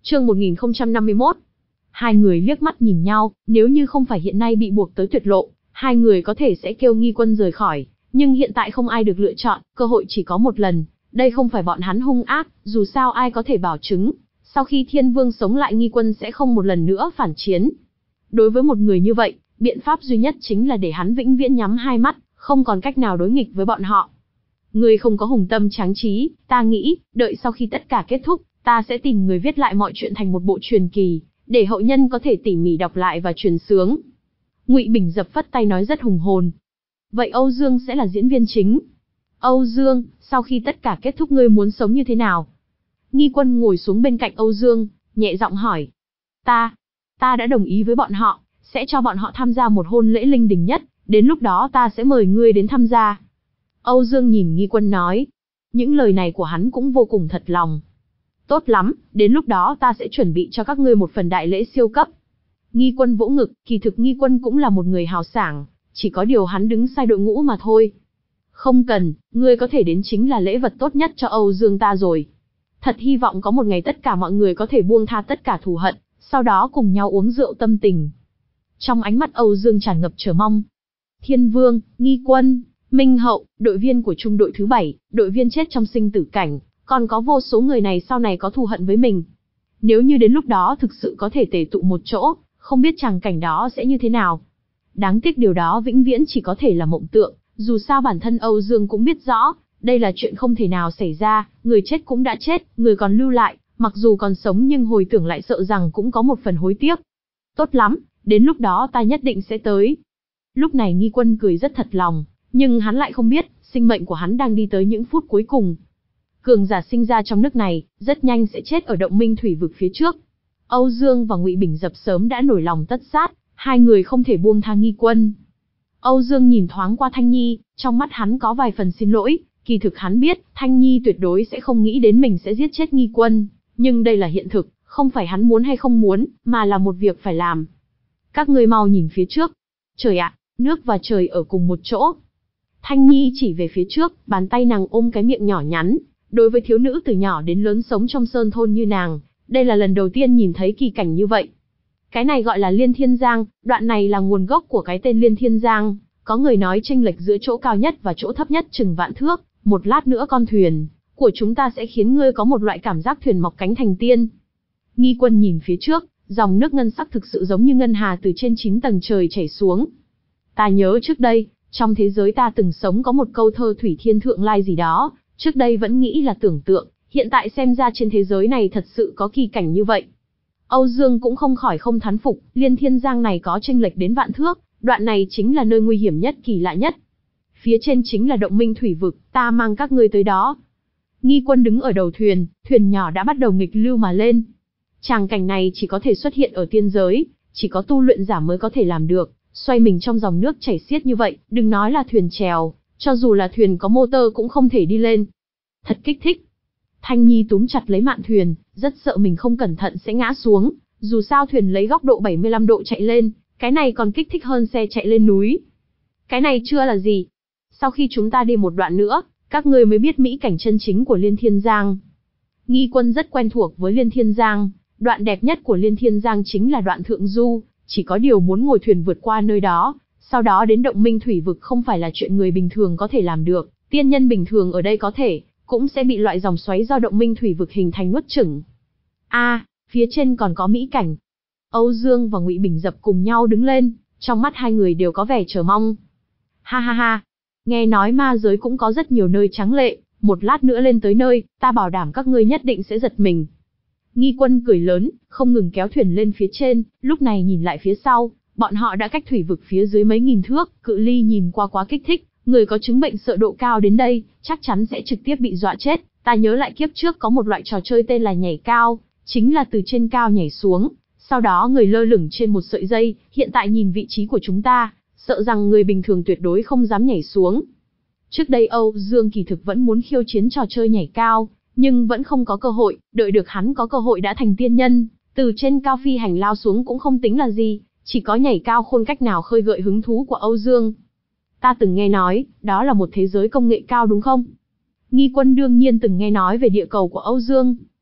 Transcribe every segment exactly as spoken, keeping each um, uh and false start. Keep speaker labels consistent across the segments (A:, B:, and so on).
A: Chương một nghìn không trăm năm mươi mốt. Hai người liếc mắt nhìn nhau, nếu như không phải hiện nay bị buộc tới tuyệt lộ, hai người có thể sẽ kêu Nghi Quân rời khỏi, nhưng hiện tại không ai được lựa chọn, cơ hội chỉ có một lần, đây không phải bọn hắn hung ác, dù sao ai có thể bảo chứng, sau khi Thiên Vương sống lại Nghi Quân sẽ không một lần nữa phản chiến. Đối với một người như vậy, biện pháp duy nhất chính là để hắn vĩnh viễn nhắm hai mắt, không còn cách nào đối nghịch với bọn họ. Ngươi không có hùng tâm tráng trí, ta nghĩ, đợi sau khi tất cả kết thúc, ta sẽ tìm người viết lại mọi chuyện thành một bộ truyền kỳ, để hậu nhân có thể tỉ mỉ đọc lại và truyền sướng. Ngụy Bình Dập phất tay nói rất hùng hồn. Vậy Âu Dương sẽ là diễn viên chính. Âu Dương, sau khi tất cả kết thúc ngươi muốn sống như thế nào? Nghi Quân ngồi xuống bên cạnh Âu Dương, nhẹ giọng hỏi. Ta, ta đã đồng ý với bọn họ, sẽ cho bọn họ tham gia một hôn lễ linh đình nhất, đến lúc đó ta sẽ mời ngươi đến tham gia. Âu Dương nhìn Nghi Quân nói. Những lời này của hắn cũng vô cùng thật lòng. Tốt lắm, đến lúc đó ta sẽ chuẩn bị cho các ngươi một phần đại lễ siêu cấp. Nghi Quân vỗ ngực, kỳ thực Nghi Quân cũng là một người hào sảng, chỉ có điều hắn đứng sai đội ngũ mà thôi. Không cần, ngươi có thể đến chính là lễ vật tốt nhất cho Âu Dương ta rồi. Thật hy vọng có một ngày tất cả mọi người có thể buông tha tất cả thù hận, sau đó cùng nhau uống rượu tâm tình. Trong ánh mắt Âu Dương tràn ngập chờ mong. Thiên Vương, Nghi Quân, Minh Hậu, đội viên của trung đội thứ bảy, đội viên chết trong sinh tử cảnh, còn có vô số người này sau này có thù hận với mình. Nếu như đến lúc đó thực sự có thể tề tụ một chỗ, không biết tràng cảnh đó sẽ như thế nào. Đáng tiếc điều đó vĩnh viễn chỉ có thể là mộng tượng, dù sao bản thân Âu Dương cũng biết rõ, đây là chuyện không thể nào xảy ra, người chết cũng đã chết, người còn lưu lại, mặc dù còn sống nhưng hồi tưởng lại sợ rằng cũng có một phần hối tiếc. Tốt lắm, đến lúc đó ta nhất định sẽ tới. Lúc này Nghi Quân cười rất thật lòng, nhưng hắn lại không biết, sinh mệnh của hắn đang đi tới những phút cuối cùng. Cường giả sinh ra trong nước này, rất nhanh sẽ chết ở động minh thủy vực phía trước. Âu Dương và Ngụy Bình Dập sớm đã nổi lòng tất sát, hai người không thể buông tha Nghi Quân. Âu Dương nhìn thoáng qua Thanh Nhi, trong mắt hắn có vài phần xin lỗi, kỳ thực hắn biết, Thanh Nhi tuyệt đối sẽ không nghĩ đến mình sẽ giết chết Nghi Quân, nhưng đây là hiện thực, không phải hắn muốn hay không muốn, mà là một việc phải làm. Các ngươi mau nhìn phía trước. Trời ạ, nước và trời ở cùng một chỗ. Thanh Nhi chỉ về phía trước, bàn tay nàng ôm cái miệng nhỏ nhắn. Đối với thiếu nữ từ nhỏ đến lớn sống trong sơn thôn như nàng, đây là lần đầu tiên nhìn thấy kỳ cảnh như vậy. Cái này gọi là Liên Thiên Giang, đoạn này là nguồn gốc của cái tên Liên Thiên Giang. Có người nói chênh lệch giữa chỗ cao nhất và chỗ thấp nhất chừng vạn thước, một lát nữa con thuyền của chúng ta sẽ khiến ngươi có một loại cảm giác thuyền mọc cánh thành tiên. Nghi Quân nhìn phía trước, dòng nước ngân sắc thực sự giống như ngân hà từ trên chín tầng trời chảy xuống. Ta nhớ trước đây, trong thế giới ta từng sống có một câu thơ thủy thiên thượng lai gì đó, trước đây vẫn nghĩ là tưởng tượng, hiện tại xem ra trên thế giới này thật sự có kỳ cảnh như vậy. Âu Dương cũng không khỏi không thán phục, Liên Thiên Giang này có chênh lệch đến vạn thước, đoạn này chính là nơi nguy hiểm nhất, kỳ lạ nhất. Phía trên chính là động minh thủy vực, ta mang các ngươi tới đó. Nghi Quân đứng ở đầu thuyền, thuyền nhỏ đã bắt đầu nghịch lưu mà lên. Tràng cảnh này chỉ có thể xuất hiện ở tiên giới, chỉ có tu luyện giả mới có thể làm được, xoay mình trong dòng nước chảy xiết như vậy, đừng nói là thuyền chèo, cho dù là thuyền có motor cũng không thể đi lên. Thật kích thích. Thanh Nhi túm chặt lấy mạn thuyền, rất sợ mình không cẩn thận sẽ ngã xuống, dù sao thuyền lấy góc độ bảy mươi lăm độ chạy lên, cái này còn kích thích hơn xe chạy lên núi. Cái này chưa là gì. Sau khi chúng ta đi một đoạn nữa, các ngươi mới biết mỹ cảnh chân chính của Liên Thiên Giang. Nghi Quân rất quen thuộc với Liên Thiên Giang, đoạn đẹp nhất của Liên Thiên Giang chính là đoạn thượng du, chỉ có điều muốn ngồi thuyền vượt qua nơi đó, sau đó đến động minh thủy vực không phải là chuyện người bình thường có thể làm được, tiên nhân bình thường ở đây có thể, cũng sẽ bị loại dòng xoáy do động minh thủy vực hình thành nuốt chửng. A, à, phía trên còn có mỹ cảnh. Âu Dương và Ngụy Bình Dập cùng nhau đứng lên, trong mắt hai người đều có vẻ chờ mong. Ha ha ha, nghe nói ma giới cũng có rất nhiều nơi tráng lệ, một lát nữa lên tới nơi, ta bảo đảm các ngươi nhất định sẽ giật mình. Nghi Quân cười lớn, không ngừng kéo thuyền lên phía trên, lúc này nhìn lại phía sau, bọn họ đã cách thủy vực phía dưới mấy nghìn thước, cự ly nhìn qua quá kích thích, người có chứng bệnh sợ độ cao đến đây, chắc chắn sẽ trực tiếp bị dọa chết. Ta nhớ lại kiếp trước có một loại trò chơi tên là nhảy cao, chính là từ trên cao nhảy xuống, sau đó người lơ lửng trên một sợi dây, hiện tại nhìn vị trí của chúng ta, sợ rằng người bình thường tuyệt đối không dám nhảy xuống. Trước đây Âu Dương kỳ thực vẫn muốn khiêu chiến trò chơi nhảy cao, nhưng vẫn không có cơ hội, đợi được hắn có cơ hội đã thành tiên nhân, từ trên cao phi hành lao xuống cũng không tính là gì, chỉ có nhảy cao khôn cách nào khơi gợi hứng thú của Âu Dương. Ta từng nghe nói, đó là một thế giới công nghệ cao đúng không? Nghi Quân đương nhiên từng nghe nói về địa cầu của Âu Dương.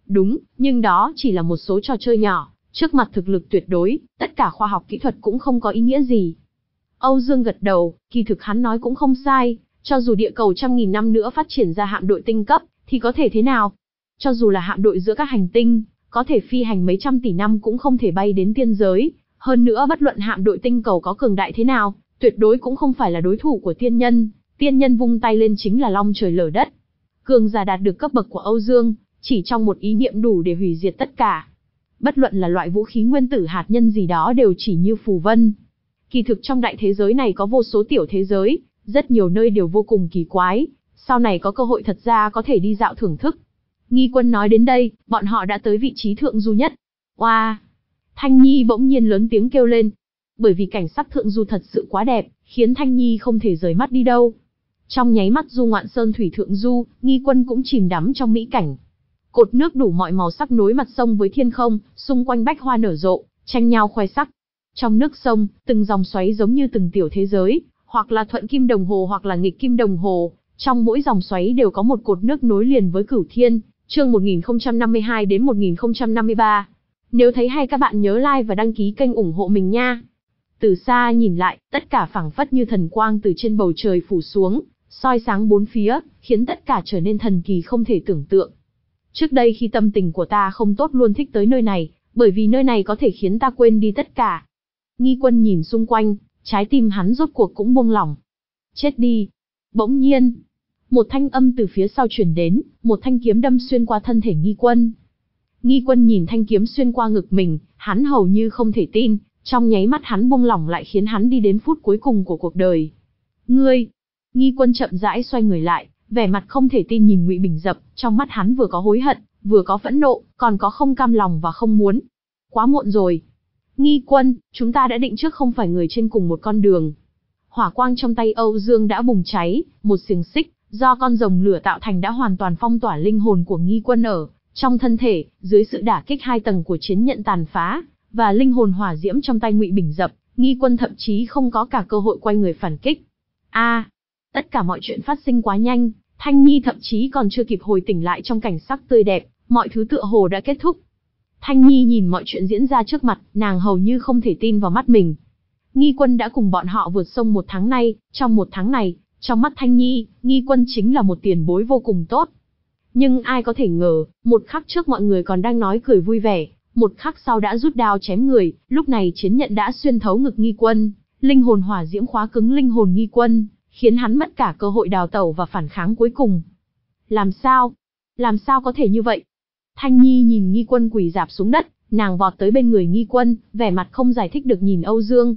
A: Đúng, nhưng đó chỉ là một số trò chơi nhỏ, trước mặt thực lực tuyệt đối, tất cả khoa học kỹ thuật cũng không có ý nghĩa gì. Âu Dương gật đầu, kỳ thực hắn nói cũng không sai, cho dù địa cầu trăm nghìn năm nữa phát triển ra hạm đội tinh cấp, thì có thể thế nào? Cho dù là hạm đội giữa các hành tinh, có thể phi hành mấy trăm tỷ năm cũng không thể bay đến tiên giới. Hơn nữa bất luận hạm đội tinh cầu có cường đại thế nào, tuyệt đối cũng không phải là đối thủ của tiên nhân. Tiên nhân vung tay lên chính là long trời lở đất. Cường giả đạt được cấp bậc của Âu Dương, chỉ trong một ý niệm đủ để hủy diệt tất cả. Bất luận là loại vũ khí nguyên tử hạt nhân gì đó đều chỉ như phù vân. Kỳ thực trong đại thế giới này có vô số tiểu thế giới, rất nhiều nơi đều vô cùng kỳ quái. Sau này có cơ hội thật ra có thể đi dạo thưởng thức. Nghi Quân nói đến đây, bọn họ đã tới vị trí thượng du nhất. Oa! Wow. Thanh Nhi bỗng nhiên lớn tiếng kêu lên. Bởi vì cảnh sắc thượng du thật sự quá đẹp, khiến Thanh Nhi không thể rời mắt đi đâu. Trong nháy mắt du ngoạn sơn thủy thượng du, Nghi Quân cũng chìm đắm trong mỹ cảnh. Cột nước đủ mọi màu sắc nối mặt sông với thiên không, xung quanh bách hoa nở rộ, tranh nhau khoe sắc. Trong nước sông, từng dòng xoáy giống như từng tiểu thế giới, hoặc là thuận kim đồng hồ hoặc là nghịch kim đồng hồ. Trong mỗi dòng xoáy đều có một cột nước nối liền với cửu thiên. Chương một nghìn không trăm năm mươi hai đến một nghìn không trăm năm mươi ba. Nếu thấy hay các bạn nhớ like và đăng ký kênh ủng hộ mình nha. Từ xa nhìn lại, tất cả phảng phất như thần quang từ trên bầu trời phủ xuống, soi sáng bốn phía, khiến tất cả trở nên thần kỳ không thể tưởng tượng. Trước đây khi tâm tình của ta không tốt luôn thích tới nơi này, bởi vì nơi này có thể khiến ta quên đi tất cả. Nghi Quân nhìn xung quanh, trái tim hắn rốt cuộc cũng buông lỏng. Chết đi. Bỗng nhiên, một thanh âm từ phía sau truyền đến, một thanh kiếm đâm xuyên qua thân thể Nghi Quân. Nghi Quân nhìn thanh kiếm xuyên qua ngực mình, hắn hầu như không thể tin, trong nháy mắt hắn buông lỏng lại khiến hắn đi đến phút cuối cùng của cuộc đời. Ngươi! Nghi Quân chậm rãi xoay người lại, vẻ mặt không thể tin nhìn Ngụy Bình Dập, trong mắt hắn vừa có hối hận, vừa có phẫn nộ, còn có không cam lòng và không muốn. Quá muộn rồi. Nghi Quân, chúng ta đã định trước không phải người trên cùng một con đường. Hỏa quang trong tay Âu Dương đã bùng cháy, một xiềng xích do con rồng lửa tạo thành đã hoàn toàn phong tỏa linh hồn của Nghi Quân ở trong thân thể, dưới sự đả kích hai tầng của chiến nhận tàn phá và linh hồn hỏa diễm trong tay Ngụy Bình Dập, Nghi Quân thậm chí không có cả cơ hội quay người phản kích. A, à, tất cả mọi chuyện phát sinh quá nhanh, Thanh Nhi thậm chí còn chưa kịp hồi tỉnh lại trong cảnh sắc tươi đẹp, mọi thứ tựa hồ đã kết thúc. Thanh Nhi nhìn mọi chuyện diễn ra trước mặt, nàng hầu như không thể tin vào mắt mình. Nghi Quân đã cùng bọn họ vượt sông một tháng nay, trong một tháng này, trong mắt Thanh Nhi, Nghi Quân chính là một tiền bối vô cùng tốt. Nhưng ai có thể ngờ, một khắc trước mọi người còn đang nói cười vui vẻ, một khắc sau đã rút đao chém người, lúc này chiến nhận đã xuyên thấu ngực Nghi Quân, linh hồn hỏa diễm khóa cứng linh hồn Nghi Quân, khiến hắn mất cả cơ hội đào tẩu và phản kháng cuối cùng. Làm sao? Làm sao có thể như vậy? Thanh Nhi nhìn Nghi Quân quỳ rạp xuống đất, nàng vọt tới bên người Nghi Quân, vẻ mặt không giải thích được nhìn Âu Dương.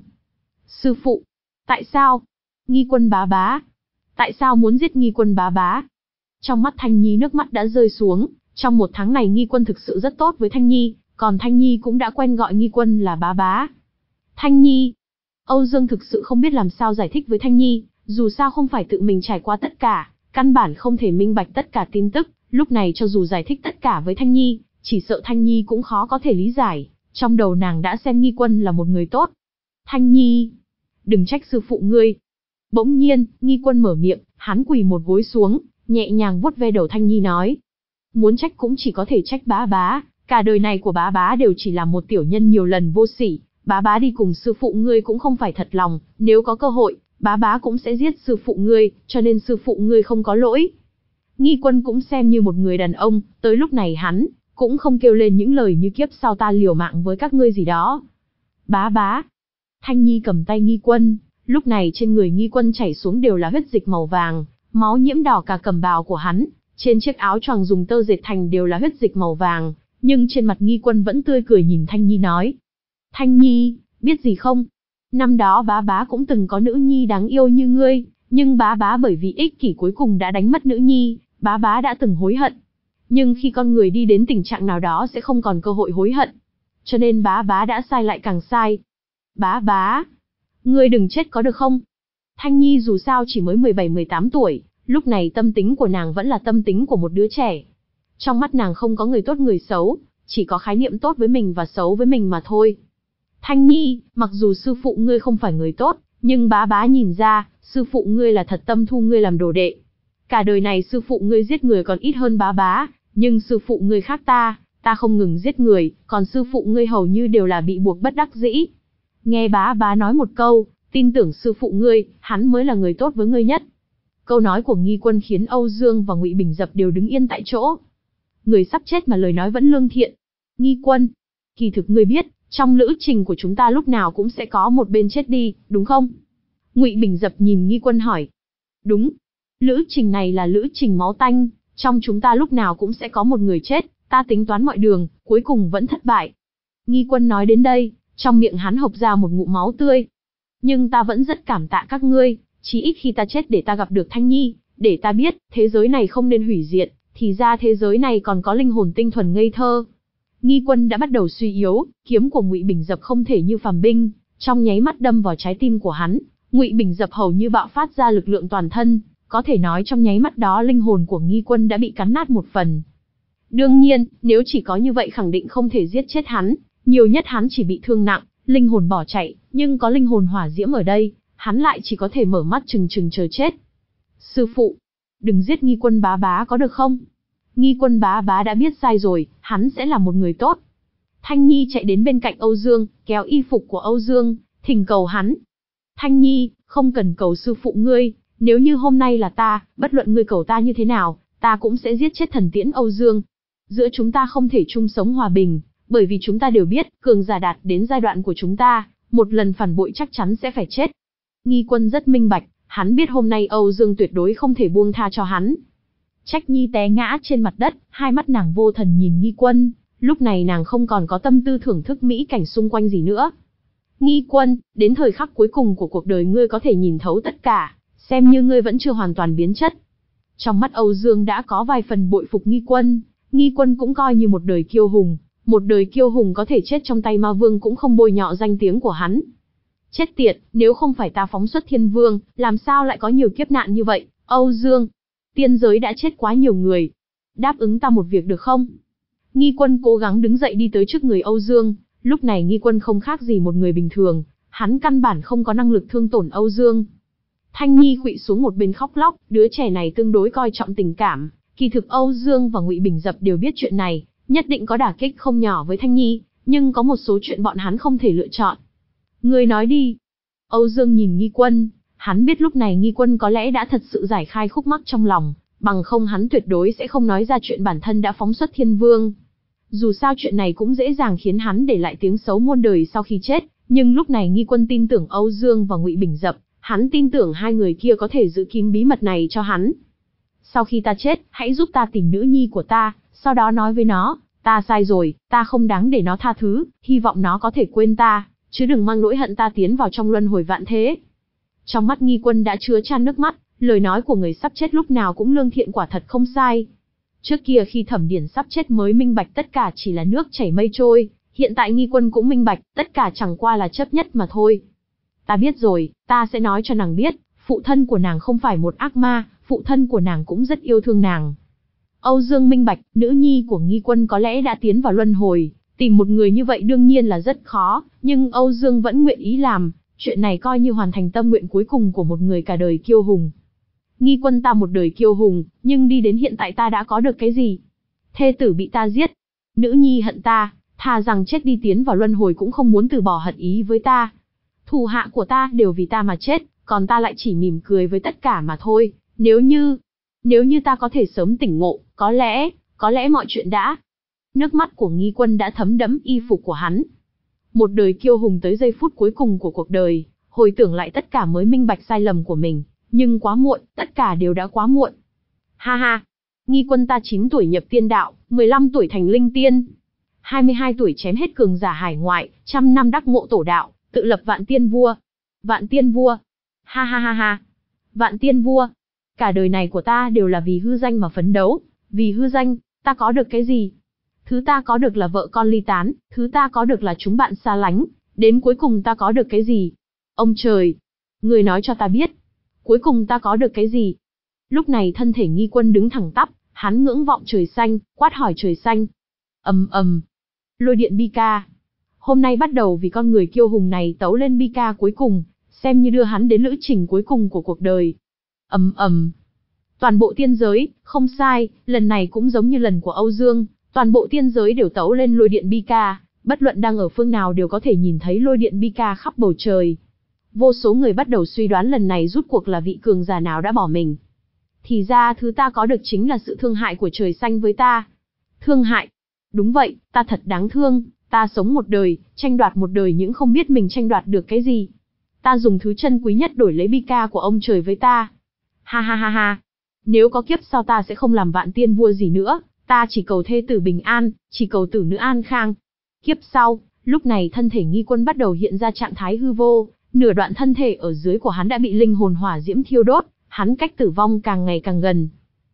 A: Sư phụ, tại sao? Nghi Quân bá bá. Tại sao muốn giết Nghi Quân bá bá? Trong mắt Thanh Nhi nước mắt đã rơi xuống, trong một tháng này Nghi Quân thực sự rất tốt với Thanh Nhi, còn Thanh Nhi cũng đã quen gọi Nghi Quân là bá bá. Thanh Nhi. Âu Dương thực sự không biết làm sao giải thích với Thanh Nhi, dù sao không phải tự mình trải qua tất cả, căn bản không thể minh bạch tất cả tin tức, lúc này cho dù giải thích tất cả với Thanh Nhi, chỉ sợ Thanh Nhi cũng khó có thể lý giải, trong đầu nàng đã xem Nghi Quân là một người tốt. Thanh Nhi, đừng trách sư phụ ngươi. Bỗng nhiên, Nghi Quân mở miệng, hắn quỳ một gối xuống, nhẹ nhàng vuốt ve đầu Thanh Nhi nói. Muốn trách cũng chỉ có thể trách bá bá, cả đời này của bá bá đều chỉ là một tiểu nhân nhiều lần vô sỉ, bá bá đi cùng sư phụ ngươi cũng không phải thật lòng, nếu có cơ hội, bá bá cũng sẽ giết sư phụ ngươi, cho nên sư phụ ngươi không có lỗi. Nghi Quân cũng xem như một người đàn ông, tới lúc này hắn cũng không kêu lên những lời như kiếp sau ta liều mạng với các ngươi gì đó. Bá bá. Thanh Nhi cầm tay Nghi Quân, lúc này trên người Nghi Quân chảy xuống đều là huyết dịch màu vàng, máu nhiễm đỏ cả cẩm bào của hắn, trên chiếc áo choàng dùng tơ dệt thành đều là huyết dịch màu vàng, nhưng trên mặt Nghi Quân vẫn tươi cười nhìn Thanh Nhi nói. Thanh Nhi, biết gì không? Năm đó bá bá cũng từng có nữ nhi đáng yêu như ngươi, nhưng bá bá bởi vì ích kỷ cuối cùng đã đánh mất nữ nhi, bá bá đã từng hối hận. Nhưng khi con người đi đến tình trạng nào đó sẽ không còn cơ hội hối hận. Cho nên bá bá đã sai lại càng sai. Bá bá, ngươi đừng chết có được không? Thanh Nhi dù sao chỉ mới mười bảy mười tám tuổi, lúc này tâm tính của nàng vẫn là tâm tính của một đứa trẻ. Trong mắt nàng không có người tốt người xấu, chỉ có khái niệm tốt với mình và xấu với mình mà thôi. Thanh Nhi, mặc dù sư phụ ngươi không phải người tốt, nhưng bá bá nhìn ra, sư phụ ngươi là thật tâm thu ngươi làm đồ đệ. Cả đời này sư phụ ngươi giết người còn ít hơn bá bá, Nhưng sư phụ ngươi khác ta, ta không ngừng giết người, còn sư phụ ngươi hầu như đều là bị buộc bất đắc dĩ. Nghe bá bá nói một câu, tin tưởng sư phụ ngươi, hắn mới là người tốt với ngươi nhất. Câu nói của Nghi Quân khiến Âu Dương và Ngụy Bình Dập đều đứng yên tại chỗ. Người sắp chết mà lời nói vẫn lương thiện. Nghi Quân, kỳ thực ngươi biết, trong lữ trình của chúng ta lúc nào cũng sẽ có một bên chết đi, đúng không? Ngụy Bình Dập nhìn Nghi Quân hỏi. Đúng. Lữ trình này là lữ trình máu tanh, trong chúng ta lúc nào cũng sẽ có một người chết, ta tính toán mọi đường, cuối cùng vẫn thất bại. Nghi Quân nói đến đây, trong miệng hắn hộc ra một ngụm máu tươi. Nhưng ta vẫn rất cảm tạ các ngươi, chí ít khi ta chết để ta gặp được Thanh Nhi, để ta biết, thế giới này không nên hủy diệt, thì ra thế giới này còn có linh hồn tinh thuần ngây thơ. Nghi Quân đã bắt đầu suy yếu, kiếm của Ngụy Bình Dập không thể như phàm binh, trong nháy mắt đâm vào trái tim của hắn, Ngụy Bình Dập hầu như bạo phát ra lực lượng toàn thân, có thể nói trong nháy mắt đó linh hồn của Nghi Quân đã bị cắn nát một phần. Đương nhiên, nếu chỉ có như vậy khẳng định không thể giết chết hắn, nhiều nhất hắn chỉ bị thương nặng, linh hồn bỏ chạy, nhưng có linh hồn hỏa diễm ở đây, hắn lại chỉ có thể mở mắt trừng trừng chờ chết. Sư phụ, đừng giết Nghi Quân bá bá có được không? Nghi Quân bá bá đã biết sai rồi, hắn sẽ là một người tốt. Thanh Nhi chạy đến bên cạnh Âu Dương, kéo y phục của Âu Dương, thỉnh cầu hắn. Thanh Nhi, không cần cầu sư phụ ngươi, nếu như hôm nay là ta, bất luận ngươi cầu ta như thế nào, ta cũng sẽ giết chết thần tiễn Âu Dương. Giữa chúng ta không thể chung sống hòa bình, bởi vì chúng ta đều biết, cường giả đạt đến giai đoạn của chúng ta, một lần phản bội chắc chắn sẽ phải chết. Nghi Quân rất minh bạch, hắn biết hôm nay Âu Dương tuyệt đối không thể buông tha cho hắn. Trách Nhi té ngã trên mặt đất, hai mắt nàng vô thần nhìn Nghi Quân, lúc này nàng không còn có tâm tư thưởng thức mỹ cảnh xung quanh gì nữa. Nghi Quân, đến thời khắc cuối cùng của cuộc đời ngươi có thể nhìn thấu tất cả, xem như ngươi vẫn chưa hoàn toàn biến chất. Trong mắt Âu Dương đã có vài phần bội phục Nghi Quân, Nghi Quân cũng coi như một đời kiêu hùng, một đời kiêu hùng có thể chết trong tay ma vương cũng không bôi nhọ danh tiếng của hắn. Chết tiệt, nếu không phải ta phóng xuất thiên vương, làm sao lại có nhiều kiếp nạn như vậy, Âu Dương? Tiên giới đã chết quá nhiều người. Đáp ứng ta một việc được không? Nghi Quân cố gắng đứng dậy đi tới trước người Âu Dương, lúc này Nghi Quân không khác gì một người bình thường, hắn căn bản không có năng lực thương tổn Âu Dương. Thanh Nhi khuỵu xuống một bên khóc lóc, đứa trẻ này tương đối coi trọng tình cảm, kỳ thực Âu Dương và Ngụy Bình Dập đều biết chuyện này, nhất định có đả kích không nhỏ với Thanh Nhi, nhưng có một số chuyện bọn hắn không thể lựa chọn. Ngươi nói đi. Âu Dương nhìn Nghi Quân, hắn biết lúc này Nghi Quân có lẽ đã thật sự giải khai khúc mắc trong lòng, bằng không hắn tuyệt đối sẽ không nói ra chuyện bản thân đã phóng xuất thiên vương. Dù sao chuyện này cũng dễ dàng khiến hắn để lại tiếng xấu muôn đời sau khi chết, nhưng lúc này Nghi Quân tin tưởng Âu Dương và Ngụy Bình Dập, hắn tin tưởng hai người kia có thể giữ kín bí mật này cho hắn. Sau khi ta chết, hãy giúp ta tìm nữ nhi của ta, sau đó nói với nó, ta sai rồi, ta không đáng để nó tha thứ, hy vọng nó có thể quên ta, chứ đừng mang nỗi hận ta tiến vào trong luân hồi vạn thế. Trong mắt Nghi Quân đã chứa chan nước mắt, lời nói của người sắp chết lúc nào cũng lương thiện quả thật không sai. Trước kia khi Thẩm Điển sắp chết mới minh bạch tất cả chỉ là nước chảy mây trôi, hiện tại Nghi Quân cũng minh bạch, tất cả chẳng qua là chấp nhất mà thôi. Ta biết rồi, ta sẽ nói cho nàng biết, phụ thân của nàng không phải một ác ma, phụ thân của nàng cũng rất yêu thương nàng. Âu Dương minh bạch, nữ nhi của Nghi Quân có lẽ đã tiến vào luân hồi, tìm một người như vậy đương nhiên là rất khó, nhưng Âu Dương vẫn nguyện ý làm, chuyện này coi như hoàn thành tâm nguyện cuối cùng của một người cả đời kiêu hùng. Nghi Quân ta một đời kiêu hùng, nhưng đi đến hiện tại ta đã có được cái gì? Thê tử bị ta giết, nữ nhi hận ta, thà rằng chết đi tiến vào luân hồi cũng không muốn từ bỏ hận ý với ta. Thủ hạ của ta đều vì ta mà chết, còn ta lại chỉ mỉm cười với tất cả mà thôi. Nếu như, nếu như ta có thể sớm tỉnh ngộ, có lẽ, có lẽ mọi chuyện đã. Nước mắt của Nghi Quân đã thấm đẫm y phục của hắn. Một đời kiêu hùng tới giây phút cuối cùng của cuộc đời, hồi tưởng lại tất cả mới minh bạch sai lầm của mình, nhưng quá muộn, tất cả đều đã quá muộn. Ha ha, Nghi Quân ta chín tuổi nhập tiên đạo, mười lăm tuổi thành linh tiên, hai mươi hai tuổi chém hết cường giả hải ngoại, trăm năm đắc ngộ tổ đạo, tự lập vạn tiên vua. Vạn tiên vua. Ha ha ha ha. Vạn tiên vua. Cả đời này của ta đều là vì hư danh mà phấn đấu, vì hư danh, ta có được cái gì? Thứ ta có được là vợ con ly tán, thứ ta có được là chúng bạn xa lánh, đến cuối cùng ta có được cái gì? Ông trời, người nói cho ta biết, cuối cùng ta có được cái gì? Lúc này thân thể Nghi Quân đứng thẳng tắp, hắn ngưỡng vọng trời xanh, quát hỏi trời xanh. Ầm ầm. Lôi điện bi ca. Hôm nay bắt đầu vì con người kiêu hùng này tấu lên bi ca cuối cùng, xem như đưa hắn đến lữ trình cuối cùng của cuộc đời. Ầm ầm. Toàn bộ tiên giới, không sai, lần này cũng giống như lần của Âu Dương, toàn bộ tiên giới đều tấu lên lôi điện bi ca, bất luận đang ở phương nào đều có thể nhìn thấy lôi điện bi ca khắp bầu trời. Vô số người bắt đầu suy đoán lần này rút cuộc là vị cường giả nào đã bỏ mình. Thì ra thứ ta có được chính là sự thương hại của trời xanh với ta. Thương hại? Đúng vậy, ta thật đáng thương, ta sống một đời, tranh đoạt một đời nhưng không biết mình tranh đoạt được cái gì. Ta dùng thứ chân quý nhất đổi lấy bi ca của ông trời với ta. Ha ha ha ha. Nếu có kiếp sau ta sẽ không làm vạn tiên vua gì nữa, ta chỉ cầu thê tử bình an, chỉ cầu tử nữ an khang. Kiếp sau, lúc này thân thể Nghi Quân bắt đầu hiện ra trạng thái hư vô, nửa đoạn thân thể ở dưới của hắn đã bị linh hồn hỏa diễm thiêu đốt, hắn cách tử vong càng ngày càng gần.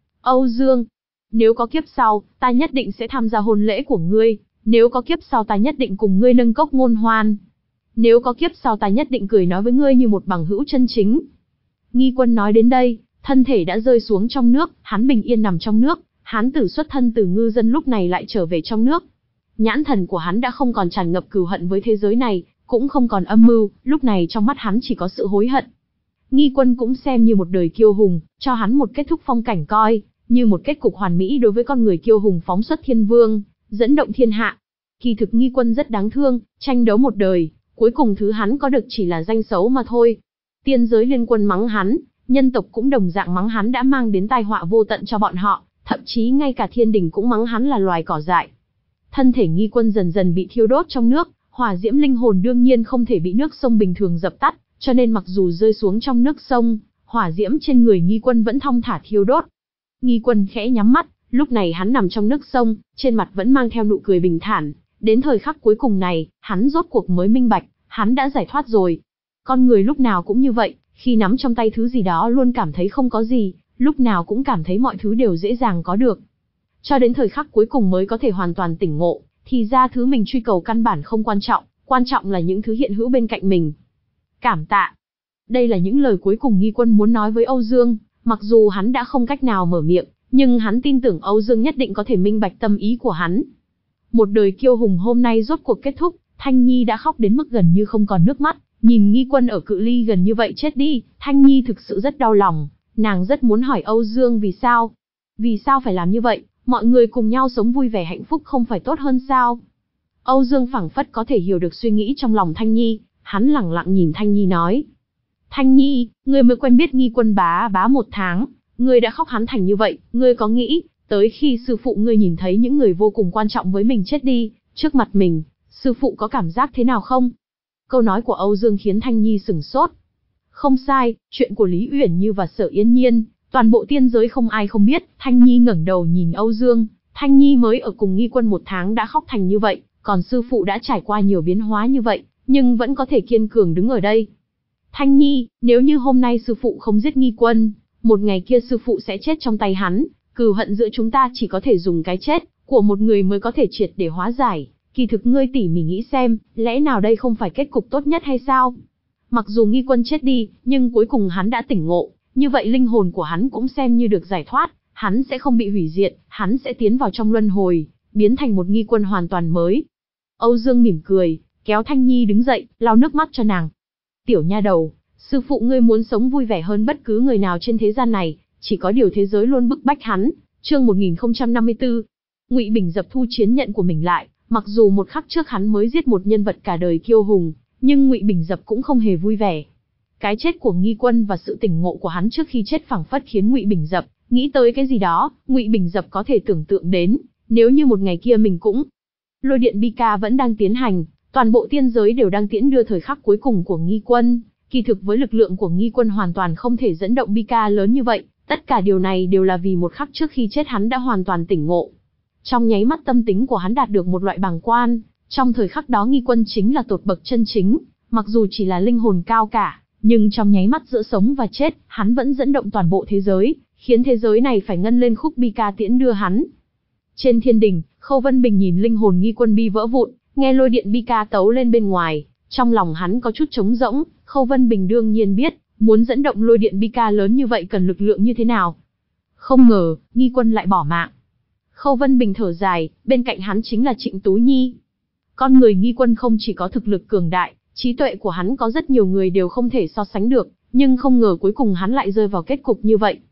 A: Âu Dương, nếu có kiếp sau, ta nhất định sẽ tham gia hôn lễ của ngươi, nếu có kiếp sau ta nhất định cùng ngươi nâng cốc ngôn hoan. Nếu có kiếp sau ta nhất định cười nói với ngươi như một bằng hữu chân chính. Nghi Quân nói đến đây, thân thể đã rơi xuống trong nước, hắn bình yên nằm trong nước, hắn tử xuất thân từ ngư dân lúc này lại trở về trong nước. Nhãn thần của hắn đã không còn tràn ngập cừu hận với thế giới này, cũng không còn âm mưu, lúc này trong mắt hắn chỉ có sự hối hận. Nghi Quân cũng xem như một đời kiêu hùng, cho hắn một kết thúc phong cảnh coi, như một kết cục hoàn mỹ đối với con người kiêu hùng phóng xuất thiên vương, dẫn động thiên hạ. Kỳ thực Nghi Quân rất đáng thương, tranh đấu một đời, cuối cùng thứ hắn có được chỉ là danh xấu mà thôi. Tiên giới liên quân mắng hắn, nhân tộc cũng đồng dạng mắng hắn đã mang đến tai họa vô tận cho bọn họ, thậm chí ngay cả thiên đình cũng mắng hắn là loài cỏ dại. Thân thể Nghi Quân dần dần bị thiêu đốt trong nước, hỏa diễm linh hồn đương nhiên không thể bị nước sông bình thường dập tắt, cho nên mặc dù rơi xuống trong nước sông, hỏa diễm trên người Nghi Quân vẫn thong thả thiêu đốt. Nghi Quân khẽ nhắm mắt, lúc này hắn nằm trong nước sông, trên mặt vẫn mang theo nụ cười bình thản. Đến thời khắc cuối cùng này, hắn rốt cuộc mới minh bạch, hắn đã giải thoát rồi. Con người lúc nào cũng như vậy, khi nắm trong tay thứ gì đó luôn cảm thấy không có gì, lúc nào cũng cảm thấy mọi thứ đều dễ dàng có được. Cho đến thời khắc cuối cùng mới có thể hoàn toàn tỉnh ngộ, thì ra thứ mình truy cầu căn bản không quan trọng, quan trọng là những thứ hiện hữu bên cạnh mình. Cảm tạ. Đây là những lời cuối cùng Nghi Quân muốn nói với Âu Dương, mặc dù hắn đã không cách nào mở miệng, nhưng hắn tin tưởng Âu Dương nhất định có thể minh bạch tâm ý của hắn. Một đời kiêu hùng hôm nay rốt cuộc kết thúc, Thanh Nhi đã khóc đến mức gần như không còn nước mắt, nhìn Nghi Quân ở cự ly gần như vậy chết đi, Thanh Nhi thực sự rất đau lòng, nàng rất muốn hỏi Âu Dương vì sao. Vì sao phải làm như vậy, mọi người cùng nhau sống vui vẻ hạnh phúc không phải tốt hơn sao? Âu Dương phảng phất có thể hiểu được suy nghĩ trong lòng Thanh Nhi, hắn lẳng lặng nhìn Thanh Nhi nói. Thanh Nhi, ngươi mới quen biết Nghi Quân bá bá một tháng, ngươi đã khóc hắn thành như vậy, ngươi có nghĩ, tới khi sư phụ ngươi nhìn thấy những người vô cùng quan trọng với mình chết đi, trước mặt mình, sư phụ có cảm giác thế nào không? Câu nói của Âu Dương khiến Thanh Nhi sửng sốt. Không sai, chuyện của Lý Uyển Như và Sở Yên Nhiên, toàn bộ tiên giới không ai không biết. Thanh Nhi ngẩng đầu nhìn Âu Dương, Thanh Nhi mới ở cùng Nghi Quân một tháng đã khóc thành như vậy, còn sư phụ đã trải qua nhiều biến hóa như vậy, nhưng vẫn có thể kiên cường đứng ở đây. Thanh Nhi, nếu như hôm nay sư phụ không giết Nghi Quân, một ngày kia sư phụ sẽ chết trong tay hắn, cừu hận giữa chúng ta chỉ có thể dùng cái chết của một người mới có thể triệt để hóa giải. Kỳ thực ngươi tỉ mỉ nghĩ xem, lẽ nào đây không phải kết cục tốt nhất hay sao? Mặc dù Nghi Quân chết đi, nhưng cuối cùng hắn đã tỉnh ngộ, như vậy linh hồn của hắn cũng xem như được giải thoát, hắn sẽ không bị hủy diệt, hắn sẽ tiến vào trong luân hồi, biến thành một Nghi Quân hoàn toàn mới. Âu Dương mỉm cười, kéo Thanh Nhi đứng dậy, lau nước mắt cho nàng. Tiểu nha đầu, sư phụ ngươi muốn sống vui vẻ hơn bất cứ người nào trên thế gian này, chỉ có điều thế giới luôn bức bách hắn. Chương một nghìn không trăm năm mươi tư. Ngụy Bình Dập thu chiến nhận của mình lại, mặc dù một khắc trước hắn mới giết một nhân vật cả đời kiêu hùng, nhưng Ngụy Bình Dập cũng không hề vui vẻ. Cái chết của Nghi Quân và sự tỉnh ngộ của hắn trước khi chết phảng phất khiến Ngụy Bình Dập nghĩ tới cái gì đó. Ngụy Bình Dập có thể tưởng tượng đến, nếu như một ngày kia mình cũng. Lôi điện bi ca vẫn đang tiến hành, toàn bộ tiên giới đều đang tiễn đưa thời khắc cuối cùng của Nghi Quân. Kỳ thực với lực lượng của Nghi Quân hoàn toàn không thể dẫn động bi ca lớn như vậy, tất cả điều này đều là vì một khắc trước khi chết hắn đã hoàn toàn tỉnh ngộ. Trong nháy mắt tâm tính của hắn đạt được một loại bàng quan, trong thời khắc đó Nghi Quân chính là tột bậc chân chính, mặc dù chỉ là linh hồn cao cả, nhưng trong nháy mắt giữa sống và chết, hắn vẫn dẫn động toàn bộ thế giới, khiến thế giới này phải ngân lên khúc bi ca tiễn đưa hắn. Trên thiên đình, Khâu Vân Bình nhìn linh hồn Nghi Quân bi vỡ vụn, nghe lôi điện bi ca tấu lên bên ngoài, trong lòng hắn có chút trống rỗng. Khâu Vân Bình đương nhiên biết, muốn dẫn động lôi điện bi ca lớn như vậy cần lực lượng như thế nào. Không ngờ, Nghi Quân lại bỏ mạng. Khâu Vân Bình thở dài, bên cạnh hắn chính là Trịnh Tú Nhi. Con người Nghi Quân không chỉ có thực lực cường đại, trí tuệ của hắn có rất nhiều người đều không thể so sánh được, nhưng không ngờ cuối cùng hắn lại rơi vào kết cục như vậy.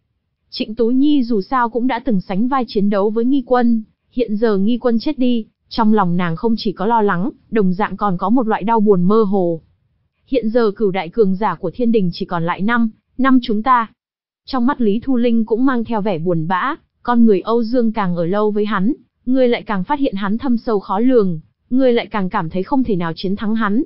A: Trịnh Tú Nhi dù sao cũng đã từng sánh vai chiến đấu với Nghi Quân, hiện giờ Nghi Quân chết đi, trong lòng nàng không chỉ có lo lắng, đồng dạng còn có một loại đau buồn mơ hồ. Hiện giờ cửu đại cường giả của thiên đình chỉ còn lại năm, năm chúng ta. Trong mắt Lý Thu Linh cũng mang theo vẻ buồn bã, con người Âu Dương càng ở lâu với hắn, ngươi lại càng phát hiện hắn thâm sâu khó lường, ngươi lại càng cảm thấy không thể nào chiến thắng hắn.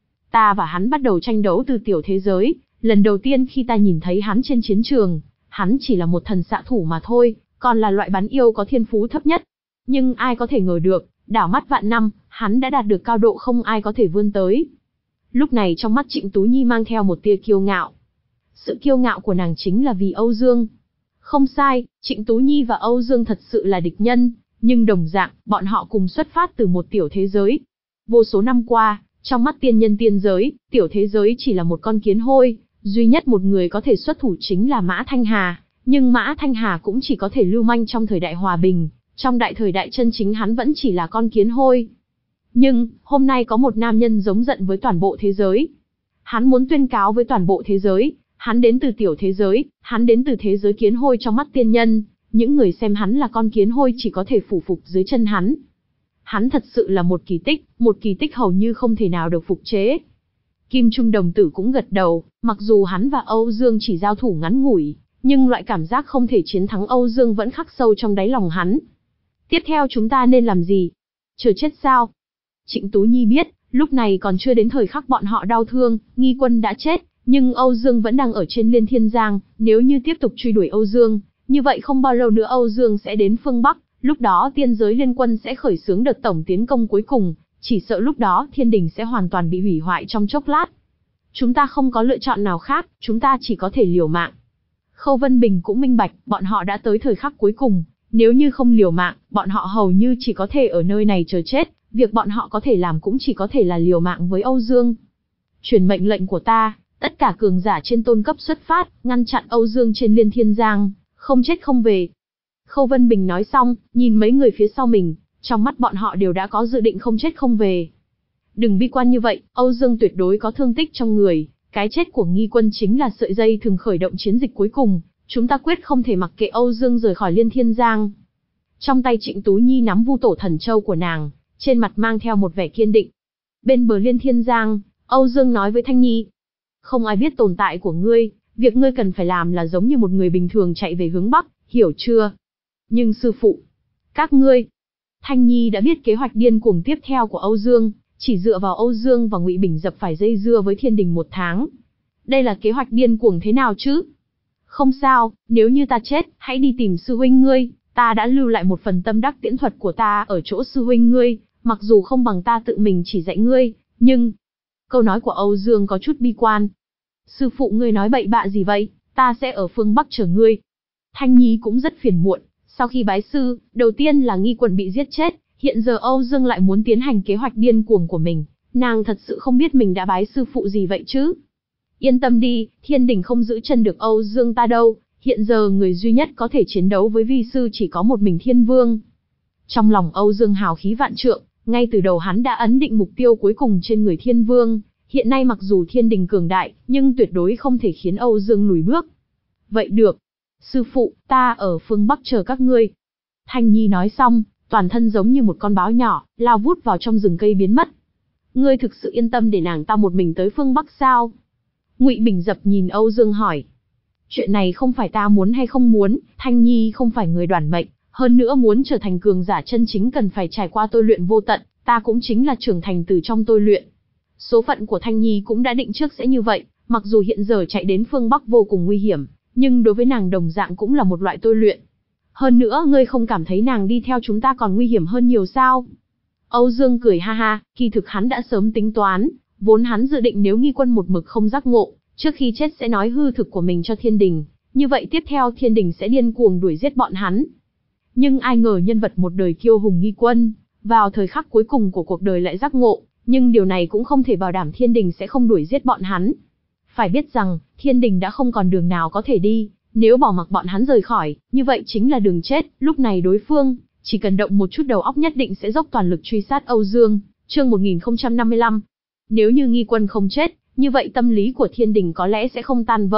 A: Ta và hắn bắt đầu tranh đấu từ tiểu thế giới, lần đầu tiên khi ta nhìn thấy hắn trên chiến trường, hắn chỉ là một thần xạ thủ mà thôi, còn là loại bắn yêu có thiên phú thấp nhất. Nhưng ai có thể ngờ được, đảo mắt vạn năm, hắn đã đạt được cao độ không ai có thể vươn tới. Lúc này trong mắt Trịnh Tú Nhi mang theo một tia kiêu ngạo. Sự kiêu ngạo của nàng chính là vì Âu Dương. Không sai, Trịnh Tú Nhi và Âu Dương thật sự là địch nhân, nhưng đồng dạng, bọn họ cùng xuất phát từ một tiểu thế giới. Vô số năm qua, trong mắt tiên nhân tiên giới, tiểu thế giới chỉ là một con kiến hôi, duy nhất một người có thể xuất thủ chính là Mã Thanh Hà, nhưng Mã Thanh Hà cũng chỉ có thể lưu manh trong thời đại hòa bình, trong đại thời đại chân chính hắn vẫn chỉ là con kiến hôi. Nhưng, hôm nay có một nam nhân giống giận với toàn bộ thế giới. Hắn muốn tuyên cáo với toàn bộ thế giới, hắn đến từ tiểu thế giới, hắn đến từ thế giới kiến hôi trong mắt tiên nhân, những người xem hắn là con kiến hôi chỉ có thể phủ phục dưới chân hắn. Hắn thật sự là một kỳ tích, một kỳ tích hầu như không thể nào được phục chế. Kim Trung đồng tử cũng gật đầu, mặc dù hắn và Âu Dương chỉ giao thủ ngắn ngủi, nhưng loại cảm giác không thể chiến thắng Âu Dương vẫn khắc sâu trong đáy lòng hắn. Tiếp theo chúng ta nên làm gì? Chờ chết sao? Trịnh Tú Nhi biết, lúc này còn chưa đến thời khắc bọn họ đau thương, Nghi Quân đã chết, nhưng Âu Dương vẫn đang ở trên Liên Thiên Giang, nếu như tiếp tục truy đuổi Âu Dương, như vậy không bao lâu nữa Âu Dương sẽ đến phương Bắc, lúc đó tiên giới liên quân sẽ khởi xướng đợt tổng tiến công cuối cùng, chỉ sợ lúc đó thiên đình sẽ hoàn toàn bị hủy hoại trong chốc lát. Chúng ta không có lựa chọn nào khác, chúng ta chỉ có thể liều mạng. Khâu Vân Bình cũng minh bạch, bọn họ đã tới thời khắc cuối cùng, nếu như không liều mạng, bọn họ hầu như chỉ có thể ở nơi này chờ chết, việc bọn họ có thể làm cũng chỉ có thể là liều mạng với Âu Dương. Truyền mệnh lệnh của ta, tất cả cường giả trên tôn cấp xuất phát, ngăn chặn Âu Dương trên Liên Thiên Giang, không chết không về. Khâu Vân Bình nói xong, nhìn mấy người phía sau mình, trong mắt bọn họ đều đã có dự định không chết không về. Đừng bi quan như vậy, Âu Dương tuyệt đối có thương tích trong người, cái chết của Nghi Quân chính là sợi dây thường khởi động chiến dịch cuối cùng, chúng ta quyết không thể mặc kệ Âu Dương rời khỏi Liên Thiên Giang. Trong tay Trịnh Tú Nhi nắm Vu Tổ Thần Châu của nàng, trên mặt mang theo một vẻ kiên định. Bên bờ Liên Thiên Giang, Âu Dương nói với Thanh Nhi, không ai biết tồn tại của ngươi, việc ngươi cần phải làm là giống như một người bình thường chạy về hướng Bắc, hiểu chưa? Nhưng sư phụ, các ngươi... Thanh Nhi đã biết kế hoạch điên cuồng tiếp theo của Âu Dương, chỉ dựa vào Âu Dương và Ngụy Bình Dập phải dây dưa với thiên đình một tháng. Đây là kế hoạch điên cuồng thế nào chứ? Không sao, nếu như ta chết, hãy đi tìm sư huynh ngươi, ta đã lưu lại một phần tâm đắc tiễn thuật của ta ở chỗ sư huynh ngươi, mặc dù không bằng ta tự mình chỉ dạy ngươi, nhưng... Câu nói của Âu Dương có chút bi quan. Sư phụ ngươi nói bậy bạ gì vậy, ta sẽ ở phương Bắc chờ ngươi. Thanh Nhi cũng rất phiền muộn, sau khi bái sư, đầu tiên là Nghi Quân bị giết chết, hiện giờ Âu Dương lại muốn tiến hành kế hoạch điên cuồng của mình, nàng thật sự không biết mình đã bái sư phụ gì vậy chứ. Yên tâm đi, thiên đình không giữ chân được Âu Dương ta đâu, hiện giờ người duy nhất có thể chiến đấu với vi sư chỉ có một mình Thiên Vương. Trong lòng Âu Dương hào khí vạn trượng, ngay từ đầu hắn đã ấn định mục tiêu cuối cùng trên người Thiên Vương, hiện nay mặc dù thiên đình cường đại, nhưng tuyệt đối không thể khiến Âu Dương lùi bước. Vậy được, sư phụ, ta ở phương Bắc chờ các ngươi. Thanh Nhi nói xong, toàn thân giống như một con báo nhỏ, lao vút vào trong rừng cây biến mất. Ngươi thực sự yên tâm để nàng ta một mình tới phương Bắc sao? Ngụy Bình Dập nhìn Âu Dương hỏi. Chuyện này không phải ta muốn hay không muốn, Thanh Nhi không phải người đoản mệnh, hơn nữa muốn trở thành cường giả chân chính cần phải trải qua tôi luyện vô tận, ta cũng chính là trưởng thành từ trong tôi luyện. Số phận của Thanh Nhi cũng đã định trước sẽ như vậy, mặc dù hiện giờ chạy đến phương Bắc vô cùng nguy hiểm, nhưng đối với nàng đồng dạng cũng là một loại tôi luyện. Hơn nữa ngươi không cảm thấy nàng đi theo chúng ta còn nguy hiểm hơn nhiều sao? Âu Dương cười ha ha, kỳ thực hắn đã sớm tính toán, vốn hắn dự định nếu Nghi Quân một mực không giác ngộ, trước khi chết sẽ nói hư thực của mình cho thiên đình, như vậy tiếp theo thiên đình sẽ điên cuồng đuổi giết bọn hắn. Nhưng ai ngờ nhân vật một đời kiêu hùng Nghi Quân, vào thời khắc cuối cùng của cuộc đời lại giác ngộ, nhưng điều này cũng không thể bảo đảm thiên đình sẽ không đuổi giết bọn hắn. Phải biết rằng, thiên đình đã không còn đường nào có thể đi, nếu bỏ mặc bọn hắn rời khỏi, như vậy chính là đường chết, lúc này đối phương, chỉ cần động một chút đầu óc nhất định sẽ dốc toàn lực truy sát Âu Dương, chương một nghìn không trăm năm mươi lăm. Nếu như Nghi Quân không chết, như vậy tâm lý của thiên đình có lẽ sẽ không tan vỡ,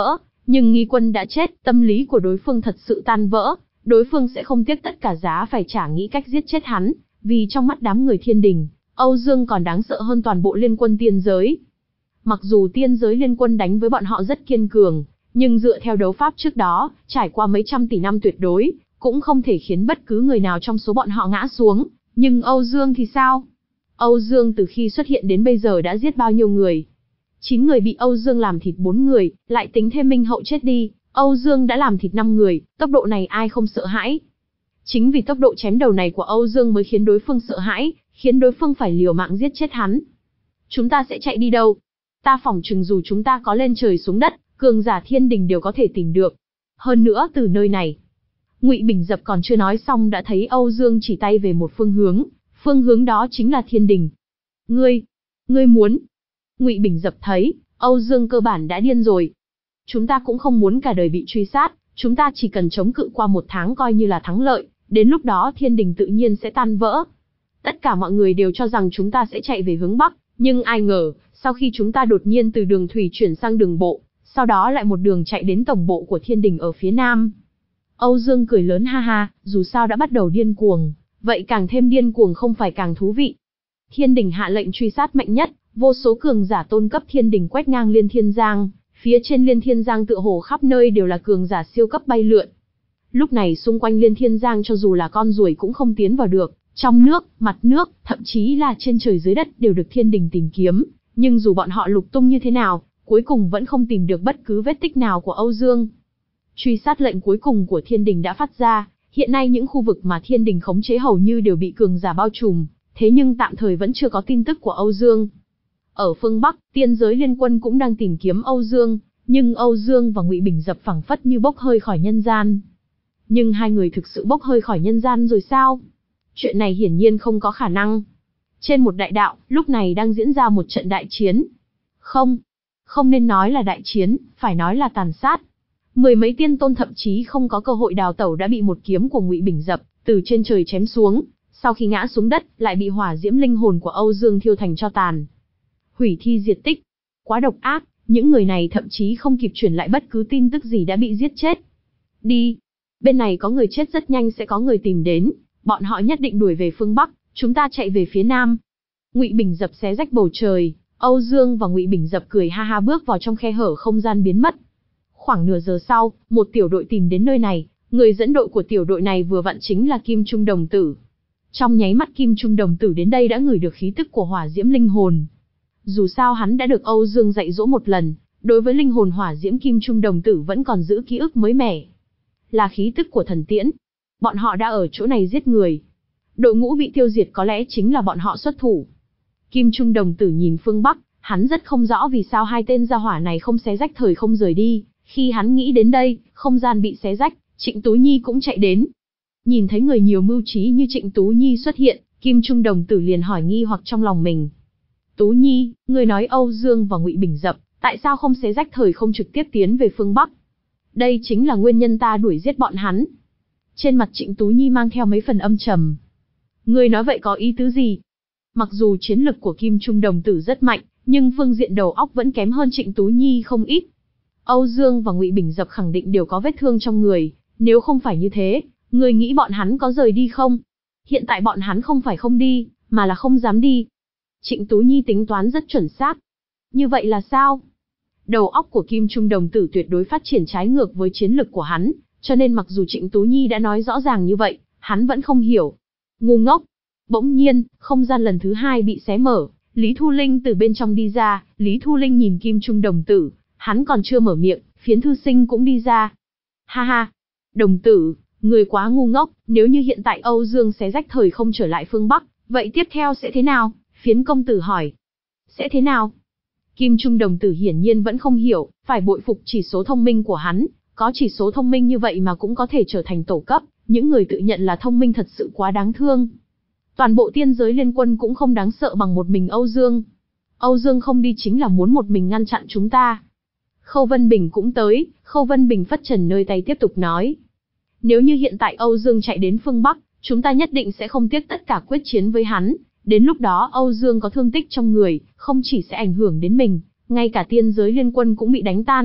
A: Nhưng Nghi Quân đã chết, tâm lý của đối phương thật sự tan vỡ, đối phương sẽ không tiếc tất cả giá phải trả nghĩ cách giết chết hắn, vì trong mắt đám người Thiên Đình, Âu Dương còn đáng sợ hơn toàn bộ liên quân tiên giới. Mặc dù tiên giới liên quân đánh với bọn họ rất kiên cường, nhưng dựa theo đấu pháp trước đó, trải qua mấy trăm tỷ năm tuyệt đối, cũng không thể khiến bất cứ người nào trong số bọn họ ngã xuống. Nhưng Âu Dương thì sao? Âu Dương từ khi xuất hiện đến bây giờ đã giết bao nhiêu người? chín người bị Âu Dương làm thịt bốn người, lại tính thêm Minh Hậu chết đi, Âu Dương đã làm thịt năm người, tốc độ này ai không sợ hãi? Chính vì tốc độ chém đầu này của Âu Dương mới khiến đối phương sợ hãi, khiến đối phương phải liều mạng giết chết hắn. Chúng ta sẽ chạy đi đâu? Ta phỏng chừng dù chúng ta có lên trời xuống đất, cường giả Thiên Đình đều có thể tìm được. Hơn nữa từ nơi này, Ngụy Bình Dập còn chưa nói xong đã thấy Âu Dương chỉ tay về một phương hướng, phương hướng đó chính là Thiên Đình. Ngươi, ngươi muốn? Ngụy Bình Dập thấy, Âu Dương cơ bản đã điên rồi. Chúng ta cũng không muốn cả đời bị truy sát, chúng ta chỉ cần chống cự qua một tháng coi như là thắng lợi, đến lúc đó Thiên Đình tự nhiên sẽ tan vỡ. Tất cả mọi người đều cho rằng chúng ta sẽ chạy về hướng Bắc, nhưng ai ngờ, sau khi chúng ta đột nhiên từ đường thủy chuyển sang đường bộ, sau đó lại một đường chạy đến tổng bộ của Thiên Đình ở phía Nam. Âu Dương cười lớn ha ha, dù sao đã bắt đầu điên cuồng, vậy càng thêm điên cuồng không phải càng thú vị. Thiên Đình hạ lệnh truy sát mạnh nhất, vô số cường giả tôn cấp Thiên Đình quét ngang Liên Thiên Giang, phía trên Liên Thiên Giang tựa hồ khắp nơi đều là cường giả siêu cấp bay lượn. Lúc này xung quanh Liên Thiên Giang cho dù là con ruồi cũng không tiến vào được, trong nước, mặt nước, thậm chí là trên trời dưới đất đều được Thiên Đình tìm kiếm, nhưng dù bọn họ lục tung như thế nào, cuối cùng vẫn không tìm được bất cứ vết tích nào của Âu Dương. Truy sát lệnh cuối cùng của Thiên Đình đã phát ra, hiện nay những khu vực mà Thiên Đình khống chế hầu như đều bị cường giả bao trùm, thế nhưng tạm thời vẫn chưa có tin tức của Âu Dương. Ở phương Bắc, tiên giới liên quân cũng đang tìm kiếm Âu Dương, nhưng Âu Dương và Ngụy Bình Dập phảng phất như bốc hơi khỏi nhân gian. Nhưng hai người thực sự bốc hơi khỏi nhân gian rồi sao? Chuyện này hiển nhiên không có khả năng. Trên một đại đạo, lúc này đang diễn ra một trận đại chiến. Không, không nên nói là đại chiến, phải nói là tàn sát. Mười mấy tiên tôn thậm chí không có cơ hội đào tẩu đã bị một kiếm của Ngụy Bình Dập từ trên trời chém xuống, sau khi ngã xuống đất, lại bị hỏa diễm linh hồn của Âu Dương thiêu thành tro tàn. Hủy thi diệt tích, quá độc ác, những người này thậm chí không kịp truyền lại bất cứ tin tức gì đã bị giết chết. Đi, bên này có người chết rất nhanh sẽ có người tìm đến, bọn họ nhất định đuổi về phương Bắc, chúng ta chạy về phía Nam. Ngụy Bình Dập xé rách bầu trời, Âu Dương và Ngụy Bình Dập cười ha ha bước vào trong khe hở không gian biến mất. Khoảng nửa giờ sau, một tiểu đội tìm đến nơi này, người dẫn đội của tiểu đội này vừa vặn chính là Kim Trung Đồng Tử. Trong nháy mắt Kim Trung Đồng Tử đến đây đã ngửi được khí tức của hỏa diễm linh hồn. Dù sao hắn đã được Âu Dương dạy dỗ một lần, đối với linh hồn hỏa diễm Kim Trung Đồng Tử vẫn còn giữ ký ức mới mẻ. Là khí tức của thần tiễn. Bọn họ đã ở chỗ này giết người. Đội ngũ bị tiêu diệt có lẽ chính là bọn họ xuất thủ. Kim Trung Đồng Tử nhìn phương Bắc, hắn rất không rõ vì sao hai tên gia hỏa này không xé rách thời không rời đi. Khi hắn nghĩ đến đây, không gian bị xé rách, Trịnh Tú Nhi cũng chạy đến. Nhìn thấy người nhiều mưu trí như Trịnh Tú Nhi xuất hiện, Kim Trung Đồng Tử liền hỏi nghi hoặc trong lòng mình. Tú Nhi, người nói Âu Dương và Ngụy Bình Dập, tại sao không xé rách thời không trực tiếp tiến về phương Bắc? Đây chính là nguyên nhân ta đuổi giết bọn hắn. Trên mặt Trịnh Tú Nhi mang theo mấy phần âm trầm. Người nói vậy có ý tứ gì? Mặc dù chiến lực của Kim Trung Đồng Tử rất mạnh, nhưng phương diện đầu óc vẫn kém hơn Trịnh Tú Nhi không ít. Âu Dương và Ngụy Bình Dập khẳng định đều có vết thương trong người, nếu không phải như thế, người nghĩ bọn hắn có rời đi không? Hiện tại bọn hắn không phải không đi, mà là không dám đi. Trịnh Tú Nhi tính toán rất chuẩn xác. Như vậy là sao? Đầu óc của Kim Trung Đồng Tử tuyệt đối phát triển trái ngược với chiến lực của hắn, cho nên mặc dù Trịnh Tú Nhi đã nói rõ ràng như vậy, hắn vẫn không hiểu. Ngu ngốc. Bỗng nhiên, không gian lần thứ hai bị xé mở, Lý Thu Linh từ bên trong đi ra, Lý Thu Linh nhìn Kim Trung Đồng Tử, hắn còn chưa mở miệng, Phiến Thư Sinh cũng đi ra. Ha ha, Đồng Tử, người quá ngu ngốc, nếu như hiện tại Âu Dương xé rách thời không trở lại phương Bắc, vậy tiếp theo sẽ thế nào? Phiến công tử hỏi. Sẽ thế nào? Kim Trung Đồng Tử hiển nhiên vẫn không hiểu, phải bội phục chỉ số thông minh của hắn, có chỉ số thông minh như vậy mà cũng có thể trở thành tổ cấp, những người tự nhận là thông minh thật sự quá đáng thương. Toàn bộ tiên giới liên quân cũng không đáng sợ bằng một mình Âu Dương. Âu Dương không đi chính là muốn một mình ngăn chặn chúng ta. Khâu Vân Bình cũng tới, Khâu Vân Bình phất trần nơi tay tiếp tục nói. Nếu như hiện tại Âu Dương chạy đến phương Bắc, chúng ta nhất định sẽ không tiếc tất cả quyết chiến với hắn. Đến lúc đó Âu Dương có thương tích trong người, không chỉ sẽ ảnh hưởng đến mình, ngay cả tiên giới liên quân cũng bị đánh tan.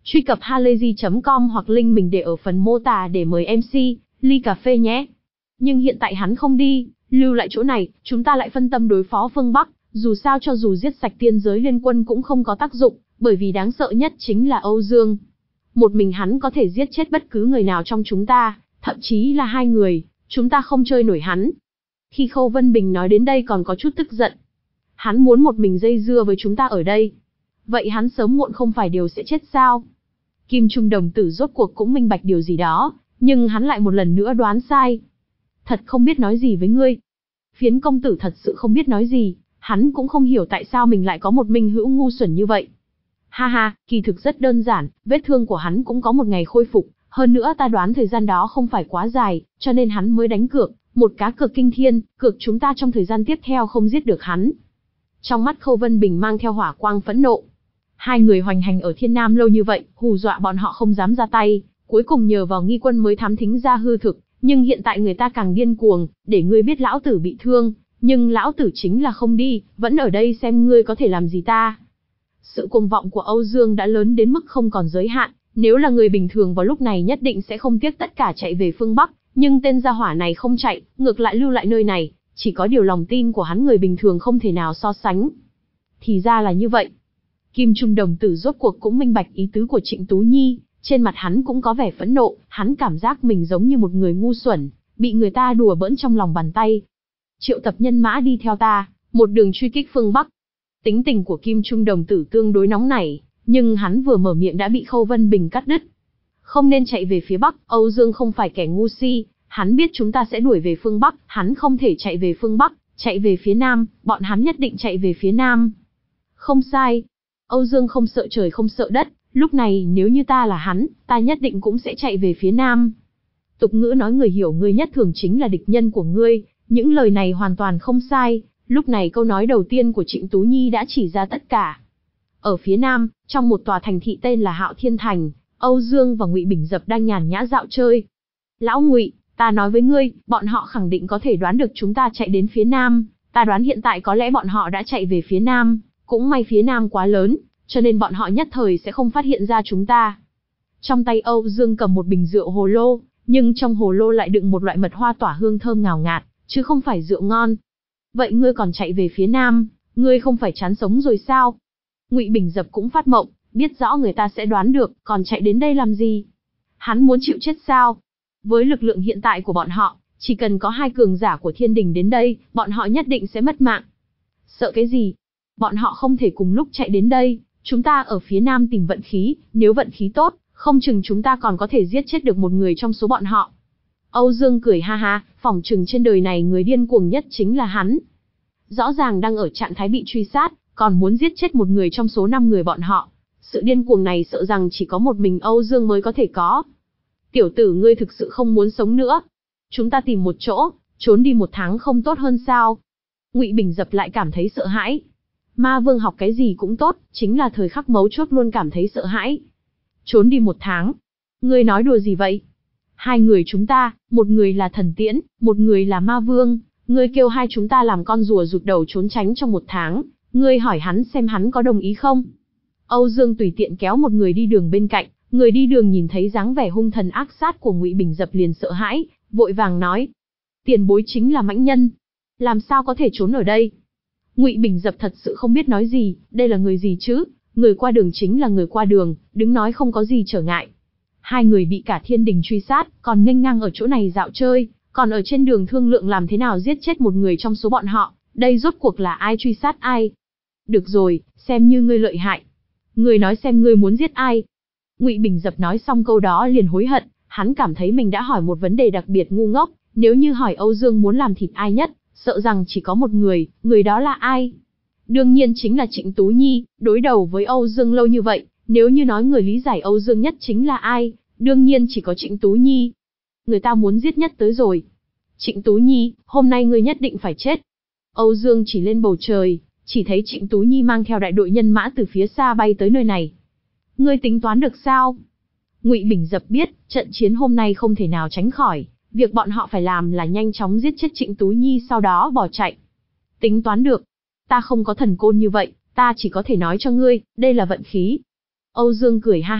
A: Truy cập halayzi chấm com hoặc link mình để ở phần mô tả để mời em xê, ly cà phê nhé. Nhưng hiện tại hắn không đi, lưu lại chỗ này, chúng ta lại phân tâm đối phó phương Bắc, dù sao cho dù giết sạch tiên giới liên quân cũng không có tác dụng, bởi vì đáng sợ nhất chính là Âu Dương. Một mình hắn có thể giết chết bất cứ người nào trong chúng ta, thậm chí là hai người, chúng ta không chơi nổi hắn. Khi Khâu Vân Bình nói đến đây còn có chút tức giận. Hắn muốn một mình dây dưa với chúng ta ở đây. Vậy hắn sớm muộn không phải đều sẽ chết sao? Kim Trung đồng tử rốt cuộc cũng minh bạch điều gì đó, nhưng hắn lại một lần nữa đoán sai. Thật không biết nói gì với ngươi. Phiến công tử thật sự không biết nói gì, hắn cũng không hiểu tại sao mình lại có một minh hữu ngu xuẩn như vậy. Ha ha, kỳ thực rất đơn giản, vết thương của hắn cũng có một ngày khôi phục, hơn nữa ta đoán thời gian đó không phải quá dài, cho nên hắn mới đánh cược, một cá cược kinh thiên, cược chúng ta trong thời gian tiếp theo không giết được hắn. Trong mắt Khâu Vân Bình mang theo hỏa quang phẫn nộ. Hai người hoành hành ở Thiên Nam lâu như vậy, hù dọa bọn họ không dám ra tay, cuối cùng nhờ vào nghi quân mới thám thính ra hư thực, nhưng hiện tại người ta càng điên cuồng, để ngươi biết lão tử bị thương, nhưng lão tử chính là không đi, vẫn ở đây xem ngươi có thể làm gì ta. Sự cuồng vọng của Âu Dương đã lớn đến mức không còn giới hạn, nếu là người bình thường vào lúc này nhất định sẽ không tiếc tất cả chạy về phương Bắc, nhưng tên gia hỏa này không chạy, ngược lại lưu lại nơi này, chỉ có điều lòng tin của hắn người bình thường không thể nào so sánh. Thì ra là như vậy. Kim Trung đồng tử rốt cuộc cũng minh bạch ý tứ của Trịnh Tú Nhi, trên mặt hắn cũng có vẻ phẫn nộ, hắn cảm giác mình giống như một người ngu xuẩn, bị người ta đùa bỡn trong lòng bàn tay. Triệu tập nhân mã đi theo ta, một đường truy kích phương Bắc. Tính tình của Kim Trung đồng tử tương đối nóng nảy, nhưng hắn vừa mở miệng đã bị Khâu Vân Bình cắt đứt. Không nên chạy về phía Bắc, Âu Dương không phải kẻ ngu si, hắn biết chúng ta sẽ đuổi về phương Bắc, hắn không thể chạy về phương Bắc, chạy về phía Nam, bọn hắn nhất định chạy về phía Nam. Không sai. Âu Dương không sợ trời không sợ đất, lúc này nếu như ta là hắn, ta nhất định cũng sẽ chạy về phía Nam. Tục ngữ nói người hiểu ngươi nhất thường chính là địch nhân của ngươi, những lời này hoàn toàn không sai, lúc này câu nói đầu tiên của Trịnh Tú Nhi đã chỉ ra tất cả. Ở phía Nam, trong một tòa thành thị tên là Hạo Thiên Thành, Âu Dương và Ngụy Bình Dập đang nhàn nhã dạo chơi. Lão Ngụy, ta nói với ngươi, bọn họ khẳng định có thể đoán được chúng ta chạy đến phía Nam, ta đoán hiện tại có lẽ bọn họ đã chạy về phía Nam, cũng may phía Nam quá lớn, cho nên bọn họ nhất thời sẽ không phát hiện ra chúng ta. Trong tay Âu Dương cầm một bình rượu hồ lô, nhưng trong hồ lô lại đựng một loại mật hoa tỏa hương thơm ngào ngạt, chứ không phải rượu ngon. Vậy ngươi còn chạy về phía Nam, ngươi không phải chán sống rồi sao? Ngụy Bình Dập cũng phát mộng, biết rõ người ta sẽ đoán được, còn chạy đến đây làm gì? Hắn muốn chịu chết sao? Với lực lượng hiện tại của bọn họ, chỉ cần có hai cường giả của thiên đình đến đây, bọn họ nhất định sẽ mất mạng. Sợ cái gì? Bọn họ không thể cùng lúc chạy đến đây, chúng ta ở phía Nam tìm vận khí, nếu vận khí tốt, không chừng chúng ta còn có thể giết chết được một người trong số bọn họ. Âu Dương cười ha ha, phỏng chừng trên đời này người điên cuồng nhất chính là hắn. Rõ ràng đang ở trạng thái bị truy sát, còn muốn giết chết một người trong số năm người bọn họ. Sự điên cuồng này sợ rằng chỉ có một mình Âu Dương mới có thể có. Tiểu tử ngươi thực sự không muốn sống nữa. Chúng ta tìm một chỗ, trốn đi một tháng không tốt hơn sao? Ngụy Bình Dập lại cảm thấy sợ hãi. Ma Vương học cái gì cũng tốt, chính là thời khắc mấu chốt luôn cảm thấy sợ hãi. Trốn đi một tháng? Ngươi nói đùa gì vậy? Hai người chúng ta, một người là thần tiễn, một người là Ma Vương, ngươi kêu hai chúng ta làm con rùa rụt đầu trốn tránh trong một tháng, ngươi hỏi hắn xem hắn có đồng ý không? Âu Dương tùy tiện kéo một người đi đường bên cạnh, người đi đường nhìn thấy dáng vẻ hung thần ác sát của Ngụy Bình Dập liền sợ hãi, vội vàng nói: tiền bối chính là mãnh nhân, làm sao có thể trốn ở đây? Ngụy Bình Dập thật sự không biết nói gì, đây là người gì chứ? Người qua đường chính là người qua đường, đứng nói không có gì trở ngại. Hai người bị cả thiên đình truy sát, còn nghênh ngang ở chỗ này dạo chơi, còn ở trên đường thương lượng làm thế nào giết chết một người trong số bọn họ, đây rốt cuộc là ai truy sát ai? Được rồi, xem như ngươi lợi hại. Ngươi nói xem ngươi muốn giết ai? Ngụy Bình Dập nói xong câu đó liền hối hận, hắn cảm thấy mình đã hỏi một vấn đề đặc biệt ngu ngốc, nếu như hỏi Âu Dương muốn làm thịt ai nhất, sợ rằng chỉ có một người, người đó là ai? Đương nhiên chính là Trịnh Tú Nhi, đối đầu với Âu Dương lâu như vậy, nếu như nói người lý giải Âu Dương nhất chính là ai, đương nhiên chỉ có Trịnh Tú Nhi. Người ta muốn giết nhất tới rồi. Trịnh Tú Nhi, hôm nay ngươi nhất định phải chết. Âu Dương chỉ lên bầu trời, chỉ thấy Trịnh Tú Nhi mang theo đại đội nhân mã từ phía xa bay tới nơi này. Ngươi tính toán được sao? Ngụy Bình Dập biết, trận chiến hôm nay không thể nào tránh khỏi, việc bọn họ phải làm là nhanh chóng giết chết Trịnh Tú Nhi sau đó bỏ chạy. Tính toán được. Ta không có thần côn như vậy, ta chỉ có thể nói cho ngươi, đây là vận khí. Âu Dương cười ha ha,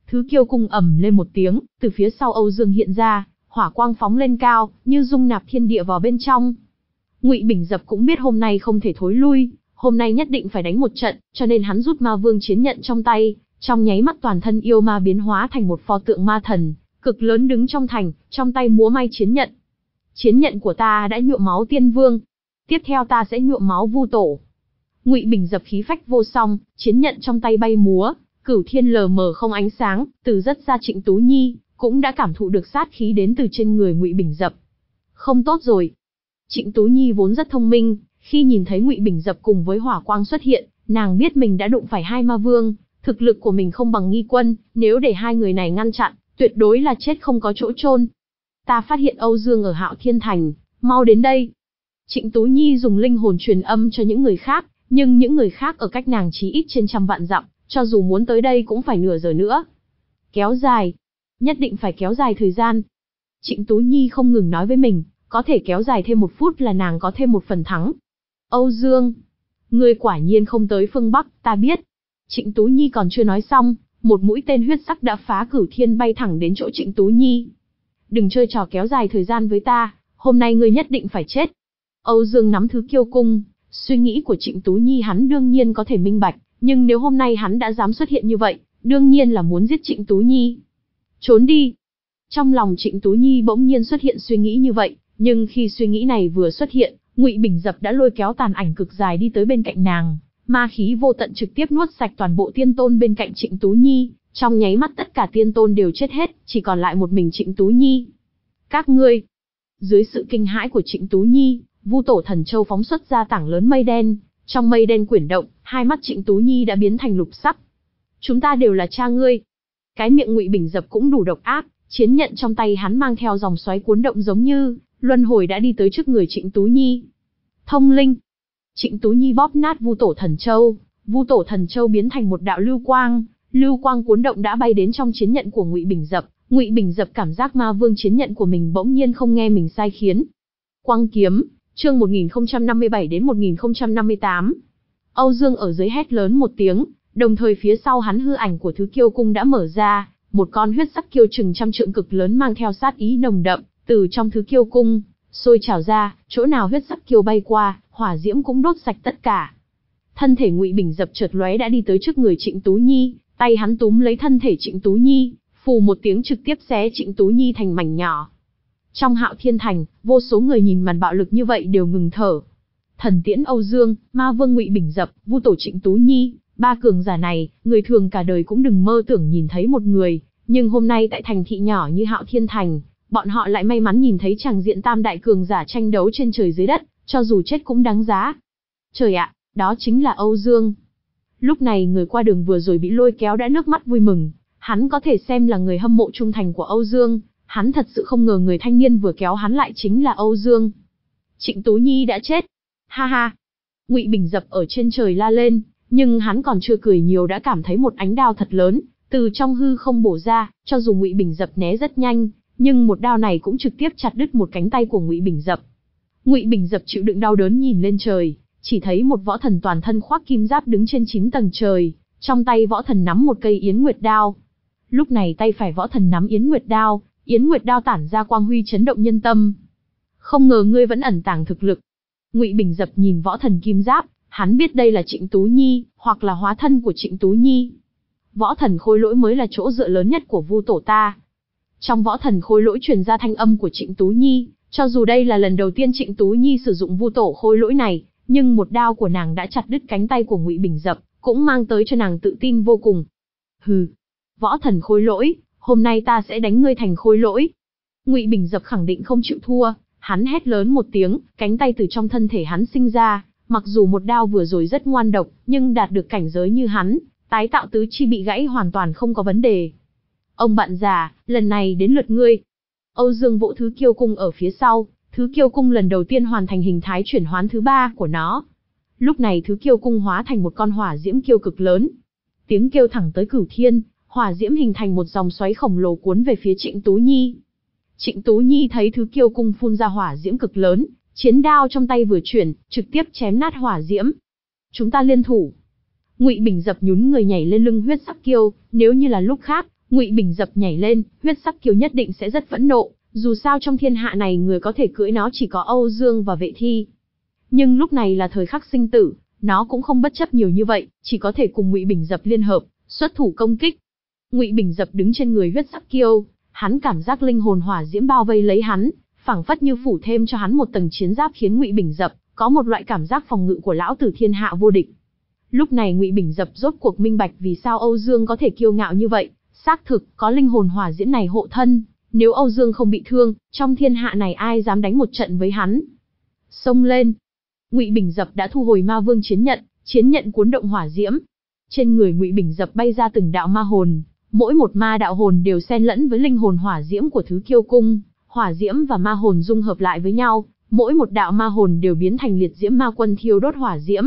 A: Thứ kiêu cung ầm lên một tiếng, từ phía sau Âu Dương hiện ra, hỏa quang phóng lên cao, như dung nạp thiên địa vào bên trong. Ngụy Bình Dập cũng biết hôm nay không thể thối lui, hôm nay nhất định phải đánh một trận, cho nên hắn rút ma vương chiến nhận trong tay, trong nháy mắt toàn thân yêu ma biến hóa thành một pho tượng ma thần, cực lớn đứng trong thành, trong tay múa may chiến nhận. Chiến nhận của ta đã nhuộm máu tiên vương, tiếp theo ta sẽ nhuộm máu vu tổ. Ngụy Bình Dập khí phách vô song, chiến nhận trong tay bay múa, cửu thiên lờ mờ không ánh sáng, từ rất xa Trịnh Tú Nhi cũng đã cảm thụ được sát khí đến từ trên người Ngụy Bình Dập. Không tốt rồi. Trịnh Tú Nhi vốn rất thông minh, khi nhìn thấy Ngụy Bình Dập cùng với hỏa quang xuất hiện, nàng biết mình đã đụng phải hai ma vương, thực lực của mình không bằng Nghi Quân, nếu để hai người này ngăn chặn, tuyệt đối là chết không có chỗ chôn. Ta phát hiện Âu Dương ở Hạo Thiên Thành, mau đến đây. Trịnh Tú Nhi dùng linh hồn truyền âm cho những người khác, nhưng những người khác ở cách nàng chí ít trên trăm vạn dặm, cho dù muốn tới đây cũng phải nửa giờ nữa. Kéo dài, nhất định phải kéo dài thời gian. Trịnh Tú Nhi không ngừng nói với mình, có thể kéo dài thêm một phút là nàng có thêm một phần thắng. Âu Dương, ngươi quả nhiên không tới phương Bắc, ta biết. Trịnh Tú Nhi còn chưa nói xong, một mũi tên huyết sắc đã phá cửu thiên bay thẳng đến chỗ Trịnh Tú Nhi. Đừng chơi trò kéo dài thời gian với ta, hôm nay ngươi nhất định phải chết. Âu Dương nắm thứ kiêu cung, suy nghĩ của Trịnh Tú Nhi hắn đương nhiên có thể minh bạch, nhưng nếu hôm nay hắn đã dám xuất hiện như vậy, đương nhiên là muốn giết Trịnh Tú Nhi. Trốn đi. Trong lòng Trịnh Tú Nhi bỗng nhiên xuất hiện suy nghĩ như vậy, nhưng khi suy nghĩ này vừa xuất hiện, Ngụy Bình Dập đã lôi kéo tàn ảnh cực dài đi tới bên cạnh nàng, ma khí vô tận trực tiếp nuốt sạch toàn bộ tiên tôn bên cạnh Trịnh Tú Nhi, trong nháy mắt tất cả tiên tôn đều chết hết, chỉ còn lại một mình Trịnh Tú Nhi. Các ngươi. Dưới sự kinh hãi của Trịnh Tú Nhi, Vu Tổ Thần Châu phóng xuất ra tảng lớn mây đen, trong mây đen quyển động, hai mắt Trịnh Tú Nhi đã biến thành lục sắc. Chúng ta đều là cha ngươi. Cái miệng Ngụy Bình Dập cũng đủ độc ác, chiến nhận trong tay hắn mang theo dòng xoáy cuốn động giống như luân hồi đã đi tới trước người Trịnh Tú Nhi. Thông linh. Trịnh Tú Nhi bóp nát Vu Tổ Thần Châu, Vu Tổ Thần Châu biến thành một đạo lưu quang, lưu quang cuốn động đã bay đến trong chiến nhận của Ngụy Bình Dập. Ngụy Bình Dập cảm giác ma vương chiến nhận của mình bỗng nhiên không nghe mình sai khiến. Quang kiếm, chương một nghìn không trăm năm mươi bảy đến một nghìn không trăm năm mươi tám. Âu Dương ở dưới hét lớn một tiếng, đồng thời phía sau hắn hư ảnh của thứ kiêu cung đã mở ra, một con huyết sắc kiêu chừng trăm trượng cực lớn mang theo sát ý nồng đậm, từ trong thứ kiêu cung sôi trào ra, chỗ nào huyết sắc kiêu bay qua, hỏa diễm cũng đốt sạch tất cả. Thân thể Ngụy Bình Dập chợt lóe đã đi tới trước người Trịnh Tú Nhi, tay hắn túm lấy thân thể Trịnh Tú Nhi, phù một tiếng trực tiếp xé Trịnh Tú Nhi thành mảnh nhỏ. Trong Hạo Thiên Thành, vô số người nhìn màn bạo lực như vậy đều ngừng thở. Thần Tiễn Âu Dương, Ma Vương Ngụy Bình Dập, Vu Tổ Trịnh Tú Nhi, ba cường giả này, người thường cả đời cũng đừng mơ tưởng nhìn thấy một người, nhưng hôm nay tại thành thị nhỏ như Hạo Thiên Thành, bọn họ lại may mắn nhìn thấy tràng diện tam đại cường giả tranh đấu trên trời dưới đất, cho dù chết cũng đáng giá. Trời ạ, đó chính là Âu Dương. Lúc này người qua đường vừa rồi bị lôi kéo đã nước mắt vui mừng, hắn có thể xem là người hâm mộ trung thành của Âu Dương, hắn thật sự không ngờ người thanh niên vừa kéo hắn lại chính là Âu Dương. Trịnh Tú Nhi đã chết. Ha ha. Ngụy Bình Dập ở trên trời la lên, nhưng hắn còn chưa cười nhiều đã cảm thấy một ánh đao thật lớn từ trong hư không bổ ra, cho dù Ngụy Bình Dập né rất nhanh, nhưng một đao này cũng trực tiếp chặt đứt một cánh tay của Ngụy Bình Dập. Ngụy Bình Dập chịu đựng đau đớn nhìn lên trời, chỉ thấy một võ thần toàn thân khoác kim giáp đứng trên chín tầng trời, trong tay võ thần nắm một cây Yến Nguyệt đao. Lúc này tay phải võ thần nắm Yến Nguyệt đao, Yến Nguyệt đao tản ra quang huy chấn động nhân tâm. Không ngờ ngươi vẫn ẩn tàng thực lực. Ngụy Bình Dập nhìn võ thần kim giáp, hắn biết đây là Trịnh Tú Nhi, hoặc là hóa thân của Trịnh Tú Nhi. Võ thần khôi lỗi mới là chỗ dựa lớn nhất của Vu Tổ ta. Trong võ thần khôi lỗi truyền ra thanh âm của Trịnh Tú Nhi, cho dù đây là lần đầu tiên Trịnh Tú Nhi sử dụng Vu Tổ khôi lỗi này, nhưng một đao của nàng đã chặt đứt cánh tay của Ngụy Bình Dập, cũng mang tới cho nàng tự tin vô cùng. Hừ, võ thần khôi lỗi, hôm nay ta sẽ đánh ngươi thành khôi lỗi. Ngụy Bình Dập khẳng định không chịu thua, hắn hét lớn một tiếng, cánh tay từ trong thân thể hắn sinh ra, mặc dù một đao vừa rồi rất ngoan độc, nhưng đạt được cảnh giới như hắn, tái tạo tứ chi bị gãy hoàn toàn không có vấn đề. Ông bạn già, lần này đến lượt ngươi. Âu Dương vỗ thứ kiêu cung ở phía sau, thứ kiêu cung lần đầu tiên hoàn thành hình thái chuyển hoán thứ ba của nó. Lúc này thứ kiêu cung hóa thành một con hỏa diễm kiêu cực lớn. Tiếng kêu thẳng tới cửu thiên, hỏa diễm hình thành một dòng xoáy khổng lồ cuốn về phía Trịnh Tú Nhi. Trịnh Tú Nhi thấy thứ kiêu cung phun ra hỏa diễm cực lớn, chiến đao trong tay vừa chuyển, trực tiếp chém nát hỏa diễm. Chúng ta liên thủ. Ngụy Bình Dập nhún người nhảy lên lưng huyết sắc kiêu, nếu như là lúc khác, Ngụy Bình Dập nhảy lên, huyết sắc kiêu nhất định sẽ rất phẫn nộ, dù sao trong thiên hạ này người có thể cưỡi nó chỉ có Âu Dương và Vệ Thi. Nhưng lúc này là thời khắc sinh tử, nó cũng không bất chấp nhiều như vậy, chỉ có thể cùng Ngụy Bình Dập liên hợp, xuất thủ công kích. Ngụy Bình Dập đứng trên người huyết sắc kiêu, hắn cảm giác linh hồn hỏa diễm bao vây lấy hắn, phảng phất như phủ thêm cho hắn một tầng chiến giáp, khiến Ngụy Bình Dập có một loại cảm giác phòng ngự của lão tử thiên hạ vô địch. Lúc này Ngụy Bình Dập rốt cuộc minh bạch vì sao Âu Dương có thể kiêu ngạo như vậy, xác thực có linh hồn hỏa diễm này hộ thân, nếu Âu Dương không bị thương, trong thiên hạ này ai dám đánh một trận với hắn. Xông lên. Ngụy Bình Dập đã thu hồi Ma Vương chiến nhận, chiến nhận cuốn động hỏa diễm. Trên người Ngụy Bình Dập bay ra từng đạo ma hồn, mỗi một ma đạo hồn đều xen lẫn với linh hồn hỏa diễm của Thứ Kiêu Cung, hỏa diễm và ma hồn dung hợp lại với nhau, mỗi một đạo ma hồn đều biến thành liệt diễm ma quân thiêu đốt hỏa diễm.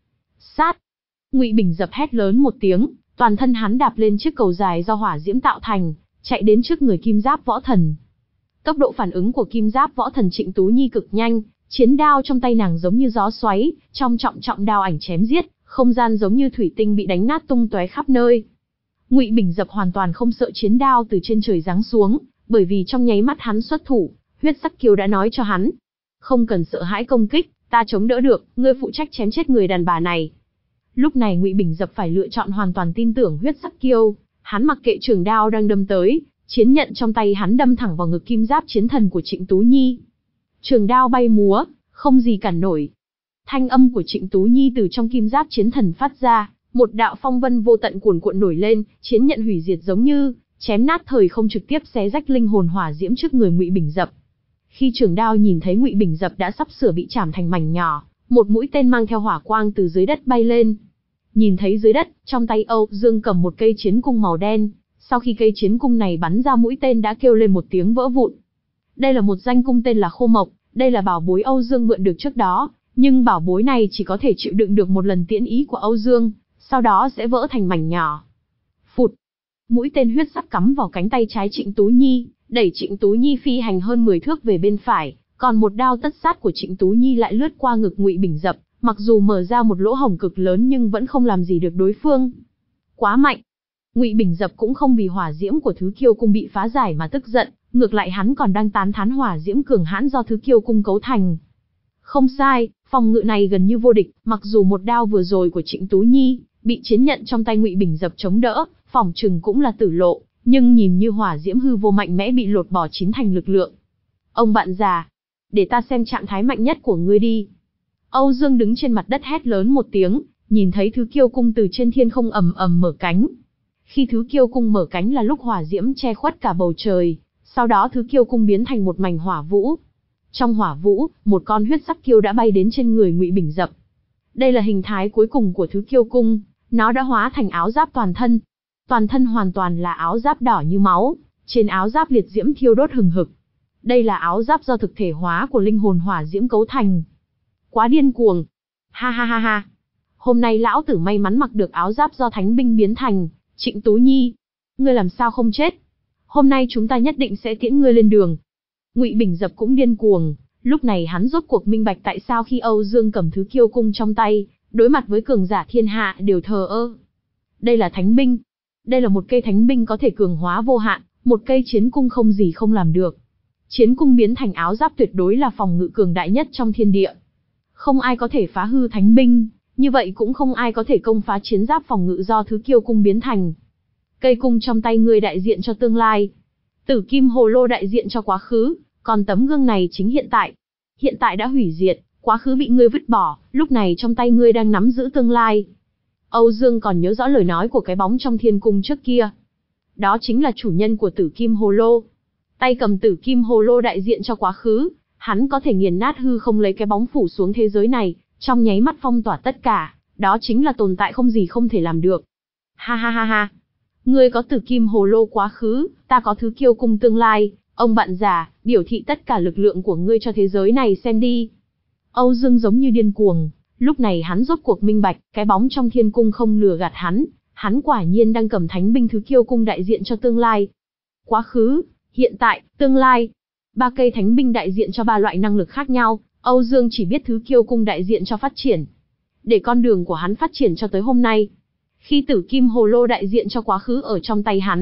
A: Sát! Ngụy Bình Dập hét lớn một tiếng, toàn thân hắn đạp lên chiếc cầu dài do hỏa diễm tạo thành, chạy đến trước người Kim Giáp Võ Thần. Tốc độ phản ứng của Kim Giáp Võ Thần Trịnh Tú Nhi cực nhanh, chiến đao trong tay nàng giống như gió xoáy, trong trọng trọng đao ảnh chém giết, không gian giống như thủy tinh bị đánh nát tung tóe khắp nơi. Ngụy Bình Dập hoàn toàn không sợ chiến đao từ trên trời giáng xuống, bởi vì trong nháy mắt hắn xuất thủ, huyết sắc kiêu đã nói cho hắn, không cần sợ hãi công kích, ta chống đỡ được, ngươi phụ trách chém chết người đàn bà này. Lúc này Ngụy Bình Dập phải lựa chọn hoàn toàn tin tưởng huyết sắc kiêu, hắn mặc kệ trường đao đang đâm tới, chiến nhận trong tay hắn đâm thẳng vào ngực kim giáp chiến thần của Trịnh Tú Nhi. Trường đao bay múa, không gì cản nổi. Thanh âm của Trịnh Tú Nhi từ trong kim giáp chiến thần phát ra, một đạo phong vân vô tận cuồn cuộn nổi lên, chiến nhận hủy diệt giống như chém nát thời không, trực tiếp xé rách linh hồn hỏa diễm trước người Ngụy Bình Dập. Khi trường đao nhìn thấy Ngụy Bình Dập đã sắp sửa bị chảm thành mảnh nhỏ, một mũi tên mang theo hỏa quang từ dưới đất bay lên. Nhìn thấy dưới đất, trong tay Âu Dương cầm một cây chiến cung màu đen, sau khi cây chiến cung này bắn ra mũi tên đã kêu lên một tiếng vỡ vụn. Đây là một danh cung tên là Khô Mộc, đây là bảo bối Âu Dương mượn được trước đó, nhưng bảo bối này chỉ có thể chịu đựng được một lần tiễn ý của Âu Dương, sau đó sẽ vỡ thành mảnh nhỏ. Phụt! Mũi tên huyết sắc cắm vào cánh tay trái Trịnh Tú Nhi, đẩy Trịnh Tú Nhi phi hành hơn mười thước về bên phải, còn một đao tất sát của Trịnh Tú Nhi lại lướt qua ngực Ngụy Bình Dập, mặc dù mở ra một lỗ hổng cực lớn nhưng vẫn không làm gì được đối phương. Quá mạnh! Ngụy Bình Dập cũng không vì hỏa diễm của Thứ Kiêu Cung bị phá giải mà tức giận, ngược lại hắn còn đang tán thán hỏa diễm cường hãn do Thứ Kiêu Cung cấu thành. Không sai, phòng ngự này gần như vô địch, mặc dù một đao vừa rồi của Trịnh Tú Nhi bị chiến nhận trong tay Ngụy Bình Dập chống đỡ, phỏng chừng cũng là tử lộ, nhưng nhìn như hỏa diễm hư vô mạnh mẽ bị lột bỏ chín thành lực lượng. Ông bạn già, để ta xem trạng thái mạnh nhất của ngươi đi. Âu Dương đứng trên mặt đất hét lớn một tiếng, nhìn thấy Thứ Kiêu Cung từ trên thiên không ầm ầm mở cánh. Khi Thứ Kiêu Cung mở cánh là lúc hỏa diễm che khuất cả bầu trời, sau đó Thứ Kiêu Cung biến thành một mảnh hỏa vũ. Trong hỏa vũ, một con huyết sắc kiêu đã bay đến trên người Ngụy Bình Dập. Đây là hình thái cuối cùng của Thứ Kiêu Cung, nó đã hóa thành áo giáp toàn thân. Toàn thân hoàn toàn là áo giáp đỏ như máu, trên áo giáp liệt diễm thiêu đốt hừng hực. Đây là áo giáp do thực thể hóa của linh hồn hỏa diễm cấu thành. Quá điên cuồng. Ha ha ha ha. Hôm nay lão tử may mắn mặc được áo giáp do thánh binh biến thành. Trịnh Tú Nhi, ngươi làm sao không chết? Hôm nay chúng ta nhất định sẽ tiễn ngươi lên đường. Ngụy Bình Dập cũng điên cuồng, lúc này hắn rốt cuộc minh bạch tại sao khi Âu Dương cầm Thứ Kiêu Cung trong tay, đối mặt với cường giả thiên hạ đều thờ ơ. Đây là thánh binh. Đây là một cây thánh binh có thể cường hóa vô hạn, một cây chiến cung không gì không làm được. Chiến cung biến thành áo giáp tuyệt đối là phòng ngự cường đại nhất trong thiên địa. Không ai có thể phá hư thánh binh, như vậy cũng không ai có thể công phá chiến giáp phòng ngự do Thứ Kiêu Cung biến thành. Cây cung trong tay ngươi đại diện cho tương lai, Tử Kim Hồ Lô đại diện cho quá khứ, còn tấm gương này chính hiện tại. Hiện tại đã hủy diệt, quá khứ bị ngươi vứt bỏ, lúc này trong tay ngươi đang nắm giữ tương lai. Âu Dương còn nhớ rõ lời nói của cái bóng trong thiên cung trước kia. Đó chính là chủ nhân của Tử Kim Hồ Lô. Tay cầm Tử Kim Hồ Lô đại diện cho quá khứ, hắn có thể nghiền nát hư không lấy cái bóng phủ xuống thế giới này, trong nháy mắt phong tỏa tất cả, đó chính là tồn tại không gì không thể làm được. Ha ha ha ha. Ngươi có Tử Kim Hồ Lô quá khứ, ta có Thứ Kiêu Cung tương lai, ông bạn già, biểu thị tất cả lực lượng của ngươi cho thế giới này xem đi. Âu Dương giống như điên cuồng, lúc này hắn rốt cuộc minh bạch, cái bóng trong thiên cung không lừa gạt hắn, hắn quả nhiên đang cầm thánh binh Thứ Kiêu Cung đại diện cho tương lai. Quá khứ, hiện tại, tương lai. Ba cây thánh binh đại diện cho ba loại năng lực khác nhau, Âu Dương chỉ biết Thứ Kiêu Cung đại diện cho phát triển. Để con đường của hắn phát triển cho tới hôm nay. Khi Tử Kim Hồ Lô đại diện cho quá khứ ở trong tay hắn,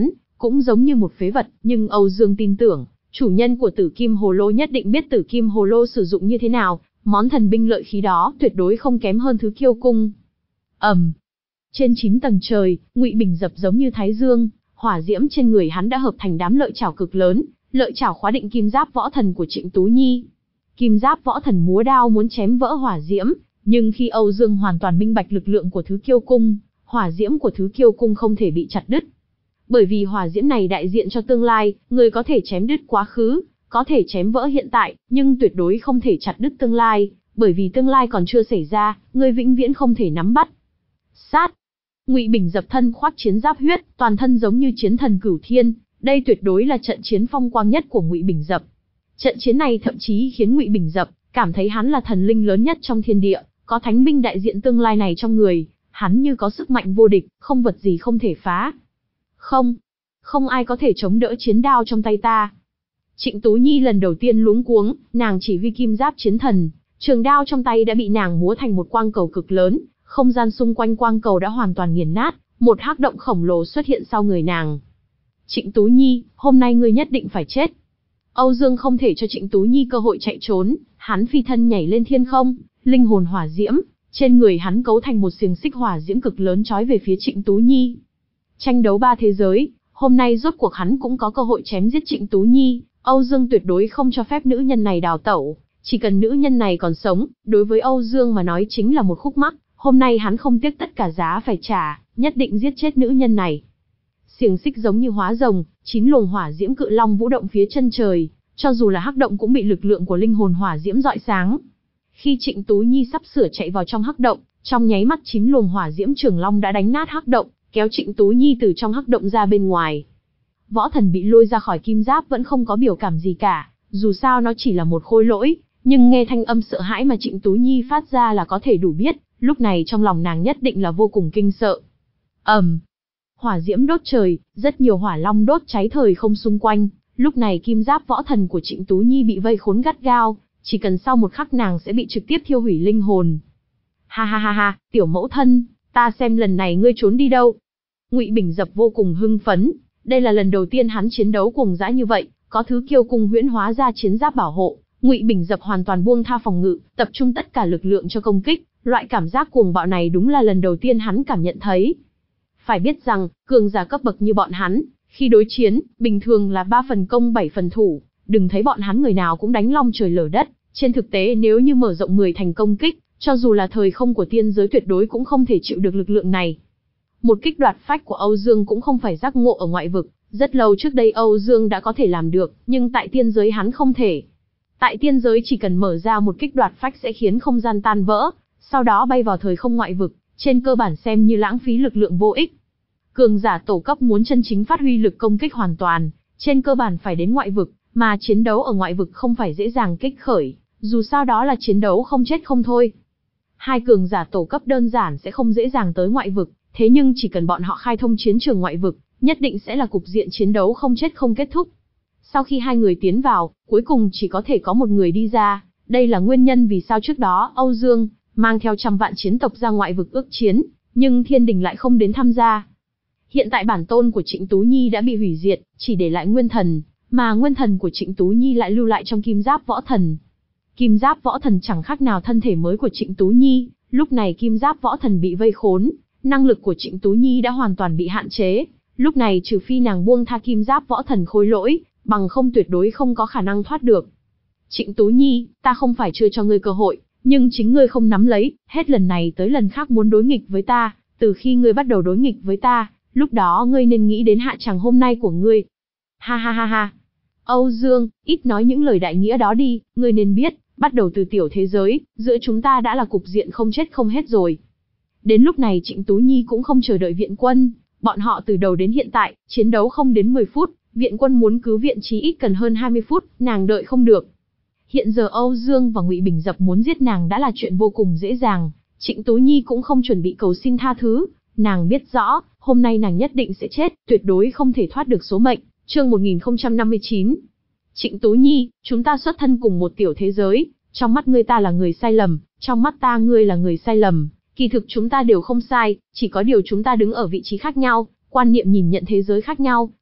A: cũng giống như một phế vật, nhưng Âu Dương tin tưởng, chủ nhân của Tử Kim Hồ Lô nhất định biết Tử Kim Hồ Lô sử dụng như thế nào, món thần binh lợi khí đó tuyệt đối không kém hơn thứ Kiêu Cung. ầm, um. Trên chín tầng trời, Ngụy Bình Dập giống như thái dương, hỏa diễm trên người hắn đã hợp thành đám lợi chảo cực lớn, lợi chảo khóa định kim giáp võ thần của Trịnh Tú Nhi. Kim giáp võ thần múa đao muốn chém vỡ hỏa diễm, nhưng khi Âu Dương hoàn toàn minh bạch lực lượng của thứ Kiêu Cung, hỏa diễm của thứ Kiêu Cung không thể bị chặt đứt. Bởi vì hỏa diễm này đại diện cho tương lai, người có thể chém đứt quá khứ, có thể chém vỡ hiện tại, nhưng tuyệt đối không thể chặt đứt tương lai, bởi vì tương lai còn chưa xảy ra, người vĩnh viễn không thể nắm bắt. Sát. Ngụy Bình Dập thân khoác chiến giáp huyết, toàn thân giống như chiến thần cửu thiên, đây tuyệt đối là trận chiến phong quang nhất của Ngụy Bình Dập. Trận chiến này thậm chí khiến Ngụy Bình Dập cảm thấy hắn là thần linh lớn nhất trong thiên địa, có thánh binh đại diện tương lai này trong người, hắn như có sức mạnh vô địch, không vật gì không thể phá. Không, không ai có thể chống đỡ chiến đao trong tay ta. Trịnh Tú Nhi lần đầu tiên luống cuống, nàng chỉ huy kim giáp chiến thần, trường đao trong tay đã bị nàng múa thành một quang cầu cực lớn, không gian xung quanh quang cầu đã hoàn toàn nghiền nát, một hắc động khổng lồ xuất hiện sau người nàng. Trịnh Tú Nhi, hôm nay ngươi nhất định phải chết. Âu Dương không thể cho Trịnh Tú Nhi cơ hội chạy trốn, hắn phi thân nhảy lên thiên không, linh hồn hỏa diễm, trên người hắn cấu thành một xiềng xích hỏa diễm cực lớn trói về phía Trịnh Tú Nhi. Tranh đấu ba thế giới, hôm nay rốt cuộc hắn cũng có cơ hội chém giết Trịnh Tú Nhi, Âu Dương tuyệt đối không cho phép nữ nhân này đào tẩu, chỉ cần nữ nhân này còn sống, đối với Âu Dương mà nói chính là một khúc mắc, hôm nay hắn không tiếc tất cả giá phải trả, nhất định giết chết nữ nhân này. Xiềng xích giống như hóa rồng, chín luồng hỏa diễm cự long vũ động phía chân trời, cho dù là hắc động cũng bị lực lượng của linh hồn hỏa diễm rọi sáng. Khi Trịnh Tú Nhi sắp sửa chạy vào trong hắc động, trong nháy mắt chín luồng hỏa diễm trường long đã đánh nát hắc động, kéo Trịnh Tú Nhi từ trong hắc động ra bên ngoài. Võ thần bị lôi ra khỏi kim giáp vẫn không có biểu cảm gì cả, dù sao nó chỉ là một khối lỗi, nhưng nghe thanh âm sợ hãi mà Trịnh Tú Nhi phát ra là có thể đủ biết, lúc này trong lòng nàng nhất định là vô cùng kinh sợ. ầm, um. Hỏa diễm đốt trời, rất nhiều hỏa long đốt cháy thời không xung quanh, lúc này kim giáp võ thần của Trịnh Tú Nhi bị vây khốn gắt gao, chỉ cần sau một khắc nàng sẽ bị trực tiếp thiêu hủy linh hồn. Ha ha ha ha, tiểu mẫu thân, ta xem lần này ngươi trốn đi đâu. Ngụy Bình Dập vô cùng hưng phấn, đây là lần đầu tiên hắn chiến đấu cuồng dã như vậy, có thứ Kiêu Cung huyễn hóa ra chiến giáp bảo hộ, Ngụy Bình Dập hoàn toàn buông tha phòng ngự, tập trung tất cả lực lượng cho công kích, loại cảm giác cuồng bạo này đúng là lần đầu tiên hắn cảm nhận thấy. Phải biết rằng, cường giả cấp bậc như bọn hắn, khi đối chiến, bình thường là ba phần công bảy phần thủ, đừng thấy bọn hắn người nào cũng đánh long trời lở đất, trên thực tế nếu như mở rộng mười thành công kích, cho dù là thời không của tiên giới tuyệt đối cũng không thể chịu được lực lượng này. Một kích đoạt phách của Âu Dương cũng không phải giác ngộ ở ngoại vực, rất lâu trước đây Âu Dương đã có thể làm được, nhưng tại tiên giới hắn không thể. Tại tiên giới chỉ cần mở ra một kích đoạt phách sẽ khiến không gian tan vỡ, sau đó bay vào thời không ngoại vực, trên cơ bản xem như lãng phí lực lượng vô ích. Cường giả tổ cấp muốn chân chính phát huy lực công kích hoàn toàn, trên cơ bản phải đến ngoại vực, mà chiến đấu ở ngoại vực không phải dễ dàng kích khởi, dù sao đó là chiến đấu không chết không thôi. Hai cường giả tổ cấp đơn giản sẽ không dễ dàng tới ngoại vực, thế nhưng chỉ cần bọn họ khai thông chiến trường ngoại vực, nhất định sẽ là cục diện chiến đấu không chết không kết thúc. Sau khi hai người tiến vào, cuối cùng chỉ có thể có một người đi ra, đây là nguyên nhân vì sao trước đó Âu Dương mang theo trăm vạn chiến tộc ra ngoại vực ước chiến, nhưng thiên đình lại không đến tham gia. Hiện tại bản tôn của Trịnh Tú Nhi đã bị hủy diệt, chỉ để lại nguyên thần, mà nguyên thần của Trịnh Tú Nhi lại lưu lại trong kim giáp võ thần. Kim giáp võ thần chẳng khác nào thân thể mới của Trịnh Tú Nhi, lúc này kim giáp võ thần bị vây khốn, năng lực của Trịnh Tú Nhi đã hoàn toàn bị hạn chế, lúc này trừ phi nàng buông tha kim giáp võ thần khôi lỗi, bằng không tuyệt đối không có khả năng thoát được. Trịnh Tú Nhi, ta không phải chưa cho ngươi cơ hội, nhưng chính ngươi không nắm lấy, hết lần này tới lần khác muốn đối nghịch với ta, từ khi ngươi bắt đầu đối nghịch với ta, lúc đó ngươi nên nghĩ đến hạ chàng hôm nay của ngươi. Ha ha ha ha. Âu Dương, ít nói những lời đại nghĩa đó đi, ngươi nên biết, bắt đầu từ tiểu thế giới, giữa chúng ta đã là cục diện không chết không hết rồi. Đến lúc này Trịnh Tú Nhi cũng không chờ đợi viện quân, bọn họ từ đầu đến hiện tại, chiến đấu không đến mười phút, viện quân muốn cứu viện chí ít cần hơn hai mươi phút, nàng đợi không được. Hiện giờ Âu Dương và Ngụy Bình Dập muốn giết nàng đã là chuyện vô cùng dễ dàng, Trịnh Tú Nhi cũng không chuẩn bị cầu xin tha thứ, nàng biết rõ, hôm nay nàng nhất định sẽ chết, tuyệt đối không thể thoát được số mệnh. Chương một nghìn không trăm năm mươi chín. Trịnh Tú Nhi, chúng ta xuất thân cùng một tiểu thế giới, trong mắt ngươi ta là người sai lầm, trong mắt ta ngươi là người sai lầm, kỳ thực chúng ta đều không sai, chỉ có điều chúng ta đứng ở vị trí khác nhau, quan niệm nhìn nhận thế giới khác nhau,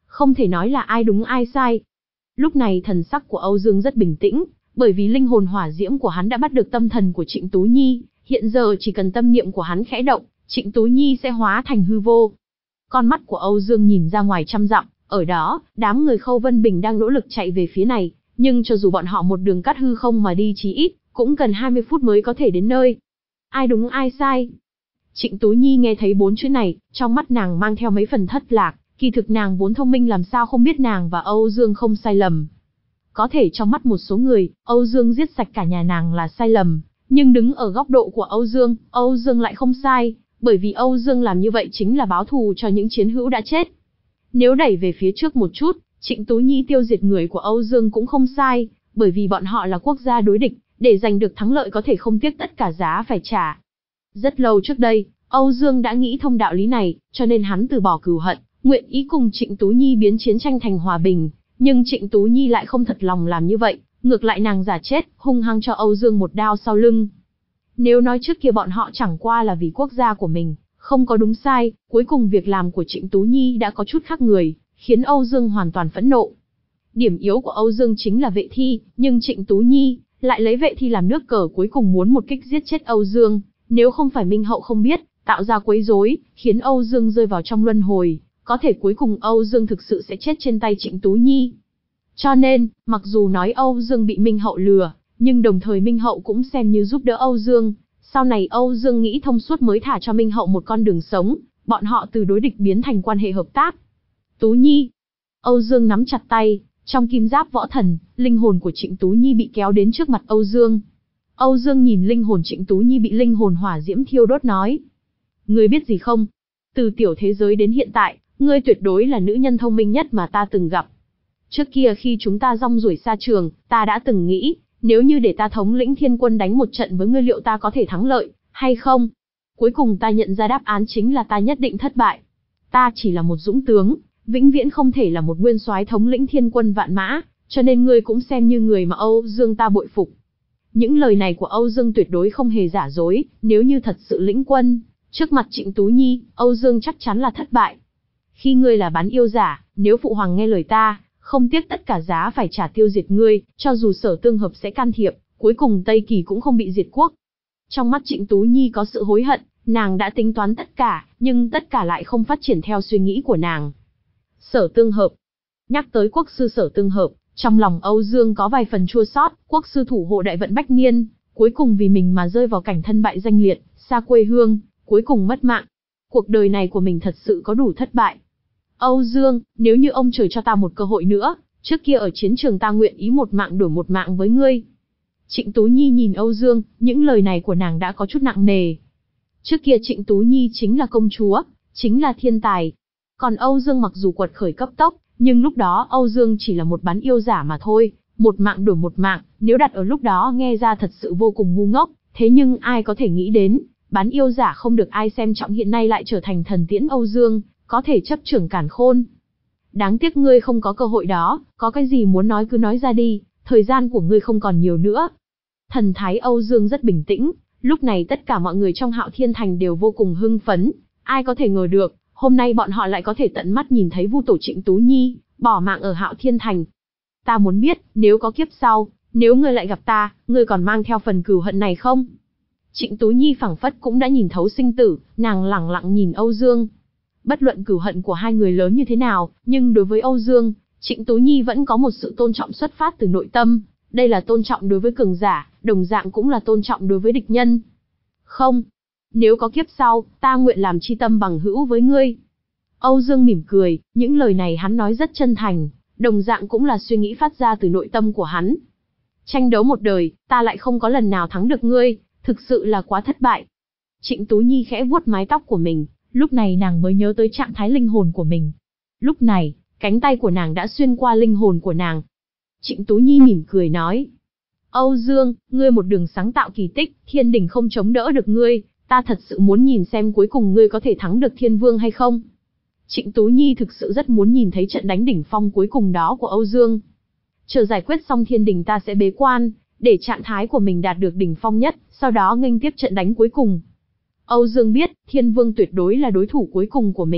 A: không thể nói là ai đúng ai sai. Lúc này thần sắc của Âu Dương rất bình tĩnh, bởi vì linh hồn hỏa diễm của hắn đã bắt được tâm thần của Trịnh Tú Nhi, hiện giờ chỉ cần tâm niệm của hắn khẽ động, Trịnh Tú Nhi sẽ hóa thành hư vô. Con mắt của Âu Dương nhìn ra ngoài trăm dặm, ở đó, đám người Khâu Vân Bình đang nỗ lực chạy về phía này, nhưng cho dù bọn họ một đường cắt hư không mà đi chí ít, cũng cần hai mươi phút mới có thể đến nơi. Ai đúng ai sai? Trịnh Tú Nhi nghe thấy bốn chữ này, trong mắt nàng mang theo mấy phần thất lạc, kỳ thực nàng vốn thông minh làm sao không biết nàng và Âu Dương không sai lầm. Có thể trong mắt một số người, Âu Dương giết sạch cả nhà nàng là sai lầm, nhưng đứng ở góc độ của Âu Dương, Âu Dương lại không sai, bởi vì Âu Dương làm như vậy chính là báo thù cho những chiến hữu đã chết. Nếu đẩy về phía trước một chút, Trịnh Tú Nhi tiêu diệt người của Âu Dương cũng không sai, bởi vì bọn họ là quốc gia đối địch, để giành được thắng lợi có thể không tiếc tất cả giá phải trả. Rất lâu trước đây, Âu Dương đã nghĩ thông đạo lý này, cho nên hắn từ bỏ cừu hận, nguyện ý cùng Trịnh Tú Nhi biến chiến tranh thành hòa bình, nhưng Trịnh Tú Nhi lại không thật lòng làm như vậy, ngược lại nàng giả chết, hung hăng cho Âu Dương một đao sau lưng. Nếu nói trước kia bọn họ chẳng qua là vì quốc gia của mình, không có đúng sai, cuối cùng việc làm của Trịnh Tú Nhi đã có chút khác người, khiến Âu Dương hoàn toàn phẫn nộ. Điểm yếu của Âu Dương chính là vệ thi, nhưng Trịnh Tú Nhi lại lấy vệ thi làm nước cờ, cuối cùng muốn một kích giết chết Âu Dương, nếu không phải Minh Hậu không biết, tạo ra quấy rối, khiến Âu Dương rơi vào trong luân hồi, có thể cuối cùng Âu Dương thực sự sẽ chết trên tay Trịnh Tú Nhi. Cho nên, mặc dù nói Âu Dương bị Minh Hậu lừa, nhưng đồng thời Minh Hậu cũng xem như giúp đỡ Âu Dương. Sau này Âu Dương nghĩ thông suốt mới thả cho Minh Hậu một con đường sống, bọn họ từ đối địch biến thành quan hệ hợp tác. Tú Nhi. Âu Dương nắm chặt tay, trong kim giáp võ thần, linh hồn của Trịnh Tú Nhi bị kéo đến trước mặt Âu Dương. Âu Dương nhìn linh hồn Trịnh Tú Nhi bị linh hồn hỏa diễm thiêu đốt nói. Ngươi biết gì không? Từ tiểu thế giới đến hiện tại, ngươi tuyệt đối là nữ nhân thông minh nhất mà ta từng gặp. Trước kia khi chúng ta rong ruổi xa trường, ta đã từng nghĩ, nếu như để ta thống lĩnh thiên quân đánh một trận với ngươi liệu ta có thể thắng lợi, hay không? Cuối cùng ta nhận ra đáp án chính là ta nhất định thất bại. Ta chỉ là một dũng tướng, vĩnh viễn không thể là một nguyên soái thống lĩnh thiên quân vạn mã, cho nên ngươi cũng xem như người mà Âu Dương ta bội phục. Những lời này của Âu Dương tuyệt đối không hề giả dối, nếu như thật sự lĩnh quân, trước mặt Trịnh Tú Nhi, Âu Dương chắc chắn là thất bại. Khi ngươi là bán yêu giả, nếu phụ hoàng nghe lời ta, không tiếc tất cả giá phải trả tiêu diệt ngươi, cho dù Sở Tương Hợp sẽ can thiệp, cuối cùng Tây Kỳ cũng không bị diệt quốc. Trong mắt Trịnh Tú Nhi có sự hối hận, nàng đã tính toán tất cả, nhưng tất cả lại không phát triển theo suy nghĩ của nàng. Sở Tương Hợp. Nhắc tới quốc sư Sở Tương Hợp, trong lòng Âu Dương có vài phần chua xót, quốc sư thủ hộ đại vận bách niên, cuối cùng vì mình mà rơi vào cảnh thân bại danh liệt, xa quê hương, cuối cùng mất mạng. Cuộc đời này của mình thật sự có đủ thất bại. Âu Dương, nếu như ông trời cho ta một cơ hội nữa, trước kia ở chiến trường ta nguyện ý một mạng đổi một mạng với ngươi. Trịnh Tú Nhi nhìn Âu Dương, những lời này của nàng đã có chút nặng nề. Trước kia Trịnh Tú Nhi chính là công chúa, chính là thiên tài. Còn Âu Dương mặc dù quật khởi cấp tốc, nhưng lúc đó Âu Dương chỉ là một bán yêu giả mà thôi, một mạng đổi một mạng, nếu đặt ở lúc đó nghe ra thật sự vô cùng ngu ngốc, thế nhưng ai có thể nghĩ đến, bán yêu giả không được ai xem trọng hiện nay lại trở thành thần tiễn Âu Dương, có thể chấp trưởng càn khôn. Đáng tiếc ngươi không có cơ hội đó, có cái gì muốn nói cứ nói ra đi, thời gian của ngươi không còn nhiều nữa. Thần thái Âu Dương rất bình tĩnh, lúc này tất cả mọi người trong Hạo Thiên Thành đều vô cùng hưng phấn, ai có thể ngờ được, hôm nay bọn họ lại có thể tận mắt nhìn thấy vu tổ Trịnh Tú Nhi, bỏ mạng ở Hạo Thiên Thành. Ta muốn biết, nếu có kiếp sau, nếu ngươi lại gặp ta, ngươi còn mang theo phần cừu hận này không? Trịnh Tú Nhi phảng phất cũng đã nhìn thấu sinh tử, nàng lẳng lặng nhìn Âu Dương. Bất luận cừu hận của hai người lớn như thế nào, nhưng đối với Âu Dương, Trịnh Tú Nhi vẫn có một sự tôn trọng xuất phát từ nội tâm. Đây là tôn trọng đối với cường giả, đồng dạng cũng là tôn trọng đối với địch nhân. Không, nếu có kiếp sau, ta nguyện làm chi tâm bằng hữu với ngươi. Âu Dương mỉm cười, những lời này hắn nói rất chân thành, đồng dạng cũng là suy nghĩ phát ra từ nội tâm của hắn. Tranh đấu một đời, ta lại không có lần nào thắng được ngươi, thực sự là quá thất bại. Trịnh Tú Nhi khẽ vuốt mái tóc của mình, lúc này nàng mới nhớ tới trạng thái linh hồn của mình. Lúc này, cánh tay của nàng đã xuyên qua linh hồn của nàng. Trịnh Tú Nhi mỉm cười nói, Âu Dương, ngươi một đường sáng tạo kỳ tích, thiên đình không chống đỡ được ngươi, ta thật sự muốn nhìn xem cuối cùng ngươi có thể thắng được thiên vương hay không. Trịnh Tú Nhi thực sự rất muốn nhìn thấy trận đánh đỉnh phong cuối cùng đó của Âu Dương. Chờ giải quyết xong thiên đình ta sẽ bế quan, để trạng thái của mình đạt được đỉnh phong nhất, sau đó nghênh tiếp trận đánh cuối cùng. Âu Dương biết, thiên vương tuyệt đối là đối thủ cuối cùng của mình,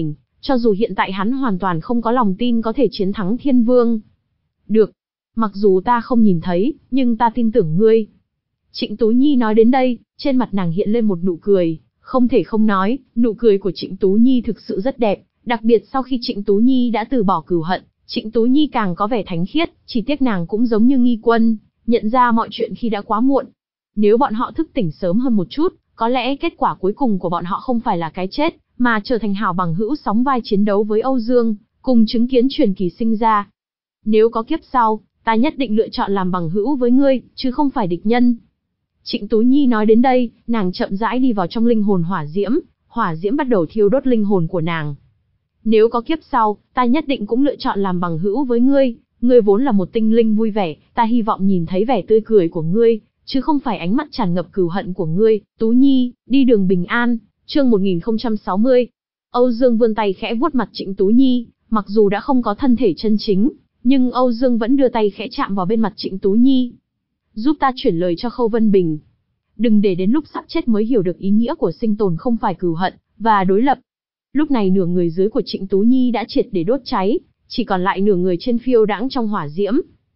A: cho dù hiện tại hắn hoàn toàn không có lòng tin có thể chiến thắng Thiên Vương. Được, mặc dù ta không nhìn thấy, nhưng ta tin tưởng ngươi. Trịnh Tú Nhi nói đến đây, trên mặt nàng hiện lên một nụ cười, không thể không nói, nụ cười của Trịnh Tú Nhi thực sự rất đẹp, đặc biệt sau khi Trịnh Tú Nhi đã từ bỏ cừu hận, Trịnh Tú Nhi càng có vẻ thánh khiết, chỉ tiếc nàng cũng giống như Nghi Quân, nhận ra mọi chuyện khi đã quá muộn. Nếu bọn họ thức tỉnh sớm hơn một chút, có lẽ kết quả cuối cùng của bọn họ không phải là cái chết, mà trở thành hảo bằng hữu sóng vai chiến đấu với Âu Dương, cùng chứng kiến truyền kỳ sinh ra. Nếu có kiếp sau, ta nhất định lựa chọn làm bằng hữu với ngươi, chứ không phải địch nhân. Trịnh Tú Nhi nói đến đây, nàng chậm rãi đi vào trong linh hồn hỏa diễm, hỏa diễm bắt đầu thiêu đốt linh hồn của nàng. Nếu có kiếp sau, ta nhất định cũng lựa chọn làm bằng hữu với ngươi, ngươi vốn là một tinh linh vui vẻ, ta hy vọng nhìn thấy vẻ tươi cười của ngươi, chứ không phải ánh mắt tràn ngập cừu hận của ngươi. Tú Nhi, đi đường bình an. Chương một nghìn không trăm sáu mươi. Âu Dương vươn tay khẽ vuốt mặt Trịnh Tú Nhi, mặc dù đã không có thân thể chân chính, nhưng Âu Dương vẫn đưa tay khẽ chạm vào bên mặt Trịnh Tú Nhi. Giúp ta chuyển lời cho Khâu Vân Bình. Đừng để đến lúc sắp chết mới hiểu được ý nghĩa của sinh tồn không phải cừu hận và đối lập. Lúc này nửa người dưới của Trịnh Tú Nhi đã triệt để đốt cháy, chỉ còn lại nửa người trên phiêu đãng trong hỏa diễm.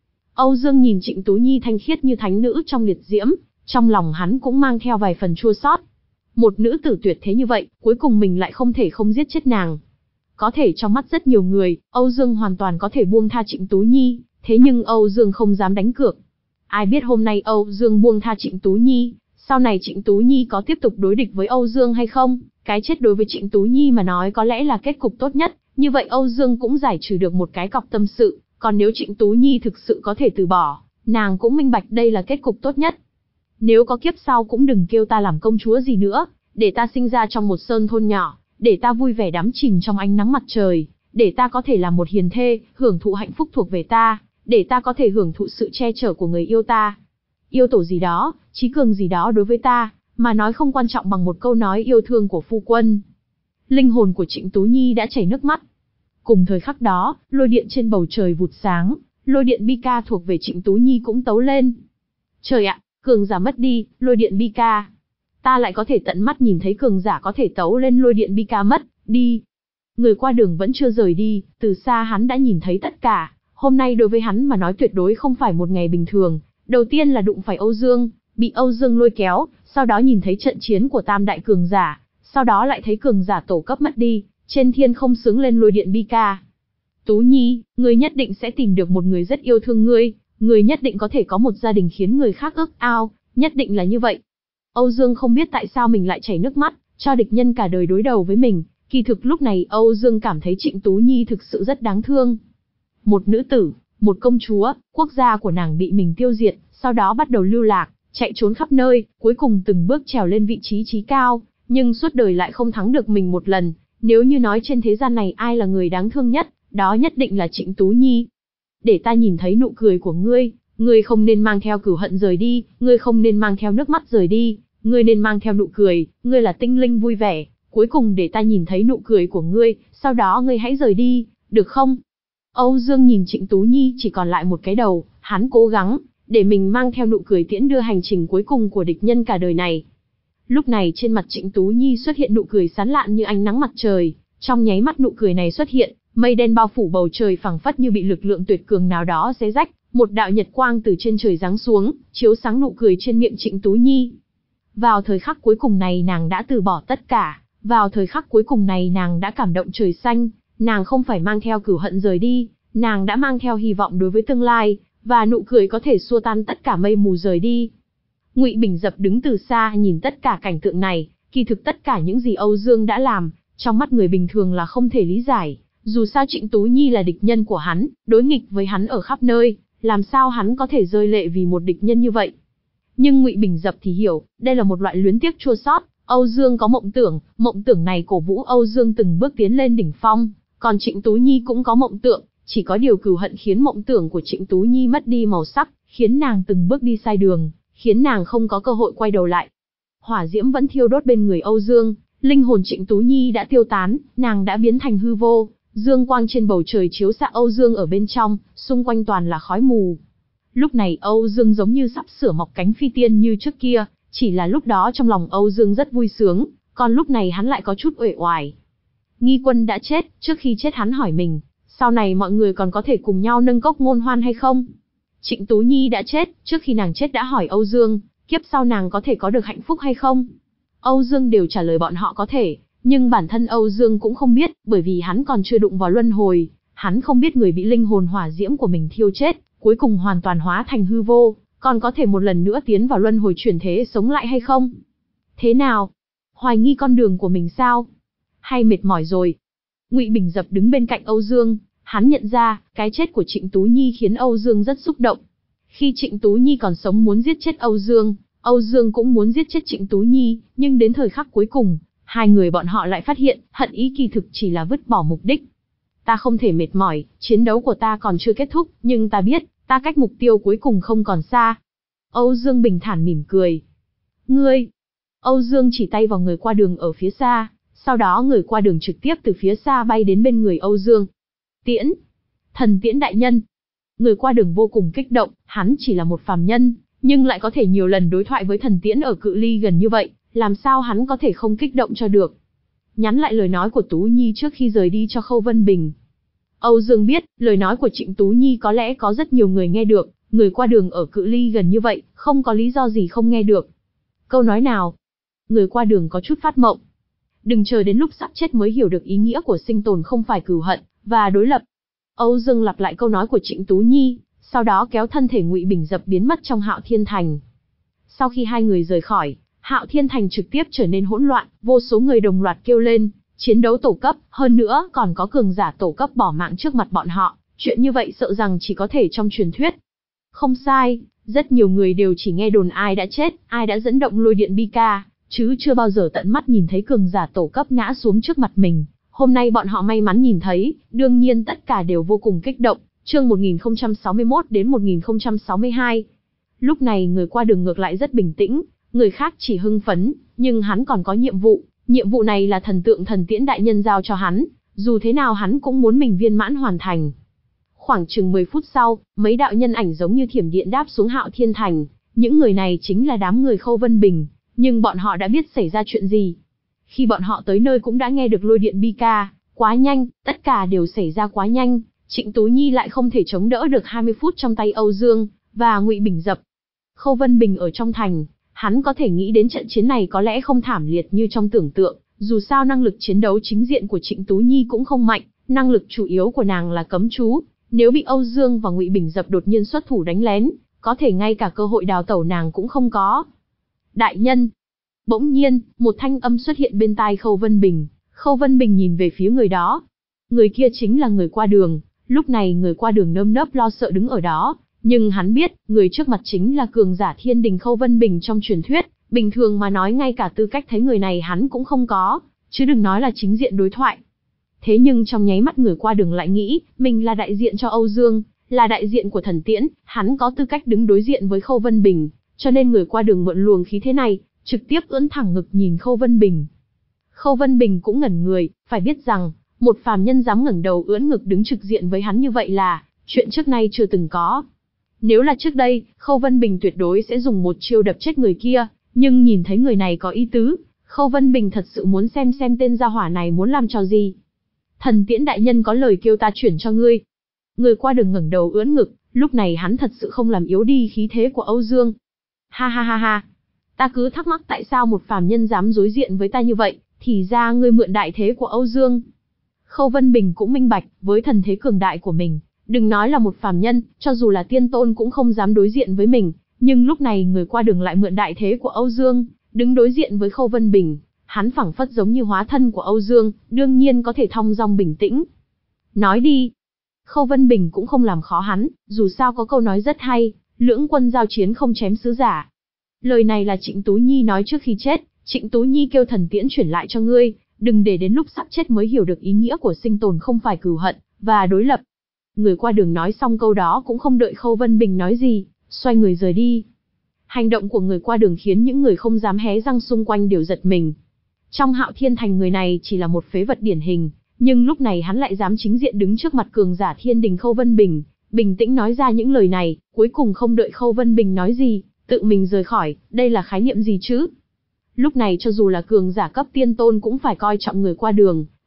A: Âu Dương nhìn Trịnh Tú Nhi thanh khiết như thánh nữ trong liệt diễm, trong lòng hắn cũng mang theo vài phần chua xót. Một nữ tử tuyệt thế như vậy, cuối cùng mình lại không thể không giết chết nàng. Có thể trong mắt rất nhiều người, Âu Dương hoàn toàn có thể buông tha Trịnh Tú Nhi, thế nhưng Âu Dương không dám đánh cược. Ai biết hôm nay Âu Dương buông tha Trịnh Tú Nhi, sau này Trịnh Tú Nhi có tiếp tục đối địch với Âu Dương hay không? Cái chết đối với Trịnh Tú Nhi mà nói có lẽ là kết cục tốt nhất, như vậy Âu Dương cũng giải trừ được một cái cọc tâm sự, còn nếu Trịnh Tú Nhi thực sự có thể từ bỏ, nàng cũng minh bạch đây là kết cục tốt nhất. Nếu có kiếp sau cũng đừng kêu ta làm công chúa gì nữa, để ta sinh ra trong một sơn thôn nhỏ, để ta vui vẻ đắm chìm trong ánh nắng mặt trời, để ta có thể làm một hiền thê, hưởng thụ hạnh phúc thuộc về ta, để ta có thể hưởng thụ sự che chở của người yêu ta. Yêu tổ gì đó, trí cường gì đó đối với ta, mà nói không quan trọng bằng một câu nói yêu thương của phu quân. Linh hồn của Trịnh Tú Nhi đã chảy nước mắt. Cùng thời khắc đó, lôi điện trên bầu trời vụt sáng, lôi điện bi ca thuộc về Trịnh Tú Nhi cũng tấu lên. Trời ạ, cường giả mất đi, lôi điện bi ca. Ta lại có thể tận mắt nhìn thấy cường giả có thể tấu lên lôi điện bi ca mất đi. Người qua đường vẫn chưa rời đi, từ xa hắn đã nhìn thấy tất cả. Hôm nay đối với hắn mà nói tuyệt đối không phải một ngày bình thường. Đầu tiên là đụng phải Âu Dương, bị Âu Dương lôi kéo, sau đó nhìn thấy trận chiến của tam đại cường giả, sau đó lại thấy cường giả tổ cấp mất đi, trên thiên không sướng lên lôi điện bi ca. Tú Nhi, ngươi nhất định sẽ tìm được một người rất yêu thương ngươi, ngươi nhất định có thể có một gia đình khiến người khác ước ao, nhất định là như vậy. Âu Dương không biết tại sao mình lại chảy nước mắt, cho địch nhân cả đời đối đầu với mình, kỳ thực lúc này Âu Dương cảm thấy Trịnh Tú Nhi thực sự rất đáng thương. Một nữ tử, một công chúa, quốc gia của nàng bị mình tiêu diệt, sau đó bắt đầu lưu lạc, chạy trốn khắp nơi, cuối cùng từng bước trèo lên vị trí trí cao, nhưng suốt đời lại không thắng được mình một lần. Nếu như nói trên thế gian này ai là người đáng thương nhất, đó nhất định là Trịnh Tú Nhi. Để ta nhìn thấy nụ cười của ngươi, ngươi không nên mang theo cừu hận rời đi, ngươi không nên mang theo nước mắt rời đi, ngươi nên mang theo nụ cười, ngươi là tinh linh vui vẻ, cuối cùng để ta nhìn thấy nụ cười của ngươi, sau đó ngươi hãy rời đi, được không? Âu Dương nhìn Trịnh Tú Nhi chỉ còn lại một cái đầu, hắn cố gắng, để mình mang theo nụ cười tiễn đưa hành trình cuối cùng của địch nhân cả đời này. Lúc này trên mặt Trịnh Tú Nhi xuất hiện nụ cười sán lạn như ánh nắng mặt trời, trong nháy mắt nụ cười này xuất hiện, mây đen bao phủ bầu trời phẳng phất như bị lực lượng tuyệt cường nào đó xé rách, một đạo nhật quang từ trên trời giáng xuống, chiếu sáng nụ cười trên miệng Trịnh Tú Nhi. Vào thời khắc cuối cùng này nàng đã từ bỏ tất cả, vào thời khắc cuối cùng này nàng đã cảm động trời xanh, nàng không phải mang theo cừu hận rời đi, nàng đã mang theo hy vọng đối với tương lai, và nụ cười có thể xua tan tất cả mây mù rời đi. Ngụy Bình Dập đứng từ xa nhìn tất cả cảnh tượng này, kỳ thực tất cả những gì Âu Dương đã làm, trong mắt người bình thường là không thể lý giải, dù sao Trịnh Tú Nhi là địch nhân của hắn, đối nghịch với hắn ở khắp nơi, làm sao hắn có thể rơi lệ vì một địch nhân như vậy. Nhưng Ngụy Bình Dập thì hiểu, đây là một loại luyến tiếc chua xót. Âu Dương có mộng tưởng, mộng tưởng này cổ vũ Âu Dương từng bước tiến lên đỉnh phong, còn Trịnh Tú Nhi cũng có mộng tưởng, chỉ có điều cừu hận khiến mộng tưởng của Trịnh Tú Nhi mất đi màu sắc, khiến nàng từng bước đi sai đường, khiến nàng không có cơ hội quay đầu lại. Hỏa diễm vẫn thiêu đốt bên người Âu Dương, linh hồn Trịnh Tú Nhi đã tiêu tán, nàng đã biến thành hư vô, dương quang trên bầu trời chiếu xạ Âu Dương ở bên trong, xung quanh toàn là khói mù. Lúc này Âu Dương giống như sắp sửa mọc cánh phi tiên như trước kia, chỉ là lúc đó trong lòng Âu Dương rất vui sướng, còn lúc này hắn lại có chút uể oải. Nghi Quân đã chết, trước khi chết hắn hỏi mình, sau này mọi người còn có thể cùng nhau nâng cốc ngôn hoan hay không? Trịnh Tú Nhi đã chết, trước khi nàng chết đã hỏi Âu Dương, kiếp sau nàng có thể có được hạnh phúc hay không? Âu Dương đều trả lời bọn họ có thể, nhưng bản thân Âu Dương cũng không biết, bởi vì hắn còn chưa đụng vào luân hồi, hắn không biết người bị linh hồn hỏa diễm của mình thiêu chết, cuối cùng hoàn toàn hóa thành hư vô, còn có thể một lần nữa tiến vào luân hồi chuyển thế sống lại hay không? Thế nào? Hoài nghi con đường của mình sao? Hay mệt mỏi rồi? Ngụy Bình Dập đứng bên cạnh Âu Dương, hắn nhận ra, cái chết của Trịnh Tú Nhi khiến Âu Dương rất xúc động. Khi Trịnh Tú Nhi còn sống muốn giết chết Âu Dương, Âu Dương cũng muốn giết chết Trịnh Tú Nhi, nhưng đến thời khắc cuối cùng, hai người bọn họ lại phát hiện, hận ý kỳ thực chỉ là vứt bỏ mục đích. Ta không thể mệt mỏi, chiến đấu của ta còn chưa kết thúc, nhưng ta biết, ta cách mục tiêu cuối cùng không còn xa. Âu Dương bình thản mỉm cười. Ngươi! Âu Dương chỉ tay vào người qua đường ở phía xa, sau đó người qua đường trực tiếp từ phía xa bay đến bên người Âu Dương. Tiễn! Thần Tiễn đại nhân! Người qua đường vô cùng kích động, hắn chỉ là một phàm nhân, nhưng lại có thể nhiều lần đối thoại với Thần Tiễn ở cự ly gần như vậy, làm sao hắn có thể không kích động cho được. Nhắn lại lời nói của Tú Nhi trước khi rời đi cho Khâu Vân Bình. Âu Dương biết, lời nói của Trịnh Tú Nhi có lẽ có rất nhiều người nghe được, người qua đường ở cự ly gần như vậy, không có lý do gì không nghe được. Câu nói nào? Người qua đường có chút phát mộng. Đừng chờ đến lúc sắp chết mới hiểu được ý nghĩa của sinh tồn không phải cừu hận và đối lập. Âu Dương lặp lại câu nói của Trịnh Tú Nhi, sau đó kéo thân thể Ngụy Bình Dập biến mất trong Hạo Thiên Thành. Sau khi hai người rời khỏi, Hạo Thiên Thành trực tiếp trở nên hỗn loạn, vô số người đồng loạt kêu lên, chiến đấu tổ cấp, hơn nữa còn có cường giả tổ cấp bỏ mạng trước mặt bọn họ, chuyện như vậy sợ rằng chỉ có thể trong truyền thuyết. Không sai, rất nhiều người đều chỉ nghe đồn ai đã chết, ai đã dẫn động lôi điện bi ca, chứ chưa bao giờ tận mắt nhìn thấy cường giả tổ cấp ngã xuống trước mặt mình. Hôm nay bọn họ may mắn nhìn thấy, đương nhiên tất cả đều vô cùng kích động. Chương một nghìn không trăm sáu mươi mốt đến một nghìn không trăm sáu mươi hai. Lúc này người qua đường ngược lại rất bình tĩnh, người khác chỉ hưng phấn, nhưng hắn còn có nhiệm vụ, nhiệm vụ này là thần tượng Thần Tiễn đại nhân giao cho hắn, dù thế nào hắn cũng muốn mình viên mãn hoàn thành. Khoảng chừng mười phút sau, mấy đạo nhân ảnh giống như thiểm điện đáp xuống Hạo Thiên Thành, những người này chính là đám người Khâu Vân Bình, nhưng bọn họ đã biết xảy ra chuyện gì. Khi bọn họ tới nơi cũng đã nghe được lôi điện bi ca, quá nhanh, tất cả đều xảy ra quá nhanh. Trịnh Tú Nhi lại không thể chống đỡ được hai mươi phút trong tay Âu Dương và Ngụy Bình Dập. Khâu Vân Bình ở trong thành, hắn có thể nghĩ đến trận chiến này có lẽ không thảm liệt như trong tưởng tượng, dù sao năng lực chiến đấu chính diện của Trịnh Tú Nhi cũng không mạnh, năng lực chủ yếu của nàng là cấm chú, nếu bị Âu Dương và Ngụy Bình Dập đột nhiên xuất thủ đánh lén, có thể ngay cả cơ hội đào tẩu nàng cũng không có. Đại nhân! Bỗng nhiên, một thanh âm xuất hiện bên tai Khâu Vân Bình, Khâu Vân Bình nhìn về phía người đó. Người kia chính là người qua đường. Lúc này người qua đường nơm nớp lo sợ đứng ở đó, nhưng hắn biết, người trước mặt chính là cường giả thiên đình Khâu Vân Bình trong truyền thuyết, bình thường mà nói ngay cả tư cách thấy người này hắn cũng không có, chứ đừng nói là chính diện đối thoại. Thế nhưng trong nháy mắt người qua đường lại nghĩ, mình là đại diện cho Âu Dương, là đại diện của Thần Tiễn, hắn có tư cách đứng đối diện với Khâu Vân Bình, cho nên người qua đường mượn luồng khí thế này, trực tiếp ưỡn thẳng ngực nhìn Khâu Vân Bình. Khâu Vân Bình cũng ngẩn người, phải biết rằng, một phàm nhân dám ngẩng đầu ưỡn ngực đứng trực diện với hắn như vậy là chuyện trước nay chưa từng có. Nếu là trước đây, Khâu Vân Bình tuyệt đối sẽ dùng một chiêu đập chết người kia, nhưng nhìn thấy người này có ý tứ, Khâu Vân Bình thật sự muốn xem xem tên gia hỏa này muốn làm trò gì. Thần Tiễn đại nhân có lời kêu ta chuyển cho ngươi. Người qua đường ngẩng đầu ưỡn ngực, lúc này hắn thật sự không làm yếu đi khí thế của Âu Dương. Ha ha ha ha, ta cứ thắc mắc tại sao một phàm nhân dám đối diện với ta như vậy, thì ra ngươi mượn đại thế của Âu Dương. Khâu Vân Bình cũng minh bạch, với thần thế cường đại của mình, đừng nói là một phàm nhân, cho dù là tiên tôn cũng không dám đối diện với mình, nhưng lúc này người qua đường lại mượn đại thế của Âu Dương, đứng đối diện với Khâu Vân Bình, hắn phảng phất giống như hóa thân của Âu Dương, đương nhiên có thể thong dong bình tĩnh. Nói đi. Khâu Vân Bình cũng không làm khó hắn, dù sao có câu nói rất hay, lưỡng quân giao chiến không chém sứ giả. Lời này là Trịnh Tú Nhi nói trước khi chết, Trịnh Tú Nhi kêu Thần Tiễn chuyển lại cho ngươi, đừng để đến lúc sắp chết mới hiểu được ý nghĩa của sinh tồn không phải cừu hận và đối lập. Người qua đường nói xong câu đó cũng không đợi Khâu Vân Bình nói gì, xoay người rời đi. Hành động của người qua đường khiến những người không dám hé răng xung quanh đều giật mình. Trong Hạo Thiên Thành người này chỉ là một phế vật điển hình, nhưng lúc này hắn lại dám chính diện đứng trước mặt cường giả thiên đình Khâu Vân Bình, bình tĩnh nói ra những lời này, cuối cùng không đợi Khâu Vân Bình nói gì, tự mình rời khỏi, đây là khái niệm gì chứ? Lúc này cho dù là cường giả cấp tiên tôn cũng phải coi trọng người qua đường,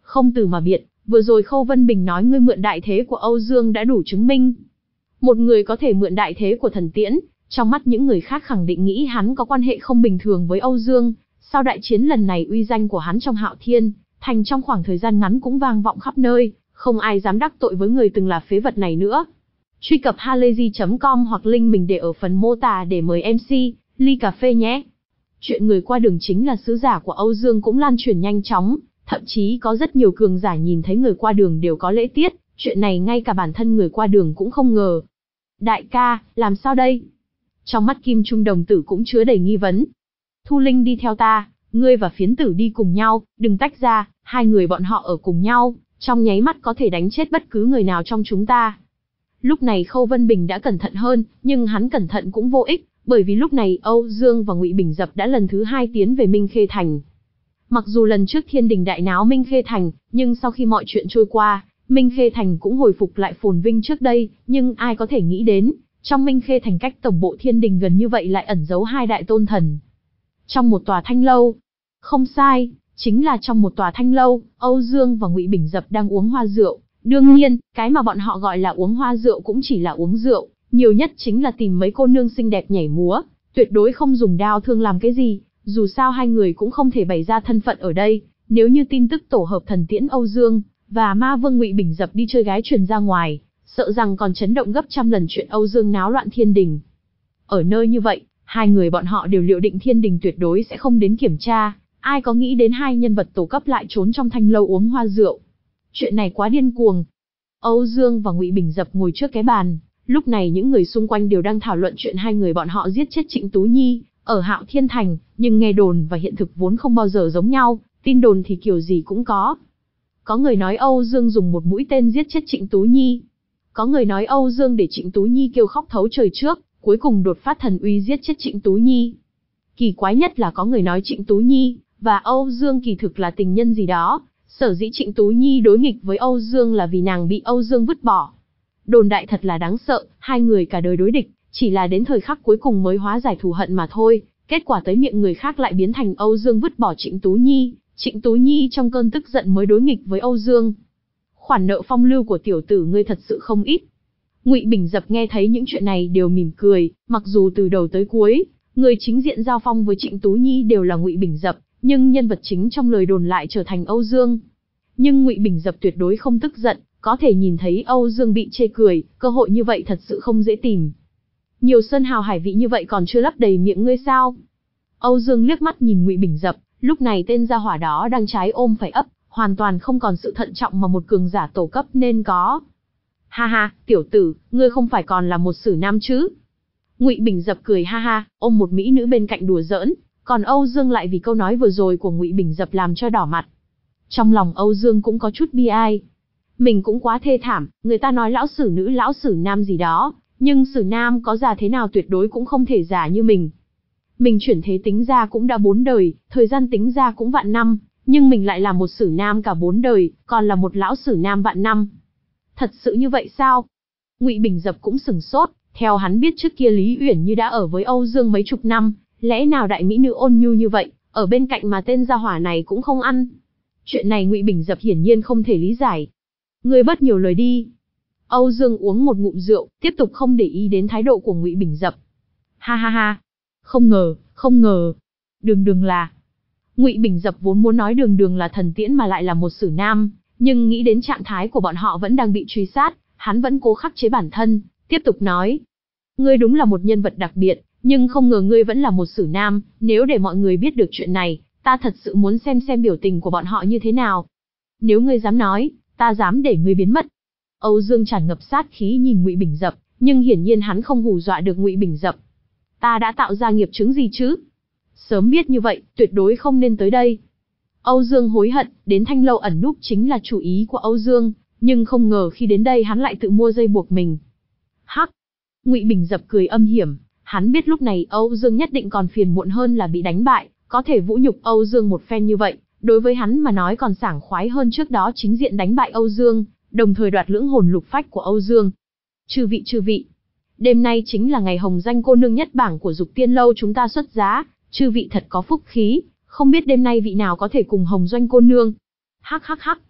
A: không từ mà biệt, vừa rồi Khâu Vân Bình nói ngươi mượn đại thế của Âu Dương đã đủ chứng minh. Một người có thể mượn đại thế của thần tiễn, trong mắt những người khác khẳng định nghĩ hắn có quan hệ không bình thường với Âu Dương. Sau đại chiến lần này uy danh của hắn trong Hạo Thiên Thành trong khoảng thời gian ngắn cũng vang vọng khắp nơi, không ai dám đắc tội với người từng là phế vật này nữa. Truy cập halayzi chấm com hoặc link mình để ở phần mô tả để mời em xê, ly cà phê nhé. Chuyện người qua đường chính là sứ giả của Âu Dương cũng lan truyền nhanh chóng, thậm chí có rất nhiều cường giả nhìn thấy người qua đường đều có lễ tiết, chuyện này ngay cả bản thân người qua đường cũng không ngờ. Đại ca, làm sao đây? Trong mắt Kim Trung đồng tử cũng chứa đầy nghi vấn. Thu Linh đi theo ta, ngươi và phiến tử đi cùng nhau, đừng tách ra, hai người bọn họ ở cùng nhau, trong nháy mắt có thể đánh chết bất cứ người nào trong chúng ta. Lúc này Khâu Vân Bình đã cẩn thận hơn, nhưng hắn cẩn thận cũng vô ích, bởi vì lúc này Âu Dương và Ngụy Bình Dập đã lần thứ hai tiến về Minh Khê Thành. Mặc dù lần trước thiên đình đại náo Minh Khê Thành, nhưng sau khi mọi chuyện trôi qua, Minh Khê Thành cũng hồi phục lại phồn vinh trước đây, nhưng ai có thể nghĩ đến, trong Minh Khê Thành cách tổng bộ thiên đình gần như vậy lại ẩn giấu hai đại tôn thần. Trong một tòa thanh lâu, không sai, chính là trong một tòa thanh lâu, Âu Dương và Ngụy Bình Dập đang uống hoa rượu. Đương nhiên, cái mà bọn họ gọi là uống hoa rượu cũng chỉ là uống rượu, nhiều nhất chính là tìm mấy cô nương xinh đẹp nhảy múa, tuyệt đối không dùng đao thương làm cái gì, dù sao hai người cũng không thể bày ra thân phận ở đây, nếu như tin tức tổ hợp thần tiễn Âu Dương và ma vương Ngụy Bình Dập đi chơi gái truyền ra ngoài, sợ rằng còn chấn động gấp trăm lần chuyện Âu Dương náo loạn thiên đình. Ở nơi như vậy, hai người bọn họ đều liệu định thiên đình tuyệt đối sẽ không đến kiểm tra, ai có nghĩ đến hai nhân vật tổ cấp lại trốn trong thanh lâu uống hoa rượu. Chuyện này quá điên cuồng. Âu Dương và Ngụy Bình Dập ngồi trước cái bàn, lúc này những người xung quanh đều đang thảo luận chuyện hai người bọn họ giết chết Trịnh Tú Nhi ở Hạo Thiên Thành, nhưng nghe đồn và hiện thực vốn không bao giờ giống nhau, tin đồn thì kiểu gì cũng có. Có người nói Âu Dương dùng một mũi tên giết chết Trịnh Tú Nhi. Có người nói Âu Dương để Trịnh Tú Nhi kêu khóc thấu trời trước, cuối cùng đột phát thần uy giết chết Trịnh Tú Nhi. Kỳ quái nhất là có người nói Trịnh Tú Nhi và Âu Dương kỳ thực là tình nhân gì đó, sở dĩ Trịnh Tú Nhi đối nghịch với Âu Dương là vì nàng bị Âu Dương vứt bỏ. Đồn đại thật là đáng sợ, hai người cả đời đối địch, chỉ là đến thời khắc cuối cùng mới hóa giải thù hận mà thôi, kết quả tới miệng người khác lại biến thành Âu Dương vứt bỏ Trịnh Tú Nhi, Trịnh Tú Nhi trong cơn tức giận mới đối nghịch với Âu Dương. Khoản nợ phong lưu của tiểu tử ngươi thật sự không ít. Ngụy Bình Dập nghe thấy những chuyện này đều mỉm cười, mặc dù từ đầu tới cuối, người chính diện giao phong với Trịnh Tú Nhi đều là Ngụy Bình Dập, nhưng nhân vật chính trong lời đồn lại trở thành Âu Dương. Nhưng Ngụy Bình Dập tuyệt đối không tức giận, có thể nhìn thấy Âu Dương bị chê cười, cơ hội như vậy thật sự không dễ tìm. Nhiều sơn hào hải vị như vậy còn chưa lấp đầy miệng ngươi sao? Âu Dương liếc mắt nhìn Ngụy Bình Dập, lúc này tên gia hỏa đó đang trái ôm phải ấp, hoàn toàn không còn sự thận trọng mà một cường giả tổ cấp nên có. Ha ha, tiểu tử, ngươi không phải còn là một sử nam chứ? Ngụy Bình Dập cười ha ha, ôm một mỹ nữ bên cạnh đùa giỡn, còn Âu Dương lại vì câu nói vừa rồi của Ngụy Bình Dập làm cho đỏ mặt. Trong lòng Âu Dương cũng có chút bi ai. Mình cũng quá thê thảm, người ta nói lão sử nữ lão sử nam gì đó, nhưng sử nam có già thế nào tuyệt đối cũng không thể già như mình. Mình chuyển thế tính ra cũng đã bốn đời, thời gian tính ra cũng vạn năm, nhưng mình lại là một sử nam cả bốn đời, còn là một lão sử nam vạn năm. Thật sự như vậy sao? Ngụy Bình Dập cũng sửng sốt, theo hắn biết trước kia Lý Uyển Như đã ở với Âu Dương mấy chục năm, lẽ nào đại mỹ nữ ôn nhu như vậy, ở bên cạnh mà tên gia hỏa này cũng không ăn. Chuyện này Ngụy Bình Dập hiển nhiên không thể lý giải. Ngươi bớt nhiều lời đi. Âu Dương uống một ngụm rượu, tiếp tục không để ý đến thái độ của Ngụy Bình Dập. Ha ha ha, không ngờ, không ngờ, đường đường là. Ngụy Bình Dập vốn muốn nói đường đường là thần tiễn mà lại là một sử nam, nhưng nghĩ đến trạng thái của bọn họ vẫn đang bị truy sát, hắn vẫn cố khắc chế bản thân, tiếp tục nói. Ngươi đúng là một nhân vật đặc biệt, nhưng không ngờ ngươi vẫn là một sử nam, nếu để mọi người biết được chuyện này, ta thật sự muốn xem xem biểu tình của bọn họ như thế nào. Nếu ngươi dám nói, ta dám để ngươi biến mất. Âu Dương tràn ngập sát khí nhìn Ngụy Bình Dập, nhưng hiển nhiên hắn không hù dọa được Ngụy Bình Dập. Ta đã tạo ra nghiệp chướng gì chứ? Sớm biết như vậy, tuyệt đối không nên tới đây. Âu Dương hối hận, đến thanh lâu ẩn núp chính là chủ ý của Âu Dương, nhưng không ngờ khi đến đây hắn lại tự mua dây buộc mình. Hắc! Ngụy Bình Dập cười âm hiểm, hắn biết lúc này Âu Dương nhất định còn phiền muộn hơn là bị đánh bại, có thể vũ nhục Âu Dương một phen như vậy, đối với hắn mà nói còn sảng khoái hơn trước đó chính diện đánh bại Âu Dương, đồng thời đoạt lưỡng hồn lục phách của Âu Dương. Chư vị chư vị, đêm nay chính là ngày hồng danh cô nương nhất bảng của Dục Tiên lâu chúng ta xuất giá, chư vị thật có phúc khí, không biết đêm nay vị nào có thể cùng hồng doanh cô nương. Hắc hắc hắc.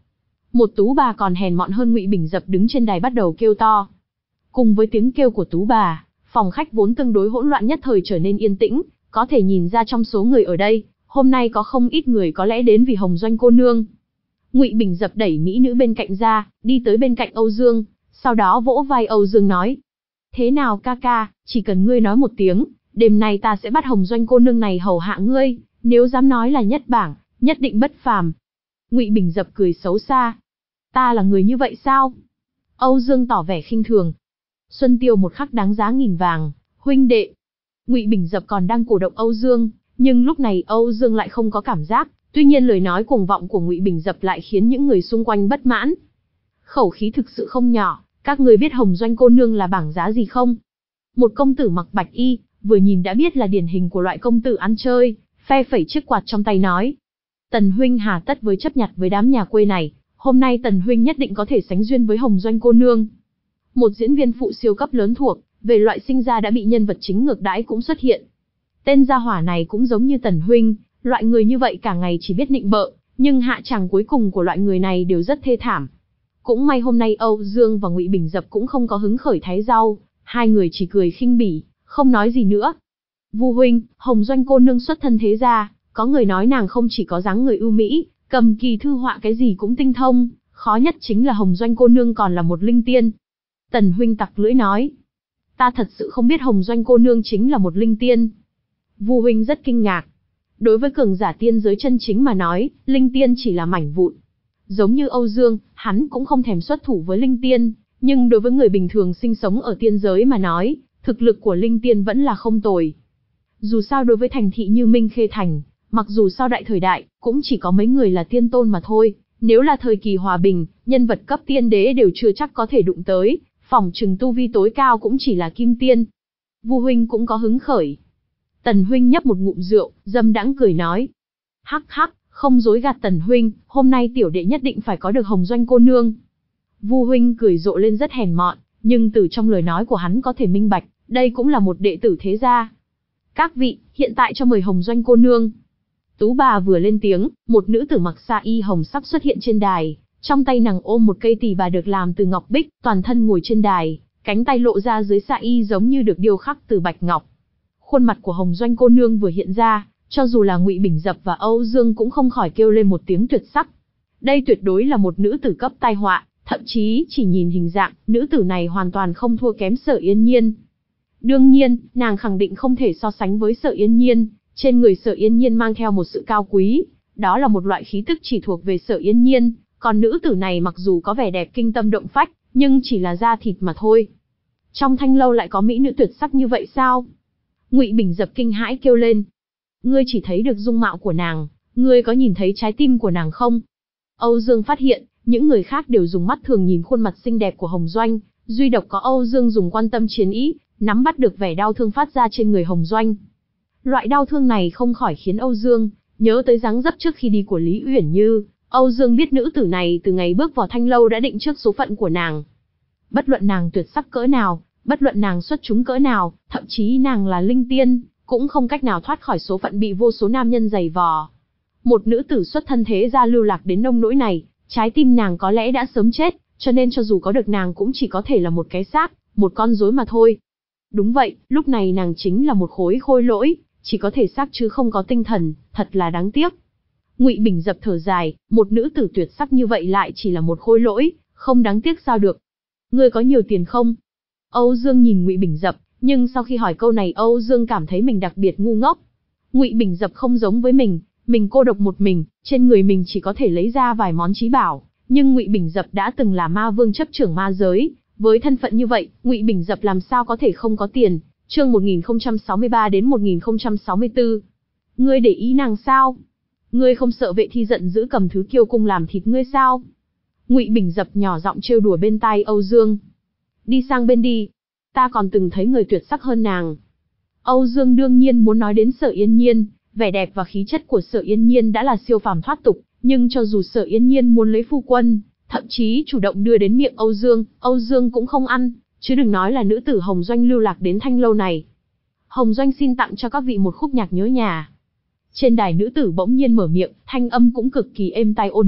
A: Một tú bà còn hèn mọn hơn Ngụy Bình Dập đứng trên đài bắt đầu kêu to. Cùng với tiếng kêu của tú bà, phòng khách vốn tương đối hỗn loạn nhất thời trở nên yên tĩnh, có thể nhìn ra trong số người ở đây, hôm nay có không ít người có lẽ đến vì Hồng Doanh cô nương. Ngụy Bình Dập đẩy mỹ nữ bên cạnh ra, đi tới bên cạnh Âu Dương, sau đó vỗ vai Âu Dương nói: "Thế nào ca ca, chỉ cần ngươi nói một tiếng, đêm nay ta sẽ bắt Hồng Doanh cô nương này hầu hạ ngươi, nếu dám nói là nhất bảng, nhất định bất phàm." Ngụy Bình Dập cười xấu xa: "Ta là người như vậy sao?" Âu Dương tỏ vẻ khinh thường: "Xuân Tiêu một khắc đáng giá nghìn vàng, huynh đệ." Ngụy Bình Dập còn đang cổ động Âu Dương, nhưng lúc này Âu Dương lại không có cảm giác, tuy nhiên lời nói cuồng vọng của Ngụy Bình Dập lại khiến những người xung quanh bất mãn. Khẩu khí thực sự không nhỏ, các người biết Hồng Doanh cô nương là bảng giá gì không? Một công tử mặc bạch y, vừa nhìn đã biết là điển hình của loại công tử ăn chơi, phe phẩy chiếc quạt trong tay nói: "Tần huynh hà tất với chấp nhặt với đám nhà quê này, hôm nay Tần huynh nhất định có thể sánh duyên với Hồng Doanh cô nương." Một diễn viên phụ siêu cấp lớn thuộc về loại sinh ra đã bị nhân vật chính ngược đãi cũng xuất hiện. Tên gia hỏa này cũng giống như Tần huynh, loại người như vậy cả ngày chỉ biết nịnh bợ, nhưng hạ tràng cuối cùng của loại người này đều rất thê thảm. Cũng may hôm nay Âu Dương và Ngụy Bình Dập cũng không có hứng khởi thái rau, hai người chỉ cười khinh bỉ, không nói gì nữa. "Vu huynh, Hồng Doanh cô nương xuất thân thế gia, có người nói nàng không chỉ có dáng người ưu mỹ, cầm kỳ thư họa cái gì cũng tinh thông, khó nhất chính là Hồng Doanh cô nương còn là một linh tiên." Tần huynh tặc lưỡi nói: "Ta thật sự không biết Hồng Doanh cô nương chính là một linh tiên." Vu huynh rất kinh ngạc. Đối với cường giả tiên giới chân chính mà nói, linh tiên chỉ là mảnh vụn. Giống như Âu Dương, hắn cũng không thèm xuất thủ với linh tiên, nhưng đối với người bình thường sinh sống ở tiên giới mà nói, thực lực của linh tiên vẫn là không tồi. Dù sao đối với thành thị như Minh Khê Thành, mặc dù sau đại thời đại, cũng chỉ có mấy người là tiên tôn mà thôi, nếu là thời kỳ hòa bình, nhân vật cấp tiên đế đều chưa chắc có thể đụng tới, phỏng chừng tu vi tối cao cũng chỉ là kim tiên. Vu huynh cũng có hứng khởi. Tần huynh nhấp một ngụm rượu, dâm đãng cười nói: "Hắc hắc, không dối gạt Tần huynh, hôm nay tiểu đệ nhất định phải có được Hồng Doanh cô nương." Vu huynh cười rộ lên rất hèn mọn, nhưng từ trong lời nói của hắn có thể minh bạch, đây cũng là một đệ tử thế gia. "Các vị, hiện tại cho mời Hồng Doanh cô nương." Tú bà vừa lên tiếng, một nữ tử mặc sa y hồng sắc xuất hiện trên đài, trong tay nàng ôm một cây tỳ bà được làm từ ngọc bích, toàn thân ngồi trên đài, cánh tay lộ ra dưới sa y giống như được điêu khắc từ bạch ngọc. Khuôn mặt của Hồng Doanh cô nương vừa hiện ra, cho dù là Ngụy Bình Dập và Âu Dương cũng không khỏi kêu lên một tiếng tuyệt sắc. Đây tuyệt đối là một nữ tử cấp tai họa, thậm chí chỉ nhìn hình dạng, nữ tử này hoàn toàn không thua kém Sở Yên Nhiên. Đương nhiên, nàng khẳng định không thể so sánh với Sở Yên Nhiên, trên người Sở Yên Nhiên mang theo một sự cao quý, đó là một loại khí tức chỉ thuộc về Sở Yên Nhiên, còn nữ tử này mặc dù có vẻ đẹp kinh tâm động phách, nhưng chỉ là da thịt mà thôi. Trong thanh lâu lại có mỹ nữ tuyệt sắc như vậy sao? Ngụy Bình Dập kinh hãi kêu lên: "Ngươi chỉ thấy được dung mạo của nàng, ngươi có nhìn thấy trái tim của nàng không?" Âu Dương phát hiện, những người khác đều dùng mắt thường nhìn khuôn mặt xinh đẹp của Hồng Doanh, duy độc có Âu Dương dùng quan tâm chiến ý, nắm bắt được vẻ đau thương phát ra trên người Hồng Doanh. Loại đau thương này không khỏi khiến Âu Dương nhớ tới dáng dấp trước khi đi của Lý Uyển Như. Âu Dương biết nữ tử này từ ngày bước vào thanh lâu đã định trước số phận của nàng. Bất luận nàng tuyệt sắc cỡ nào, bất luận nàng xuất chúng cỡ nào, thậm chí nàng là linh tiên, cũng không cách nào thoát khỏi số phận bị vô số nam nhân giày vò. Một nữ tử xuất thân thế gia lưu lạc đến nông nỗi này, trái tim nàng có lẽ đã sớm chết, cho nên cho dù có được nàng cũng chỉ có thể là một cái xác, một con rối mà thôi. Đúng vậy, lúc này nàng chính là một khối khôi lỗi, chỉ có thể xác chứ không có tinh thần, thật là đáng tiếc. Ngụy Bình Dập thở dài, một nữ tử tuyệt sắc như vậy lại chỉ là một khôi lỗi, không đáng tiếc sao được. Ngươi có nhiều tiền không? Âu Dương nhìn Ngụy Bình Dập, nhưng sau khi hỏi câu này Âu Dương cảm thấy mình đặc biệt ngu ngốc. Ngụy Bình Dập không giống với mình, mình cô độc một mình, trên người mình chỉ có thể lấy ra vài món chí bảo, nhưng Ngụy Bình Dập đã từng là ma vương chấp trưởng ma giới, với thân phận như vậy, Ngụy Bình Dập làm sao có thể không có tiền. Chương một nghìn không trăm sáu mươi ba đến một nghìn không trăm sáu mươi tư. Ngươi để ý nàng sao? Ngươi không sợ vệ thi giận dữ cầm thứ kiêu cung làm thịt ngươi sao? Ngụy Bình Dập nhỏ giọng trêu đùa bên tai Âu Dương. Đi sang bên đi, ta còn từng thấy người tuyệt sắc hơn nàng. Âu Dương đương nhiên muốn nói đến Sở Yên Nhiên, vẻ đẹp và khí chất của Sở Yên Nhiên đã là siêu phàm thoát tục, nhưng cho dù Sở Yên Nhiên muốn lấy phu quân, thậm chí chủ động đưa đến miệng Âu Dương, Âu Dương cũng không ăn, chứ đừng nói là nữ tử Hồng Doanh lưu lạc đến thanh lâu này. Hồng Doanh xin tặng cho các vị một khúc nhạc nhớ nhà. Trên đài nữ tử bỗng nhiên mở miệng, thanh âm cũng cực kỳ êm tai ôn nhuận,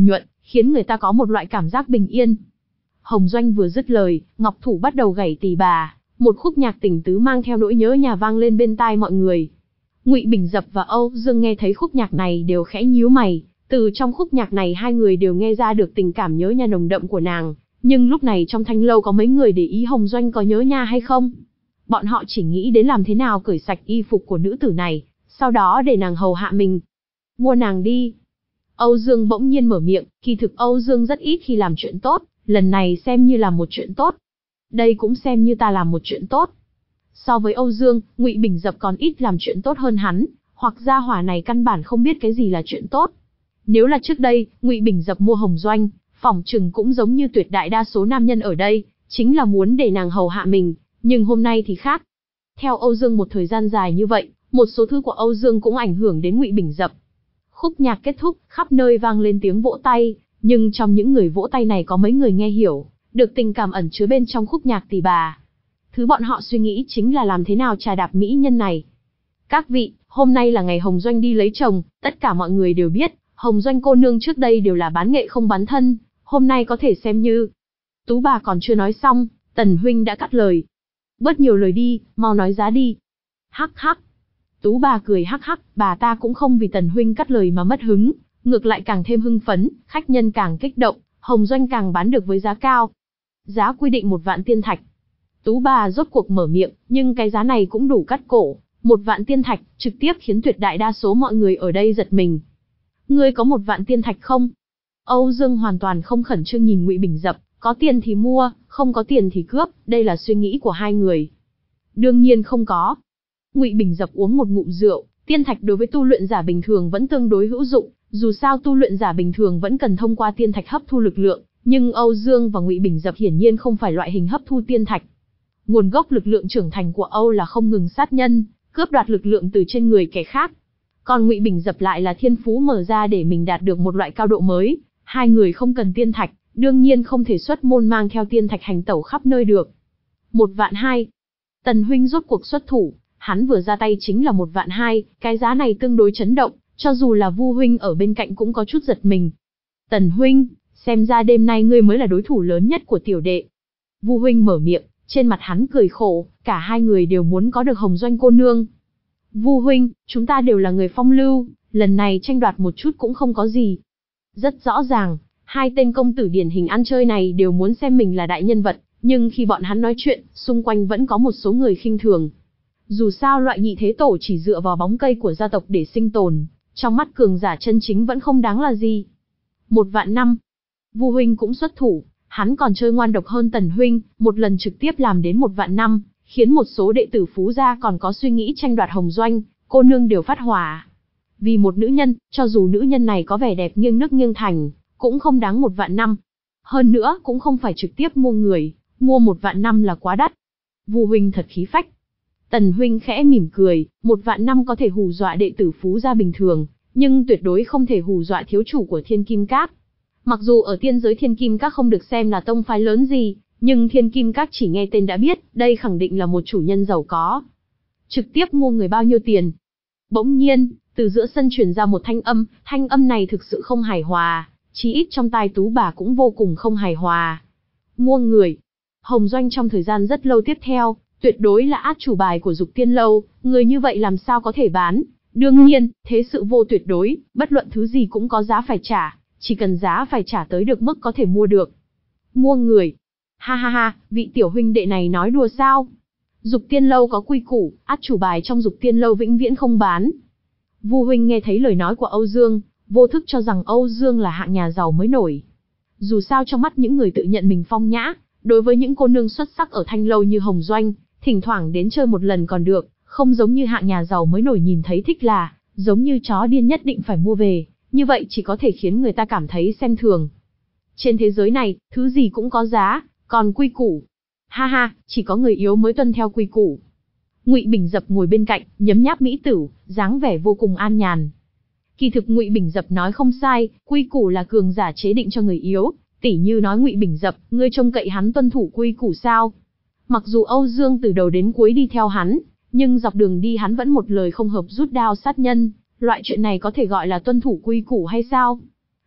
A: khiến người ta có một loại cảm giác bình yên. Hồng Doanh vừa dứt lời, ngọc thủ bắt đầu gảy tỳ bà, một khúc nhạc tình tứ mang theo nỗi nhớ nhà vang lên bên tai mọi người. Ngụy Bình Dập và Âu Dương nghe thấy khúc nhạc này đều khẽ nhíu mày, từ trong khúc nhạc này hai người đều nghe ra được tình cảm nhớ nhà nồng đậm của nàng, nhưng lúc này trong thanh lâu có mấy người để ý Hồng Doanh có nhớ nha hay không. Bọn họ chỉ nghĩ đến làm thế nào cởi sạch y phục của nữ tử này, sau đó để nàng hầu hạ mình. Mua nàng đi. Âu Dương bỗng nhiên mở miệng, kỳ thực Âu Dương rất ít khi làm chuyện tốt, lần này xem như là một chuyện tốt. Đây cũng xem như ta làm một chuyện tốt. So với Âu Dương, Ngụy Bình Dập còn ít làm chuyện tốt hơn hắn, hoặc gia hỏa này căn bản không biết cái gì là chuyện tốt. Nếu là trước đây, Ngụy Bình Dập mua Hồng Doanh, phỏng chừng cũng giống như tuyệt đại đa số nam nhân ở đây, chính là muốn để nàng hầu hạ mình, nhưng hôm nay thì khác. Theo Âu Dương một thời gian dài như vậy, một số thứ của Âu Dương cũng ảnh hưởng đến Ngụy Bình Dập. Khúc nhạc kết thúc, khắp nơi vang lên tiếng vỗ tay, nhưng trong những người vỗ tay này có mấy người nghe hiểu được tình cảm ẩn chứa bên trong khúc nhạc tỳ bà. Thứ bọn họ suy nghĩ chính là làm thế nào trà đạp mỹ nhân này. Các vị, hôm nay là ngày Hồng Doanh đi lấy chồng, tất cả mọi người đều biết, Hồng Doanh cô nương trước đây đều là bán nghệ không bán thân, hôm nay có thể xem như. Tú bà còn chưa nói xong, Tần huynh đã cắt lời. Bớt nhiều lời đi, mau nói giá đi. Hắc hắc. Tú bà cười hắc hắc, bà ta cũng không vì Tần huynh cắt lời mà mất hứng, ngược lại càng thêm hưng phấn, khách nhân càng kích động, Hồng Doanh càng bán được với giá cao. Giá quy định một vạn tiên thạch. Tú bà rốt cuộc mở miệng, nhưng cái giá này cũng đủ cắt cổ, một vạn tiên thạch, trực tiếp khiến tuyệt đại đa số mọi người ở đây giật mình. Ngươi có một vạn tiên thạch không? Âu Dương hoàn toàn không khẩn trương nhìn Ngụy Bình Dập, có tiền thì mua, không có tiền thì cướp, đây là suy nghĩ của hai người. Đương nhiên không có. Ngụy Bình Dập uống một ngụm rượu, tiên thạch đối với tu luyện giả bình thường vẫn tương đối hữu dụng, dù sao tu luyện giả bình thường vẫn cần thông qua tiên thạch hấp thu lực lượng, nhưng Âu Dương và Ngụy Bình Dập hiển nhiên không phải loại hình hấp thu tiên thạch. Nguồn gốc lực lượng trưởng thành của Âu là không ngừng sát nhân, cướp đoạt lực lượng từ trên người kẻ khác. Còn Ngụy Bình Dập lại là thiên phú mở ra để mình đạt được một loại cao độ mới, hai người không cần tiên thạch, đương nhiên không thể xuất môn mang theo tiên thạch hành tẩu khắp nơi được. Một vạn hai. Tần huynh rốt cuộc xuất thủ, hắn vừa ra tay chính là một vạn hai, cái giá này tương đối chấn động, cho dù là Vu huynh ở bên cạnh cũng có chút giật mình. Tần huynh, xem ra đêm nay ngươi mới là đối thủ lớn nhất của tiểu đệ. Vu huynh mở miệng, trên mặt hắn cười khổ, cả hai người đều muốn có được Hồng Doanh cô nương. Vu huynh, chúng ta đều là người phong lưu, lần này tranh đoạt một chút cũng không có gì. Rất rõ ràng, hai tên công tử điển hình ăn chơi này đều muốn xem mình là đại nhân vật, nhưng khi bọn hắn nói chuyện, xung quanh vẫn có một số người khinh thường. Dù sao loại nhị thế tổ chỉ dựa vào bóng cây của gia tộc để sinh tồn, trong mắt cường giả chân chính vẫn không đáng là gì. Một vạn năm. Vu huynh cũng xuất thủ, hắn còn chơi ngoan độc hơn Tần huynh, một lần trực tiếp làm đến một vạn năm, khiến một số đệ tử Phú gia còn có suy nghĩ tranh đoạt Hồng Doanh, cô nương đều phát hỏa. Vì một nữ nhân, cho dù nữ nhân này có vẻ đẹp nghiêng nước nghiêng thành, cũng không đáng một vạn năm. Hơn nữa cũng không phải trực tiếp mua người, mua một vạn năm là quá đắt. Vu huynh thật khí phách. Tần huynh khẽ mỉm cười, một vạn năm có thể hù dọa đệ tử Phú gia bình thường, nhưng tuyệt đối không thể hù dọa thiếu chủ của Thiên Kim Các. Mặc dù ở tiên giới Thiên Kim Các không được xem là tông phái lớn gì, nhưng Thiên Kim Các chỉ nghe tên đã biết, đây khẳng định là một chủ nhân giàu có. Trực tiếp mua người bao nhiêu tiền? Bỗng nhiên, từ giữa sân truyền ra một thanh âm, thanh âm này thực sự không hài hòa, chí ít trong tai Tú bà cũng vô cùng không hài hòa. Mua người. Hồng Doanh trong thời gian rất lâu tiếp theo, tuyệt đối là át chủ bài của Dục Tiên Lâu, người như vậy làm sao có thể bán? Đương nhiên, thế sự vô tuyệt đối, bất luận thứ gì cũng có giá phải trả, chỉ cần giá phải trả tới được mức có thể mua được. Mua người. Ha ha ha, vị tiểu huynh đệ này nói đùa sao? Dục Tiên Lâu có quy củ, át chủ bài trong Dục Tiên Lâu vĩnh viễn không bán. Vu huynh nghe thấy lời nói của Âu Dương, vô thức cho rằng Âu Dương là hạng nhà giàu mới nổi. Dù sao trong mắt những người tự nhận mình phong nhã, đối với những cô nương xuất sắc ở Thanh Lâu như Hồng Doanh, thỉnh thoảng đến chơi một lần còn được, không giống như hạng nhà giàu mới nổi nhìn thấy thích là, giống như chó điên nhất định phải mua về, như vậy chỉ có thể khiến người ta cảm thấy xem thường. Trên thế giới này, thứ gì cũng có giá, còn quy củ. Ha ha, chỉ có người yếu mới tuân theo quy củ. Ngụy Bình Dập ngồi bên cạnh, nhấm nháp mỹ tử, dáng vẻ vô cùng an nhàn. Kỳ thực Ngụy Bình Dập nói không sai, quy củ là cường giả chế định cho người yếu, tỉ như nói Ngụy Bình Dập, ngươi trông cậy hắn tuân thủ quy củ sao? Mặc dù Âu Dương từ đầu đến cuối đi theo hắn, nhưng dọc đường đi hắn vẫn một lời không hợp rút đao sát nhân, loại chuyện này có thể gọi là tuân thủ quy củ hay sao?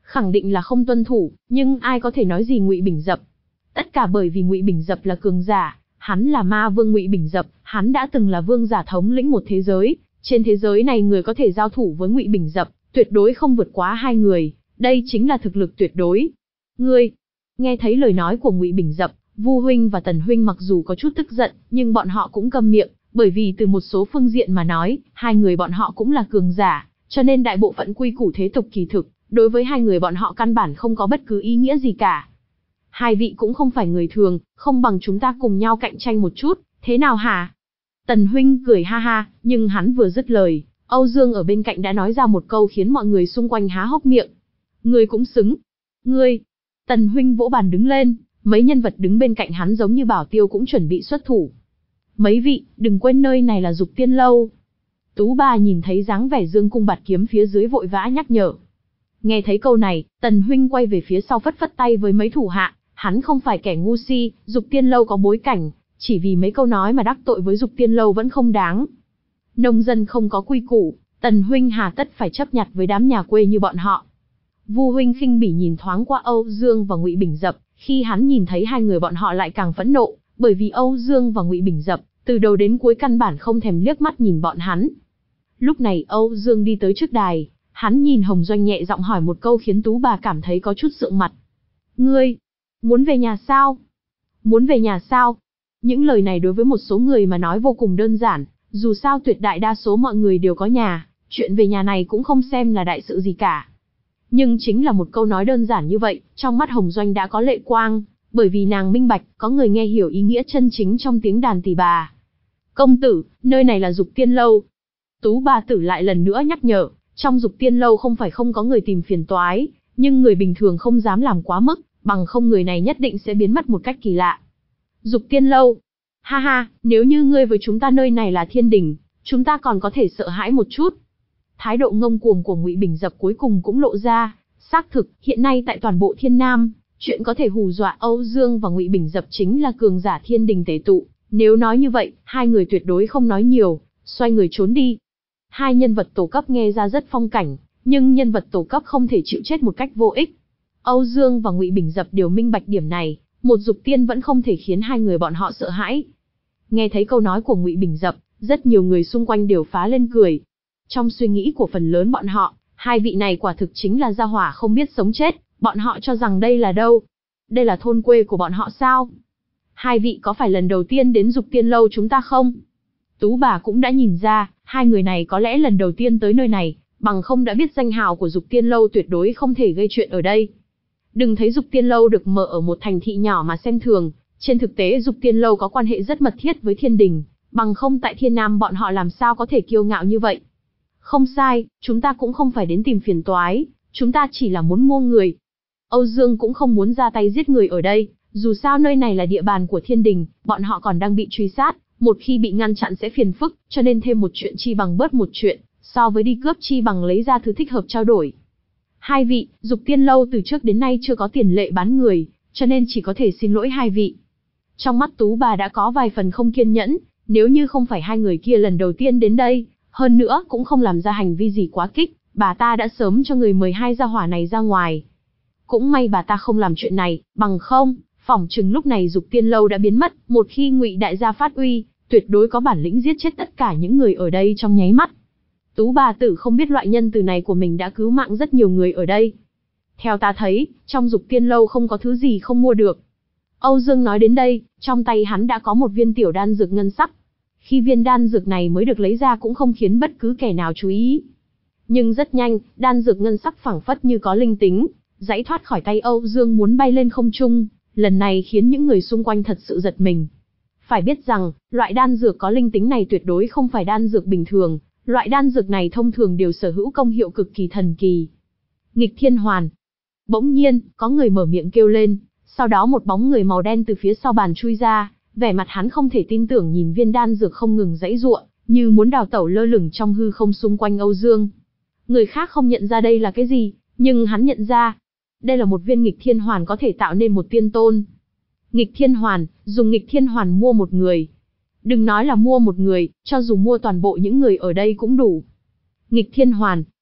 A: khẳng định là không tuân thủ, nhưng ai có thể nói gì Ngụy Bình Dập. Tất cả bởi vì Ngụy Bình Dập là cường giả, hắn là ma vương Ngụy Bình Dập, hắn đã từng là vương giả thống lĩnh một thế giới, trên thế giới này người có thể giao thủ với Ngụy Bình Dập, tuyệt đối không vượt quá hai người, đây chính là thực lực tuyệt đối. Ngươi, nghe thấy lời nói của Ngụy Bình Dập, Vu huynh và Tần huynh mặc dù có chút tức giận, nhưng bọn họ cũng câm miệng, bởi vì từ một số phương diện mà nói, hai người bọn họ cũng là cường giả, cho nên đại bộ phận quy củ thế tục kỳ thực, đối với hai người bọn họ căn bản không có bất cứ ý nghĩa gì cả. Hai vị cũng không phải người thường, không bằng chúng ta cùng nhau cạnh tranh một chút, thế nào hả? Tần huynh cười ha ha, nhưng hắn vừa dứt lời, Âu Dương ở bên cạnh đã nói ra một câu khiến mọi người xung quanh há hốc miệng. Ngươi cũng xứng. Ngươi. Tần huynh vỗ bàn đứng lên, mấy nhân vật đứng bên cạnh hắn giống như bảo tiêu cũng chuẩn bị xuất thủ. Mấy vị, đừng quên nơi này là Dục Tiên Lâu. Tú Bà nhìn thấy dáng vẻ dương cung bạt kiếm phía dưới vội vã nhắc nhở. Nghe thấy câu này, Tần huynh quay về phía sau phất phất tay với mấy thủ hạ, hắn không phải kẻ ngu si, Dục Tiên Lâu có bối cảnh, chỉ vì mấy câu nói mà đắc tội với Dục Tiên Lâu vẫn không đáng. Nông dân không có quy củ, Tần huynh hà tất phải chấp nhặt với đám nhà quê như bọn họ. Vu huynh khinh bỉ nhìn thoáng qua Âu Dương và Ngụy Bình Dập, khi hắn nhìn thấy hai người bọn họ lại càng phẫn nộ, bởi vì Âu Dương và Ngụy Bình Dập, từ đầu đến cuối căn bản không thèm liếc mắt nhìn bọn hắn. Lúc này Âu Dương đi tới trước đài, hắn nhìn Hồng Doanh nhẹ giọng hỏi một câu khiến Tú Bà cảm thấy có chút sượng mặt. Ngươi, muốn về nhà sao? Muốn về nhà sao? Những lời này đối với một số người mà nói vô cùng đơn giản, dù sao tuyệt đại đa số mọi người đều có nhà, chuyện về nhà này cũng không xem là đại sự gì cả. Nhưng chính là một câu nói đơn giản như vậy, trong mắt Hồng Doanh đã có lệ quang, bởi vì nàng minh bạch, có người nghe hiểu ý nghĩa chân chính trong tiếng đàn tỳ bà. Công tử, nơi này là Dục Tiên Lâu. Tú Bà tử lại lần nữa nhắc nhở, trong Dục Tiên Lâu không phải không có người tìm phiền toái, nhưng người bình thường không dám làm quá mức, bằng không người này nhất định sẽ biến mất một cách kỳ lạ. Dục Tiên Lâu. Ha ha, nếu như ngươi với chúng ta nơi này là thiên đình, chúng ta còn có thể sợ hãi một chút. Thái độ ngông cuồng của Ngụy Bình Dập cuối cùng cũng lộ ra, xác thực, hiện nay tại toàn bộ Thiên Nam, chuyện có thể hù dọa Âu Dương và Ngụy Bình Dập chính là cường giả thiên đình tề tụ, nếu nói như vậy, hai người tuyệt đối không nói nhiều, xoay người trốn đi. Hai nhân vật tổ cấp nghe ra rất phong cảnh, nhưng nhân vật tổ cấp không thể chịu chết một cách vô ích. Âu Dương và Ngụy Bình Dập đều minh bạch điểm này, một dục tiên vẫn không thể khiến hai người bọn họ sợ hãi. Nghe thấy câu nói của Ngụy Bình Dập, rất nhiều người xung quanh đều phá lên cười. Trong suy nghĩ của phần lớn bọn họ, hai vị này quả thực chính là gia hỏa không biết sống chết, bọn họ cho rằng đây là đâu? Đây là thôn quê của bọn họ sao? Hai vị có phải lần đầu tiên đến Dục Tiên Lâu chúng ta không? Tú Bà cũng đã nhìn ra, hai người này có lẽ lần đầu tiên tới nơi này, bằng không đã biết danh hào của Dục Tiên Lâu tuyệt đối không thể gây chuyện ở đây. Đừng thấy Dục Tiên Lâu được mở ở một thành thị nhỏ mà xem thường, trên thực tế Dục Tiên Lâu có quan hệ rất mật thiết với thiên đình, bằng không tại Thiên Nam bọn họ làm sao có thể kiêu ngạo như vậy. Không sai, chúng ta cũng không phải đến tìm phiền toái, chúng ta chỉ là muốn mua người. Âu Dương cũng không muốn ra tay giết người ở đây, dù sao nơi này là địa bàn của thiên đình, bọn họ còn đang bị truy sát, một khi bị ngăn chặn sẽ phiền phức, cho nên thêm một chuyện chi bằng bớt một chuyện, so với đi cướp chi bằng lấy ra thứ thích hợp trao đổi. Hai vị, Dục Tiên Lâu từ trước đến nay chưa có tiền lệ bán người, cho nên chỉ có thể xin lỗi hai vị. Trong mắt Tú Bà đã có vài phần không kiên nhẫn, nếu như không phải hai người kia lần đầu tiên đến đây, hơn nữa cũng không làm ra hành vi gì quá kích, bà ta đã sớm cho người mời hai gia hỏa này ra ngoài. Cũng may bà ta không làm chuyện này, bằng không, phỏng chừng lúc này Dục Tiên Lâu đã biến mất, một khi Ngụy đại gia phát uy, tuyệt đối có bản lĩnh giết chết tất cả những người ở đây trong nháy mắt. Tú Bà tử không biết loại nhân từ này của mình đã cứu mạng rất nhiều người ở đây. Theo ta thấy, trong Dục Tiên Lâu không có thứ gì không mua được. Âu Dương nói đến đây, trong tay hắn đã có một viên tiểu đan dược ngân sắc. Khi viên đan dược này mới được lấy ra cũng không khiến bất cứ kẻ nào chú ý. Nhưng rất nhanh, đan dược ngân sắc phảng phất như có linh tính, giãy thoát khỏi tay Âu Dương muốn bay lên không trung, lần này khiến những người xung quanh thật sự giật mình. Phải biết rằng, loại đan dược có linh tính này tuyệt đối không phải đan dược bình thường, loại đan dược này thông thường đều sở hữu công hiệu cực kỳ thần kỳ. Nghịch Thiên Hoàn. Bỗng nhiên, có người mở miệng kêu lên, sau đó một bóng người màu đen từ phía sau bàn chui ra, vẻ mặt hắn không thể tin tưởng nhìn viên đan dược không ngừng giãy giụa, như muốn đào tẩu lơ lửng trong hư không xung quanh Âu Dương. Người khác không nhận ra đây là cái gì, nhưng hắn nhận ra. Đây là một viên Nghịch Thiên Hoàn có thể tạo nên một tiên tôn. Nghịch Thiên Hoàn, dùng Nghịch Thiên Hoàn mua một người. Đừng nói là mua một người, cho dù mua toàn bộ những người ở đây cũng đủ. Nghịch Thiên Hoàn.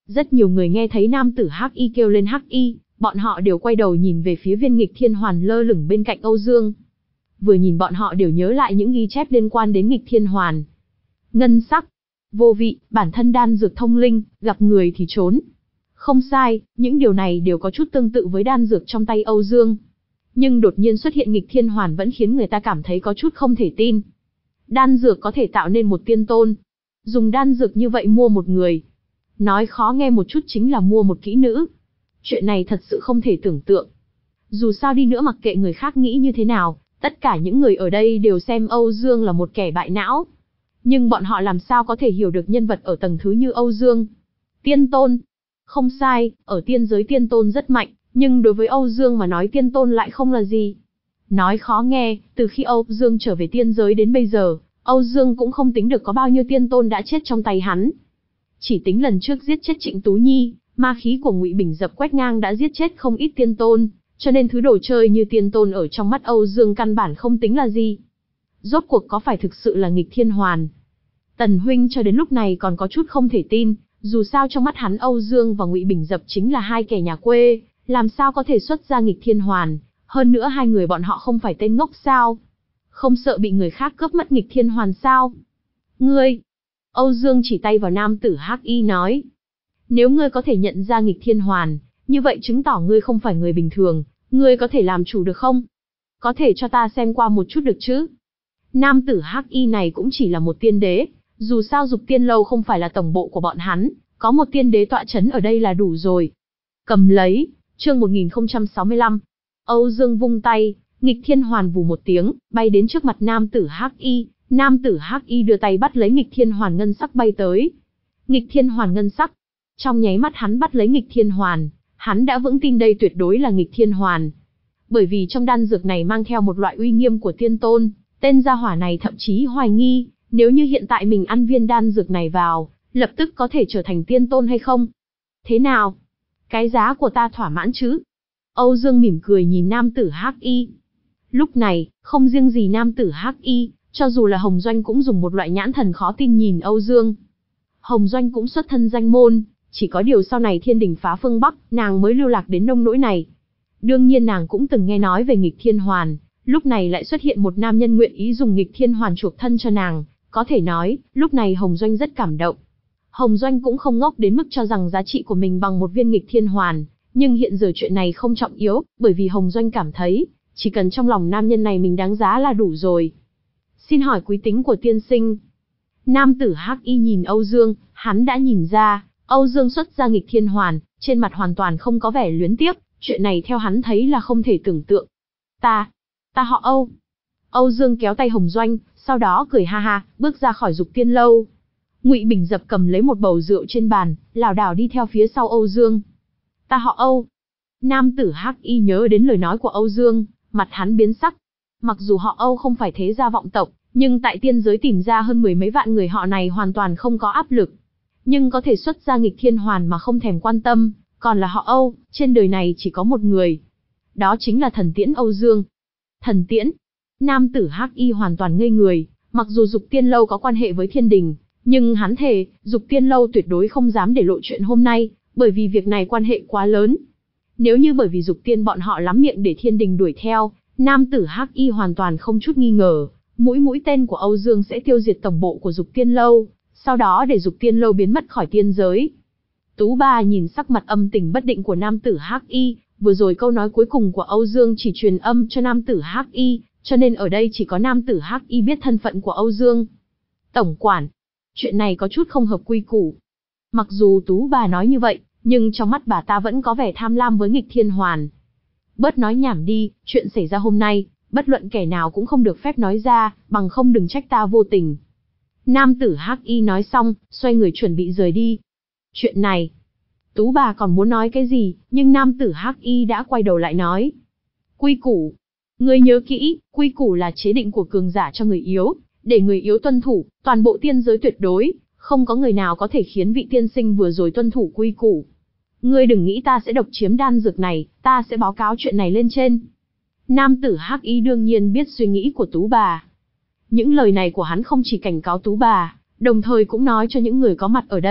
A: Rất nhiều người nghe thấy nam tử Hắc Y kêu lên Hắc Y, bọn họ đều quay đầu nhìn về phía viên nghịch thiên hoàn lơ lửng bên cạnh Âu Dương. Vừa nhìn bọn họ đều nhớ lại những ghi chép liên quan đến nghịch thiên hoàn. Ngân sắc, vô vị, bản thân đan dược thông linh, gặp người thì trốn. Không sai, những điều này đều có chút tương tự với đan dược trong tay Âu Dương. Nhưng đột nhiên xuất hiện nghịch thiên hoàn vẫn khiến người ta cảm thấy có chút không thể tin. Đan dược có thể tạo nên một tiên tôn. Dùng đan dược như vậy mua một người. Nói khó nghe một chút chính là mua một kỹ nữ. Chuyện này thật sự không thể tưởng tượng. Dù sao đi nữa mặc kệ người khác nghĩ như thế nào, tất cả những người ở đây đều xem Âu Dương là một kẻ bại não. Nhưng bọn họ làm sao có thể hiểu được nhân vật ở tầng thứ như Âu Dương. Tiên tôn. Không sai, ở tiên giới tiên tôn rất mạnh, nhưng đối với Âu Dương mà nói tiên tôn lại không là gì. Nói khó nghe, từ khi Âu Dương trở về tiên giới đến bây giờ, Âu Dương cũng không tính được có bao nhiêu tiên tôn đã chết trong tay hắn. Chỉ tính lần trước giết chết Trịnh Tú Nhi, ma khí của Ngụy Bình Dập quét ngang đã giết chết không ít tiên tôn, cho nên thứ đồ chơi như tiên tôn ở trong mắt Âu Dương căn bản không tính là gì. Rốt cuộc có phải thực sự là nghịch thiên hoàn? Tần huynh cho đến lúc này còn có chút không thể tin, dù sao trong mắt hắn Âu Dương và Ngụy Bình Dập chính là hai kẻ nhà quê, làm sao có thể xuất ra nghịch thiên hoàn, hơn nữa hai người bọn họ không phải tên ngốc sao? Không sợ bị người khác cướp mất nghịch thiên hoàn sao? Ngươi! Âu Dương chỉ tay vào nam tử Hắc Y nói. Nếu ngươi có thể nhận ra nghịch thiên hoàn, như vậy chứng tỏ ngươi không phải người bình thường, ngươi có thể làm chủ được không? Có thể cho ta xem qua một chút được chứ? Nam tử Hắc Y này cũng chỉ là một tiên đế, dù sao Dục Tiên Lâu không phải là tổng bộ của bọn hắn, có một tiên đế tọa chấn ở đây là đủ rồi. Cầm lấy, chương một nghìn không trăm sáu mươi lăm. Âu Dương vung tay, nghịch thiên hoàn vù một tiếng, bay đến trước mặt nam tử Hắc Y, nam tử Hắc Y đưa tay bắt lấy nghịch thiên hoàn ngân sắc bay tới. Nghịch thiên hoàn ngân sắc. Trong nháy mắt hắn bắt lấy nghịch thiên hoàn, hắn đã vững tin đây tuyệt đối là nghịch thiên hoàn. Bởi vì trong đan dược này mang theo một loại uy nghiêm của tiên tôn, tên gia hỏa này thậm chí hoài nghi, nếu như hiện tại mình ăn viên đan dược này vào, lập tức có thể trở thành tiên tôn hay không? Thế nào? Cái giá của ta thỏa mãn chứ? Âu Dương mỉm cười nhìn nam tử Hắc Y. Lúc này, không riêng gì nam tử Hắc Y, cho dù là Hồng Doanh cũng dùng một loại nhãn thần khó tin nhìn Âu Dương. Hồng Doanh cũng xuất thân danh môn, chỉ có điều sau này thiên đình phá phương Bắc, nàng mới lưu lạc đến nông nỗi này. Đương nhiên nàng cũng từng nghe nói về nghịch thiên hoàn, lúc này lại xuất hiện một nam nhân nguyện ý dùng nghịch thiên hoàn chuộc thân cho nàng, có thể nói, lúc này Hồng Doanh rất cảm động. Hồng Doanh cũng không ngốc đến mức cho rằng giá trị của mình bằng một viên nghịch thiên hoàn, nhưng hiện giờ chuyện này không trọng yếu, bởi vì Hồng Doanh cảm thấy, chỉ cần trong lòng nam nhân này mình đáng giá là đủ rồi. Xin hỏi quý tính của tiên sinh. Nam tử Hắc Y nhìn Âu Dương, hắn đã nhìn ra, Âu Dương xuất ra nghịch thiên hoàn, trên mặt hoàn toàn không có vẻ luyến tiếc, chuyện này theo hắn thấy là không thể tưởng tượng. Ta, ta họ Âu. Âu Dương kéo tay Hồng Doanh, sau đó cười ha ha, bước ra khỏi Dục Tiên Lâu. Ngụy Bình Dập cầm lấy một bầu rượu trên bàn, lảo đảo đi theo phía sau Âu Dương. Ta họ Âu. Nam tử Hắc Y nhớ đến lời nói của Âu Dương, mặt hắn biến sắc. Mặc dù họ Âu không phải thế gia vọng tộc, nhưng tại tiên giới tìm ra hơn mười mấy vạn người họ này hoàn toàn không có áp lực. Nhưng có thể xuất ra nghịch thiên hoàn mà không thèm quan tâm, còn là họ Âu, trên đời này chỉ có một người. Đó chính là thần tiễn Âu Dương. Thần tiễn. Nam tử Hắc Y hoàn toàn ngây người, mặc dù Dục Tiên Lâu có quan hệ với thiên đình, nhưng hắn thề, Dục Tiên Lâu tuyệt đối không dám để lộ chuyện hôm nay, bởi vì việc này quan hệ quá lớn. Nếu như bởi vì Dục Tiên bọn họ lắm miệng để thiên đình đuổi theo, nam tử Hắc Y hoàn toàn không chút nghi ngờ, mũi mũi tên của Âu Dương sẽ tiêu diệt tổng bộ của Dục Tiên Lâu, sau đó để Dục Tiên Lâu biến mất khỏi tiên giới. Tú Ba nhìn sắc mặt âm tình bất định của nam tử Hắc Y, vừa rồi câu nói cuối cùng của Âu Dương chỉ truyền âm cho nam tử Hắc Y, cho nên ở đây chỉ có nam tử Hắc Y biết thân phận của Âu Dương. Tổng quản, chuyện này có chút không hợp quy củ. Mặc dù Tú Bà nói như vậy, nhưng trong mắt bà ta vẫn có vẻ tham lam với nghịch thiên hoàn. Bớt nói nhảm đi, chuyện xảy ra hôm nay, bất luận kẻ nào cũng không được phép nói ra, bằng không đừng trách ta vô tình. Nam tử Hắc Y nói xong, xoay người chuẩn bị rời đi. Chuyện này, Tú Bà còn muốn nói cái gì, nhưng nam tử Hắc Y đã quay đầu lại nói. Quy củ. Ngươi nhớ kỹ, quy củ là chế định của cường giả cho người yếu, để người yếu tuân thủ, toàn bộ tiên giới tuyệt đối, không có người nào có thể khiến vị tiên sinh vừa rồi tuân thủ quy củ. Ngươi đừng nghĩ ta sẽ độc chiếm đan dược này, ta sẽ báo cáo chuyện này lên trên. Nam tử Hắc Y đương nhiên biết suy nghĩ của Tú Bà. Những lời này của hắn không chỉ cảnh cáo Tú Bà, đồng thời cũng nói cho những người có mặt ở đây,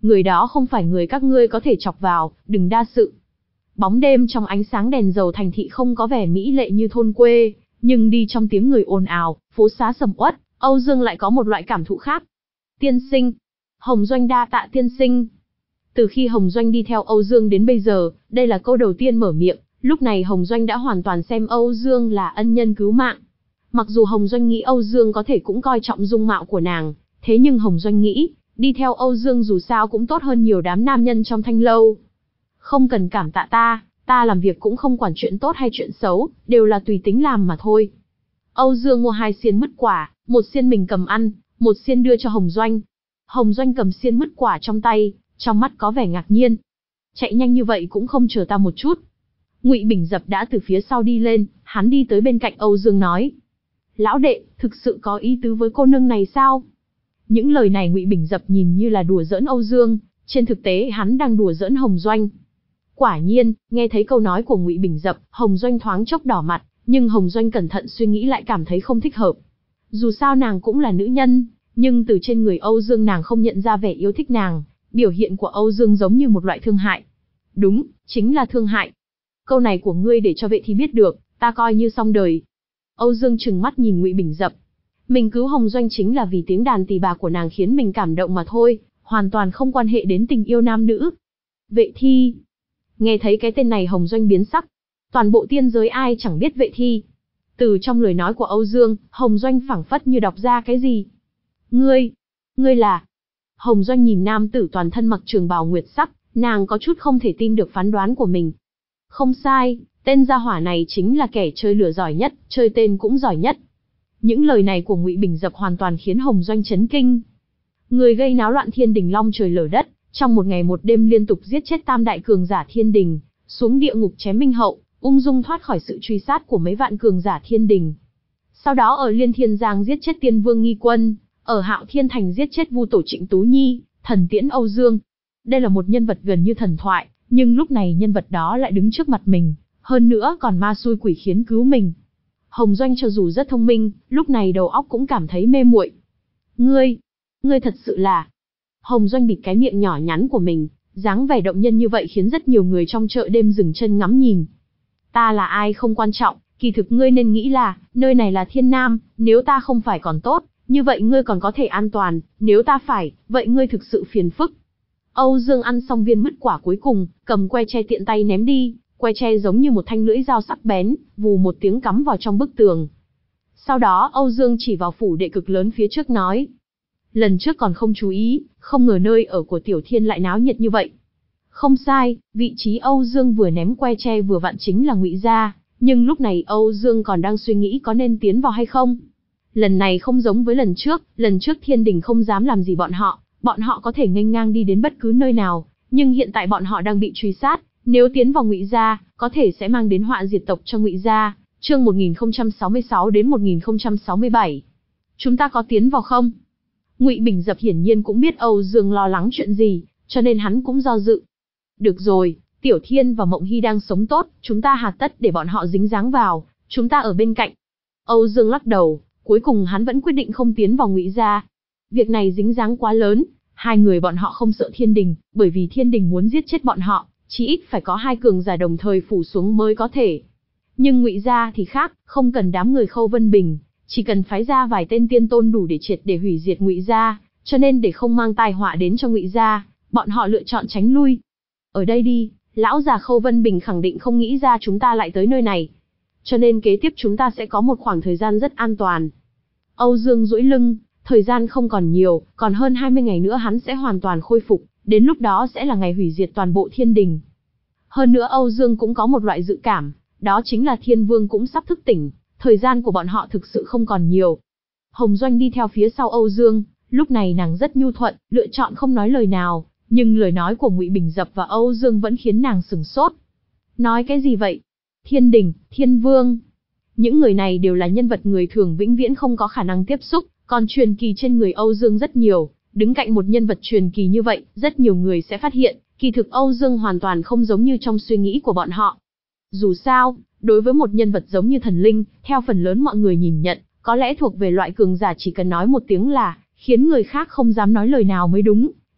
A: người đó không phải người các ngươi có thể chọc vào, đừng đa sự. Bóng đêm trong ánh sáng đèn dầu thành thị không có vẻ mỹ lệ như thôn quê, nhưng đi trong tiếng người ồn ào, phố xá sầm uất, Âu Dương lại có một loại cảm thụ khác. Tiên sinh. Hồng Doanh đa tạ tiên sinh. Từ khi Hồng Doanh đi theo Âu Dương đến bây giờ, đây là câu đầu tiên mở miệng, lúc này Hồng Doanh đã hoàn toàn xem Âu Dương là ân nhân cứu mạng. Mặc dù Hồng Doanh nghĩ Âu Dương có thể cũng coi trọng dung mạo của nàng, thế nhưng Hồng Doanh nghĩ, đi theo Âu Dương dù sao cũng tốt hơn nhiều đám nam nhân trong thanh lâu. Không cần cảm tạ ta, ta làm việc cũng không quản chuyện tốt hay chuyện xấu, đều là tùy tính làm mà thôi. Âu Dương mua hai xiên mứt quả, một xiên mình cầm ăn, một xiên đưa cho Hồng Doanh. Hồng Doanh cầm xiên mứt quả trong tay, trong mắt có vẻ ngạc nhiên. Chạy nhanh như vậy cũng không chờ ta một chút. Ngụy Bình Dập đã từ phía sau đi lên, hắn đi tới bên cạnh Âu Dương nói: Lão đệ, thực sự có ý tứ với cô nương này sao? Những lời này Ngụy Bình Dập nhìn như là đùa giỡn Âu Dương, trên thực tế hắn đang đùa giỡn Hồng Doanh. Quả nhiên, nghe thấy câu nói của Ngụy Bình Dập, Hồng Doanh thoáng chốc đỏ mặt, nhưng Hồng Doanh cẩn thận suy nghĩ lại cảm thấy không thích hợp. Dù sao nàng cũng là nữ nhân, nhưng từ trên người Âu Dương nàng không nhận ra vẻ yêu thích nàng, biểu hiện của Âu Dương giống như một loại thương hại. Đúng, chính là thương hại. Câu này của ngươi để cho vệ thi biết được, ta coi như xong đời. Âu Dương trừng mắt nhìn Ngụy Bình Dập. Mình cứu Hồng Doanh chính là vì tiếng đàn tỳ bà của nàng khiến mình cảm động mà thôi, hoàn toàn không quan hệ đến tình yêu nam nữ. Vệ thi. Nghe thấy cái tên này Hồng Doanh biến sắc. Toàn bộ tiên giới ai chẳng biết vệ thi. Từ trong lời nói của Âu Dương, Hồng Doanh phảng phất như đọc ra cái gì. Ngươi, ngươi là... Hồng Doanh nhìn nam tử toàn thân mặc trường bào nguyệt sắc, nàng có chút không thể tin được phán đoán của mình. Không sai, tên gia hỏa này chính là kẻ chơi lửa giỏi nhất, chơi tên cũng giỏi nhất. Những lời này của Ngụy Bình Dập hoàn toàn khiến Hồng Doanh chấn kinh. Người gây náo loạn thiên đình long trời lở đất, trong một ngày một đêm liên tục giết chết tam đại cường giả thiên đình, xuống địa ngục chém minh hậu, ung dung thoát khỏi sự truy sát của mấy vạn cường giả thiên đình. Sau đó ở Liên Thiên Giang giết chết Tiên Vương Nghi Quân, ở Hạo Thiên Thành giết chết Vu Tổ Trịnh Tú Nhi, thần tiễn Âu Dương. Đây là một nhân vật gần như thần thoại, nhưng lúc này nhân vật đó lại đứng trước mặt mình, hơn nữa còn ma xui quỷ khiến cứu mình. Hồng Doanh cho dù rất thông minh, lúc này đầu óc cũng cảm thấy mê muội. Ngươi, ngươi thật sự là... Hồng Doanh bịt cái miệng nhỏ nhắn của mình, dáng vẻ động nhân như vậy khiến rất nhiều người trong chợ đêm dừng chân ngắm nhìn. Ta là ai không quan trọng, kỳ thực ngươi nên nghĩ là, nơi này là Thiên Nam, nếu ta không phải còn tốt, như vậy ngươi còn có thể an toàn, nếu ta phải, vậy ngươi thực sự phiền phức. Âu Dương ăn xong viên mứt quả cuối cùng, cầm que tre tiện tay ném đi, que tre giống như một thanh lưỡi dao sắc bén, vù một tiếng cắm vào trong bức tường. Sau đó Âu Dương chỉ vào phủ đệ cực lớn phía trước nói. Lần trước còn không chú ý, không ngờ nơi ở của Tiểu Thiên lại náo nhiệt như vậy. Không sai, vị trí Âu Dương vừa ném que tre vừa vặn chính là Ngụy gia, nhưng lúc này Âu Dương còn đang suy nghĩ có nên tiến vào hay không. Lần này không giống với lần trước, lần trước thiên đình không dám làm gì bọn họ, bọn họ có thể nghênh ngang đi đến bất cứ nơi nào, nhưng hiện tại bọn họ đang bị truy sát, nếu tiến vào Ngụy gia, có thể sẽ mang đến họa diệt tộc cho Ngụy gia. Chương một nghìn không trăm sáu mươi sáu đến một nghìn không trăm sáu mươi bảy. Chúng ta có tiến vào không? Ngụy Bình Dập hiển nhiên cũng biết Âu Dương lo lắng chuyện gì, cho nên hắn cũng do dự. Được rồi, Tiểu Thiên và Mộng Hy đang sống tốt, chúng ta hà tất để bọn họ dính dáng vào, chúng ta ở bên cạnh. Âu Dương lắc đầu, cuối cùng hắn vẫn quyết định không tiến vào Ngụy gia. Việc này dính dáng quá lớn, hai người bọn họ không sợ thiên đình, bởi vì thiên đình muốn giết chết bọn họ, chí ít phải có hai cường giả đồng thời phủ xuống mới có thể. Nhưng Ngụy gia thì khác, không cần đám người Khâu Vân Bình, chỉ cần phái ra vài tên tiên tôn đủ để triệt để hủy diệt Ngụy gia, cho nên để không mang tai họa đến cho Ngụy gia, bọn họ lựa chọn tránh lui. Ở đây đi, lão già Khâu Vân Bình khẳng định không nghĩ ra chúng ta lại tới nơi này. Cho nên kế tiếp chúng ta sẽ có một khoảng thời gian rất an toàn. Âu Dương duỗi lưng, thời gian không còn nhiều, còn hơn hai mươi ngày nữa hắn sẽ hoàn toàn khôi phục, đến lúc đó sẽ là ngày hủy diệt toàn bộ thiên đình. Hơn nữa Âu Dương cũng có một loại dự cảm, đó chính là Thiên Vương cũng sắp thức tỉnh, thời gian của bọn họ thực sự không còn nhiều. Hồng Doanh đi theo phía sau Âu Dương, lúc này nàng rất nhu thuận, lựa chọn không nói lời nào, nhưng lời nói của Ngụy Bình Dập và Âu Dương vẫn khiến nàng sửng sốt. Nói cái gì vậy? Thiên đình, Thiên Vương. Những người này đều là nhân vật người thường vĩnh viễn không có khả năng tiếp xúc, còn truyền kỳ trên người Âu Dương rất nhiều, đứng cạnh một nhân vật truyền kỳ như vậy, rất nhiều người sẽ phát hiện, kỳ thực Âu Dương hoàn toàn không giống như trong suy nghĩ của bọn họ. Dù sao, đối với một nhân vật giống như thần linh, theo phần lớn mọi người nhìn nhận, có lẽ thuộc về loại cường giả chỉ cần nói một tiếng là, khiến người khác không dám nói lời nào mới đúng.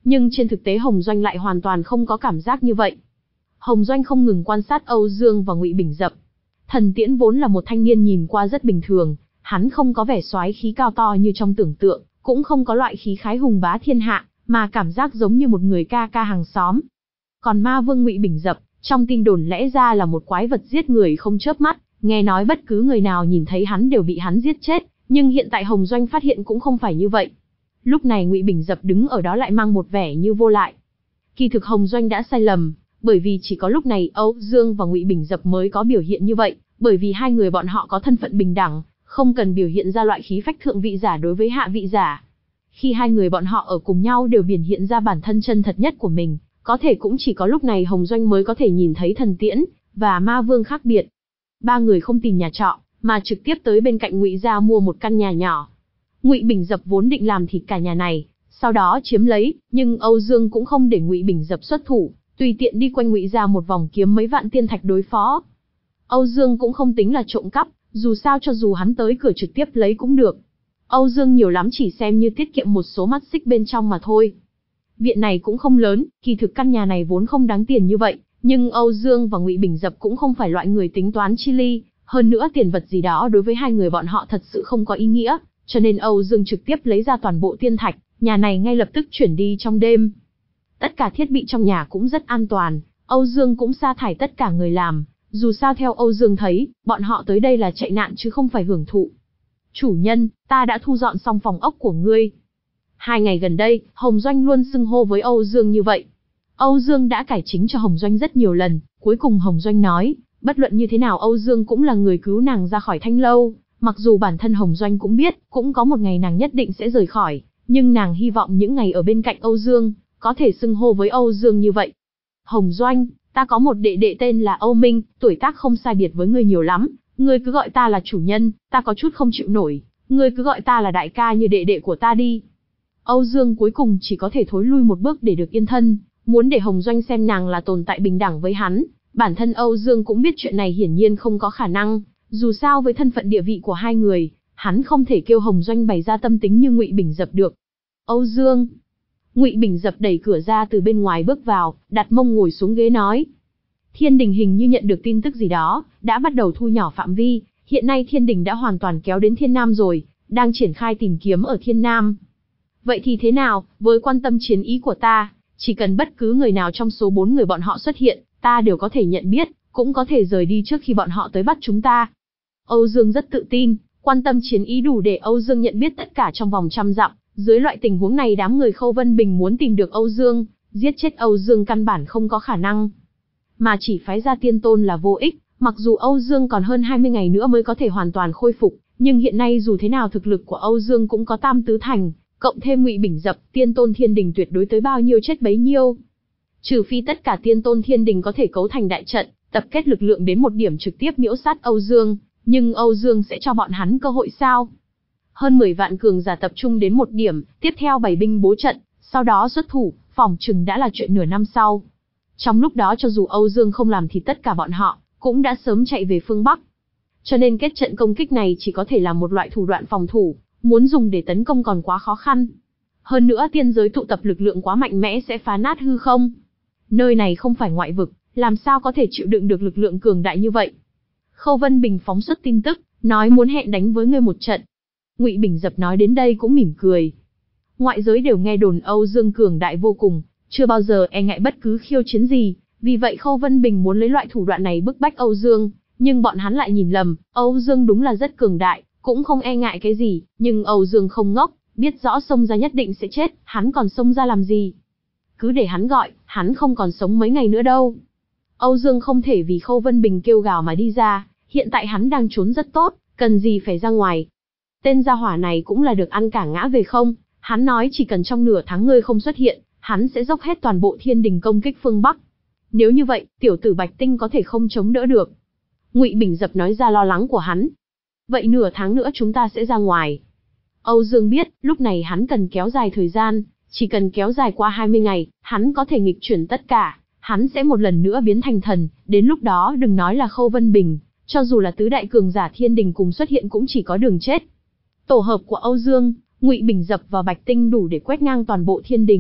A: Nhưng trên thực tế Hồng Doanh lại hoàn toàn không có cảm giác như vậy. Hồng Doanh không ngừng quan sát Âu Dương và Ngụy Bình Dập. Thần Tiễn vốn là một thanh niên nhìn qua rất bình thường, hắn không có vẻ soái khí cao to như trong tưởng tượng, cũng không có loại khí khái hùng bá thiên hạ, mà cảm giác giống như một người ca ca hàng xóm. Còn ma vương Ngụy Bình Dập, trong tin đồn lẽ ra là một quái vật giết người không chớp mắt, nghe nói bất cứ người nào nhìn thấy hắn đều bị hắn giết chết, nhưng hiện tại Hồng Doanh phát hiện cũng không phải như vậy. Lúc này Ngụy Bình Dập đứng ở đó lại mang một vẻ như vô lại. Kỳ thực Hồng Doanh đã sai lầm, bởi vì chỉ có lúc này Âu Dương và Ngụy Bình Dập mới có biểu hiện như vậy, bởi vì hai người bọn họ có thân phận bình đẳng, không cần biểu hiện ra loại khí phách thượng vị giả đối với hạ vị giả. Khi hai người bọn họ ở cùng nhau đều biểu hiện ra bản thân chân thật nhất của mình, có thể cũng chỉ có lúc này Hồng Doanh mới có thể nhìn thấy Thần Tiễn và Ma Vương khác biệt. Ba người không tìm nhà trọ, mà trực tiếp tới bên cạnh Ngụy gia mua một căn nhà nhỏ. Ngụy Bình Dập vốn định làm thịt cả nhà này, sau đó chiếm lấy, nhưng Âu Dương cũng không để Ngụy Bình Dập xuất thủ, tùy tiện đi quanh Ngụy gia một vòng kiếm mấy vạn tiên thạch đối phó. Âu Dương cũng không tính là trộm cắp, dù sao cho dù hắn tới cửa trực tiếp lấy cũng được. Âu Dương nhiều lắm chỉ xem như tiết kiệm một số mắt xích bên trong mà thôi. Viện này cũng không lớn, kỳ thực căn nhà này vốn không đáng tiền như vậy, nhưng Âu Dương và Ngụy Bình Dập cũng không phải loại người tính toán chi ly, hơn nữa tiền vật gì đó đối với hai người bọn họ thật sự không có ý nghĩa, cho nên Âu Dương trực tiếp lấy ra toàn bộ tiên thạch, nhà này ngay lập tức chuyển đi trong đêm. Tất cả thiết bị trong nhà cũng rất an toàn, Âu Dương cũng sa thải tất cả người làm, dù sao theo Âu Dương thấy, bọn họ tới đây là chạy nạn chứ không phải hưởng thụ. Chủ nhân, ta đã thu dọn xong phòng ốc của ngươi. Hai ngày gần đây, Hồng Doanh luôn xưng hô với Âu Dương như vậy. Âu Dương đã cải chính cho Hồng Doanh rất nhiều lần, cuối cùng Hồng Doanh nói, bất luận như thế nào Âu Dương cũng là người cứu nàng ra khỏi Thanh Lâu, mặc dù bản thân Hồng Doanh cũng biết, cũng có một ngày nàng nhất định sẽ rời khỏi, nhưng nàng hy vọng những ngày ở bên cạnh Âu Dương, có thể xưng hô với Âu Dương như vậy. Hồng Doanh, ta có một đệ đệ tên là Âu Minh, tuổi tác không sai biệt với ngươi nhiều lắm, ngươi cứ gọi ta là chủ nhân, ta có chút không chịu nổi, ngươi cứ gọi ta là đại ca như đệ đệ của ta đi. Âu Dương cuối cùng chỉ có thể thối lui một bước để được yên thân, muốn để Hồng Doanh xem nàng là tồn tại bình đẳng với hắn. Bản thân Âu Dương cũng biết chuyện này hiển nhiên không có khả năng, dù sao với thân phận địa vị của hai người, hắn không thể kêu Hồng Doanh bày ra tâm tính như Ngụy Bình Dập được. Âu Dương. Ngụy Bình Dập đẩy cửa ra từ bên ngoài bước vào, đặt mông ngồi xuống ghế nói. Thiên Đình hình như nhận được tin tức gì đó, đã bắt đầu thu nhỏ phạm vi, hiện nay Thiên Đình đã hoàn toàn kéo đến Thiên Nam rồi, đang triển khai tìm kiếm ở Thiên Nam. Vậy thì thế nào, với quan tâm chiến ý của ta, chỉ cần bất cứ người nào trong số bốn người bọn họ xuất hiện, ta đều có thể nhận biết, cũng có thể rời đi trước khi bọn họ tới bắt chúng ta. Âu Dương rất tự tin, quan tâm chiến ý đủ để Âu Dương nhận biết tất cả trong vòng trăm dặm, dưới loại tình huống này đám người Khâu Vân Bình muốn tìm được Âu Dương, giết chết Âu Dương căn bản không có khả năng. Mà chỉ phái ra tiên tôn là vô ích, mặc dù Âu Dương còn hơn hai mươi ngày nữa mới có thể hoàn toàn khôi phục, nhưng hiện nay dù thế nào thực lực của Âu Dương cũng có tam tứ thành, cộng thêm Ngụy Bình Dập, tiên tôn Thiên Đình tuyệt đối tới bao nhiêu chết bấy nhiêu. Trừ phi tất cả tiên tôn Thiên Đình có thể cấu thành đại trận, tập kết lực lượng đến một điểm trực tiếp miễu sát Âu Dương, nhưng Âu Dương sẽ cho bọn hắn cơ hội sao? Hơn mười vạn cường giả tập trung đến một điểm, tiếp theo bày binh bố trận, sau đó xuất thủ, phỏng chừng đã là chuyện nửa năm sau. Trong lúc đó cho dù Âu Dương không làm thì tất cả bọn họ cũng đã sớm chạy về phương Bắc. Cho nên kết trận công kích này chỉ có thể là một loại thủ đoạn phòng thủ, muốn dùng để tấn công còn quá khó khăn. Hơn nữa tiên giới tụ tập lực lượng quá mạnh mẽ sẽ phá nát hư không. Nơi này không phải ngoại vực, làm sao có thể chịu đựng được lực lượng cường đại như vậy. Khâu Vân Bình phóng xuất tin tức, nói muốn hẹn đánh với ngươi một trận. Ngụy Bình Dập nói đến đây cũng mỉm cười. Ngoại giới đều nghe đồn Âu Dương cường đại vô cùng, chưa bao giờ e ngại bất cứ khiêu chiến gì, vì vậy Khâu Vân Bình muốn lấy loại thủ đoạn này bức bách Âu Dương, nhưng bọn hắn lại nhìn lầm, Âu Dương đúng là rất cường đại, cũng không e ngại cái gì, nhưng Âu Dương không ngốc, biết rõ xông ra nhất định sẽ chết, hắn còn xông ra làm gì? Cứ để hắn gọi, hắn không còn sống mấy ngày nữa đâu. Âu Dương không thể vì Khâu Vân Bình kêu gào mà đi ra, hiện tại hắn đang trốn rất tốt, cần gì phải ra ngoài. Tên gia hỏa này cũng là được ăn cả ngã về không, hắn nói chỉ cần trong nửa tháng ngươi không xuất hiện, hắn sẽ dốc hết toàn bộ Thiên Đình công kích phương Bắc. Nếu như vậy, tiểu tử Bạch Tinh có thể không chống đỡ được. Ngụy Bình Dập nói ra lo lắng của hắn. Vậy nửa tháng nữa chúng ta sẽ ra ngoài. Âu Dương biết, lúc này hắn cần kéo dài thời gian, chỉ cần kéo dài qua hai mươi ngày, hắn có thể nghịch chuyển tất cả, hắn sẽ một lần nữa biến thành thần, đến lúc đó đừng nói là Khâu Vân Bình, cho dù là tứ đại cường giả Thiên Đình cùng xuất hiện cũng chỉ có đường chết. Tổ hợp của Âu Dương, Ngụy Bình Dập và Bạch Tinh đủ để quét ngang toàn bộ Thiên Đình,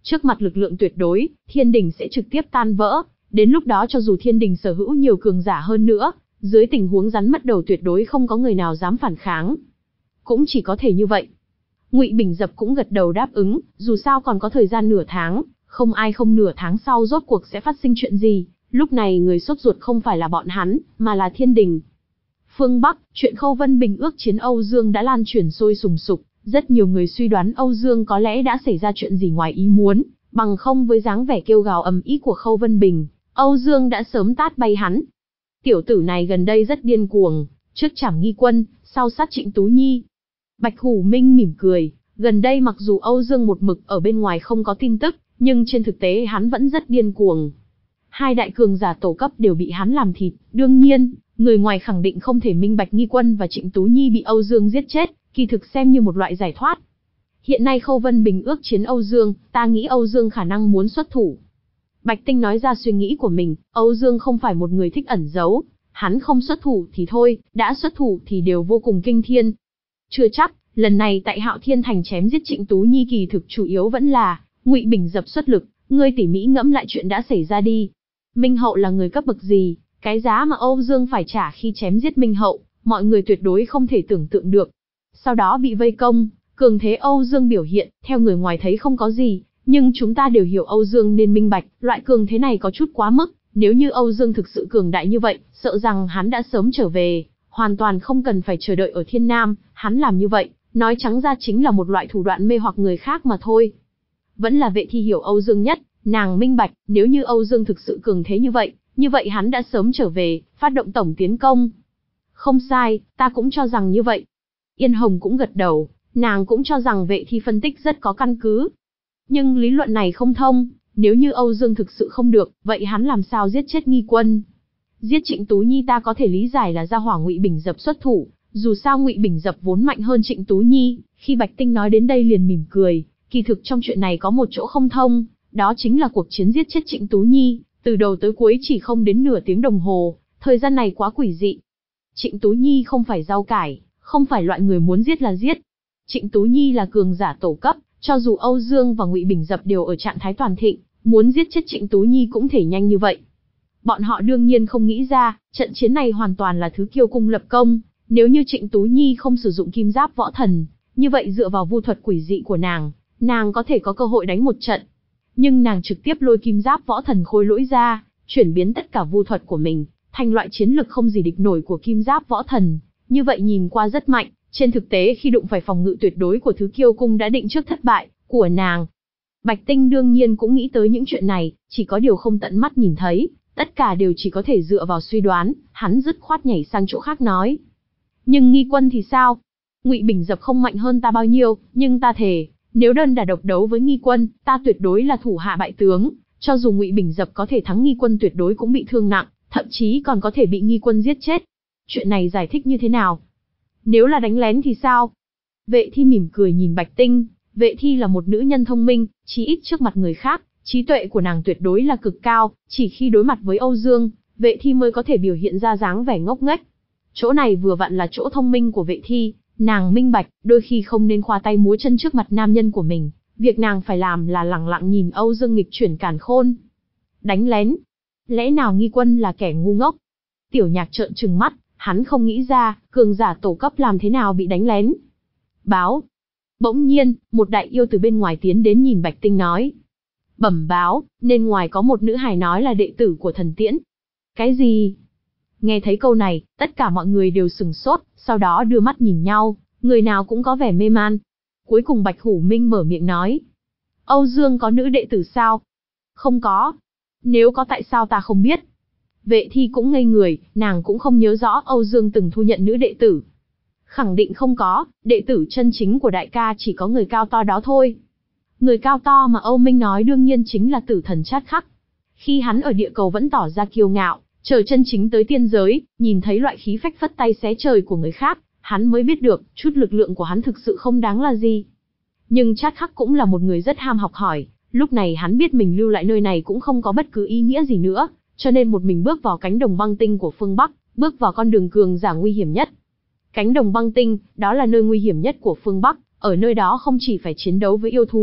A: Trước mặt lực lượng tuyệt đối, thiên đình sẽ trực tiếp tan vỡ, đến lúc đó cho dù thiên đình sở hữu nhiều cường giả hơn nữa, dưới tình huống rắn mất đầu tuyệt đối không có người nào dám phản kháng. Cũng chỉ có thể như vậy. Ngụy Bình Dập cũng gật đầu đáp ứng, dù sao còn có thời gian nửa tháng, không ai không nửa tháng sau rốt cuộc sẽ phát sinh chuyện gì, lúc này người sốt ruột không phải là bọn hắn, mà là thiên đình. Phương Bắc, chuyện Khâu Vân Bình ước chiến Âu Dương đã lan truyền sôi sùng sục, rất nhiều người suy đoán Âu Dương có lẽ đã xảy ra chuyện gì ngoài ý muốn, bằng không với dáng vẻ kêu gào ầm ĩ của Khâu Vân Bình, Âu Dương đã sớm tát bay hắn. Tiểu tử này gần đây rất điên cuồng, trước trảm Nghi Quân, sau sát Trịnh Tú Nhi. Bạch Hủ Minh mỉm cười, gần đây mặc dù Âu Dương một mực ở bên ngoài không có tin tức, nhưng trên thực tế hắn vẫn rất điên cuồng. Hai đại cường giả tổ cấp đều bị hắn làm thịt, đương nhiên, người ngoài khẳng định không thể minh bạch Nghi Quân và Trịnh Tú Nhi bị Âu Dương giết chết, kỳ thực xem như một loại giải thoát. Hiện nay Khâu Vân Bình ước chiến Âu Dương, ta nghĩ Âu Dương khả năng muốn xuất thủ. Bạch Tinh nói ra suy nghĩ của mình, Âu Dương không phải một người thích ẩn giấu, hắn không xuất thủ thì thôi, đã xuất thủ thì đều vô cùng kinh thiên. Chưa chắc, lần này tại Hạo Thiên Thành chém giết Trịnh Tú Nhi kỳ thực chủ yếu vẫn là Ngụy Bình Dập xuất lực, ngươi tỉ mỉ ngẫm lại chuyện đã xảy ra đi. Minh Hậu là người cấp bậc gì, cái giá mà Âu Dương phải trả khi chém giết Minh Hậu, mọi người tuyệt đối không thể tưởng tượng được. Sau đó bị vây công, cường thế Âu Dương biểu hiện, theo người ngoài thấy không có gì, nhưng chúng ta đều hiểu Âu Dương nên minh bạch, loại cường thế này có chút quá mức, nếu như Âu Dương thực sự cường đại như vậy, sợ rằng hắn đã sớm trở về, hoàn toàn không cần phải chờ đợi ở Thiên Nam, hắn làm như vậy, nói trắng ra chính là một loại thủ đoạn mê hoặc người khác mà thôi. Vẫn là Vệ Thi hiểu Âu Dương nhất, nàng minh bạch, nếu như Âu Dương thực sự cường thế như vậy, như vậy hắn đã sớm trở về, phát động tổng tiến công. Không sai, ta cũng cho rằng như vậy. Yên Hồng cũng gật đầu, nàng cũng cho rằng Vệ Thi phân tích rất có căn cứ. Nhưng lý luận này không thông, nếu như Âu Dương thực sự không được, vậy hắn làm sao giết chết Nghi Quân? Giết Trịnh Tú Nhi ta có thể lý giải là gia hỏa Ngụy Bình Dập xuất thủ, dù sao Ngụy Bình Dập vốn mạnh hơn Trịnh Tú Nhi, khi Bạch Tinh nói đến đây liền mỉm cười, kỳ thực trong chuyện này có một chỗ không thông, đó chính là cuộc chiến giết chết Trịnh Tú Nhi, từ đầu tới cuối chỉ không đến nửa tiếng đồng hồ, thời gian này quá quỷ dị. Trịnh Tú Nhi không phải rau cải, không phải loại người muốn giết là giết. Trịnh Tú Nhi là cường giả tổ cấp, cho dù Âu Dương và Ngụy Bình Dập đều ở trạng thái toàn thịnh, muốn giết chết Trịnh Tú Nhi cũng thể nhanh như vậy. Bọn họ đương nhiên không nghĩ ra, trận chiến này hoàn toàn là thứ kiêu cung lập công, nếu như Trịnh Tú Nhi không sử dụng kim giáp võ thần, như vậy dựa vào vu thuật quỷ dị của nàng, nàng có thể có cơ hội đánh một trận. Nhưng nàng trực tiếp lôi kim giáp võ thần khôi lỗi ra, chuyển biến tất cả vu thuật của mình, thành loại chiến lực không gì địch nổi của kim giáp võ thần, như vậy nhìn qua rất mạnh, trên thực tế khi đụng phải phòng ngự tuyệt đối của thứ kiêu cung đã định trước thất bại của nàng. Bạch Tinh đương nhiên cũng nghĩ tới những chuyện này, chỉ có điều không tận mắt nhìn thấy, tất cả đều chỉ có thể dựa vào suy đoán, hắn dứt khoát nhảy sang chỗ khác nói. Nhưng Nghi Quân thì sao? Ngụy Bình Dập không mạnh hơn ta bao nhiêu, nhưng ta thề, nếu đơn đả độc đấu với Nghi Quân, ta tuyệt đối là thủ hạ bại tướng, cho dù Ngụy Bình Dập có thể thắng Nghi Quân tuyệt đối cũng bị thương nặng, thậm chí còn có thể bị Nghi Quân giết chết. Chuyện này giải thích như thế nào? Nếu là đánh lén thì sao? Vệ Thi mỉm cười nhìn Bạch Tinh, Vệ Thi là một nữ nhân thông minh, chí ít trước mặt người khác, trí tuệ của nàng tuyệt đối là cực cao, chỉ khi đối mặt với Âu Dương, Vệ Thi mới có thể biểu hiện ra dáng vẻ ngốc nghếch. Chỗ này vừa vặn là chỗ thông minh của Vệ Thi, nàng minh bạch, đôi khi không nên khoa tay múa chân trước mặt nam nhân của mình, việc nàng phải làm là lẳng lặng nhìn Âu Dương nghịch chuyển càn khôn. Đánh lén? Lẽ nào Nghi Quân là kẻ ngu ngốc? Tiểu Nhạc trợn trừng mắt, hắn không nghĩ ra, cường giả tổ cấp làm thế nào bị đánh lén. Báo. Bỗng nhiên, một đại yêu từ bên ngoài tiến đến nhìn Bạch Tinh nói. Bẩm báo, nên ngoài có một nữ hài nói là đệ tử của thần tiễn. Cái gì? Nghe thấy câu này, tất cả mọi người đều sừng sốt, sau đó đưa mắt nhìn nhau, người nào cũng có vẻ mê man. Cuối cùng Bạch Hủ Minh mở miệng nói. Âu Dương có nữ đệ tử sao? Không có. Nếu có tại sao ta không biết? Vệ Thi cũng ngây người, nàng cũng không nhớ rõ Âu Dương từng thu nhận nữ đệ tử. Khẳng định không có, đệ tử chân chính của đại ca chỉ có người cao to đó thôi. Người cao to mà Âu Minh nói đương nhiên chính là tử thần Chát Khắc. Khi hắn ở địa cầu vẫn tỏ ra kiêu ngạo, chờ chân chính tới tiên giới, nhìn thấy loại khí phách phất tay xé trời của người khác, hắn mới biết được, chút lực lượng của hắn thực sự không đáng là gì. Nhưng Chát Khắc cũng là một người rất ham học hỏi, lúc này hắn biết mình lưu lại nơi này cũng không có bất cứ ý nghĩa gì nữa, cho nên một mình bước vào cánh đồng băng tinh của phương Bắc, bước vào con đường cường giả nguy hiểm nhất. Cánh đồng băng tinh, đó là nơi nguy hiểm nhất của phương Bắc, ở nơi đó không chỉ phải chiến đấu với yêu thú,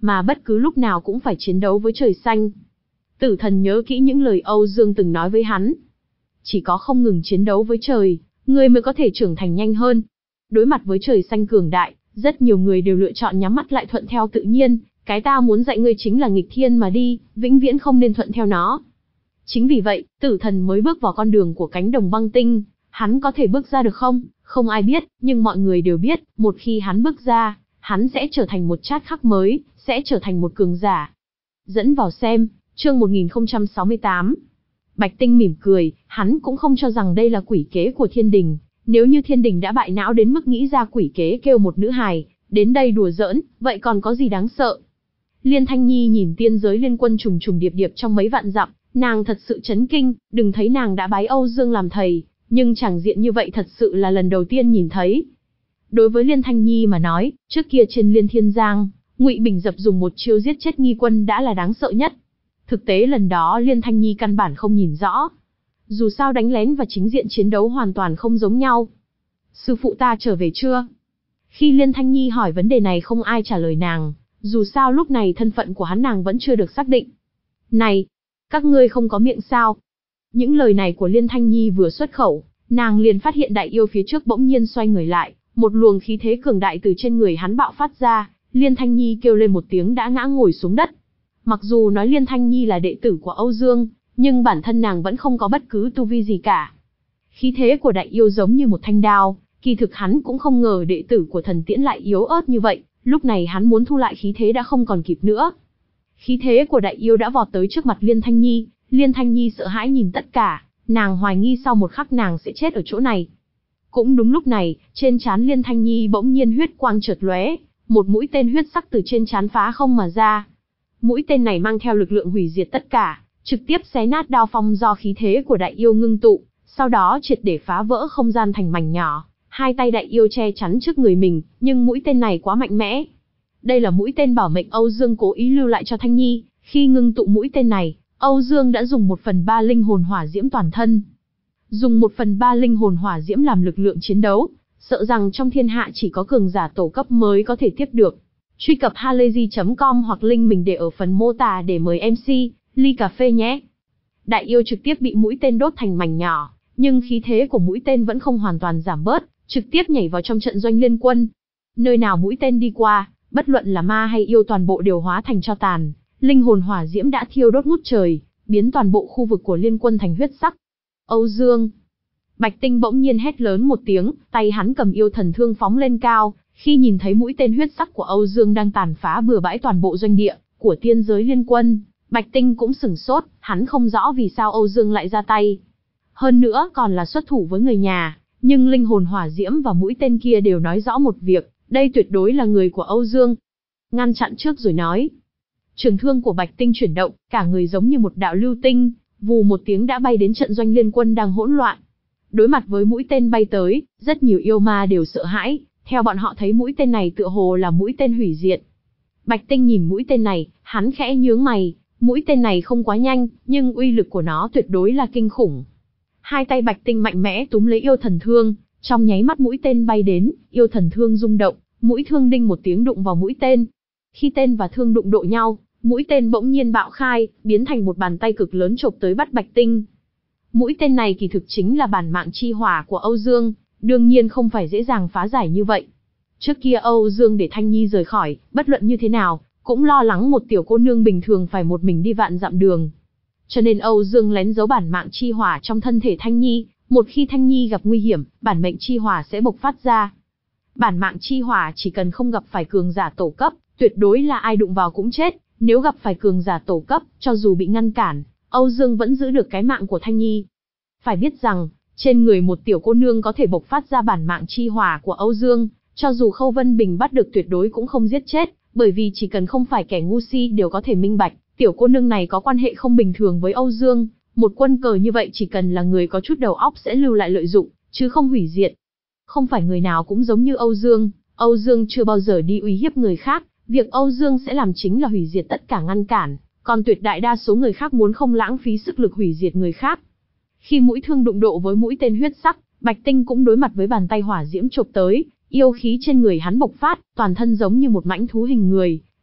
A: mà bất cứ lúc nào cũng phải chiến đấu với trời xanh. Tử thần nhớ kỹ những lời Âu Dương từng nói với hắn. Chỉ có không ngừng chiến đấu với trời, người mới có thể trưởng thành nhanh hơn. Đối mặt với trời xanh cường đại, rất nhiều người đều lựa chọn nhắm mắt lại thuận theo tự nhiên. Cái ta muốn dạy ngươi chính là nghịch thiên mà đi, vĩnh viễn không nên thuận theo nó. Chính vì vậy, tử thần mới bước vào con đường của cánh đồng băng tinh. Hắn có thể bước ra được không? Không ai biết, nhưng mọi người đều biết, một khi hắn bước ra, hắn sẽ trở thành một chát khắc mới, sẽ trở thành một cường giả. Dẫn vào xem, chương một nghìn không trăm sáu mươi tám. Bạch Tinh mỉm cười, hắn cũng không cho rằng đây là quỷ kế của thiên đình. Nếu như thiên đình đã bại não đến mức nghĩ ra quỷ kế kêu một nữ hài đến đây đùa giỡn, vậy còn có gì đáng sợ? Liên Thanh Nhi nhìn tiên giới liên quân trùng trùng điệp điệp trong mấy vạn dặm, nàng thật sự chấn kinh, đừng thấy nàng đã bái Âu Dương làm thầy, nhưng chẳng diện như vậy thật sự là lần đầu tiên nhìn thấy. Đối với Liên Thanh Nhi mà nói, trước kia trên Liên Thiên Giang, Ngụy Bình Dập dùng một chiêu giết chết nghi quân đã là đáng sợ nhất. Thực tế lần đó Liên Thanh Nhi căn bản không nhìn rõ. Dù sao đánh lén và chính diện chiến đấu hoàn toàn không giống nhau. Sư phụ ta trở về chưa? Khi Liên Thanh Nhi hỏi vấn đề này không ai trả lời nàng, dù sao lúc này thân phận của hắn nàng vẫn chưa được xác định. Này, các ngươi không có miệng sao? Những lời này của Liên Thanh Nhi vừa xuất khẩu, nàng liền phát hiện đại yêu phía trước bỗng nhiên xoay người lại, một luồng khí thế cường đại từ trên người hắn bạo phát ra, Liên Thanh Nhi kêu lên một tiếng đã ngã ngồi xuống đất. Mặc dù nói Liên Thanh Nhi là đệ tử của Âu Dương, nhưng bản thân nàng vẫn không có bất cứ tu vi gì cả. Khí thế của đại yêu giống như một thanh đao, kỳ thực hắn cũng không ngờ đệ tử của Thần Tiễn lại yếu ớt như vậy, lúc này hắn muốn thu lại khí thế đã không còn kịp nữa. Khí thế của đại yêu đã vọt tới trước mặt Liên Thanh Nhi, Liên Thanh Nhi sợ hãi nhìn tất cả, nàng hoài nghi sau một khắc nàng sẽ chết ở chỗ này. Cũng đúng lúc này, trên trán Liên Thanh Nhi bỗng nhiên huyết quang chợt lóe, một mũi tên huyết sắc từ trên trán phá không mà ra. Mũi tên này mang theo lực lượng hủy diệt tất cả, trực tiếp xé nát đao phong do khí thế của đại yêu ngưng tụ, sau đó triệt để phá vỡ không gian thành mảnh nhỏ. Hai tay đại yêu che chắn trước người mình, nhưng mũi tên này quá mạnh mẽ. Đây là mũi tên bảo mệnh Âu Dương cố ý lưu lại cho Thanh Nhi, khi ngưng tụ mũi tên này, Âu Dương đã dùng một phần ba linh hồn hỏa diễm toàn thân. Dùng một phần ba linh hồn hỏa diễm làm lực lượng chiến đấu, sợ rằng trong thiên hạ chỉ có cường giả tổ cấp mới có thể tiếp được. Truy cập halayzi chấm com hoặc link mình để ở phần mô tả để mời em xê, ly cà phê nhé. Đại yêu trực tiếp bị mũi tên đốt thành mảnh nhỏ, nhưng khí thế của mũi tên vẫn không hoàn toàn giảm bớt, trực tiếp nhảy vào trong trận doanh liên quân. Nơi nào mũi tên đi qua, bất luận là ma hay yêu toàn bộ đều hóa thành tro tàn, linh hồn hỏa diễm đã thiêu đốt ngút trời, biến toàn bộ khu vực của liên quân thành huyết sắc. Âu Dương! Bạch Tinh bỗng nhiên hét lớn một tiếng, tay hắn cầm yêu thần thương phóng lên cao, khi nhìn thấy mũi tên huyết sắc của Âu Dương đang tàn phá bừa bãi toàn bộ doanh địa của tiên giới liên quân, Bạch Tinh cũng sửng sốt, hắn không rõ vì sao Âu Dương lại ra tay. Hơn nữa còn là xuất thủ với người nhà, nhưng linh hồn hỏa diễm và mũi tên kia đều nói rõ một việc, đây tuyệt đối là người của Âu Dương. Ngăn chặn trước rồi nói. Trường thương của Bạch Tinh chuyển động, cả người giống như một đạo lưu tinh, vù một tiếng đã bay đến trận doanh liên quân đang hỗn loạn. Đối mặt với mũi tên bay tới, rất nhiều yêu ma đều sợ hãi, theo bọn họ thấy mũi tên này tựa hồ là mũi tên hủy diệt. Bạch Tinh nhìn mũi tên này, hắn khẽ nhướng mày, mũi tên này không quá nhanh, nhưng uy lực của nó tuyệt đối là kinh khủng. Hai tay Bạch Tinh mạnh mẽ túm lấy yêu thần thương, trong nháy mắt mũi tên bay đến, yêu thần thương rung động, mũi thương đinh một tiếng đụng vào mũi tên. Khi tên và thương đụng độ nhau, mũi tên bỗng nhiên bạo khai, biến thành một bàn tay cực lớn chộp tới bắt Bạch Tinh. Mũi tên này kỳ thực chính là bản mạng chi hỏa của Âu Dương, đương nhiên không phải dễ dàng phá giải như vậy. Trước kia Âu Dương để Thanh Nhi rời khỏi, bất luận như thế nào, cũng lo lắng một tiểu cô nương bình thường phải một mình đi vạn dặm đường. Cho nên Âu Dương lén giấu bản mạng chi hỏa trong thân thể Thanh Nhi, một khi Thanh Nhi gặp nguy hiểm, bản mệnh chi hỏa sẽ bộc phát ra. Bản mạng chi hỏa chỉ cần không gặp phải cường giả tổ cấp, tuyệt đối là ai đụng vào cũng chết, nếu gặp phải cường giả tổ cấp, cho dù bị ngăn cản, Âu Dương vẫn giữ được cái mạng của Thanh Nhi. Phải biết rằng, trên người một tiểu cô nương có thể bộc phát ra bản mạng chi hỏa của Âu Dương, cho dù Khâu Vân Bình bắt được tuyệt đối cũng không giết chết, bởi vì chỉ cần không phải kẻ ngu si đều có thể minh bạch, tiểu cô nương này có quan hệ không bình thường với Âu Dương, một quân cờ như vậy chỉ cần là người có chút đầu óc sẽ lưu lại lợi dụng, chứ không hủy diệt. Không phải người nào cũng giống như Âu Dương, Âu Dương chưa bao giờ đi uy hiếp người khác, việc Âu Dương sẽ làm chính là hủy diệt tất cả ngăn cản, còn tuyệt đại đa số người khác muốn không lãng phí sức lực hủy diệt người khác. Khi mũi thương đụng độ với mũi tên huyết sắc, Bạch Tinh cũng đối mặt với bàn tay hỏa diễm chộp tới, yêu khí trên người hắn bộc phát, toàn thân giống như một mãnh thú hình người,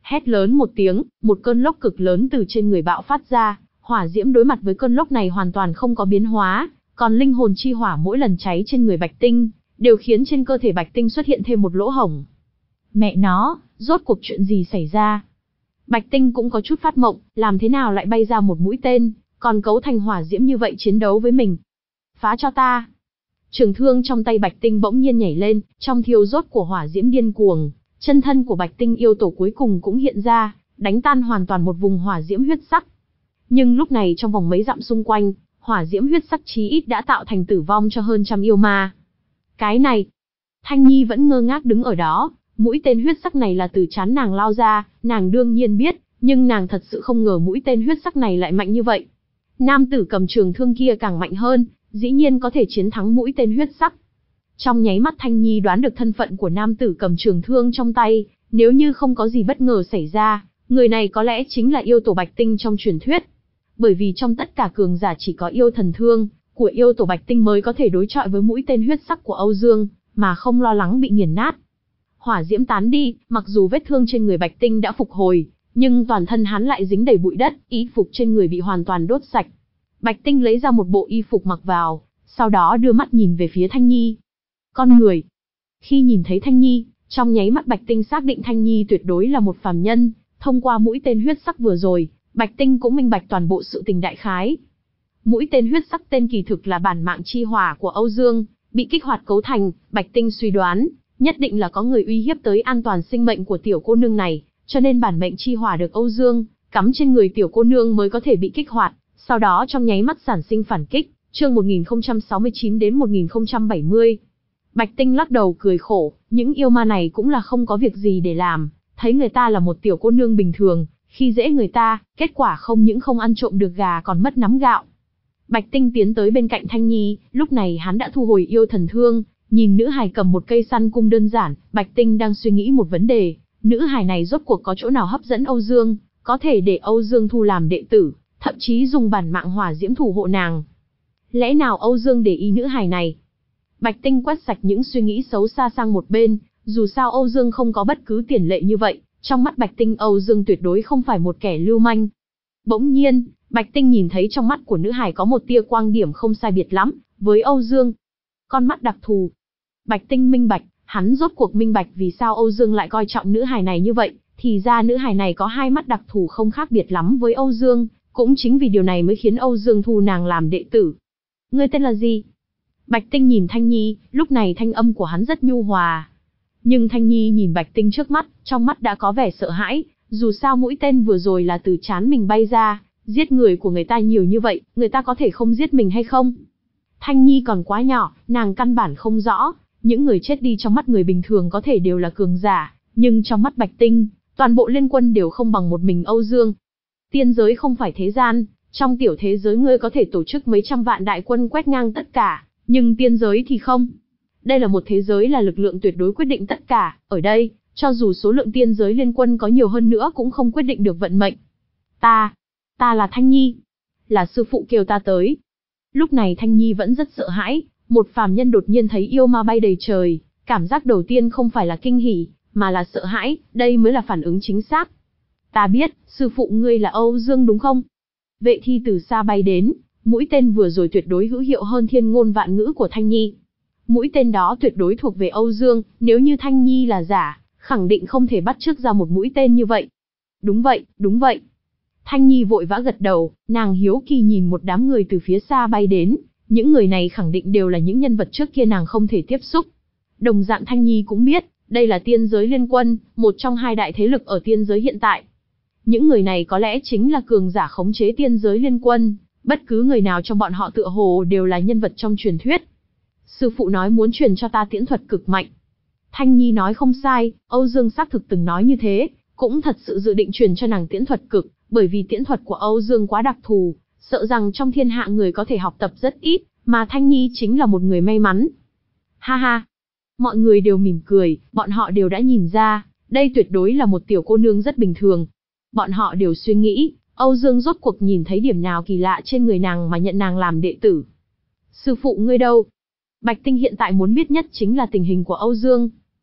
A: Hét lớn một tiếng, một cơn lốc cực lớn từ trên người bạo phát ra, hỏa diễm đối mặt với cơn lốc này hoàn toàn không có biến hóa, còn linh hồn chi hỏa mỗi lần cháy trên người Bạch Tinh, đều khiến trên cơ thể Bạch Tinh xuất hiện thêm một lỗ hổng. Mẹ nó, rốt cuộc chuyện gì xảy ra? Bạch Tinh cũng có chút phát mộng, làm thế nào lại bay ra một mũi tên, còn cấu thành hỏa diễm như vậy chiến đấu với mình? Phá cho ta! Trường thương trong tay Bạch Tinh bỗng nhiên nhảy lên, trong thiêu rốt của hỏa diễm điên cuồng, chân thân của Bạch Tinh yêu tổ cuối cùng cũng hiện ra, đánh tan hoàn toàn một vùng hỏa diễm huyết sắc. Nhưng lúc này trong vòng mấy dặm xung quanh, hỏa diễm huyết sắc chí ít đã tạo thành tử vong cho hơn trăm yêu ma. Cái này, Thanh Nhi vẫn ngơ ngác đứng ở đó, mũi tên huyết sắc này là từ trán nàng lao ra, nàng đương nhiên biết, nhưng nàng thật sự không ngờ mũi tên huyết sắc này lại mạnh như vậy. Nam tử cầm trường thương kia càng mạnh hơn, dĩ nhiên có thể chiến thắng mũi tên huyết sắc. Trong nháy mắt Thanh Nhi đoán được thân phận của nam tử cầm trường thương trong tay, nếu như không có gì bất ngờ xảy ra, người này có lẽ chính là yêu tổ Bạch Tinh trong truyền thuyết. Bởi vì trong tất cả cường giả chỉ có yêu thần thương của yêu tổ Bạch Tinh mới có thể đối chọi với mũi tên huyết sắc của Âu Dương, mà không lo lắng bị nghiền nát. Hỏa diễm tán đi, mặc dù vết thương trên người Bạch Tinh đã phục hồi, nhưng toàn thân hắn lại dính đầy bụi đất, y phục trên người bị hoàn toàn đốt sạch. Bạch Tinh lấy ra một bộ y phục mặc vào, sau đó đưa mắt nhìn về phía Thanh Nhi. Con người. Khi nhìn thấy Thanh Nhi, trong nháy mắt Bạch Tinh xác định Thanh Nhi tuyệt đối là một phàm nhân, thông qua mũi tên huyết sắc vừa rồi, Bạch Tinh cũng minh bạch toàn bộ sự tình đại khái. Mũi tên huyết sắc tên kỳ thực là bản mạng chi hỏa của Âu Dương, bị kích hoạt cấu thành, Bạch Tinh suy đoán, nhất định là có người uy hiếp tới an toàn sinh mệnh của tiểu cô nương này, cho nên bản mệnh chi hỏa được Âu Dương cắm trên người tiểu cô nương mới có thể bị kích hoạt, sau đó trong nháy mắt sản sinh phản kích. Chương một nghìn không trăm sáu mươi chín đến một nghìn không trăm bảy mươi. Bạch Tinh lắc đầu cười khổ, những yêu ma này cũng là không có việc gì để làm, thấy người ta là một tiểu cô nương bình thường, khi dễ người ta, kết quả không những không ăn trộm được gà còn mất nắm gạo. Bạch Tinh tiến tới bên cạnh Thanh Nhi, lúc này hắn đã thu hồi yêu thần thương, nhìn nữ hài cầm một cây săn cung đơn giản, Bạch Tinh đang suy nghĩ một vấn đề, nữ hài này rốt cuộc có chỗ nào hấp dẫn Âu Dương, có thể để Âu Dương thu làm đệ tử, thậm chí dùng bản mạng hỏa diễm thủ hộ nàng. Lẽ nào Âu Dương để ý nữ hài này? Bạch Tinh quét sạch những suy nghĩ xấu xa sang một bên, dù sao Âu Dương không có bất cứ tiền lệ như vậy, trong mắt Bạch Tinh Âu Dương tuyệt đối không phải một kẻ lưu manh. Bỗng nhiên, Bạch Tinh nhìn thấy trong mắt của nữ hài có một tia quang điểm không sai biệt lắm với Âu Dương. Con mắt đặc thù. Bạch Tinh minh bạch, hắn rốt cuộc minh bạch vì sao Âu Dương lại coi trọng nữ hài này như vậy, thì ra nữ hài này có hai mắt đặc thù không khác biệt lắm với Âu Dương, cũng chính vì điều này mới khiến Âu Dương thu nàng làm đệ tử. Ngươi tên là gì? Bạch Tinh nhìn Thanh Nhi, lúc này thanh âm của hắn rất nhu hòa. Nhưng Thanh Nhi nhìn Bạch Tinh trước mắt, trong mắt đã có vẻ sợ hãi, dù sao mũi tên vừa rồi là từ trán mình bay ra, giết người của người ta nhiều như vậy, người ta có thể không giết mình hay không? Thanh Nhi còn quá nhỏ, nàng căn bản không rõ, những người chết đi trong mắt người bình thường có thể đều là cường giả, nhưng trong mắt Bạch Tinh, toàn bộ liên quân đều không bằng một mình Âu Dương. Tiên giới không phải thế gian, trong tiểu thế giới ngươi có thể tổ chức mấy trăm vạn đại quân quét ngang tất cả, nhưng tiên giới thì không. Đây là một thế giới là lực lượng tuyệt đối quyết định tất cả, ở đây, cho dù số lượng tiên giới liên quân có nhiều hơn nữa cũng không quyết định được vận mệnh. Ta, ta là Thanh Nhi, là sư phụ kêu ta tới. Lúc này Thanh Nhi vẫn rất sợ hãi, một phàm nhân đột nhiên thấy yêu ma bay đầy trời, cảm giác đầu tiên không phải là kinh hỉ, mà là sợ hãi, đây mới là phản ứng chính xác. Ta biết, sư phụ ngươi là Âu Dương đúng không? Vệ thi từ xa bay đến, mũi tên vừa rồi tuyệt đối hữu hiệu hơn thiên ngôn vạn ngữ của Thanh Nhi. Mũi tên đó tuyệt đối thuộc về Âu Dương, nếu như Thanh Nhi là giả, khẳng định không thể bắt chước ra một mũi tên như vậy. Đúng vậy, đúng vậy. Thanh Nhi vội vã gật đầu, nàng hiếu kỳ nhìn một đám người từ phía xa bay đến, những người này khẳng định đều là những nhân vật trước kia nàng không thể tiếp xúc. Đồng dạng Thanh Nhi cũng biết, đây là tiên giới liên quân, một trong hai đại thế lực ở tiên giới hiện tại. Những người này có lẽ chính là cường giả khống chế tiên giới liên quân, bất cứ người nào trong bọn họ tựa hồ đều là nhân vật trong truyền thuyết. Sư phụ nói muốn truyền cho ta tiễn thuật cực mạnh. Thanh Nhi nói không sai, Âu Dương xác thực từng nói như thế, cũng thật sự dự định truyền cho nàng tiễn thuật cực, bởi vì tiễn thuật của Âu Dương quá đặc thù, sợ rằng trong thiên hạ người có thể học tập rất ít, mà Thanh Nhi chính là một người may mắn. Ha ha! Mọi người đều mỉm cười, bọn họ đều đã nhìn ra, đây tuyệt đối là một tiểu cô nương rất bình thường. Bọn họ đều suy nghĩ, Âu Dương rốt cuộc nhìn thấy điểm nào kỳ lạ trên người nàng mà nhận nàng làm đệ tử. Sư phụ ngươi đâu? Bạch Tinh hiện tại muốn biết nhất chính là tình hình của Âu Dương.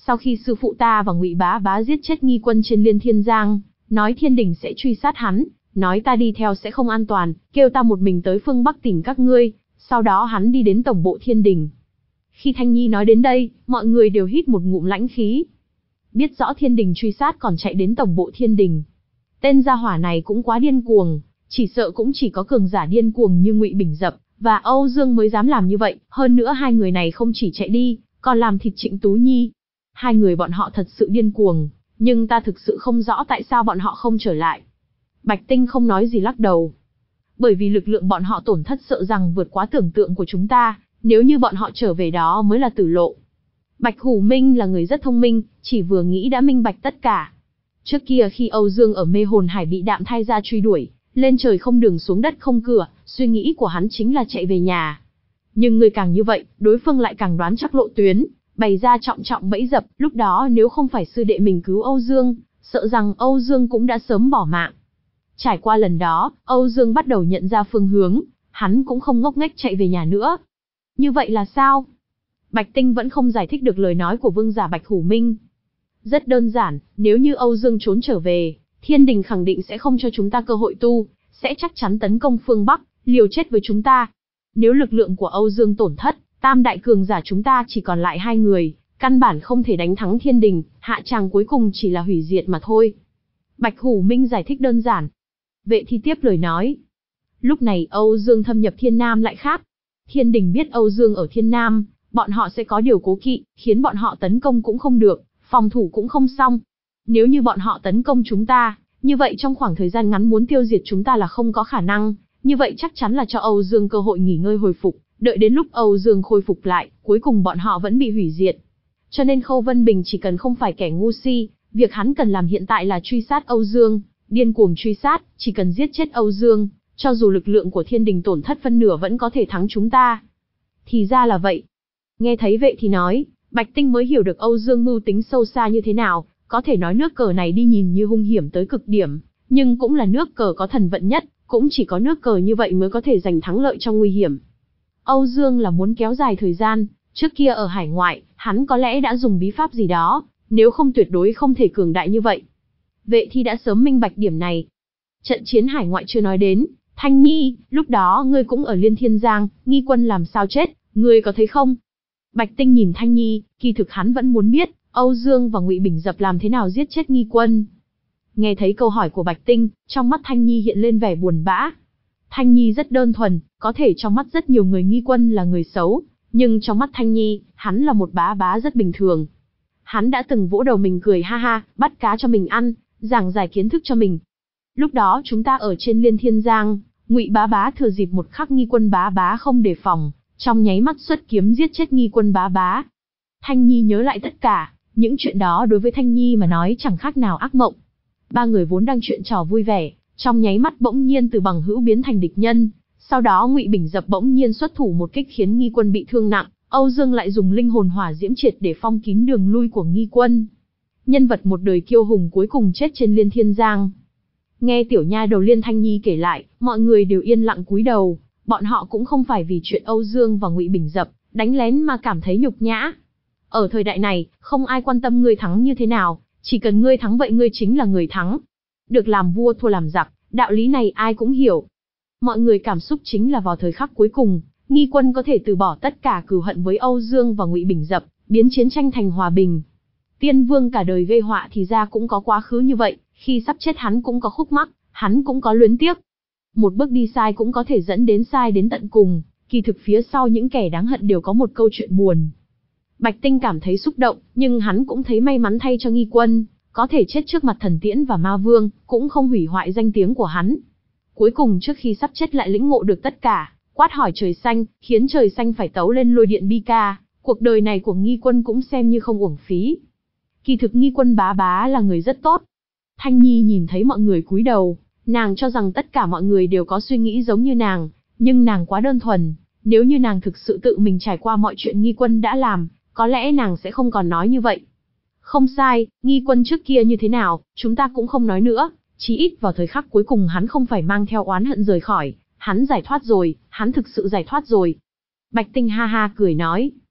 A: sau khi sư phụ ta và Ngụy Bá Bá giết chết nghi quân trên Liên Thiên Giang, nói thiên đình sẽ truy sát hắn, nói ta đi theo sẽ không an toàn, kêu ta một mình tới phương Bắc tìm các ngươi, sau đó hắn đi đến tổng bộ thiên đình. Khi Thanh Nhi nói đến đây, mọi người đều hít một ngụm lãnh khí. Biết rõ thiên đình truy sát còn chạy đến tổng bộ thiên đình. Tên gia hỏa này cũng quá điên cuồng, chỉ sợ cũng chỉ có cường giả điên cuồng như Ngụy Bình Dập và Âu Dương mới dám làm như vậy, hơn nữa hai người này không chỉ chạy đi, còn làm thịt Trịnh Tú Nhi. Hai người bọn họ thật sự điên cuồng, nhưng ta thực sự không rõ tại sao bọn họ không trở lại. Bạch Tinh không nói gì lắc đầu. Bởi vì lực lượng bọn họ tổn thất sợ rằng vượt quá tưởng tượng của chúng ta, nếu như bọn họ trở về đó mới là tử lộ. Bạch Hủ Minh là người rất thông minh, chỉ vừa nghĩ đã minh bạch tất cả. Trước kia khi Âu Dương ở Mê Hồn Hải bị Đạm Thai gia truy đuổi, lên trời không đường xuống đất không cửa, suy nghĩ của hắn chính là chạy về nhà. Nhưng người càng như vậy, đối phương lại càng đoán chắc lộ tuyến, bày ra trọng trọng bẫy dập, lúc đó nếu không phải sư đệ mình cứu Âu Dương, sợ rằng Âu Dương cũng đã sớm bỏ mạng. Trải qua lần đó, Âu Dương bắt đầu nhận ra phương hướng, hắn cũng không ngốc nghếch chạy về nhà nữa. Như vậy là sao? Bạch Tinh vẫn không giải thích được lời nói của vương giả Bạch Hủ Minh. Rất đơn giản, nếu như Âu Dương trốn trở về, thiên đình khẳng định sẽ không cho chúng ta cơ hội tu, sẽ chắc chắn tấn công phương Bắc, liều chết với chúng ta. Nếu lực lượng của Âu Dương tổn thất, tam đại cường giả chúng ta chỉ còn lại hai người, căn bản không thể đánh thắng thiên đình, hạ tràng cuối cùng chỉ là hủy diệt mà thôi. Bạch Hủ Minh giải thích đơn giản. Vệ Thi tiếp lời nói. Lúc này Âu Dương thâm nhập Thiên Nam lại khác. Thiên đình biết Âu Dương ở Thiên Nam, bọn họ sẽ có điều cố kỵ, khiến bọn họ tấn công cũng không được, phòng thủ cũng không xong. Nếu như bọn họ tấn công chúng ta, như vậy trong khoảng thời gian ngắn muốn tiêu diệt chúng ta là không có khả năng, như vậy chắc chắn là cho Âu Dương cơ hội nghỉ ngơi hồi phục, đợi đến lúc Âu Dương khôi phục lại, cuối cùng bọn họ vẫn bị hủy diệt. Cho nên Khâu Vân Bình chỉ cần không phải kẻ ngu si, việc hắn cần làm hiện tại là truy sát Âu Dương, điên cuồng truy sát, chỉ cần giết chết Âu Dương, cho dù lực lượng của thiên đình tổn thất phân nửa vẫn có thể thắng chúng ta. Thì ra là vậy. Nghe thấy Vệ Thì nói, Bạch Tinh mới hiểu được Âu Dương mưu tính sâu xa như thế nào, có thể nói nước cờ này đi nhìn như hung hiểm tới cực điểm, nhưng cũng là nước cờ có thần vận nhất, cũng chỉ có nước cờ như vậy mới có thể giành thắng lợi trong nguy hiểm. Âu Dương là muốn kéo dài thời gian, trước kia ở hải ngoại, hắn có lẽ đã dùng bí pháp gì đó, nếu không tuyệt đối không thể cường đại như vậy. Vệ Thi đã sớm minh bạch điểm này. Trận chiến hải ngoại chưa nói đến, Thanh Nhi, lúc đó ngươi cũng ở Liên Thiên Giang, nghi quân làm sao chết, ngươi có thấy không? Bạch Tinh nhìn Thanh Nhi, kỳ thực hắn vẫn muốn biết, Âu Dương và Ngụy Bình Dập làm thế nào giết chết nghi quân. Nghe thấy câu hỏi của Bạch Tinh, trong mắt Thanh Nhi hiện lên vẻ buồn bã. Thanh Nhi rất đơn thuần, có thể trong mắt rất nhiều người nghi quân là người xấu, nhưng trong mắt Thanh Nhi, hắn là một bá bá rất bình thường. Hắn đã từng vỗ đầu mình cười ha ha, bắt cá cho mình ăn, giảng giải kiến thức cho mình. Lúc đó chúng ta ở trên Liên Thiên Giang, Ngụy bá bá thừa dịp một khắc nghi quân bá bá không đề phòng, trong nháy mắt xuất kiếm giết chết nghi quân bá bá. Thanh Nhi nhớ lại tất cả, những chuyện đó đối với Thanh Nhi mà nói chẳng khác nào ác mộng. Ba người vốn đang chuyện trò vui vẻ, trong nháy mắt bỗng nhiên từ bằng hữu biến thành địch nhân. Sau đó Ngụy Bình Dập bỗng nhiên xuất thủ một kích khiến nghi quân bị thương nặng, Âu Dương lại dùng linh hồn hỏa diễm triệt để phong kín đường lui của nghi quân. Nhân vật một đời kiêu hùng cuối cùng chết trên Liên Thiên Giang. Nghe tiểu nha đầu Liên Thanh Nhi kể lại, mọi người đều yên lặng cúi đầu, bọn họ cũng không phải vì chuyện Âu Dương và Ngụy Bình Dập đánh lén mà cảm thấy nhục nhã. Ở thời đại này, không ai quan tâm ngươi thắng như thế nào, chỉ cần ngươi thắng vậy ngươi chính là người thắng. Được làm vua thua làm giặc, đạo lý này ai cũng hiểu. Mọi người cảm xúc chính là vào thời khắc cuối cùng, nghi quân có thể từ bỏ tất cả cừu hận với Âu Dương và Ngụy Bình Dập, biến chiến tranh thành hòa bình. Tiên Vương cả đời gây họa thì ra cũng có quá khứ như vậy, khi sắp chết hắn cũng có khúc mắc, hắn cũng có luyến tiếc. Một bước đi sai cũng có thể dẫn đến sai đến tận cùng, kỳ thực phía sau những kẻ đáng hận đều có một câu chuyện buồn. Bạch Tinh cảm thấy xúc động, nhưng hắn cũng thấy may mắn thay cho nghi quân, có thể chết trước mặt Thần Tiễn và Ma Vương, cũng không hủy hoại danh tiếng của hắn. Cuối cùng trước khi sắp chết lại lĩnh ngộ được tất cả, quát hỏi trời xanh, khiến trời xanh phải tấu lên lôi điện bi ca, cuộc đời này của nghi quân cũng xem như không uổng phí. Kỳ thực nghi quân bá bá là người rất tốt. Thanh Nhi nhìn thấy mọi người cúi đầu, nàng cho rằng tất cả mọi người đều có suy nghĩ giống như nàng, nhưng nàng quá đơn thuần, nếu như nàng thực sự tự mình trải qua mọi chuyện nghi quân đã làm, có lẽ nàng sẽ không còn nói như vậy. Không sai, nghi quân trước kia như thế nào, chúng ta cũng không nói nữa, chí ít vào thời khắc cuối cùng hắn không phải mang theo oán hận rời khỏi, hắn giải thoát rồi, hắn thực sự giải thoát rồi. Bạch Tinh ha ha cười nói.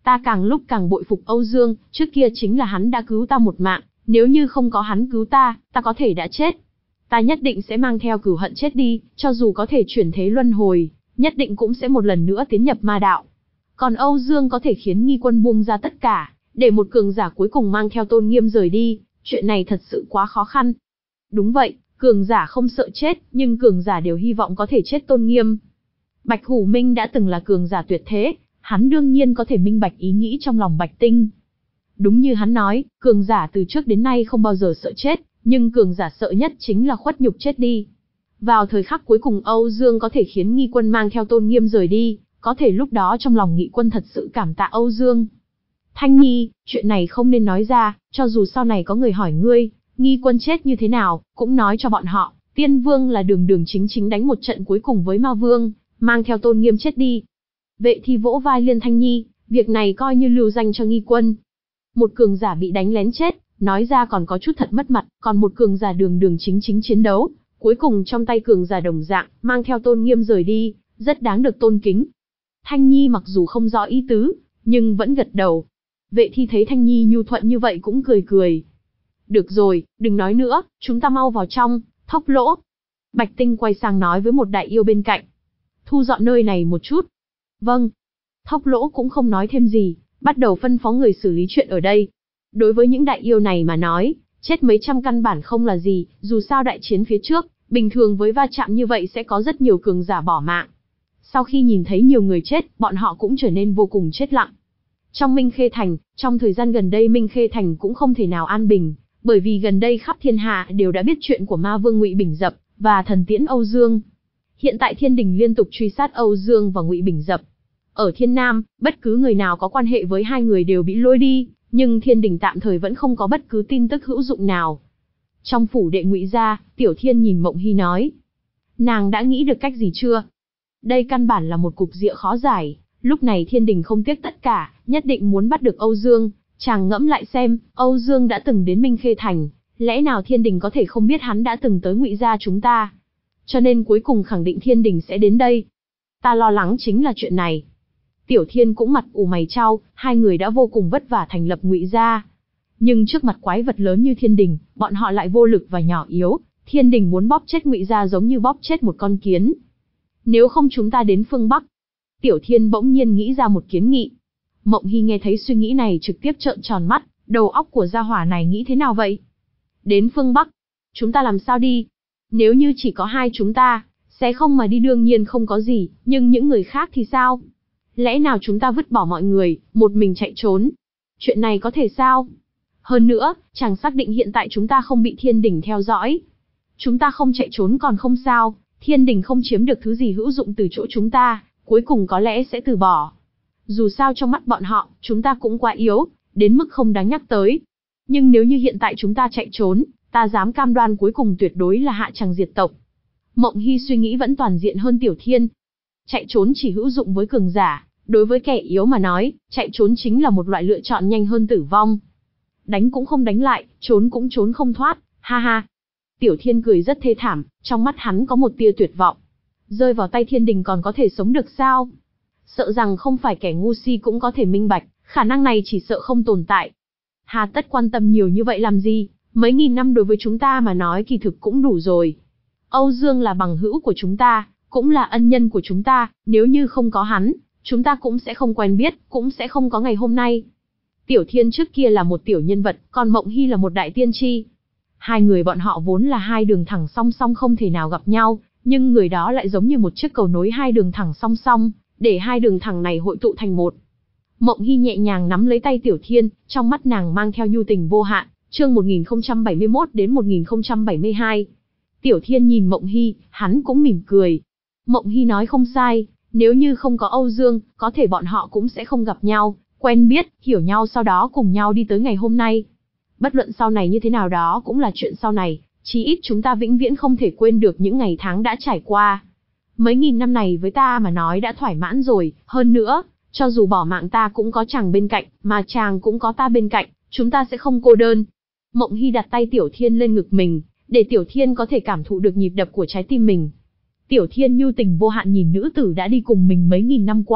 A: Ta càng lúc càng bội phục Âu Dương, trước kia chính là hắn đã cứu ta một mạng, nếu như không có hắn cứu ta, ta có thể đã chết. Ta nhất định sẽ mang theo cửu hận chết đi, cho dù có thể chuyển thế luân hồi, nhất định cũng sẽ một lần nữa tiến nhập ma đạo. Còn Âu Dương có thể khiến Nghi Quân buông ra tất cả, để một cường giả cuối cùng mang theo tôn nghiêm rời đi, chuyện này thật sự quá khó khăn. Đúng vậy, cường giả không sợ chết, nhưng cường giả đều hy vọng có thể chết tôn nghiêm. Bạch Hủ Minh đã từng là cường giả tuyệt thế, hắn đương nhiên có thể minh bạch ý nghĩ trong lòng Bạch Tinh. Đúng như hắn nói, cường giả từ trước đến nay không bao giờ sợ chết, nhưng cường giả sợ nhất chính là khuất nhục chết đi. Vào thời khắc cuối cùng Âu Dương có thể khiến Nghi Quân mang theo tôn nghiêm rời đi, có thể lúc đó trong lòng Nghị Quân thật sự cảm tạ Âu Dương. Thanh Nhi, chuyện này không nên nói ra, cho dù sau này có người hỏi ngươi, Nghi Quân chết như thế nào, cũng nói cho bọn họ, Tiên Vương là đường đường chính chính đánh một trận cuối cùng với Ma Vương, mang theo tôn nghiêm chết đi. Vệ Thi vỗ vai Liên Thanh Nhi, việc này coi như lưu danh cho Nghi Quân. Một cường giả bị đánh lén chết, nói ra còn có chút thật mất mặt, còn một cường giả đường đường chính chính chiến đấu, cuối cùng trong tay cường giả đồng dạng, mang theo tôn nghiêm rời đi, rất đáng được tôn kính. Thanh Nhi mặc dù không rõ ý tứ, nhưng vẫn gật đầu. Vệ Thi thấy Thanh Nhi nhu thuận như vậy cũng cười cười. Được rồi, đừng nói nữa, chúng ta mau vào trong, Thốc Lỗ. Bạch Tinh quay sang nói với một đại yêu bên cạnh. Thu dọn nơi này một chút. Vâng. Thốc Lỗ cũng không nói thêm gì, bắt đầu phân phó người xử lý chuyện ở đây. Đối với những đại yêu này mà nói, chết mấy trăm căn bản không là gì, dù sao đại chiến phía trước, bình thường với va chạm như vậy sẽ có rất nhiều cường giả bỏ mạng. Sau khi nhìn thấy nhiều người chết, bọn họ cũng trở nên vô cùng chết lặng. Trong Minh Khê Thành, trong thời gian gần đây Minh Khê Thành cũng không thể nào an bình, bởi vì gần đây khắp thiên hạ đều đã biết chuyện của Ma Vương Ngụy Bình Dập và thần tiễn Âu Dương. Hiện tại Thiên Đình liên tục truy sát Âu Dương và Ngụy Bình Dập. Ở Thiên Nam, bất cứ người nào có quan hệ với hai người đều bị lôi đi, nhưng Thiên Đình tạm thời vẫn không có bất cứ tin tức hữu dụng nào. Trong phủ đệ Ngụy gia, Tiểu Thiên nhìn Mộng Hy nói. Nàng đã nghĩ được cách gì chưa? Đây căn bản là một cục diện khó giải, lúc này Thiên Đình không tiếc tất cả, nhất định muốn bắt được Âu Dương. Chàng ngẫm lại xem, Âu Dương đã từng đến Minh Khê Thành, lẽ nào Thiên Đình có thể không biết hắn đã từng tới Ngụy gia chúng ta? Cho nên cuối cùng khẳng định Thiên Đình sẽ đến đây. Ta lo lắng chính là chuyện này. Tiểu Thiên cũng mặt ủ mày chau, hai người đã vô cùng vất vả thành lập Ngụy gia. Nhưng trước mặt quái vật lớn như Thiên Đình, bọn họ lại vô lực và nhỏ yếu, Thiên Đình muốn bóp chết Ngụy gia giống như bóp chết một con kiến. Nếu không chúng ta đến phương Bắc. Tiểu Thiên bỗng nhiên nghĩ ra một kiến nghị. Mộng Hy nghe thấy suy nghĩ này trực tiếp trợn tròn mắt, đầu óc của gia hỏa này nghĩ thế nào vậy? Đến phương Bắc, chúng ta làm sao đi? Nếu như chỉ có hai chúng ta, sẽ không mà đi đương nhiên không có gì, nhưng những người khác thì sao? Lẽ nào chúng ta vứt bỏ mọi người, một mình chạy trốn? Chuyện này có thể sao? Hơn nữa, chẳng xác định hiện tại chúng ta không bị Thiên Đình theo dõi. Chúng ta không chạy trốn còn không sao, Thiên Đình không chiếm được thứ gì hữu dụng từ chỗ chúng ta, cuối cùng có lẽ sẽ từ bỏ. Dù sao trong mắt bọn họ, chúng ta cũng quá yếu, đến mức không đáng nhắc tới. Nhưng nếu như hiện tại chúng ta chạy trốn, ta dám cam đoan cuối cùng tuyệt đối là hạ tràng diệt tộc. Mộng Hy suy nghĩ vẫn toàn diện hơn Tiểu Thiên. Chạy trốn chỉ hữu dụng với cường giả, đối với kẻ yếu mà nói, chạy trốn chính là một loại lựa chọn nhanh hơn tử vong. Đánh cũng không đánh lại, trốn cũng trốn không thoát, ha ha. Tiểu Thiên cười rất thê thảm, trong mắt hắn có một tia tuyệt vọng. Rơi vào tay Thiên Đình còn có thể sống được sao? Sợ rằng không phải kẻ ngu si cũng có thể minh bạch, khả năng này chỉ sợ không tồn tại. Hà tất quan tâm nhiều như vậy làm gì, mấy nghìn năm đối với chúng ta mà nói kỳ thực cũng đủ rồi. Âu Dương là bằng hữu của chúng ta, cũng là ân nhân của chúng ta, nếu như không có hắn, chúng ta cũng sẽ không quen biết, cũng sẽ không có ngày hôm nay. Tiểu Thiên trước kia là một tiểu nhân vật, còn Mộng Hy là một đại tiên tri. Hai người bọn họ vốn là hai đường thẳng song song không thể nào gặp nhau, nhưng người đó lại giống như một chiếc cầu nối hai đường thẳng song song, để hai đường thẳng này hội tụ thành một. Mộng Hy nhẹ nhàng nắm lấy tay Tiểu Thiên, trong mắt nàng mang theo nhu tình vô hạn, chương một nghìn không trăm bảy mươi mốt đến một nghìn không trăm bảy mươi hai. Tiểu Thiên nhìn Mộng Hy, hắn cũng mỉm cười. Mộng Hy nói không sai, nếu như không có Âu Dương, có thể bọn họ cũng sẽ không gặp nhau, quen biết, hiểu nhau sau đó cùng nhau đi tới ngày hôm nay. Bất luận sau này như thế nào đó cũng là chuyện sau này, chí ít chúng ta vĩnh viễn không thể quên được những ngày tháng đã trải qua. Mấy nghìn năm này với ta mà nói đã thoải mãn rồi, hơn nữa, cho dù bỏ mạng ta cũng có chàng bên cạnh, mà chàng cũng có ta bên cạnh, chúng ta sẽ không cô đơn. Mộng Hy đặt tay Tiểu Thiên lên ngực mình, để Tiểu Thiên có thể cảm thụ được nhịp đập của trái tim mình. Tiểu Thiên nhu tình vô hạn nhìn nữ tử đã đi cùng mình mấy nghìn năm qua,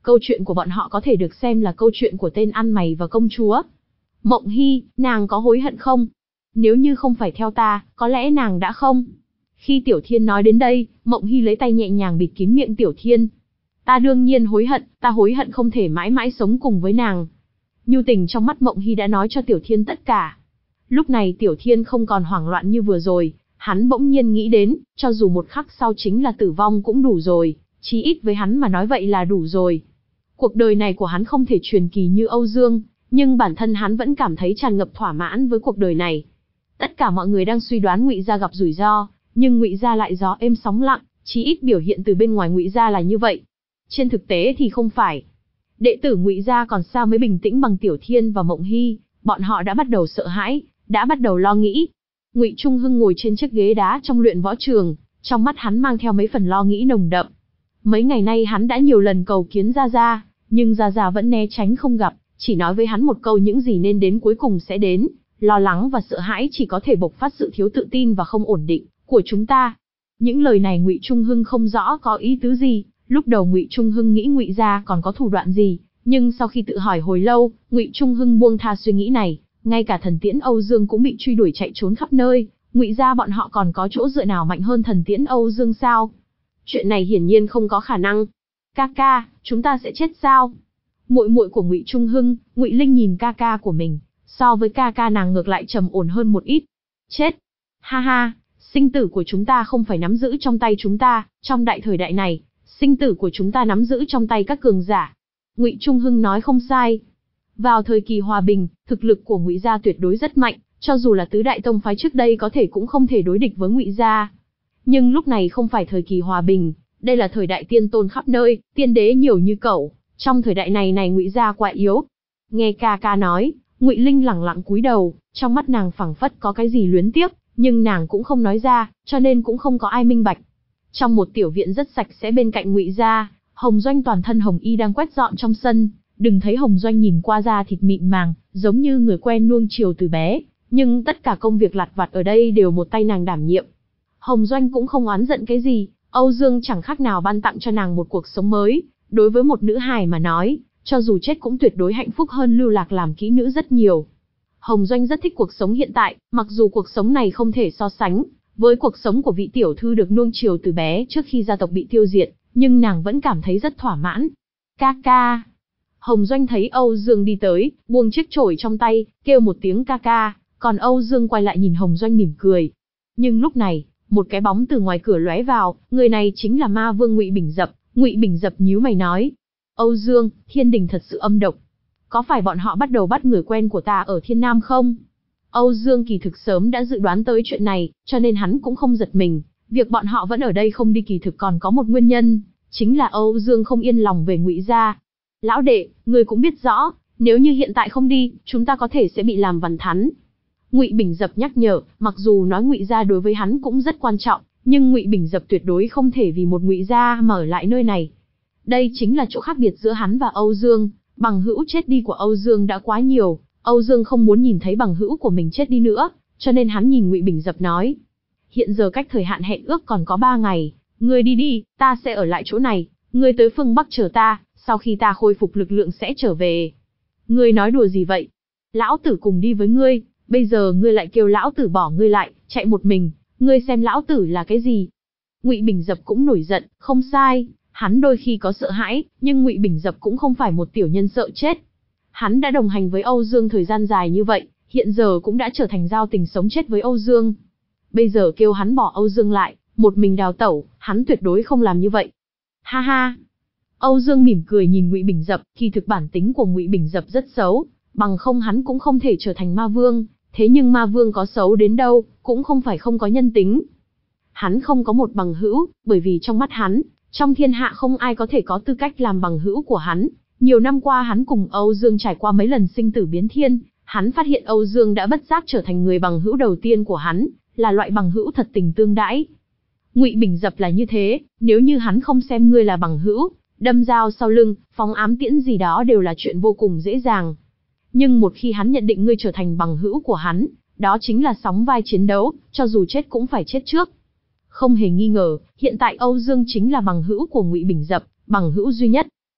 A: Câu chuyện của bọn họ có thể được xem là câu chuyện của tên ăn mày và công chúa. Mộng Hy, nàng có hối hận không? Nếu như không phải theo ta, có lẽ nàng đã không. Khi Tiểu Thiên nói đến đây, Mộng Hy lấy tay nhẹ nhàng bịt kín miệng Tiểu Thiên. Ta đương nhiên hối hận, ta hối hận không thể mãi mãi sống cùng với nàng. Nhu tình trong mắt Mộng Hy đã nói cho Tiểu Thiên tất cả. Lúc này Tiểu Thiên không còn hoảng loạn như vừa rồi, hắn bỗng nhiên nghĩ đến, cho dù một khắc sau chính là tử vong cũng đủ rồi, chí ít với hắn mà nói vậy là đủ rồi. Cuộc đời này của hắn không thể truyền kỳ như Âu Dương, nhưng bản thân hắn vẫn cảm thấy tràn ngập thỏa mãn với cuộc đời này. Tất cả mọi người đang suy đoán Ngụy gia gặp rủi ro, nhưng Ngụy gia lại gió êm sóng lặng, chí ít biểu hiện từ bên ngoài Ngụy gia là như vậy. Trên thực tế thì không phải. Đệ tử Ngụy gia còn sao mới bình tĩnh bằng Tiểu Thiên và Mộng Hy, bọn họ đã bắt đầu sợ hãi, đã bắt đầu lo nghĩ. Ngụy Trung Hưng ngồi trên chiếc ghế đá trong luyện võ trường, trong mắt hắn mang theo mấy phần lo nghĩ nồng đậm. Mấy ngày nay hắn đã nhiều lần cầu kiến Gia Gia, nhưng Gia Gia vẫn né tránh không gặp, chỉ nói với hắn một câu những gì nên đến cuối cùng sẽ đến. Lo lắng và sợ hãi chỉ có thể bộc phát sự thiếu tự tin và không ổn định của chúng ta. Những lời này Ngụy Trung Hưng không rõ có ý tứ gì. Lúc đầu Ngụy Trung Hưng nghĩ Ngụy gia còn có thủ đoạn gì, nhưng sau khi tự hỏi hồi lâu, Ngụy Trung Hưng buông tha suy nghĩ này. Ngay cả thần tiễn Âu Dương cũng bị truy đuổi chạy trốn khắp nơi, Ngụy gia bọn họ còn có chỗ dựa nào mạnh hơn thần tiễn Âu Dương sao? Chuyện này hiển nhiên không có khả năng. Ca ca, chúng ta sẽ chết sao? Muội muội của Ngụy Trung Hưng, Ngụy Linh nhìn ca ca của mình, so với ca ca nàng ngược lại trầm ổn hơn một ít. Chết! Ha ha, sinh tử của chúng ta không phải nắm giữ trong tay chúng ta, trong đại thời đại này, sinh tử của chúng ta nắm giữ trong tay các cường giả. Ngụy Trung Hưng nói không sai. Vào thời kỳ hòa bình, thực lực của Ngụy gia tuyệt đối rất mạnh, cho dù là tứ đại tông phái trước đây có thể cũng không thể đối địch với Ngụy gia. Nhưng lúc này không phải thời kỳ hòa bình, đây là thời đại tiên tôn khắp nơi, tiên đế nhiều như cẩu, trong thời đại này này Ngụy gia quá yếu. Nghe ca ca nói, Ngụy Linh lẳng lặng cúi đầu, trong mắt nàng phảng phất có cái gì luyến tiếc, nhưng nàng cũng không nói ra, cho nên cũng không có ai minh bạch. Trong một tiểu viện rất sạch sẽ bên cạnh Ngụy gia, Hồng Doanh toàn thân hồng y đang quét dọn trong sân. Đừng thấy Hồng Doanh nhìn qua da thịt mịn màng, giống như người quen nuông chiều từ bé, nhưng tất cả công việc lặt vặt ở đây đều một tay nàng đảm nhiệm. Hồng Doanh cũng không oán giận cái gì, Âu Dương chẳng khác nào ban tặng cho nàng một cuộc sống mới. Đối với một nữ hài mà nói, cho dù chết cũng tuyệt đối hạnh phúc hơn lưu lạc làm kỹ nữ rất nhiều. Hồng Doanh rất thích cuộc sống hiện tại, mặc dù cuộc sống này không thể so sánh với cuộc sống của vị tiểu thư được nuông chiều từ bé trước khi gia tộc bị tiêu diệt, nhưng nàng vẫn cảm thấy rất thỏa mãn. Ca ca. Hồng Doanh thấy Âu Dương đi tới, buông chiếc chổi trong tay, kêu một tiếng ca ca, còn Âu Dương quay lại nhìn Hồng Doanh mỉm cười. Nhưng lúc này, một cái bóng từ ngoài cửa lóe vào, người này chính là Ma Vương Ngụy Bình Dập. Ngụy Bình Dập nhíu mày nói: Âu Dương, thiên đình thật sự âm độc. Có phải bọn họ bắt đầu bắt người quen của ta ở Thiên Nam không? Âu Dương kỳ thực sớm đã dự đoán tới chuyện này, cho nên hắn cũng không giật mình. Việc bọn họ vẫn ở đây không đi kỳ thực còn có một nguyên nhân, chính là Âu Dương không yên lòng về Ngụy gia. Lão đệ, ngươi cũng biết rõ, nếu như hiện tại không đi, chúng ta có thể sẽ bị làm vằn thắn. Ngụy Bình Dập nhắc nhở, mặc dù nói Ngụy gia đối với hắn cũng rất quan trọng, nhưng Ngụy Bình Dập tuyệt đối không thể vì một Ngụy gia mà ở lại nơi này. Đây chính là chỗ khác biệt giữa hắn và Âu Dương, bằng hữu chết đi của Âu Dương đã quá nhiều, Âu Dương không muốn nhìn thấy bằng hữu của mình chết đi nữa, cho nên hắn nhìn Ngụy Bình Dập nói: Hiện giờ cách thời hạn hẹn ước còn có ba ngày, ngươi đi đi, ta sẽ ở lại chỗ này, ngươi tới phương Bắc chờ ta, sau khi ta khôi phục lực lượng sẽ trở về. Ngươi nói đùa gì vậy? Lão tử cùng đi với ngươi, bây giờ ngươi lại kêu lão tử bỏ ngươi lại, chạy một mình, ngươi xem lão tử là cái gì? Ngụy Bình Dập cũng nổi giận, không sai, hắn đôi khi có sợ hãi, nhưng Ngụy Bình Dập cũng không phải một tiểu nhân sợ chết. Hắn đã đồng hành với Âu Dương thời gian dài như vậy, hiện giờ cũng đã trở thành giao tình sống chết với Âu Dương. Bây giờ kêu hắn bỏ Âu Dương lại, một mình đào tẩu, hắn tuyệt đối không làm như vậy. Ha ha. Âu Dương mỉm cười nhìn Ngụy Bình Dập, kỳ thực bản tính của Ngụy Bình Dập rất xấu, bằng không hắn cũng không thể trở thành ma vương, thế nhưng ma vương có xấu đến đâu, cũng không phải không có nhân tính. Hắn không có một bằng hữu, bởi vì trong mắt hắn, trong thiên hạ không ai có thể có tư cách làm bằng hữu của hắn. Nhiều năm qua hắn cùng Âu Dương trải qua mấy lần sinh tử biến thiên, hắn phát hiện Âu Dương đã bất giác trở thành người bằng hữu đầu tiên của hắn, là loại bằng hữu thật tình tương đãi. Ngụy Bình Dập là như thế, nếu như hắn không xem ngươi là bằng hữu, đâm dao sau lưng, phóng ám tiễn gì đó đều là chuyện vô cùng dễ dàng. Nhưng một khi hắn nhận định ngươi trở thành bằng hữu của hắn, đó chính là sóng vai chiến đấu, cho dù chết cũng phải chết trước. Không hề nghi ngờ, hiện tại Âu Dương chính là bằng hữu của Ngụy Bình Dập, bằng hữu duy nhất.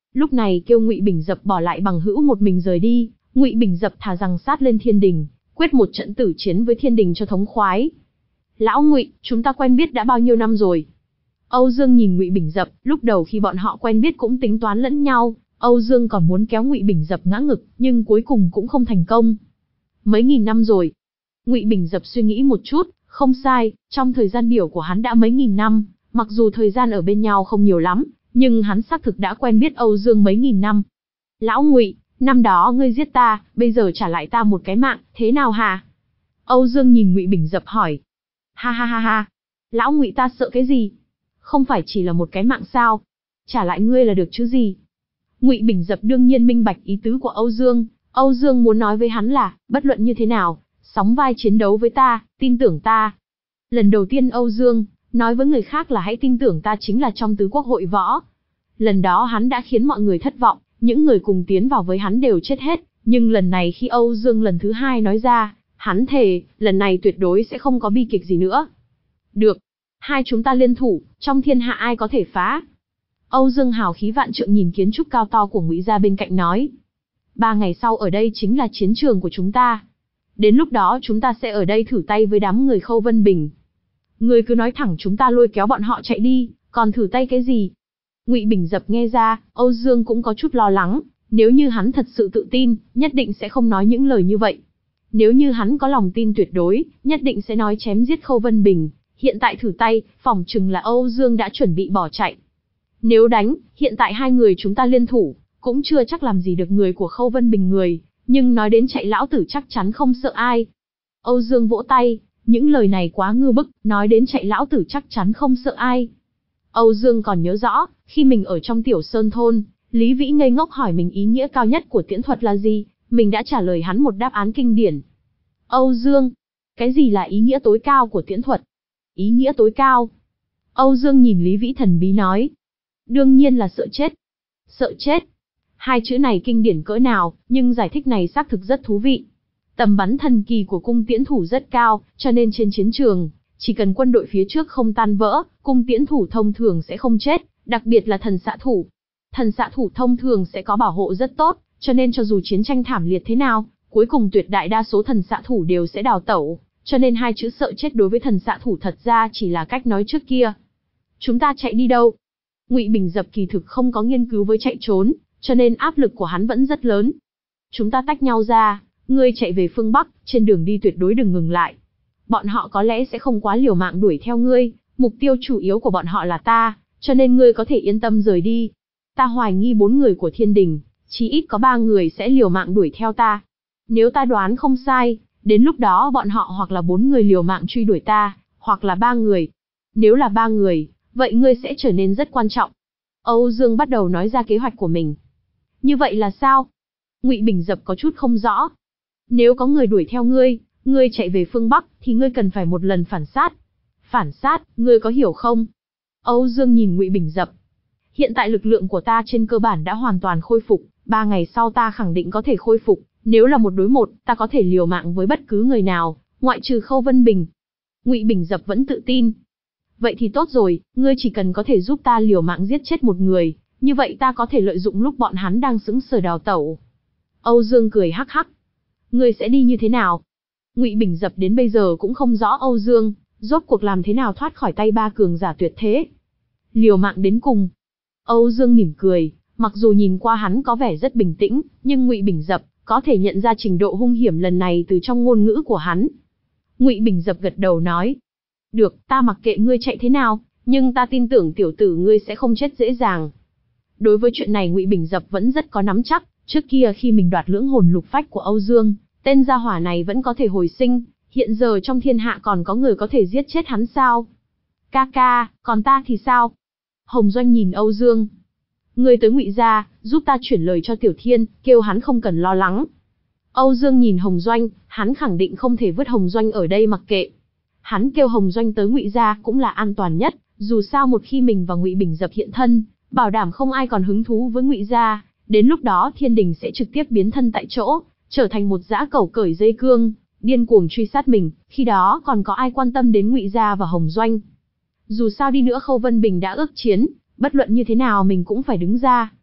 A: Lúc này kêu Ngụy Bình Dập bỏ lại bằng hữu một mình rời đi. Ngụy Bình Dập thà rằng sát lên thiên đình, quyết một trận tử chiến với thiên đình cho thống khoái. Lão Ngụy, chúng ta quen biết đã bao nhiêu năm rồi? Âu Dương nhìn Ngụy Bình Dập, lúc đầu khi bọn họ quen biết cũng tính toán lẫn nhau, Âu Dương còn muốn kéo Ngụy Bình Dập ngã ngực, nhưng cuối cùng cũng không thành công. Mấy nghìn năm rồi. Ngụy Bình Dập suy nghĩ một chút, không sai, trong thời gian biểu của hắn đã mấy nghìn năm, mặc dù thời gian ở bên nhau không nhiều lắm, nhưng hắn xác thực đã quen biết Âu Dương mấy nghìn năm. Lão Ngụy, năm đó ngươi giết ta, bây giờ trả lại ta một cái mạng, thế nào hả? Âu Dương nhìn Ngụy Bình Dập hỏi. Ha ha ha ha, lão Ngụy ta sợ cái gì? Không phải chỉ là một cái mạng sao? Trả lại ngươi là được chứ gì? Ngụy Bình Dập đương nhiên minh bạch ý tứ của Âu Dương. Âu Dương muốn nói với hắn là, bất luận như thế nào, sóng vai chiến đấu với ta, tin tưởng ta. Lần đầu tiên Âu Dương nói với người khác là hãy tin tưởng ta chính là trong tứ quốc hội võ. Lần đó hắn đã khiến mọi người thất vọng, những người cùng tiến vào với hắn đều chết hết. Nhưng lần này khi Âu Dương lần thứ hai nói ra, hắn thề, lần này tuyệt đối sẽ không có bi kịch gì nữa. Được, hai chúng ta liên thủ, trong thiên hạ ai có thể phá? Âu Dương hào khí vạn trượng nhìn kiến trúc cao to của Ngụy gia bên cạnh nói. Ba ngày sau ở đây chính là chiến trường của chúng ta. Đến lúc đó chúng ta sẽ ở đây thử tay với đám người Khâu Vân Bình. Ngươi cứ nói thẳng chúng ta lôi kéo bọn họ chạy đi, còn thử tay cái gì? Ngụy Bình Dập nghe ra, Âu Dương cũng có chút lo lắng, nếu như hắn thật sự tự tin, nhất định sẽ không nói những lời như vậy. Nếu như hắn có lòng tin tuyệt đối, nhất định sẽ nói chém giết Khâu Vân Bình, hiện tại thử tay, phỏng chừng là Âu Dương đã chuẩn bị bỏ chạy. Nếu đánh, hiện tại hai người chúng ta liên thủ, cũng chưa chắc làm gì được người của Khâu Vân Bình người, nhưng nói đến chạy lão tử chắc chắn không sợ ai. Âu Dương vỗ tay, những lời này quá ngư bức, nói đến chạy lão tử chắc chắn không sợ ai. Âu Dương còn nhớ rõ, khi mình ở trong Tiểu Sơn Thôn, Lý Vĩ ngây ngốc hỏi mình ý nghĩa cao nhất của tiễn thuật là gì, mình đã trả lời hắn một đáp án kinh điển. Âu Dương, cái gì là ý nghĩa tối cao của tiễn thuật? Ý nghĩa tối cao? Âu Dương nhìn Lý Vĩ thần bí nói. Đương nhiên là sợ chết. Sợ chết. Hai chữ này kinh điển cỡ nào, nhưng giải thích này xác thực rất thú vị. Tầm bắn thần kỳ của cung tiễn thủ rất cao, cho nên trên chiến trường, chỉ cần quân đội phía trước không tan vỡ, cung tiễn thủ thông thường sẽ không chết, đặc biệt là thần xạ thủ. Thần xạ thủ thông thường sẽ có bảo hộ rất tốt, cho nên cho dù chiến tranh thảm liệt thế nào, cuối cùng tuyệt đại đa số thần xạ thủ đều sẽ đào tẩu, cho nên hai chữ sợ chết đối với thần xạ thủ thật ra chỉ là cách nói trước kia. Chúng ta chạy đi đâu? Ngụy Bình Dập kỳ thực không có nghiên cứu với chạy trốn, cho nên áp lực của hắn vẫn rất lớn. Chúng ta tách nhau ra, ngươi chạy về phương Bắc, trên đường đi tuyệt đối đừng ngừng lại. Bọn họ có lẽ sẽ không quá liều mạng đuổi theo ngươi, mục tiêu chủ yếu của bọn họ là ta, cho nên ngươi có thể yên tâm rời đi. Ta hoài nghi bốn người của thiên đình, chí ít có ba người sẽ liều mạng đuổi theo ta. Nếu ta đoán không sai, đến lúc đó bọn họ hoặc là bốn người liều mạng truy đuổi ta, hoặc là ba người. Nếu là ba người, vậy ngươi sẽ trở nên rất quan trọng. Âu Dương bắt đầu nói ra kế hoạch của mình. Như vậy là sao? Ngụy Bình Dập có chút không rõ. Nếu có người đuổi theo ngươi, ngươi chạy về phương Bắc, thì ngươi cần phải một lần phản sát. Phản sát, ngươi có hiểu không? Âu Dương nhìn Ngụy Bình Dập. Hiện tại lực lượng của ta trên cơ bản đã hoàn toàn khôi phục, ba ngày sau ta khẳng định có thể khôi phục. Nếu là một đối một, ta có thể liều mạng với bất cứ người nào, ngoại trừ Khâu Vân Bình. Ngụy Bình Dập vẫn tự tin. Vậy thì tốt rồi, ngươi chỉ cần có thể giúp ta liều mạng giết chết một người, như vậy ta có thể lợi dụng lúc bọn hắn đang sững sờ đào tẩu. Âu Dương cười hắc hắc. Ngươi sẽ đi như thế nào? Ngụy Bình Dập đến bây giờ cũng không rõ Âu Dương, rốt cuộc làm thế nào thoát khỏi tay ba cường giả tuyệt thế. Liều mạng đến cùng. Âu Dương mỉm cười, mặc dù nhìn qua hắn có vẻ rất bình tĩnh, nhưng Ngụy Bình Dập có thể nhận ra trình độ hung hiểm lần này từ trong ngôn ngữ của hắn. Ngụy Bình Dập gật đầu nói. Được, ta mặc kệ ngươi chạy thế nào, nhưng ta tin tưởng tiểu tử ngươi sẽ không chết dễ dàng. Đối với chuyện này Ngụy Bình Dập vẫn rất có nắm chắc, trước kia khi mình đoạt lưỡng hồn lục phách của Âu Dương, tên gia hỏa này vẫn có thể hồi sinh, hiện giờ trong thiên hạ còn có người có thể giết chết hắn sao? Ca ca, còn ta thì sao? Hồng Doanh nhìn Âu Dương. Ngươi tới Ngụy gia, giúp ta chuyển lời cho Tiểu Thiên, kêu hắn không cần lo lắng. Âu Dương nhìn Hồng Doanh, hắn khẳng định không thể vứt Hồng Doanh ở đây mặc kệ. Hắn kêu Hồng Doanh tới Ngụy gia cũng là an toàn nhất, dù sao một khi mình và Ngụy Bình Dập hiện thân, bảo đảm không ai còn hứng thú với Ngụy gia, đến lúc đó thiên đình sẽ trực tiếp biến thân tại chỗ, trở thành một dã cẩu cởi dây cương, điên cuồng truy sát mình, khi đó còn có ai quan tâm đến Ngụy gia và Hồng Doanh. Dù sao đi nữa Khâu Vân Bình đã ước chiến, bất luận như thế nào mình cũng phải đứng ra.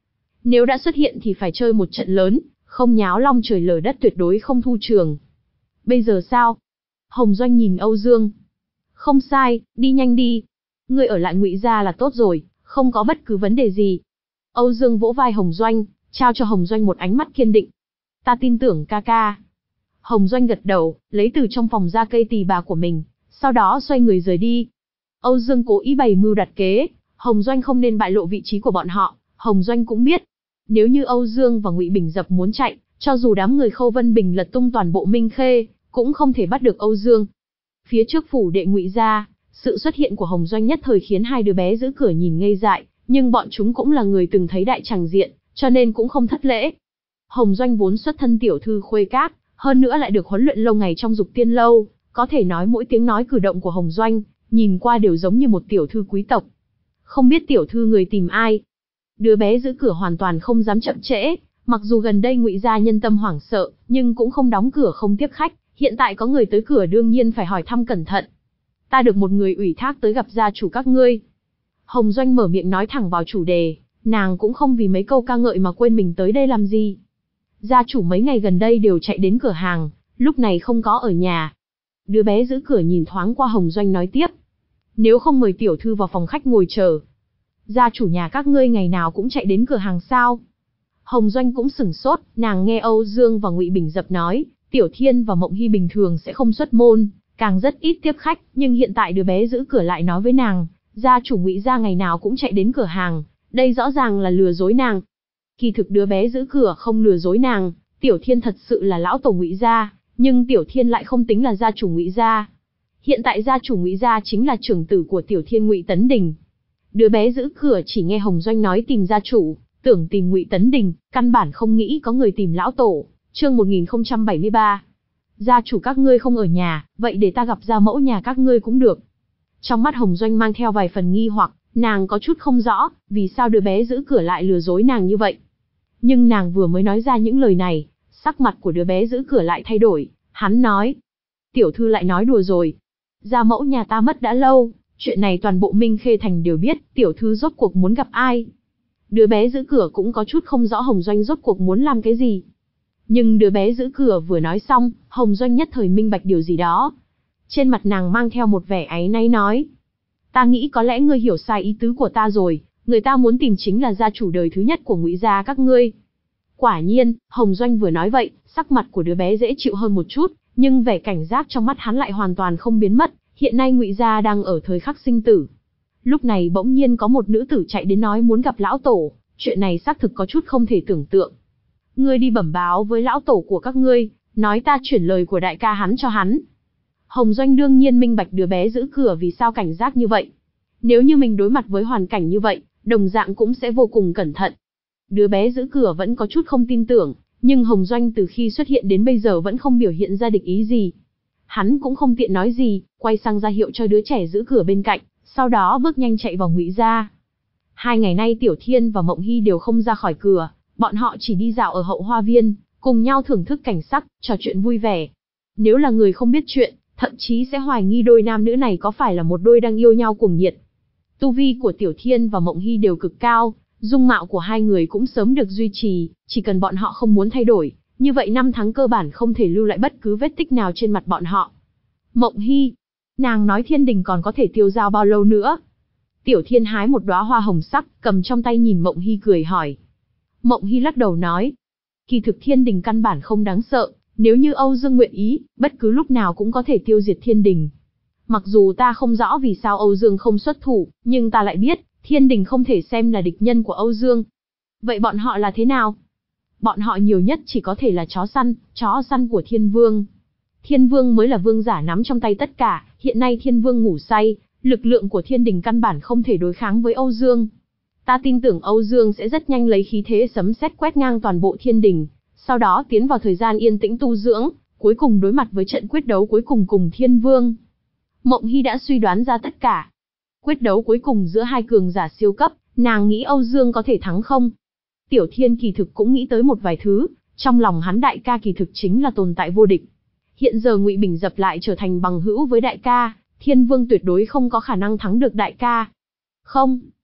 A: Nếu đã xuất hiện thì phải chơi một trận lớn, không nháo long trời lở đất, tuyệt đối không thu trường. Bây giờ sao? Hồng Doanh nhìn Âu Dương. Không sai, đi nhanh đi. Ngươi ở lại Ngụy gia là tốt rồi, không có bất cứ vấn đề gì. Âu Dương vỗ vai Hồng Doanh, trao cho Hồng Doanh một ánh mắt kiên định. Ta tin tưởng ca ca. Hồng Doanh gật đầu, lấy từ trong phòng ra cây tỳ bà của mình, sau đó xoay người rời đi. Âu Dương cố ý bày mưu đặt kế, Hồng Doanh không nên bại lộ vị trí của bọn họ. Hồng Doanh cũng biết, nếu như Âu Dương và Ngụy Bình Dập muốn chạy, cho dù đám người Khâu Vân Bình lật tung toàn bộ Minh Khê, cũng không thể bắt được Âu Dương. Phía trước phủ đệ Ngụy gia, sự xuất hiện của Hồng Doanh nhất thời khiến hai đứa bé giữ cửa nhìn ngây dại, nhưng bọn chúng cũng là người từng thấy đại tràng diện, cho nên cũng không thất lễ. Hồng Doanh vốn xuất thân tiểu thư khuê các, hơn nữa lại được huấn luyện lâu ngày trong Dục Tiên lâu, có thể nói mỗi tiếng nói cử động của Hồng Doanh, nhìn qua đều giống như một tiểu thư quý tộc. Không biết tiểu thư người tìm ai? Đứa bé giữ cửa hoàn toàn không dám chậm trễ, mặc dù gần đây Ngụy gia nhân tâm hoảng sợ, nhưng cũng không đóng cửa không tiếp khách, hiện tại có người tới cửa đương nhiên phải hỏi thăm cẩn thận. Ta được một người ủy thác tới gặp gia chủ các ngươi. Hồng Doanh mở miệng nói thẳng vào chủ đề, nàng cũng không vì mấy câu ca ngợi mà quên mình tới đây làm gì. Gia chủ mấy ngày gần đây đều chạy đến cửa hàng, lúc này không có ở nhà. Đứa bé giữ cửa nhìn thoáng qua Hồng Doanh nói tiếp. Nếu không mời tiểu thư vào phòng khách ngồi chờ. Gia chủ nhà các ngươi ngày nào cũng chạy đến cửa hàng sao? Hồng Doanh cũng sửng sốt, nàng nghe Âu Dương và Ngụy Bình Dập nói, Tiểu Thiên và Mộng Hy bình thường sẽ không xuất môn, càng rất ít tiếp khách, nhưng hiện tại đứa bé giữ cửa lại nói với nàng, gia chủ Ngụy gia ngày nào cũng chạy đến cửa hàng, đây rõ ràng là lừa dối nàng. Kỳ thực đứa bé giữ cửa không lừa dối nàng, Tiểu Thiên thật sự là lão tổ Ngụy gia, nhưng Tiểu Thiên lại không tính là gia chủ Ngụy gia. Hiện tại gia chủ Ngụy gia chính là trưởng tử của Tiểu Thiên Ngụy Tấn Đình. Đứa bé giữ cửa chỉ nghe Hồng Doanh nói tìm gia chủ, tưởng tìm Ngụy Tấn Đình, căn bản không nghĩ có người tìm lão tổ. Chương một nghìn không trăm bảy mươi ba. Gia chủ các ngươi không ở nhà, vậy để ta gặp gia mẫu nhà các ngươi cũng được. Trong mắt Hồng Doanh mang theo vài phần nghi hoặc, nàng có chút không rõ, vì sao đứa bé giữ cửa lại lừa dối nàng như vậy. Nhưng nàng vừa mới nói ra những lời này, sắc mặt của đứa bé giữ cửa lại thay đổi, hắn nói. Tiểu thư lại nói đùa rồi. Gia mẫu nhà ta mất đã lâu, chuyện này toàn bộ Minh Khê Thành đều biết, tiểu thư rốt cuộc muốn gặp ai. Đứa bé giữ cửa cũng có chút không rõ Hồng Doanh rốt cuộc muốn làm cái gì. Nhưng đứa bé giữ cửa vừa nói xong, Hồng Doanh nhất thời minh bạch điều gì đó. Trên mặt nàng mang theo một vẻ áy náy nói. Ta nghĩ có lẽ ngươi hiểu sai ý tứ của ta rồi, người ta muốn tìm chính là gia chủ đời thứ nhất của Ngụy gia các ngươi. Quả nhiên, Hồng Doanh vừa nói vậy, sắc mặt của đứa bé dễ chịu hơn một chút, nhưng vẻ cảnh giác trong mắt hắn lại hoàn toàn không biến mất, hiện nay Ngụy gia đang ở thời khắc sinh tử. Lúc này bỗng nhiên có một nữ tử chạy đến nói muốn gặp lão tổ, chuyện này xác thực có chút không thể tưởng tượng. Ngươi đi bẩm báo với lão tổ của các ngươi, nói ta chuyển lời của đại ca hắn cho hắn. Hồng Doanh đương nhiên minh bạch đứa bé giữ cửa vì sao cảnh giác như vậy. Nếu như mình đối mặt với hoàn cảnh như vậy, đồng dạng cũng sẽ vô cùng cẩn thận. Đứa bé giữ cửa vẫn có chút không tin tưởng, nhưng Hồng Doanh từ khi xuất hiện đến bây giờ vẫn không biểu hiện ra địch ý gì. Hắn cũng không tiện nói gì, quay sang ra hiệu cho đứa trẻ giữ cửa bên cạnh, sau đó bước nhanh chạy vào Ngụy gia. Hai ngày nay Tiểu Thiên và Mộng Hy đều không ra khỏi cửa, bọn họ chỉ đi dạo ở hậu hoa viên, cùng nhau thưởng thức cảnh sắc, trò chuyện vui vẻ. Nếu là người không biết chuyện, thậm chí sẽ hoài nghi đôi nam nữ này có phải là một đôi đang yêu nhau cuồng nhiệt. Tu vi của Tiểu Thiên và Mộng Hy đều cực cao, dung mạo của hai người cũng sớm được duy trì, chỉ cần bọn họ không muốn thay đổi, như vậy năm tháng cơ bản không thể lưu lại bất cứ vết tích nào trên mặt bọn họ. Mộng Hy, nàng nói Thiên Đình còn có thể tiêu dao bao lâu nữa? Tiểu Thiên hái một đóa hoa hồng sắc, cầm trong tay nhìn Mộng Hy cười hỏi. Mộng Hy lắc đầu nói, kỳ thực Thiên Đình căn bản không đáng sợ, nếu như Âu Dương nguyện ý, bất cứ lúc nào cũng có thể tiêu diệt Thiên Đình. Mặc dù ta không rõ vì sao Âu Dương không xuất thủ, nhưng ta lại biết, Thiên Đình không thể xem là địch nhân của Âu Dương. Vậy bọn họ là thế nào? Bọn họ nhiều nhất chỉ có thể là chó săn, chó săn của Thiên Vương. Thiên Vương mới là vương giả nắm trong tay tất cả, hiện nay Thiên Vương ngủ say, lực lượng của Thiên Đình căn bản không thể đối kháng với Âu Dương. Ta tin tưởng Âu Dương sẽ rất nhanh lấy khí thế sấm sét quét ngang toàn bộ Thiên Đình, sau đó tiến vào thời gian yên tĩnh tu dưỡng, cuối cùng đối mặt với trận quyết đấu cuối cùng cùng Thiên Vương. Mộng Hy đã suy đoán ra tất cả. Quyết đấu cuối cùng giữa hai cường giả siêu cấp, nàng nghĩ Âu Dương có thể thắng không? Tiểu Thiên kỳ thực cũng nghĩ tới một vài thứ, trong lòng hắn đại ca kỳ thực chính là tồn tại vô địch. Hiện giờ Ngụy Bình Dập lại trở thành bằng hữu với đại ca, Thiên Vương tuyệt đối không có khả năng thắng được đại ca. Không.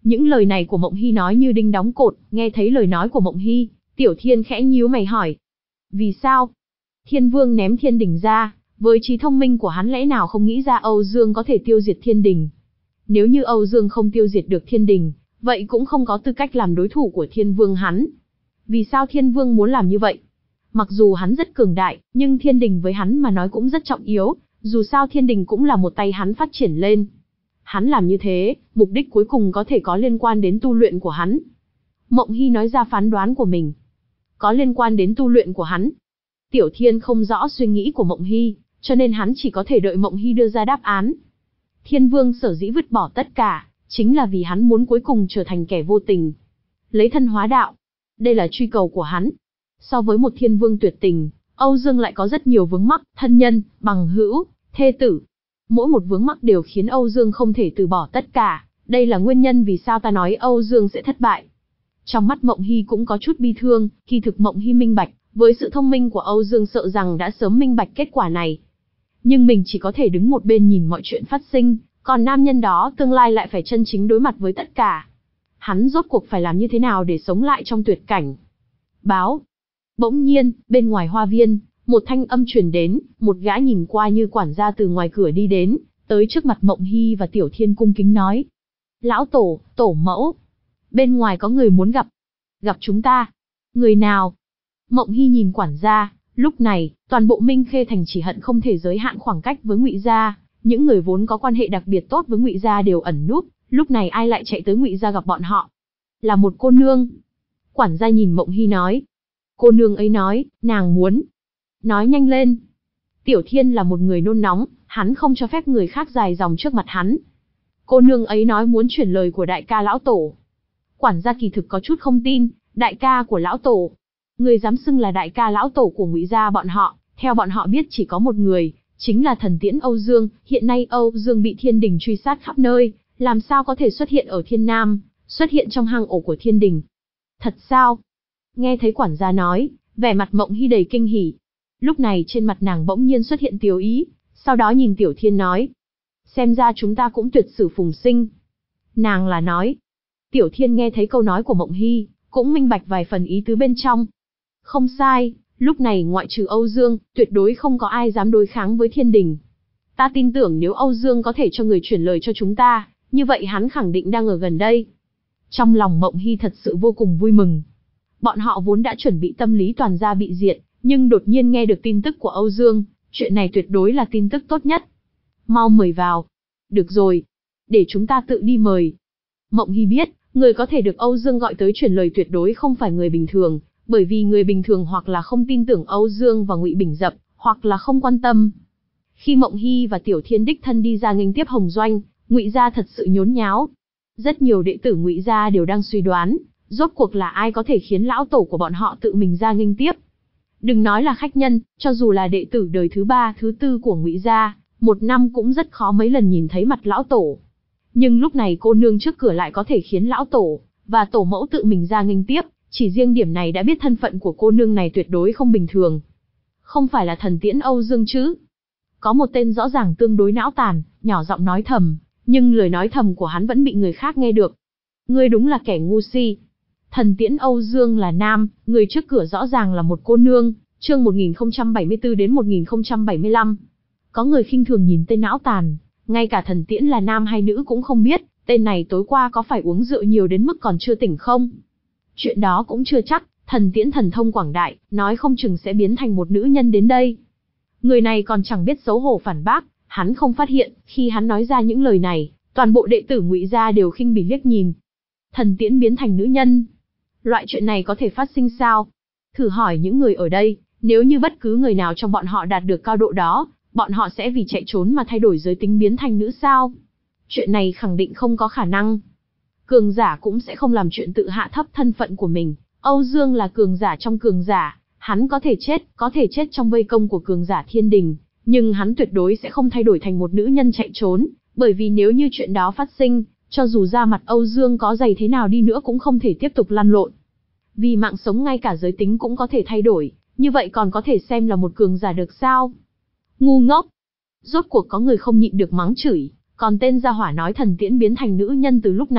A: Những lời này của Mộng Hy nói như đinh đóng cột, nghe thấy lời nói của Mộng Hy, Tiểu Thiên khẽ nhíu mày hỏi. Vì sao? Thiên Vương ném thiên đình ra, với trí thông minh của hắn lẽ nào không nghĩ ra Âu Dương có thể tiêu diệt thiên đình. Nếu như Âu Dương không tiêu diệt được thiên đình, vậy cũng không có tư cách làm đối thủ của Thiên Vương hắn. Vì sao Thiên Vương muốn làm như vậy? Mặc dù hắn rất cường đại, nhưng thiên đình với hắn mà nói cũng rất trọng yếu, dù sao thiên đình cũng là một tay hắn phát triển lên. Hắn làm như thế, mục đích cuối cùng có thể có liên quan đến tu luyện của hắn. Mộng Hy nói ra phán đoán của mình. Có liên quan đến tu luyện của hắn. Tiểu Thiên không rõ suy nghĩ của Mộng Hy, cho nên hắn chỉ có thể đợi Mộng Hy đưa ra đáp án. Thiên Vương sở dĩ vứt bỏ tất cả, chính là vì hắn muốn cuối cùng trở thành kẻ vô tình. Lấy thân hóa đạo. Đây là truy cầu của hắn. So với một Thiên Vương tuyệt tình, Âu Dương lại có rất nhiều vướng mắc, thân nhân, bằng hữu, thê tử. Mỗi một vướng mắc đều khiến Âu Dương không thể từ bỏ tất cả, đây là nguyên nhân vì sao ta nói Âu Dương sẽ thất bại. Trong mắt Mộng Hy cũng có chút bi thương, kỳ thực Mộng Hy minh bạch, với sự thông minh của Âu Dương sợ rằng đã sớm minh bạch kết quả này. Nhưng mình chỉ có thể đứng một bên nhìn mọi chuyện phát sinh, còn nam nhân đó tương lai lại phải chân chính đối mặt với tất cả. Hắn rốt cuộc phải làm như thế nào để sống lại trong tuyệt cảnh? Báo. Bỗng nhiên, bên ngoài hoa viên, một thanh âm truyền đến, một gã nhìn qua như quản gia từ ngoài cửa đi đến, tới trước mặt Mộng Hy và Tiểu Thiên cung kính nói. Lão Tổ, Tổ Mẫu. Bên ngoài có người muốn gặp. Gặp chúng ta. Người nào? Mộng Hy nhìn quản gia, lúc này, toàn bộ Minh Khê Thành chỉ hận không thể giới hạn khoảng cách với Ngụy Gia, những người vốn có quan hệ đặc biệt tốt với Ngụy Gia đều ẩn núp, lúc này ai lại chạy tới Ngụy Gia gặp bọn họ? Là một cô nương. Quản gia nhìn Mộng Hy nói. Cô nương ấy nói, nàng muốn. Nói nhanh lên. Tiểu Thiên là một người nôn nóng, hắn không cho phép người khác dài dòng trước mặt hắn. Cô nương ấy nói muốn chuyển lời của đại ca lão tổ. Quản gia kỳ thực có chút không tin, đại ca của lão tổ. Người dám xưng là đại ca lão tổ của Ngụy Gia bọn họ, theo bọn họ biết chỉ có một người, chính là thần tiễn Âu Dương, hiện nay Âu Dương bị thiên đình truy sát khắp nơi, làm sao có thể xuất hiện ở thiên nam, xuất hiện trong hang ổ của thiên đình. Thật sao? Nghe thấy quản gia nói, vẻ mặt Mộng Hy đầy kinh hỉ. Lúc này trên mặt nàng bỗng nhiên xuất hiện tiếu ý, sau đó nhìn Tiểu Thiên nói. Xem ra chúng ta cũng tuyệt sử phùng sinh. Nàng là nói. Tiểu Thiên nghe thấy câu nói của Mộng Hy, cũng minh bạch vài phần ý tứ bên trong. Không sai, lúc này ngoại trừ Âu Dương, tuyệt đối không có ai dám đối kháng với thiên đình. Ta tin tưởng nếu Âu Dương có thể cho người chuyển lời cho chúng ta, như vậy hắn khẳng định đang ở gần đây. Trong lòng Mộng Hy thật sự vô cùng vui mừng. Bọn họ vốn đã chuẩn bị tâm lý toàn gia bị diệt, nhưng đột nhiên nghe được tin tức của Âu Dương, chuyện này tuyệt đối là tin tức tốt nhất. Mau mời vào. Được rồi, để chúng ta tự đi mời. Mộng Hy biết, người có thể được Âu Dương gọi tới chuyển lời tuyệt đối không phải người bình thường, bởi vì người bình thường hoặc là không tin tưởng Âu Dương và Ngụy Bình Dập, hoặc là không quan tâm. Khi Mộng Hy và Tiểu Thiên đích thân đi ra nghênh tiếp Hồng Doanh, Ngụy Gia thật sự nhốn nháo. Rất nhiều đệ tử Ngụy Gia đều đang suy đoán, rốt cuộc là ai có thể khiến lão tổ của bọn họ tự mình ra nghênh tiếp. Đừng nói là khách nhân, cho dù là đệ tử đời thứ ba, thứ tư của Ngụy Gia, một năm cũng rất khó mấy lần nhìn thấy mặt lão tổ. Nhưng lúc này cô nương trước cửa lại có thể khiến lão tổ và tổ mẫu tự mình ra nghênh tiếp, chỉ riêng điểm này đã biết thân phận của cô nương này tuyệt đối không bình thường. Không phải là thần tiễn Âu Dương chứ? Có một tên rõ ràng tương đối não tàn, nhỏ giọng nói thầm, nhưng lời nói thầm của hắn vẫn bị người khác nghe được. Ngươi đúng là kẻ ngu si. Thần tiễn Âu Dương là nam, người trước cửa rõ ràng là một cô nương, chương một nghìn không trăm bảy mươi tư đến một nghìn không trăm bảy mươi lăm. Có người khinh thường nhìn tên não tàn, ngay cả thần tiễn là nam hay nữ cũng không biết, tên này tối qua có phải uống rượu nhiều đến mức còn chưa tỉnh không? Chuyện đó cũng chưa chắc, thần tiễn thần thông quảng đại, nói không chừng sẽ biến thành một nữ nhân đến đây. Người này còn chẳng biết xấu hổ phản bác, hắn không phát hiện, khi hắn nói ra những lời này, toàn bộ đệ tử Ngụy Gia đều khinh bỉ liếc nhìn. Thần tiễn biến thành nữ nhân. Loại chuyện này có thể phát sinh sao? Thử hỏi những người ở đây, nếu như bất cứ người nào trong bọn họ đạt được cao độ đó, bọn họ sẽ vì chạy trốn mà thay đổi giới tính biến thành nữ sao? Chuyện này khẳng định không có khả năng. Cường giả cũng sẽ không làm chuyện tự hạ thấp thân phận của mình. Âu Dương là cường giả trong cường giả, hắn có thể chết, có thể chết trong vây công của cường giả thiên đình, nhưng hắn tuyệt đối sẽ không thay đổi thành một nữ nhân chạy trốn, bởi vì nếu như chuyện đó phát sinh, cho dù da mặt Âu Dương có dày thế nào đi nữa cũng không thể tiếp tục lăn lộn. Vì mạng sống ngay cả giới tính cũng có thể thay đổi, như vậy còn có thể xem là một cường giả được sao? Ngu ngốc! Rốt cuộc có người không nhịn được mắng chửi, còn tên gia hỏa nói thần tiễn biến thành nữ nhân từ lúc này,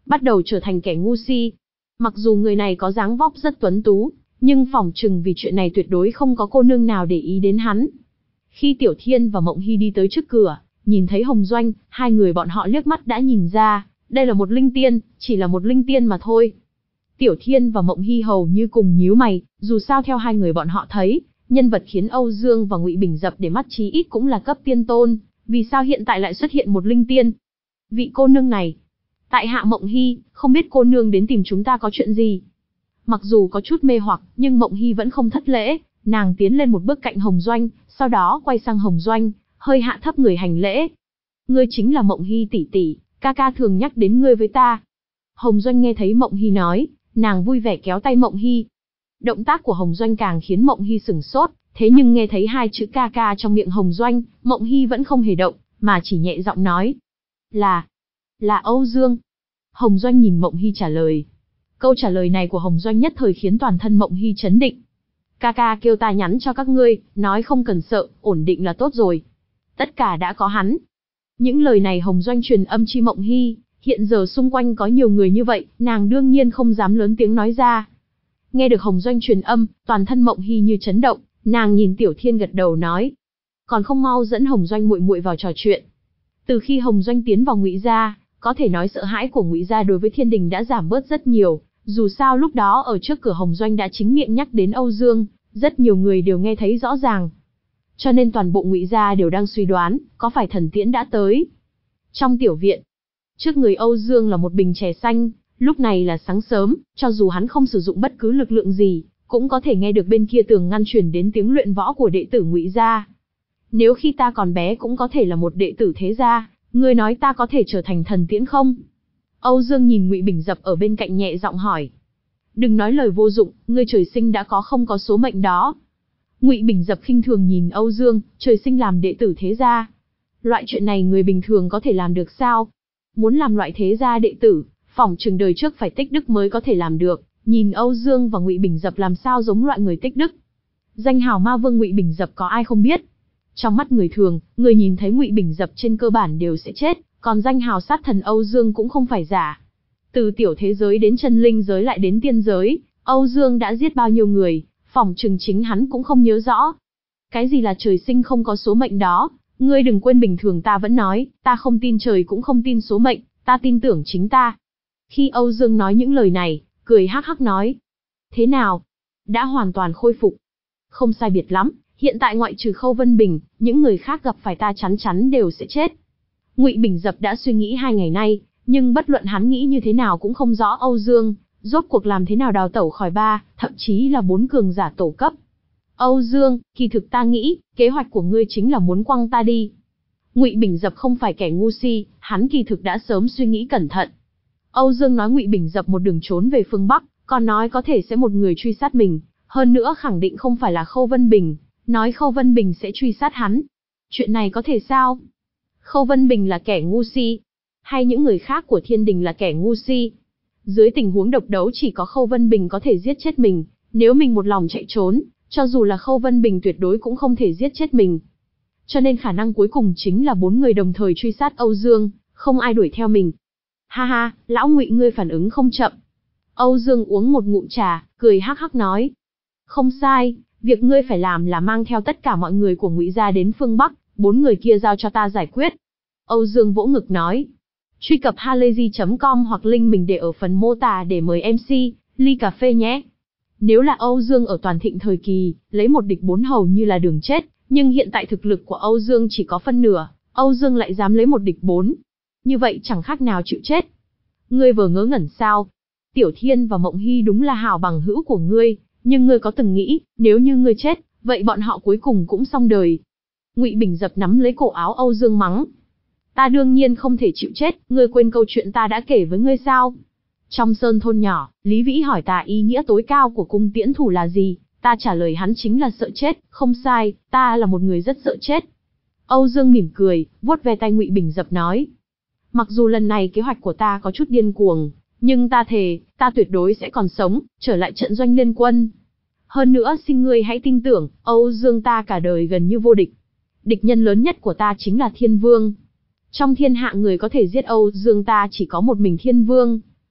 A: bắt đầu trở thành kẻ ngu si. Mặc dù người này có dáng vóc rất tuấn tú, nhưng phỏng chừng vì chuyện này tuyệt đối không có cô nương nào để ý đến hắn. Khi Tiểu Thiên và Mộng Hy đi tới trước cửa, nhìn thấy Hồng Doanh, hai người bọn họ liếc mắt đã nhìn ra, đây là một linh tiên, chỉ là một linh tiên mà thôi. Tiểu Thiên và Mộng Hy hầu như cùng nhíu mày, dù sao theo hai người bọn họ thấy, nhân vật khiến Âu Dương và Ngụy Bình dập để mắt chí ít cũng là cấp tiên tôn, vì sao hiện tại lại xuất hiện một linh tiên? Vị cô nương này, tại hạ Mộng Hy, không biết cô nương đến tìm chúng ta có chuyện gì? Mặc dù có chút mê hoặc, nhưng Mộng Hy vẫn không thất lễ, nàng tiến lên một bước cạnh Hồng Doanh, sau đó quay sang Hồng Doanh, hơi hạ thấp người hành lễ. Ngươi chính là Mộng Hy tỷ tỷ, ca ca thường nhắc đến ngươi với ta. Hồng Doanh nghe thấy Mộng Hy nói, nàng vui vẻ kéo tay Mộng Hy. Động tác của Hồng Doanh càng khiến Mộng Hy sửng sốt, thế nhưng nghe thấy hai chữ ca ca trong miệng Hồng Doanh, Mộng Hy vẫn không hề động, mà chỉ nhẹ giọng nói. Là, là Âu Dương. Hồng Doanh nhìn Mộng Hy trả lời. Câu trả lời này của Hồng Doanh nhất thời khiến toàn thân Mộng Hy chấn định. Ca ca kêu ta nhắn cho các ngươi, nói không cần sợ, ổn định là tốt rồi. Tất cả đã có hắn. Những lời này Hồng Doanh truyền âm chi Mộng Hy, hiện giờ xung quanh có nhiều người như vậy, nàng đương nhiên không dám lớn tiếng nói ra. Nghe được Hồng Doanh truyền âm, toàn thân Mộng Hy như chấn động, nàng nhìn Tiểu Thiên gật đầu nói. Còn không mau dẫn Hồng Doanh muội muội vào trò chuyện. Từ khi Hồng Doanh tiến vào Ngụy gia, có thể nói sợ hãi của Ngụy gia đối với Thiên Đình đã giảm bớt rất nhiều. Dù sao lúc đó ở trước cửa Hồng Doanh đã chính miệng nhắc đến Âu Dương, rất nhiều người đều nghe thấy rõ ràng. Cho nên toàn bộ Ngụy gia đều đang suy đoán, có phải thần tiễn đã tới. Trong tiểu viện, trước người Âu Dương là một bình chè xanh, lúc này là sáng sớm, cho dù hắn không sử dụng bất cứ lực lượng gì, cũng có thể nghe được bên kia tường ngăn truyền đến tiếng luyện võ của đệ tử Ngụy gia. Nếu khi ta còn bé cũng có thể là một đệ tử thế gia, ngươi nói ta có thể trở thành thần tiễn không? Âu Dương nhìn Ngụy Bình dập ở bên cạnh nhẹ giọng hỏi. Đừng nói lời vô dụng, ngươi trời sinh đã có không có số mệnh đó. Ngụy Bình dập khinh thường nhìn Âu Dương, trời sinh làm đệ tử thế gia. Loại chuyện này người bình thường có thể làm được sao? Muốn làm loại thế gia đệ tử, phỏng chừng đời trước phải tích đức mới có thể làm được. Nhìn Âu Dương và Ngụy Bình dập làm sao giống loại người tích đức. Danh hào ma vương Ngụy Bình dập có ai không biết? Trong mắt người thường, người nhìn thấy Ngụy Bình dập trên cơ bản đều sẽ chết, còn danh hào sát thần Âu Dương cũng không phải giả. Từ tiểu thế giới đến chân linh giới lại đến tiên giới, Âu Dương đã giết bao nhiêu người, phỏng chừng chính hắn cũng không nhớ rõ. Cái gì là trời sinh không có số mệnh đó, ngươi đừng quên bình thường ta vẫn nói, ta không tin trời cũng không tin số mệnh, ta tin tưởng chính ta. Khi Âu Dương nói những lời này, cười hắc hắc nói. Thế nào? Đã hoàn toàn khôi phục. Không sai biệt lắm, hiện tại ngoại trừ Khâu Vân Bình, những người khác gặp phải ta chắn chắn đều sẽ chết. Ngụy Bình dập đã suy nghĩ hai ngày nay, nhưng bất luận hắn nghĩ như thế nào cũng không rõ Âu Dương, rốt cuộc làm thế nào đào tẩu khỏi ba, thậm chí là bốn cường giả tổ cấp. Âu Dương, kỳ thực ta nghĩ, kế hoạch của ngươi chính là muốn quăng ta đi. Ngụy Bình dập không phải kẻ ngu si, hắn kỳ thực đã sớm suy nghĩ cẩn thận. Âu Dương nói Ngụy Bình dập một đường trốn về phương Bắc, còn nói có thể sẽ một người truy sát mình, hơn nữa khẳng định không phải là Khâu Vân Bình, nói Khâu Vân Bình sẽ truy sát hắn. Chuyện này có thể sao? Khâu Vân Bình là kẻ ngu si, hay những người khác của Thiên Đình là kẻ ngu si? Dưới tình huống độc đấu chỉ có Khâu Vân Bình có thể giết chết mình, nếu mình một lòng chạy trốn, cho dù là Khâu Vân Bình tuyệt đối cũng không thể giết chết mình. Cho nên khả năng cuối cùng chính là bốn người đồng thời truy sát Âu Dương, không ai đuổi theo mình. Ha ha, lão Ngụy ngươi phản ứng không chậm. Âu Dương uống một ngụm trà, cười hắc hắc nói. Không sai, việc ngươi phải làm là mang theo tất cả mọi người của Ngụy gia đến phương Bắc, bốn người kia giao cho ta giải quyết. Âu Dương vỗ ngực nói. Truy cập halayzi chấm com hoặc link mình để ở phần mô tả để mời em xê, ly cà phê nhé. Nếu là Âu Dương ở toàn thịnh thời kỳ, lấy một địch bốn hầu như là đường chết, nhưng hiện tại thực lực của Âu Dương chỉ có phân nửa, Âu Dương lại dám lấy một địch bốn. Như vậy chẳng khác nào chịu chết. Ngươi vừa ngớ ngẩn sao? Tiểu Thiên và Mộng Hy đúng là hảo bằng hữu của ngươi, nhưng ngươi có từng nghĩ, nếu như ngươi chết, vậy bọn họ cuối cùng cũng xong đời. Ngụy Bình dập nắm lấy cổ áo Âu Dương mắng. Ta đương nhiên không thể chịu chết, ngươi quên câu chuyện ta đã kể với ngươi sao? Trong sơn thôn nhỏ, Lý Vĩ hỏi ta ý nghĩa tối cao của cung tiễn thủ là gì, ta trả lời hắn chính là sợ chết, không sai, ta là một người rất sợ chết. Âu Dương mỉm cười, vuốt ve tay Ngụy Bình dập nói. Mặc dù lần này kế hoạch của ta có chút điên cuồng, nhưng ta thề, ta tuyệt đối sẽ còn sống, trở lại trận doanh liên quân. Hơn nữa xin ngươi hãy tin tưởng, Âu Dương ta cả đời gần như vô địch. Địch nhân lớn nhất của ta chính là Thiên Vương. Trong thiên hạ người có thể giết Âu Dương ta chỉ có một mình Thiên Vương.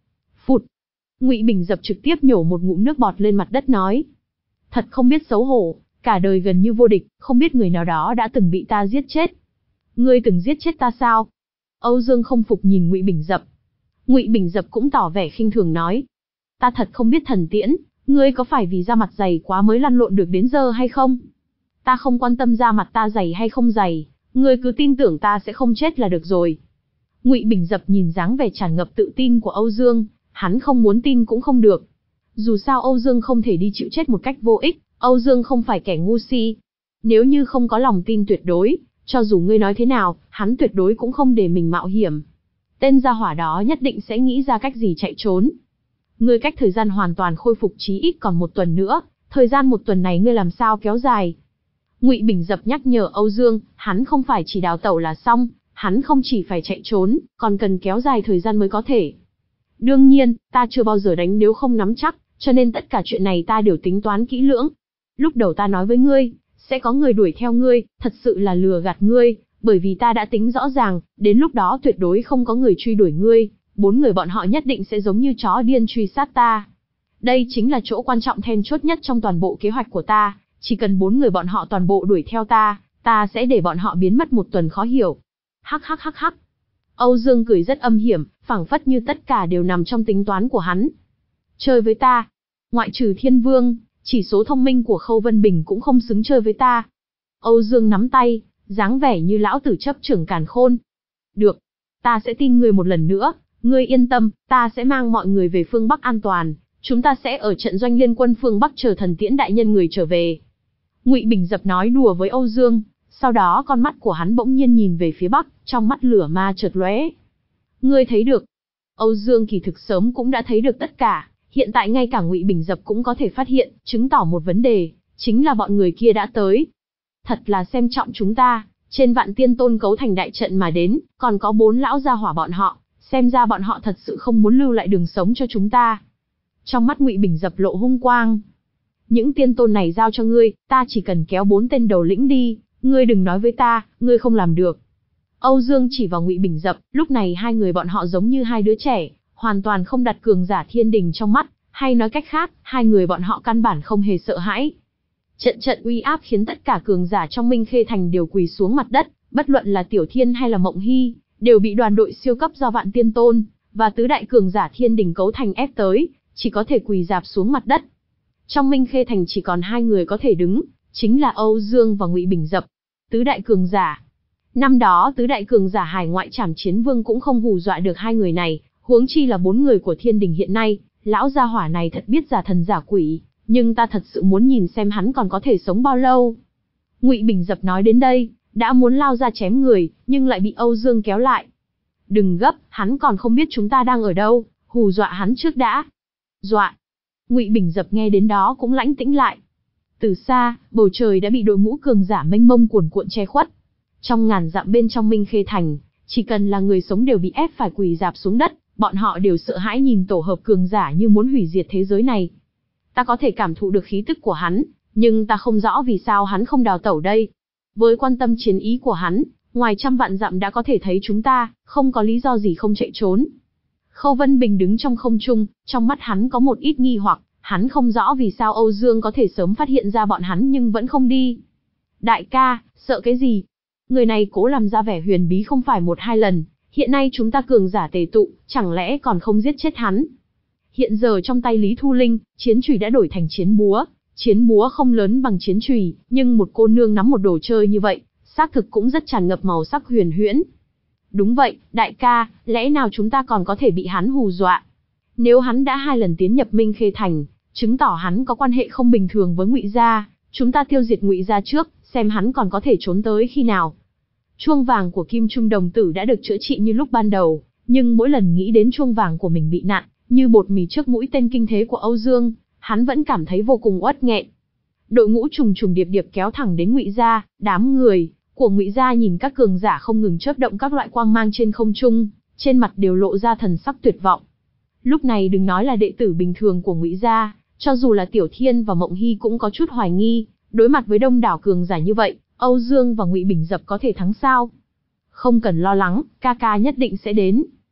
A: Phụt. Ngụy Bình Dập trực tiếp nhổ một ngụm nước bọt lên mặt đất nói. Thật không biết xấu hổ, cả đời gần như vô địch, không biết người nào đó đã từng bị ta giết chết. Ngươi từng giết chết ta sao? Âu Dương không phục nhìn Ngụy Bình Dập. Ngụy Bình Dập cũng tỏ vẻ khinh thường nói. Ta thật không biết Thần Tiễn, ngươi có phải vì da mặt dày quá mới lăn lộn được đến giờ hay không? Ta không quan tâm da mặt ta dày hay không dày, ngươi cứ tin tưởng ta sẽ không chết là được rồi. Ngụy Bình Dập nhìn dáng vẻ tràn ngập tự tin của Âu Dương, hắn không muốn tin cũng không được. Dù sao Âu Dương không thể đi chịu chết một cách vô ích, Âu Dương không phải kẻ ngu si. Nếu như không có lòng tin tuyệt đối, cho dù ngươi nói thế nào, hắn tuyệt đối cũng không để mình mạo hiểm. Tên gia hỏa đó nhất định sẽ nghĩ ra cách gì chạy trốn. Ngươi cách thời gian hoàn toàn khôi phục chí ít còn một tuần nữa, thời gian một tuần này ngươi làm sao kéo dài? Ngụy Bình Dập nhắc nhở Âu Dương, hắn không phải chỉ đào tẩu là xong, hắn không chỉ phải chạy trốn, còn cần kéo dài thời gian mới có thể. Đương nhiên, ta chưa bao giờ đánh nếu không nắm chắc, cho nên tất cả chuyện này ta đều tính toán kỹ lưỡng. Lúc đầu ta nói với ngươi, sẽ có người đuổi theo ngươi, thật sự là lừa gạt ngươi, bởi vì ta đã tính rõ ràng, đến lúc đó tuyệt đối không có người truy đuổi ngươi, bốn người bọn họ nhất định sẽ giống như chó điên truy sát ta. Đây chính là chỗ quan trọng then chốt nhất trong toàn bộ kế hoạch của ta, chỉ cần bốn người bọn họ toàn bộ đuổi theo ta, ta sẽ để bọn họ biến mất một tuần khó hiểu. Hắc hắc hắc hắc. Âu Dương cười rất âm hiểm, phảng phất như tất cả đều nằm trong tính toán của hắn. Chơi với ta, ngoại trừ Thiên Vương, chỉ số thông minh của Khâu Vân Bình cũng không xứng chơi với ta. Âu Dương nắm tay, dáng vẻ như lão tử chấp trưởng càn khôn. Được, ta sẽ tin ngươi một lần nữa, ngươi yên tâm, ta sẽ mang mọi người về phương Bắc an toàn, chúng ta sẽ ở trận doanh liên quân phương Bắc chờ Thần Tiễn đại nhân người trở về. Ngụy Bình Dập nói đùa với Âu Dương, sau đó con mắt của hắn bỗng nhiên nhìn về phía Bắc, trong mắt lửa ma chợt lóe. Ngươi thấy được? Âu Dương kỳ thực sớm cũng đã thấy được tất cả, hiện tại ngay cả Ngụy Bình Dập cũng có thể phát hiện, chứng tỏ một vấn đề, chính là bọn người kia đã tới. Thật là xem trọng chúng ta, trên Vạn Tiên Tôn cấu thành đại trận mà đến, còn có bốn lão gia hỏa bọn họ, xem ra bọn họ thật sự không muốn lưu lại đường sống cho chúng ta. Trong mắt Ngụy Bình Dập lộ hung quang. Những tiên tôn này giao cho ngươi, ta chỉ cần kéo bốn tên đầu lĩnh đi, ngươi đừng nói với ta, ngươi không làm được. Âu Dương chỉ vào Ngụy Bình Dập, lúc này hai người bọn họ giống như hai đứa trẻ, hoàn toàn không đặt cường giả thiên đình trong mắt, hay nói cách khác, hai người bọn họ căn bản không hề sợ hãi. Trận trận uy áp khiến tất cả cường giả trong Minh Khê Thành đều quỳ xuống mặt đất, bất luận là Tiểu Thiên hay là Mộng Hy, đều bị đoàn đội siêu cấp do Vạn Tiên Tôn và tứ đại cường giả thiên đình cấu thành ép tới, chỉ có thể quỳ rạp xuống mặt đất. Trong Minh Khê Thành chỉ còn hai người có thể đứng, chính là Âu Dương và Ngụy Bình Dập, tứ đại cường giả. Năm đó tứ đại cường giả hải ngoại Trảm Chiến Vương cũng không hù dọa được hai người này, huống chi là bốn người của thiên đình hiện nay, lão gia hỏa này thật biết giả thần giả quỷ, nhưng ta thật sự muốn nhìn xem hắn còn có thể sống bao lâu. Ngụy Bình Dập nói đến đây, đã muốn lao ra chém người, nhưng lại bị Âu Dương kéo lại. Đừng gấp, hắn còn không biết chúng ta đang ở đâu, hù dọa hắn trước đã. Dọa. Ngụy Bình Dập nghe đến đó cũng lãnh tĩnh lại. Từ xa, bầu trời đã bị đội ngũ cường giả mênh mông cuồn cuộn che khuất. Trong ngàn dặm bên trong Minh Khê Thành, chỉ cần là người sống đều bị ép phải quỳ rạp xuống đất, bọn họ đều sợ hãi nhìn tổ hợp cường giả như muốn hủy diệt thế giới này. Ta có thể cảm thụ được khí tức của hắn, nhưng ta không rõ vì sao hắn không đào tẩu đây. Với quan tâm chiến ý của hắn, ngoài trăm vạn dặm đã có thể thấy chúng ta, không có lý do gì không chạy trốn. Khâu Vân Bình đứng trong không trung, trong mắt hắn có một ít nghi hoặc, hắn không rõ vì sao Âu Dương có thể sớm phát hiện ra bọn hắn nhưng vẫn không đi. Đại ca, sợ cái gì? Người này cố làm ra vẻ huyền bí không phải một hai lần, hiện nay chúng ta cường giả tề tụ, chẳng lẽ còn không giết chết hắn? Hiện giờ trong tay Lý Thu Linh, chiến chùy đã đổi thành chiến búa, chiến búa không lớn bằng chiến chùy, nhưng một cô nương nắm một đồ chơi như vậy, xác thực cũng rất tràn ngập màu sắc huyền huyễn. Đúng vậy, đại ca, lẽ nào chúng ta còn có thể bị hắn hù dọa? Nếu hắn đã hai lần tiến nhập Minh Khê Thành, chứng tỏ hắn có quan hệ không bình thường với Ngụy gia, chúng ta tiêu diệt Ngụy gia trước, xem hắn còn có thể trốn tới khi nào. Chuông vàng của Kim Trung đồng tử đã được chữa trị như lúc ban đầu, nhưng mỗi lần nghĩ đến chuông vàng của mình bị nặn, như bột mì trước mũi tên kinh thế của Âu Dương, hắn vẫn cảm thấy vô cùng uất nghẹn. Đội ngũ trùng trùng điệp điệp kéo thẳng đến Ngụy gia, đám người của Ngụy gia nhìn các cường giả không ngừng chớp động các loại quang mang trên không trung, trên mặt đều lộ ra thần sắc tuyệt vọng. Lúc này đừng nói là đệ tử bình thường của Ngụy gia, cho dù là Tiểu Thiên và Mộng Hy cũng có chút hoài nghi, đối mặt với đông đảo cường giả như vậy, Âu Dương và Ngụy Bình Dập có thể thắng sao? Không cần lo lắng, ca ca nhất định sẽ đến.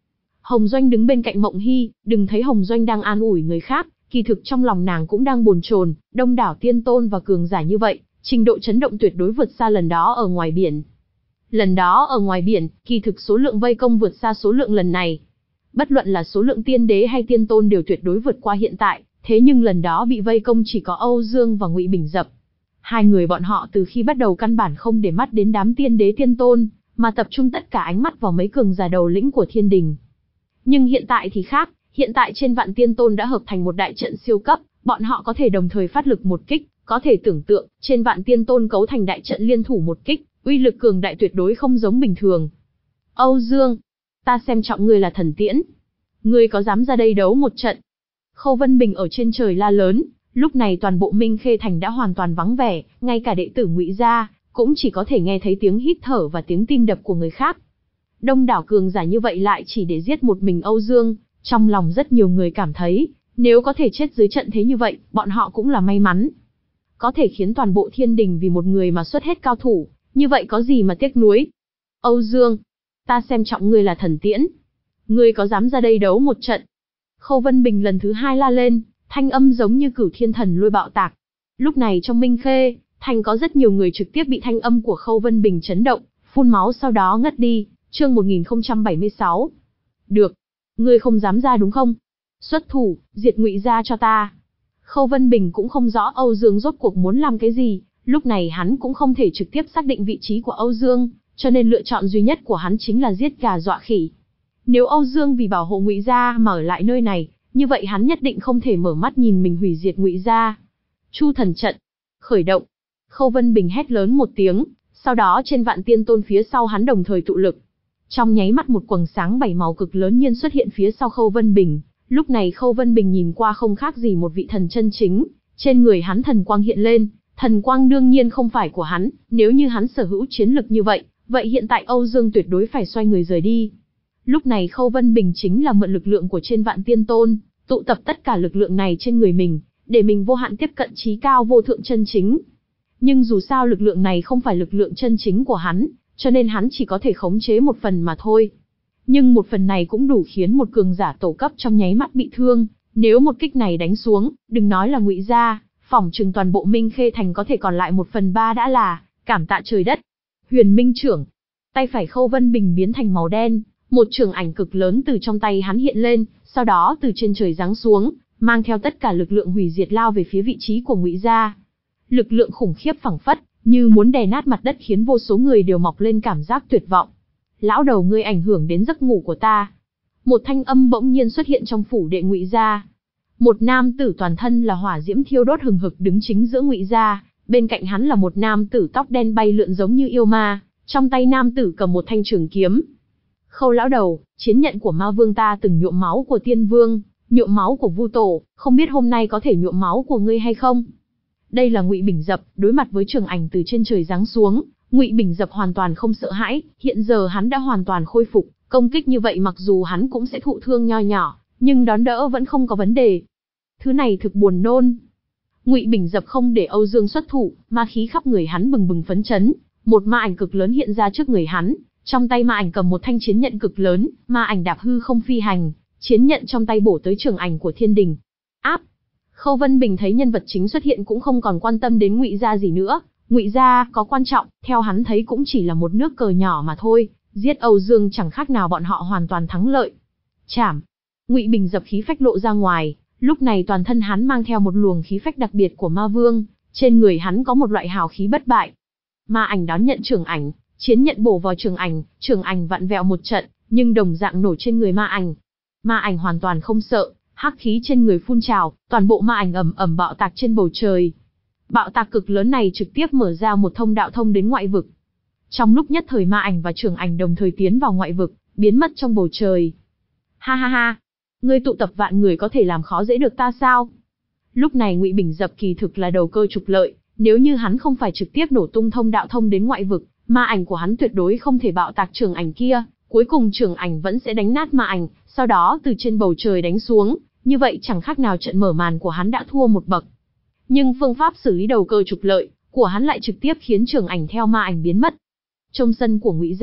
A: Hồng Doanh đứng bên cạnh Mộng Hy, đừng thấy Hồng Doanh đang an ủi người khác, kỳ thực trong lòng nàng cũng đang bồn chồn, đông đảo tiên tôn và cường giả như vậy, trình độ chấn động tuyệt đối vượt xa lần đó ở ngoài biển. Lần đó ở ngoài biển, kỳ thực số lượng vây công vượt xa số lượng lần này. Bất luận là số lượng tiên đế hay tiên tôn đều tuyệt đối vượt qua hiện tại, thế nhưng lần đó bị vây công chỉ có Âu Dương và Ngụy Bình Dập. Hai người bọn họ từ khi bắt đầu căn bản không để mắt đến đám tiên đế tiên tôn, mà tập trung tất cả ánh mắt vào mấy cường giả đầu lĩnh của thiên đình. Nhưng hiện tại thì khác, hiện tại trên vạn tiên tôn đã hợp thành một đại trận siêu cấp, bọn họ có thể đồng thời phát lực một kích, có thể tưởng tượng, trên vạn tiên tôn cấu thành đại trận liên thủ một kích, uy lực cường đại tuyệt đối không giống bình thường. Âu Dương, ta xem trọng ngươi là thần tiễn. Ngươi có dám ra đây đấu một trận? Khâu Vân Bình ở trên trời la lớn, lúc này toàn bộ Minh Khê Thành đã hoàn toàn vắng vẻ, ngay cả đệ tử Ngụy gia cũng chỉ có thể nghe thấy tiếng hít thở và tiếng tim đập của người khác. Đông đảo cường giả như vậy lại chỉ để giết một mình Âu Dương, trong lòng rất nhiều người cảm thấy, nếu có thể chết dưới trận thế như vậy, bọn họ cũng là may mắn. Có thể khiến toàn bộ thiên đình vì một người mà xuất hết cao thủ, như vậy có gì mà tiếc nuối. Âu Dương, ta xem trọng ngươi là thần tiễn. Ngươi có dám ra đây đấu một trận? Khâu Vân Bình lần thứ hai la lên, thanh âm giống như cửu thiên thần lôi bạo tạc. Lúc này trong Minh Khê Thành có rất nhiều người trực tiếp bị thanh âm của Khâu Vân Bình chấn động, phun máu sau đó ngất đi. Chương một nghìn không trăm bảy mươi sáu. Được, ngươi không dám ra đúng không? Xuất thủ, diệt Ngụy gia cho ta. Khâu Vân Bình cũng không rõ Âu Dương rốt cuộc muốn làm cái gì, lúc này hắn cũng không thể trực tiếp xác định vị trí của Âu Dương, cho nên lựa chọn duy nhất của hắn chính là giết gà dọa khỉ. Nếu Âu Dương vì bảo hộ Ngụy gia mà ở lại nơi này, như vậy hắn nhất định không thể mở mắt nhìn mình hủy diệt Ngụy gia. Chu thần trận, khởi động. Khâu Vân Bình hét lớn một tiếng, sau đó trên vạn tiên tôn phía sau hắn đồng thời tụ lực. Trong nháy mắt một quầng sáng bảy màu cực lớn nhiên xuất hiện phía sau Khâu Vân Bình, lúc này Khâu Vân Bình nhìn qua không khác gì một vị thần chân chính, trên người hắn thần quang hiện lên, thần quang đương nhiên không phải của hắn, nếu như hắn sở hữu chiến lực như vậy, vậy hiện tại Âu Dương tuyệt đối phải xoay người rời đi. Lúc này Khâu Vân Bình chính là mượn lực lượng của trên vạn tiên tôn, tụ tập tất cả lực lượng này trên người mình, để mình vô hạn tiếp cận chí cao vô thượng chân chính. Nhưng dù sao lực lượng này không phải lực lượng chân chính của hắn, cho nên hắn chỉ có thể khống chế một phần mà thôi. Nhưng một phần này cũng đủ khiến một cường giả tổ cấp trong nháy mắt bị thương, nếu một kích này đánh xuống, đừng nói là Ngụy gia, phỏng chừng toàn bộ Minh Khê Thành có thể còn lại một phần ba đã là cảm tạ trời đất. Huyền Minh trưởng, tay phải Khâu Vân Bình biến thành màu đen, một trường ảnh cực lớn từ trong tay hắn hiện lên, sau đó từ trên trời giáng xuống, mang theo tất cả lực lượng hủy diệt lao về phía vị trí của Ngụy gia. Lực lượng khủng khiếp phảng phất như muốn đè nát mặt đất, khiến vô số người đều mọc lên cảm giác tuyệt vọng. Lão đầu, ngươi ảnh hưởng đến giấc ngủ của ta. Một thanh âm bỗng nhiên xuất hiện trong phủ đệ Ngụy gia. Một nam tử toàn thân là hỏa diễm thiêu đốt hừng hực đứng chính giữa Ngụy gia, bên cạnh hắn là một nam tử tóc đen bay lượn giống như yêu ma, trong tay nam tử cầm một thanh trường kiếm. Khâu lão đầu, chiến nhận của ma vương ta từng nhuộm máu của tiên vương, nhuộm máu của vu tổ, không biết hôm nay có thể nhuộm máu của ngươi hay không? Đây là Ngụy Bình Dập, đối mặt với trường ảnh từ trên trời giáng xuống, Ngụy Bình Dập hoàn toàn không sợ hãi, hiện giờ hắn đã hoàn toàn khôi phục, công kích như vậy mặc dù hắn cũng sẽ thụ thương nho nhỏ, nhưng đón đỡ vẫn không có vấn đề. Thứ này thực buồn nôn. Ngụy Bình Dập không để Âu Dương xuất thủ, ma khí khắp người hắn bừng bừng phấn chấn, một ma ảnh cực lớn hiện ra trước người hắn, trong tay ma ảnh cầm một thanh chiến nhận cực lớn, ma ảnh đạp hư không phi hành, chiến nhận trong tay bổ tới trường ảnh của thiên đình. Áp! Khâu Vân Bình thấy nhân vật chính xuất hiện cũng không còn quan tâm đến Ngụy gia gì nữa, Ngụy gia có quan trọng, theo hắn thấy cũng chỉ là một nước cờ nhỏ mà thôi, giết Âu Dương chẳng khác nào bọn họ hoàn toàn thắng lợi. Chảm! Ngụy Bình Dập khí phách lộ ra ngoài, lúc này toàn thân hắn mang theo một luồng khí phách đặc biệt của ma vương, trên người hắn có một loại hào khí bất bại. Ma ảnh đón nhận trường ảnh, chiến nhận bổ vào trường ảnh, trường ảnh vặn vẹo một trận, nhưng đồng dạng nổ trên người ma ảnh. Ma ảnh hoàn toàn không sợ, hắc khí trên người phun trào, toàn bộ ma ảnh ầm ầm bạo tạc trên bầu trời. Bạo tạc cực lớn này trực tiếp mở ra một thông đạo thông đến ngoại vực. Trong lúc nhất thời ma ảnh và trường ảnh đồng thời tiến vào ngoại vực, biến mất trong bầu trời. Ha ha ha, ngươi tụ tập vạn người có thể làm khó dễ được ta sao? Lúc này Ngụy Bình Dập kỳ thực là đầu cơ trục lợi, nếu như hắn không phải trực tiếp nổ tung thông đạo thông đến ngoại vực, ma ảnh của hắn tuyệt đối không thể bạo tạc trường ảnh kia, cuối cùng trường ảnh vẫn sẽ đánh nát ma ảnh, sau đó từ trên bầu trời đánh xuống, như vậy chẳng khác nào trận mở màn của hắn đã thua một bậc. Nhưng phương pháp xử lý đầu cơ trục lợi của hắn lại trực tiếp khiến trường ảnh theo ma ảnh biến mất. Trong sân của Ngụy gia,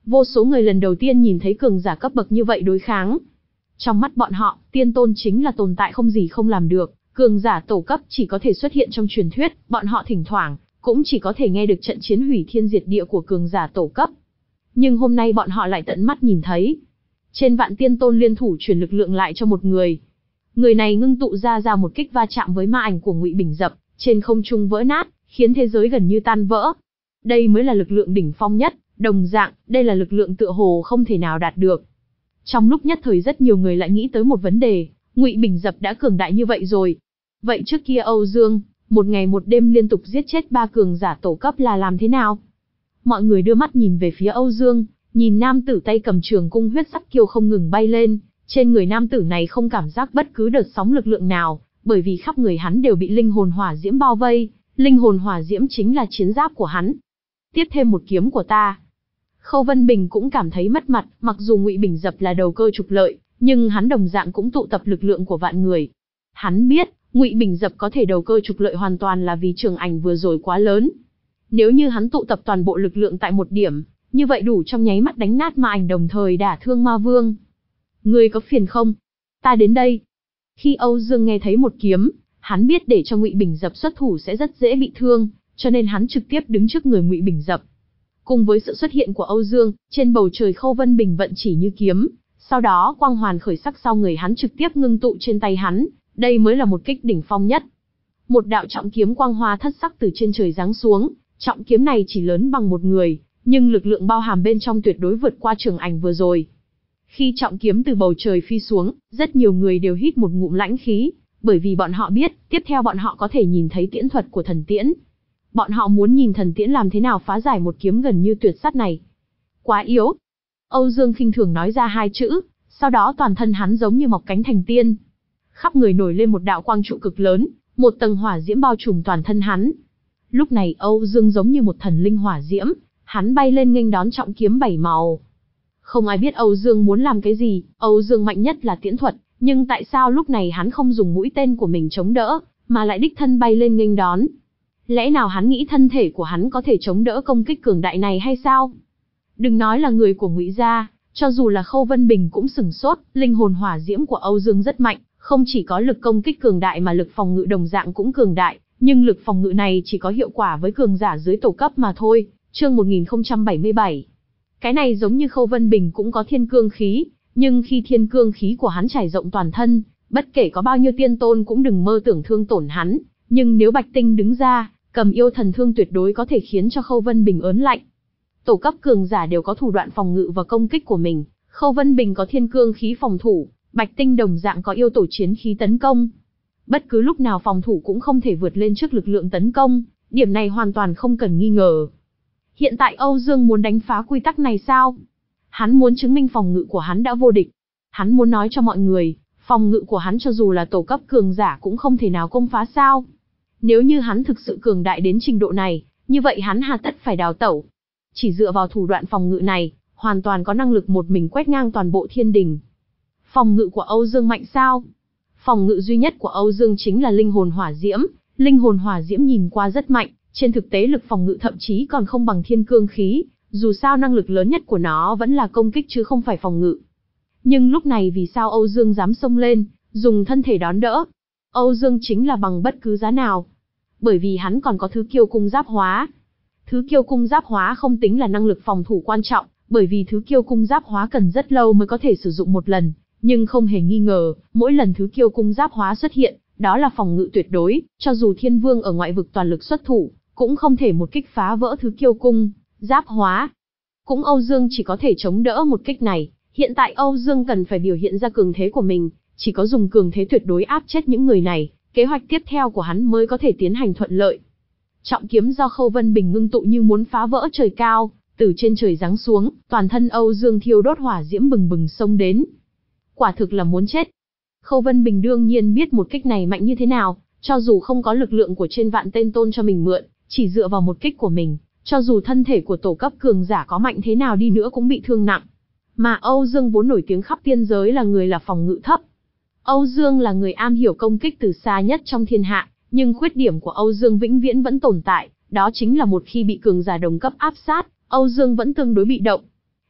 A: Vô số người lần đầu tiên nhìn thấy cường giả cấp bậc như vậy đối kháng. Trong mắt bọn họ, tiên tôn chính là tồn tại không gì không làm được, cường giả tổ cấp chỉ có thể xuất hiện trong truyền thuyết, bọn họ thỉnh thoảng cũng chỉ có thể nghe được trận chiến hủy thiên diệt địa của cường giả tổ cấp. Nhưng hôm nay bọn họ lại tận mắt nhìn thấy. Trên vạn tiên tôn liên thủ truyền lực lượng lại cho một người. Người này ngưng tụ ra ra một kích va chạm với ma ảnh của Ngụy Bình Dập, trên không trung vỡ nát, khiến thế giới gần như tan vỡ. Đây mới là lực lượng đỉnh phong nhất, đồng dạng, đây là lực lượng tựa hồ không thể nào đạt được. Trong lúc nhất thời rất nhiều người lại nghĩ tới một vấn đề, Ngụy Bình Dập đã cường đại như vậy rồi. Vậy trước kia Âu Dương, một ngày một đêm liên tục giết chết ba cường giả tổ cấp là làm thế nào? Mọi người đưa mắt nhìn về phía Âu Dương, nhìn nam tử tay cầm trường cung huyết sắc kiêu không ngừng bay lên, trên người nam tử này không cảm giác bất cứ đợt sóng lực lượng nào, bởi vì khắp người hắn đều bị linh hồn hỏa diễm bao vây, linh hồn hỏa diễm chính là chiến giáp của hắn. Tiếp thêm một kiếm của ta. Khâu Vân Bình cũng cảm thấy mất mặt, mặc dù Ngụy Bình Dập là đầu cơ trục lợi, nhưng hắn đồng dạng cũng tụ tập lực lượng của vạn người. Hắn biết, Ngụy Bình Dập có thể đầu cơ trục lợi hoàn toàn là vì trường ảnh vừa rồi quá lớn. Nếu như hắn tụ tập toàn bộ lực lượng tại một điểm, như vậy đủ trong nháy mắt đánh nát ma ảnh đồng thời đả thương ma vương. Ngươi có phiền không? Ta đến đây. Khi Âu Dương nghe thấy một kiếm, hắn biết để cho Ngụy Bình Dập xuất thủ sẽ rất dễ bị thương, cho nên hắn trực tiếp đứng trước người Ngụy Bình Dập. Cùng với sự xuất hiện của Âu Dương, trên bầu trời Khâu Vân Bình vận chỉ như kiếm, sau đó quang hoàn khởi sắc sau người hắn trực tiếp ngưng tụ trên tay hắn, đây mới là một kích đỉnh phong nhất. Một đạo trọng kiếm quang hoa thất sắc từ trên trời giáng xuống, trọng kiếm này chỉ lớn bằng một người, nhưng lực lượng bao hàm bên trong tuyệt đối vượt qua trường ảnh vừa rồi. Khi trọng kiếm từ bầu trời phi xuống, rất nhiều người đều hít một ngụm lãnh khí, bởi vì bọn họ biết, tiếp theo bọn họ có thể nhìn thấy tiễn thuật của thần tiễn. Bọn họ muốn nhìn thần tiễn làm thế nào phá giải một kiếm gần như tuyệt sắt này. Quá yếu. Âu Dương khinh thường nói ra hai chữ, sau đó toàn thân hắn giống như mọc cánh thành tiên. Khắp người nổi lên một đạo quang trụ cực lớn, một tầng hỏa diễm bao trùm toàn thân hắn. Lúc này Âu Dương giống như một thần linh hỏa diễm, hắn bay lên nghênh đón trọng kiếm bảy màu. Không ai biết Âu Dương muốn làm cái gì, Âu Dương mạnh nhất là tiễn thuật, nhưng tại sao lúc này hắn không dùng mũi tên của mình chống đỡ, mà lại đích thân bay lên nghênh đón? Lẽ nào hắn nghĩ thân thể của hắn có thể chống đỡ công kích cường đại này hay sao? Đừng nói là người của Ngụy gia, cho dù là Khâu Vân Bình cũng sửng sốt, linh hồn hỏa diễm của Âu Dương rất mạnh, không chỉ có lực công kích cường đại mà lực phòng ngự đồng dạng cũng cường đại, nhưng lực phòng ngự này chỉ có hiệu quả với cường giả dưới tổ cấp mà thôi. Chương một nghìn không trăm bảy mươi bảy. Cái này giống như Khâu Vân Bình cũng có thiên cương khí, nhưng khi thiên cương khí của hắn trải rộng toàn thân, bất kể có bao nhiêu tiên tôn cũng đừng mơ tưởng thương tổn hắn, nhưng nếu Bạch Tinh đứng ra, cầm yêu thần thương tuyệt đối có thể khiến cho Khâu Vân Bình ớn lạnh. Tổ cấp cường giả đều có thủ đoạn phòng ngự và công kích của mình, Khâu Vân Bình có thiên cương khí phòng thủ, Bạch Tinh đồng dạng có yêu tổ chiến khí tấn công. Bất cứ lúc nào phòng thủ cũng không thể vượt lên trước lực lượng tấn công, điểm này hoàn toàn không cần nghi ngờ. Hiện tại Âu Dương muốn đánh phá quy tắc này sao? Hắn muốn chứng minh phòng ngự của hắn đã vô địch. Hắn muốn nói cho mọi người, phòng ngự của hắn cho dù là tổ cấp cường giả cũng không thể nào công phá sao. Nếu như hắn thực sự cường đại đến trình độ này, như vậy hắn hà tất phải đào tẩu. Chỉ dựa vào thủ đoạn phòng ngự này, hoàn toàn có năng lực một mình quét ngang toàn bộ thiên đình. Phòng ngự của Âu Dương mạnh sao? Phòng ngự duy nhất của Âu Dương chính là linh hồn hỏa diễm. Linh hồn hỏa diễm nhìn qua rất mạnh, trên thực tế lực phòng ngự thậm chí còn không bằng thiên cương khí, dù sao năng lực lớn nhất của nó vẫn là công kích chứ không phải phòng ngự. Nhưng lúc này vì sao Âu Dương dám xông lên, dùng thân thể đón đỡ? Âu Dương chính là bằng bất cứ giá nào. Bởi vì hắn còn có thứ kiêu cung giáp hóa. Thứ kiêu cung giáp hóa không tính là năng lực phòng thủ quan trọng, bởi vì thứ kiêu cung giáp hóa cần rất lâu mới có thể sử dụng một lần, nhưng không hề nghi ngờ, mỗi lần thứ kiêu cung giáp hóa xuất hiện, đó là phòng ngự tuyệt đối, cho dù Thiên Vương ở ngoại vực toàn lực xuất thủ, cũng không thể một kích phá vỡ thứ kiêu cung giáp hóa. Cũng Âu Dương chỉ có thể chống đỡ một kích này, hiện tại Âu Dương cần phải biểu hiện ra cường thế của mình, chỉ có dùng cường thế tuyệt đối áp chết những người này, kế hoạch tiếp theo của hắn mới có thể tiến hành thuận lợi. Trọng kiếm do Khâu Vân Bình ngưng tụ như muốn phá vỡ trời cao, từ trên trời giáng xuống, toàn thân Âu Dương thiêu đốt hỏa diễm bừng bừng xông đến. Quả thực là muốn chết. Khâu Vân Bình đương nhiên biết một kích này mạnh như thế nào, cho dù không có lực lượng của trên vạn tên tôn cho mình mượn, chỉ dựa vào một kích của mình, cho dù thân thể của tổ cấp cường giả có mạnh thế nào đi nữa cũng bị thương nặng. Mà Âu Dương vốn nổi tiếng khắp tiên giới là người là phòng ngự thấp. Âu Dương là người am hiểu công kích từ xa nhất trong thiên hạ, nhưng khuyết điểm của Âu Dương vĩnh viễn vẫn tồn tại, đó chính là một khi bị cường giả đồng cấp áp sát, Âu Dương vẫn tương đối bị động.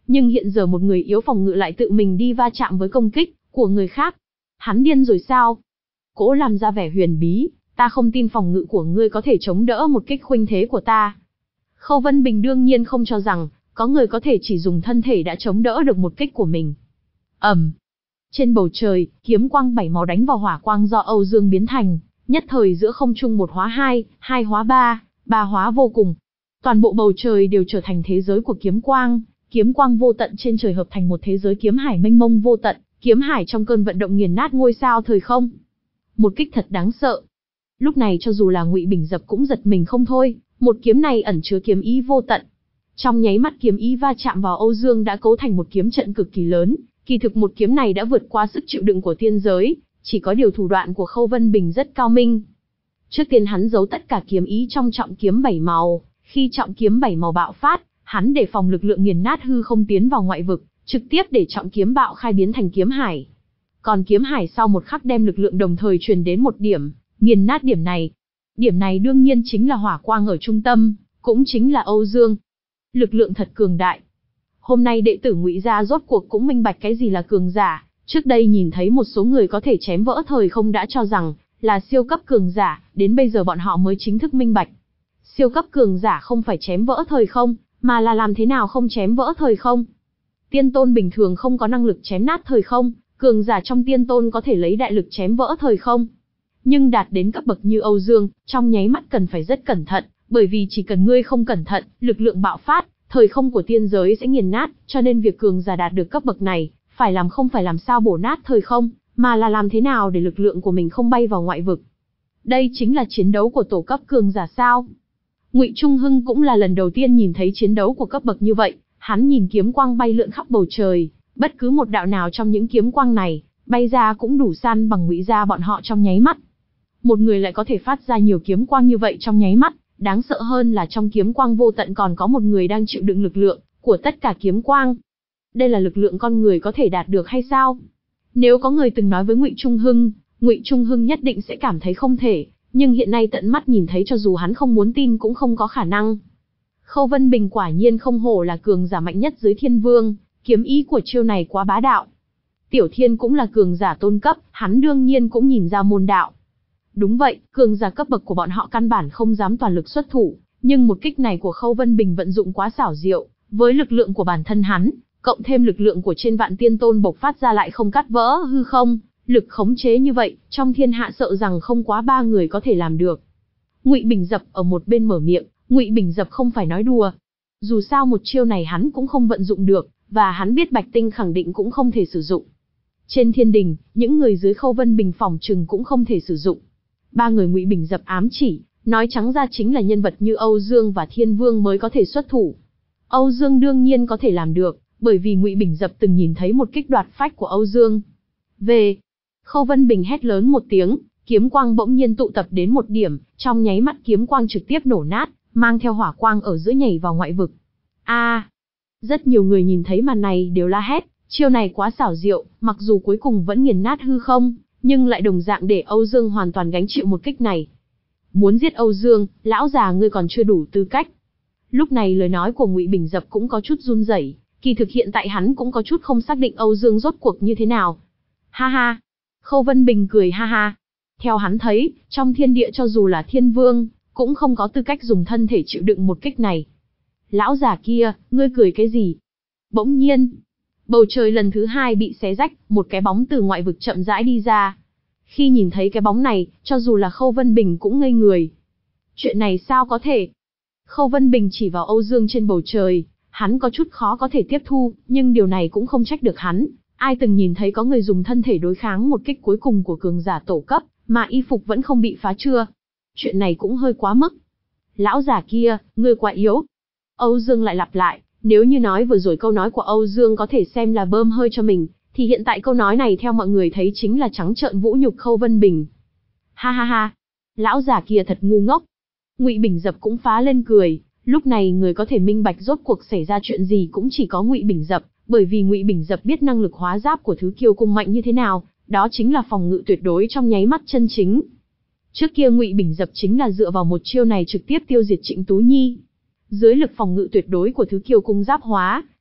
A: nhưng hiện giờ một người yếu phòng ngự lại tự mình đi va chạm với công kích của người khác. Hắn điên rồi sao? Cố làm ra vẻ huyền bí, ta không tin phòng ngự của ngươi có thể chống đỡ một kích khuynh thế của ta. Khâu Vân Bình đương nhiên không cho rằng có người có thể chỉ dùng thân thể đã chống đỡ được một kích của mình. Ầm. Trên bầu trời, kiếm quang bảy màu đánh vào hỏa quang do Âu Dương biến thành, nhất thời giữa không trung một hóa hai, hai hóa ba, ba hóa vô cùng. Toàn bộ bầu trời đều trở thành thế giới của kiếm quang, kiếm quang vô tận trên trời hợp thành một thế giới kiếm hải mênh mông vô tận, kiếm hải trong cơn vận động nghiền nát ngôi sao thời không. Một kích thật đáng sợ. Lúc này cho dù là Ngụy Bình Dập cũng giật mình không thôi, một kiếm này ẩn chứa kiếm ý vô tận. Trong nháy mắt kiếm ý va chạm vào Âu Dương đã cấu thành một kiếm trận cực kỳ lớn, kỳ thực một kiếm này đã vượt qua sức chịu đựng của tiên giới, chỉ có điều thủ đoạn của Khâu Vân Bình rất cao minh. Trước tiên hắn giấu tất cả kiếm ý trong trọng kiếm bảy màu, khi trọng kiếm bảy màu bạo phát, hắn để phòng lực lượng nghiền nát hư không tiến vào ngoại vực, trực tiếp để trọng kiếm bạo khai biến thành kiếm hải. Còn kiếm hải sau một khắc đem lực lượng đồng thời truyền đến một điểm, nghiền nát điểm này. Điểm này đương nhiên chính là hỏa quang ở trung tâm, cũng chính là Âu Dương. Lực lượng thật cường đại. Hôm nay đệ tử Ngụy gia rốt cuộc cũng minh bạch cái gì là cường giả, trước đây nhìn thấy một số người có thể chém vỡ thời không đã cho rằng là siêu cấp cường giả, đến bây giờ bọn họ mới chính thức minh bạch. Siêu cấp cường giả không phải chém vỡ thời không, mà là làm thế nào không chém vỡ thời không. Tiên tôn bình thường không có năng lực chém nát thời không, cường giả trong tiên tôn có thể lấy đại lực chém vỡ thời không. Nhưng đạt đến cấp bậc như Âu Dương, trong nháy mắt cần phải rất cẩn thận, bởi vì chỉ cần ngươi không cẩn thận, lực lượng bạo phát, thời không của tiên giới sẽ nghiền nát, cho nên việc cường giả đạt được cấp bậc này, phải làm không phải làm sao bổ nát thời không, mà là làm thế nào để lực lượng của mình không bay vào ngoại vực. Đây chính là chiến đấu của tổ cấp cường giả sao? Ngụy Trung Hưng cũng là lần đầu tiên nhìn thấy chiến đấu của cấp bậc như vậy, hắn nhìn kiếm quang bay lượn khắp bầu trời, bất cứ một đạo nào trong những kiếm quang này, bay ra cũng đủ san bằng Ngụy gia bọn họ trong nháy mắt. Một người lại có thể phát ra nhiều kiếm quang như vậy trong nháy mắt, đáng sợ hơn là trong kiếm quang vô tận còn có một người đang chịu đựng lực lượng của tất cả kiếm quang. Đây là lực lượng con người có thể đạt được hay sao? Nếu có người từng nói với Ngụy Trung Hưng, Ngụy Trung Hưng nhất định sẽ cảm thấy không thể, nhưng hiện nay tận mắt nhìn thấy cho dù hắn không muốn tin cũng không có khả năng. Khâu Vân Bình quả nhiên không hổ là cường giả mạnh nhất dưới Thiên Vương, kiếm ý của chiêu này quá bá đạo. Tiểu Thiên cũng là cường giả tôn cấp, hắn đương nhiên cũng nhìn ra môn đạo. Đúng vậy, cường giả cấp bậc của bọn họ căn bản không dám toàn lực xuất thủ, nhưng một kích này của Khâu Vân Bình vận dụng quá xảo diệu, với lực lượng của bản thân hắn, cộng thêm lực lượng của trên vạn tiên tôn bộc phát ra lại không cắt vỡ hư không, lực khống chế như vậy, trong thiên hạ sợ rằng không quá ba người có thể làm được. Ngụy Bình Dập ở một bên mở miệng, Ngụy Bình Dập không phải nói đùa. Dù sao một chiêu này hắn cũng không vận dụng được, và hắn biết Bạch Tinh khẳng định cũng không thể sử dụng. Trên thiên đình, những người dưới Khâu Vân Bình phỏng chừng cũng không thể sử dụng. Ba người Ngụy Bình Dập ám chỉ, nói trắng ra chính là nhân vật như Âu Dương và Thiên Vương mới có thể xuất thủ. Âu Dương đương nhiên có thể làm được, bởi vì Ngụy Bình Dập từng nhìn thấy một kích đoạt phách của Âu Dương. Về, Khâu Vân Bình hét lớn một tiếng, kiếm quang bỗng nhiên tụ tập đến một điểm, trong nháy mắt kiếm quang trực tiếp nổ nát, mang theo hỏa quang ở giữa nhảy vào ngoại vực. A! À, rất nhiều người nhìn thấy màn này đều la hét, chiêu này quá xảo diệu, mặc dù cuối cùng vẫn nghiền nát hư không, nhưng lại đồng dạng để Âu Dương hoàn toàn gánh chịu một kích này. Muốn giết Âu Dương, lão già ngươi còn chưa đủ tư cách. Lúc này lời nói của Ngụy Bình Dập cũng có chút run rẩy, kỳ thực hiện tại hắn cũng có chút không xác định Âu Dương rốt cuộc như thế nào. Ha ha! Khâu Vân Bình cười ha ha. Theo hắn thấy, trong thiên địa cho dù là Thiên Vương, cũng không có tư cách dùng thân thể chịu đựng một kích này. Lão già kia, ngươi cười cái gì? Bỗng nhiên, bầu trời lần thứ hai bị xé rách, một cái bóng từ ngoại vực chậm rãi đi ra. Khi nhìn thấy cái bóng này, cho dù là Khâu Vân Bình cũng ngây người. Chuyện này sao có thể? Khâu Vân Bình chỉ vào Âu Dương trên bầu trời, hắn có chút khó có thể tiếp thu, nhưng điều này cũng không trách được hắn. Ai từng nhìn thấy có người dùng thân thể đối kháng một kích cuối cùng của cường giả tổ cấp, mà y phục vẫn không bị phá chưa? Chuyện này cũng hơi quá mức. Lão già kia, ngươi quá yếu. Âu Dương lại lặp lại, nếu như nói vừa rồi câu nói của Âu Dương có thể xem là bơm hơi cho mình, thì hiện tại câu nói này theo mọi người thấy chính là trắng trợn vũ nhục Khâu Vân Bình. Ha ha ha, lão già kia thật ngu ngốc. Ngụy Bình Dập cũng phá lên cười, lúc này người có thể minh bạch rốt cuộc xảy ra chuyện gì cũng chỉ có Ngụy Bình Dập, bởi vì Ngụy Bình Dập biết năng lực hóa giáp của thứ kiêu cung mạnh như thế nào, đó chính là phòng ngự tuyệt đối trong nháy mắt chân chính. Trước kia Ngụy Bình Dập chính là dựa vào một chiêu này trực tiếp tiêu diệt Trịnh Tú Nhi. Dưới lực phòng ngự tuyệt đối của thứ kiêu cung giáp hóa,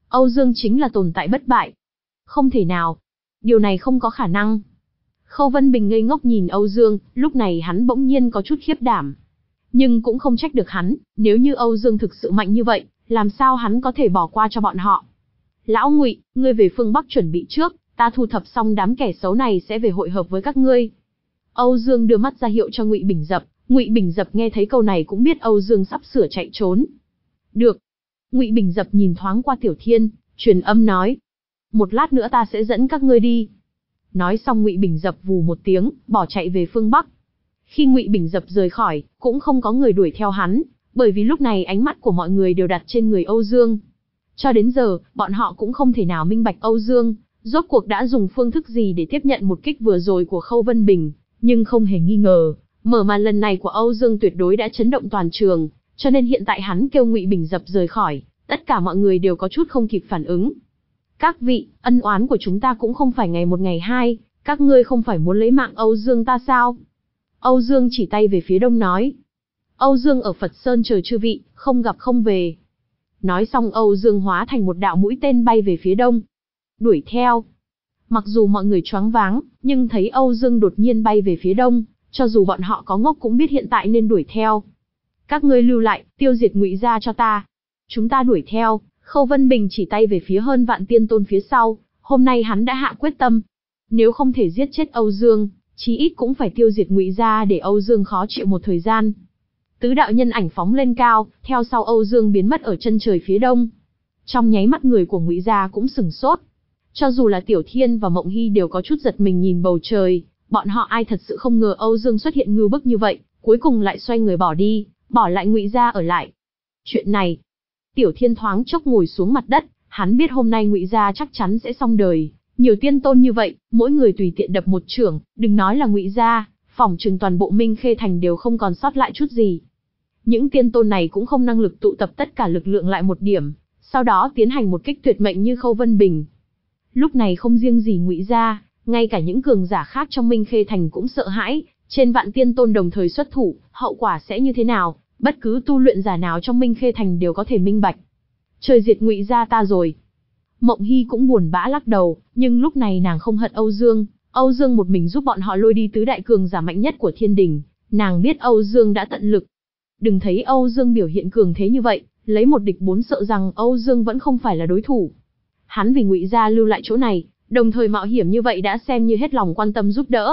A: Âu Dương chính là tồn tại bất bại. Không thể nào. Điều này không có khả năng. Khâu Vân Bình ngây ngốc nhìn Âu Dương, lúc này hắn bỗng nhiên có chút khiếp đảm. Nhưng cũng không trách được hắn, nếu như Âu Dương thực sự mạnh như vậy, làm sao hắn có thể bỏ qua cho bọn họ. Lão Ngụy, ngươi về phương Bắc chuẩn bị trước, ta thu thập xong đám kẻ xấu này sẽ về hội hợp với các ngươi. Âu Dương đưa mắt ra hiệu cho Ngụy Bình Dập, Ngụy Bình Dập nghe thấy câu này cũng biết Âu Dương sắp sửa chạy trốn. Được. Ngụy Bình Dập nhìn thoáng qua Tiểu Thiên, truyền âm nói. Một lát nữa ta sẽ dẫn các ngươi đi. Nói xong Ngụy Bình Dập vù một tiếng, bỏ chạy về phương Bắc. Khi Ngụy Bình Dập rời khỏi, cũng không có người đuổi theo hắn, bởi vì lúc này ánh mắt của mọi người đều đặt trên người Âu Dương. Cho đến giờ, bọn họ cũng không thể nào minh bạch Âu Dương, rốt cuộc đã dùng phương thức gì để tiếp nhận một kích vừa rồi của Khâu Vân Bình, nhưng không hề nghi ngờ, mở màn lần này của Âu Dương tuyệt đối đã chấn động toàn trường, cho nên hiện tại hắn kêu Ngụy Bình Dập rời khỏi, tất cả mọi người đều có chút không kịp phản ứng. Các vị, ân oán của chúng ta cũng không phải ngày một ngày hai, các ngươi không phải muốn lấy mạng Âu Dương ta sao? Âu Dương chỉ tay về phía đông nói. Âu Dương ở Phật Sơn chờ chư vị, không gặp không về. Nói xong Âu Dương hóa thành một đạo mũi tên bay về phía đông. Đuổi theo. Mặc dù mọi người choáng váng, nhưng thấy Âu Dương đột nhiên bay về phía đông, cho dù bọn họ có ngốc cũng biết hiện tại nên đuổi theo. Các ngươi lưu lại, tiêu diệt Ngụy gia cho ta. Chúng ta đuổi theo. Khâu Vân Bình chỉ tay về phía hơn vạn tiên tôn phía sau, hôm nay hắn đã hạ quyết tâm. Nếu không thể giết chết Âu Dương, chí ít cũng phải tiêu diệt Ngụy gia để Âu Dương khó chịu một thời gian. Tứ đạo nhân ảnh phóng lên cao, theo sau Âu Dương biến mất ở chân trời phía đông. Trong nháy mắt người của Ngụy gia cũng sừng sốt. Cho dù là Tiểu Thiên và Mộng Hy đều có chút giật mình nhìn bầu trời, bọn họ ai thật sự không ngờ Âu Dương xuất hiện ngưu bức như vậy, cuối cùng lại xoay người bỏ đi, bỏ lại Ngụy gia ở lại. Chuyện này, Tiểu Thiên thoáng chốc ngồi xuống mặt đất, hắn biết hôm nay Ngụy gia chắc chắn sẽ xong đời, nhiều tiên tôn như vậy, mỗi người tùy tiện đập một chưởng, đừng nói là Ngụy gia, phỏng chừng toàn bộ Minh Khê thành đều không còn sót lại chút gì. Những tiên tôn này cũng không năng lực tụ tập tất cả lực lượng lại một điểm, sau đó tiến hành một kích tuyệt mệnh như Khâu Vân Bình. Lúc này không riêng gì Ngụy gia, ngay cả những cường giả khác trong Minh Khê thành cũng sợ hãi, trên vạn tiên tôn đồng thời xuất thủ, hậu quả sẽ như thế nào? Bất cứ tu luyện giả nào trong Minh Khê thành đều có thể minh bạch. Trời diệt Ngụy gia ta rồi. Mộng Hy cũng buồn bã lắc đầu, nhưng lúc này nàng không hận Âu Dương, Âu Dương một mình giúp bọn họ lôi đi tứ đại cường giả mạnh nhất của thiên đình, nàng biết Âu Dương đã tận lực. Đừng thấy Âu Dương biểu hiện cường thế như vậy, lấy một địch bốn sợ rằng Âu Dương vẫn không phải là đối thủ. Hắn vì Ngụy gia lưu lại chỗ này, đồng thời mạo hiểm như vậy đã xem như hết lòng quan tâm giúp đỡ.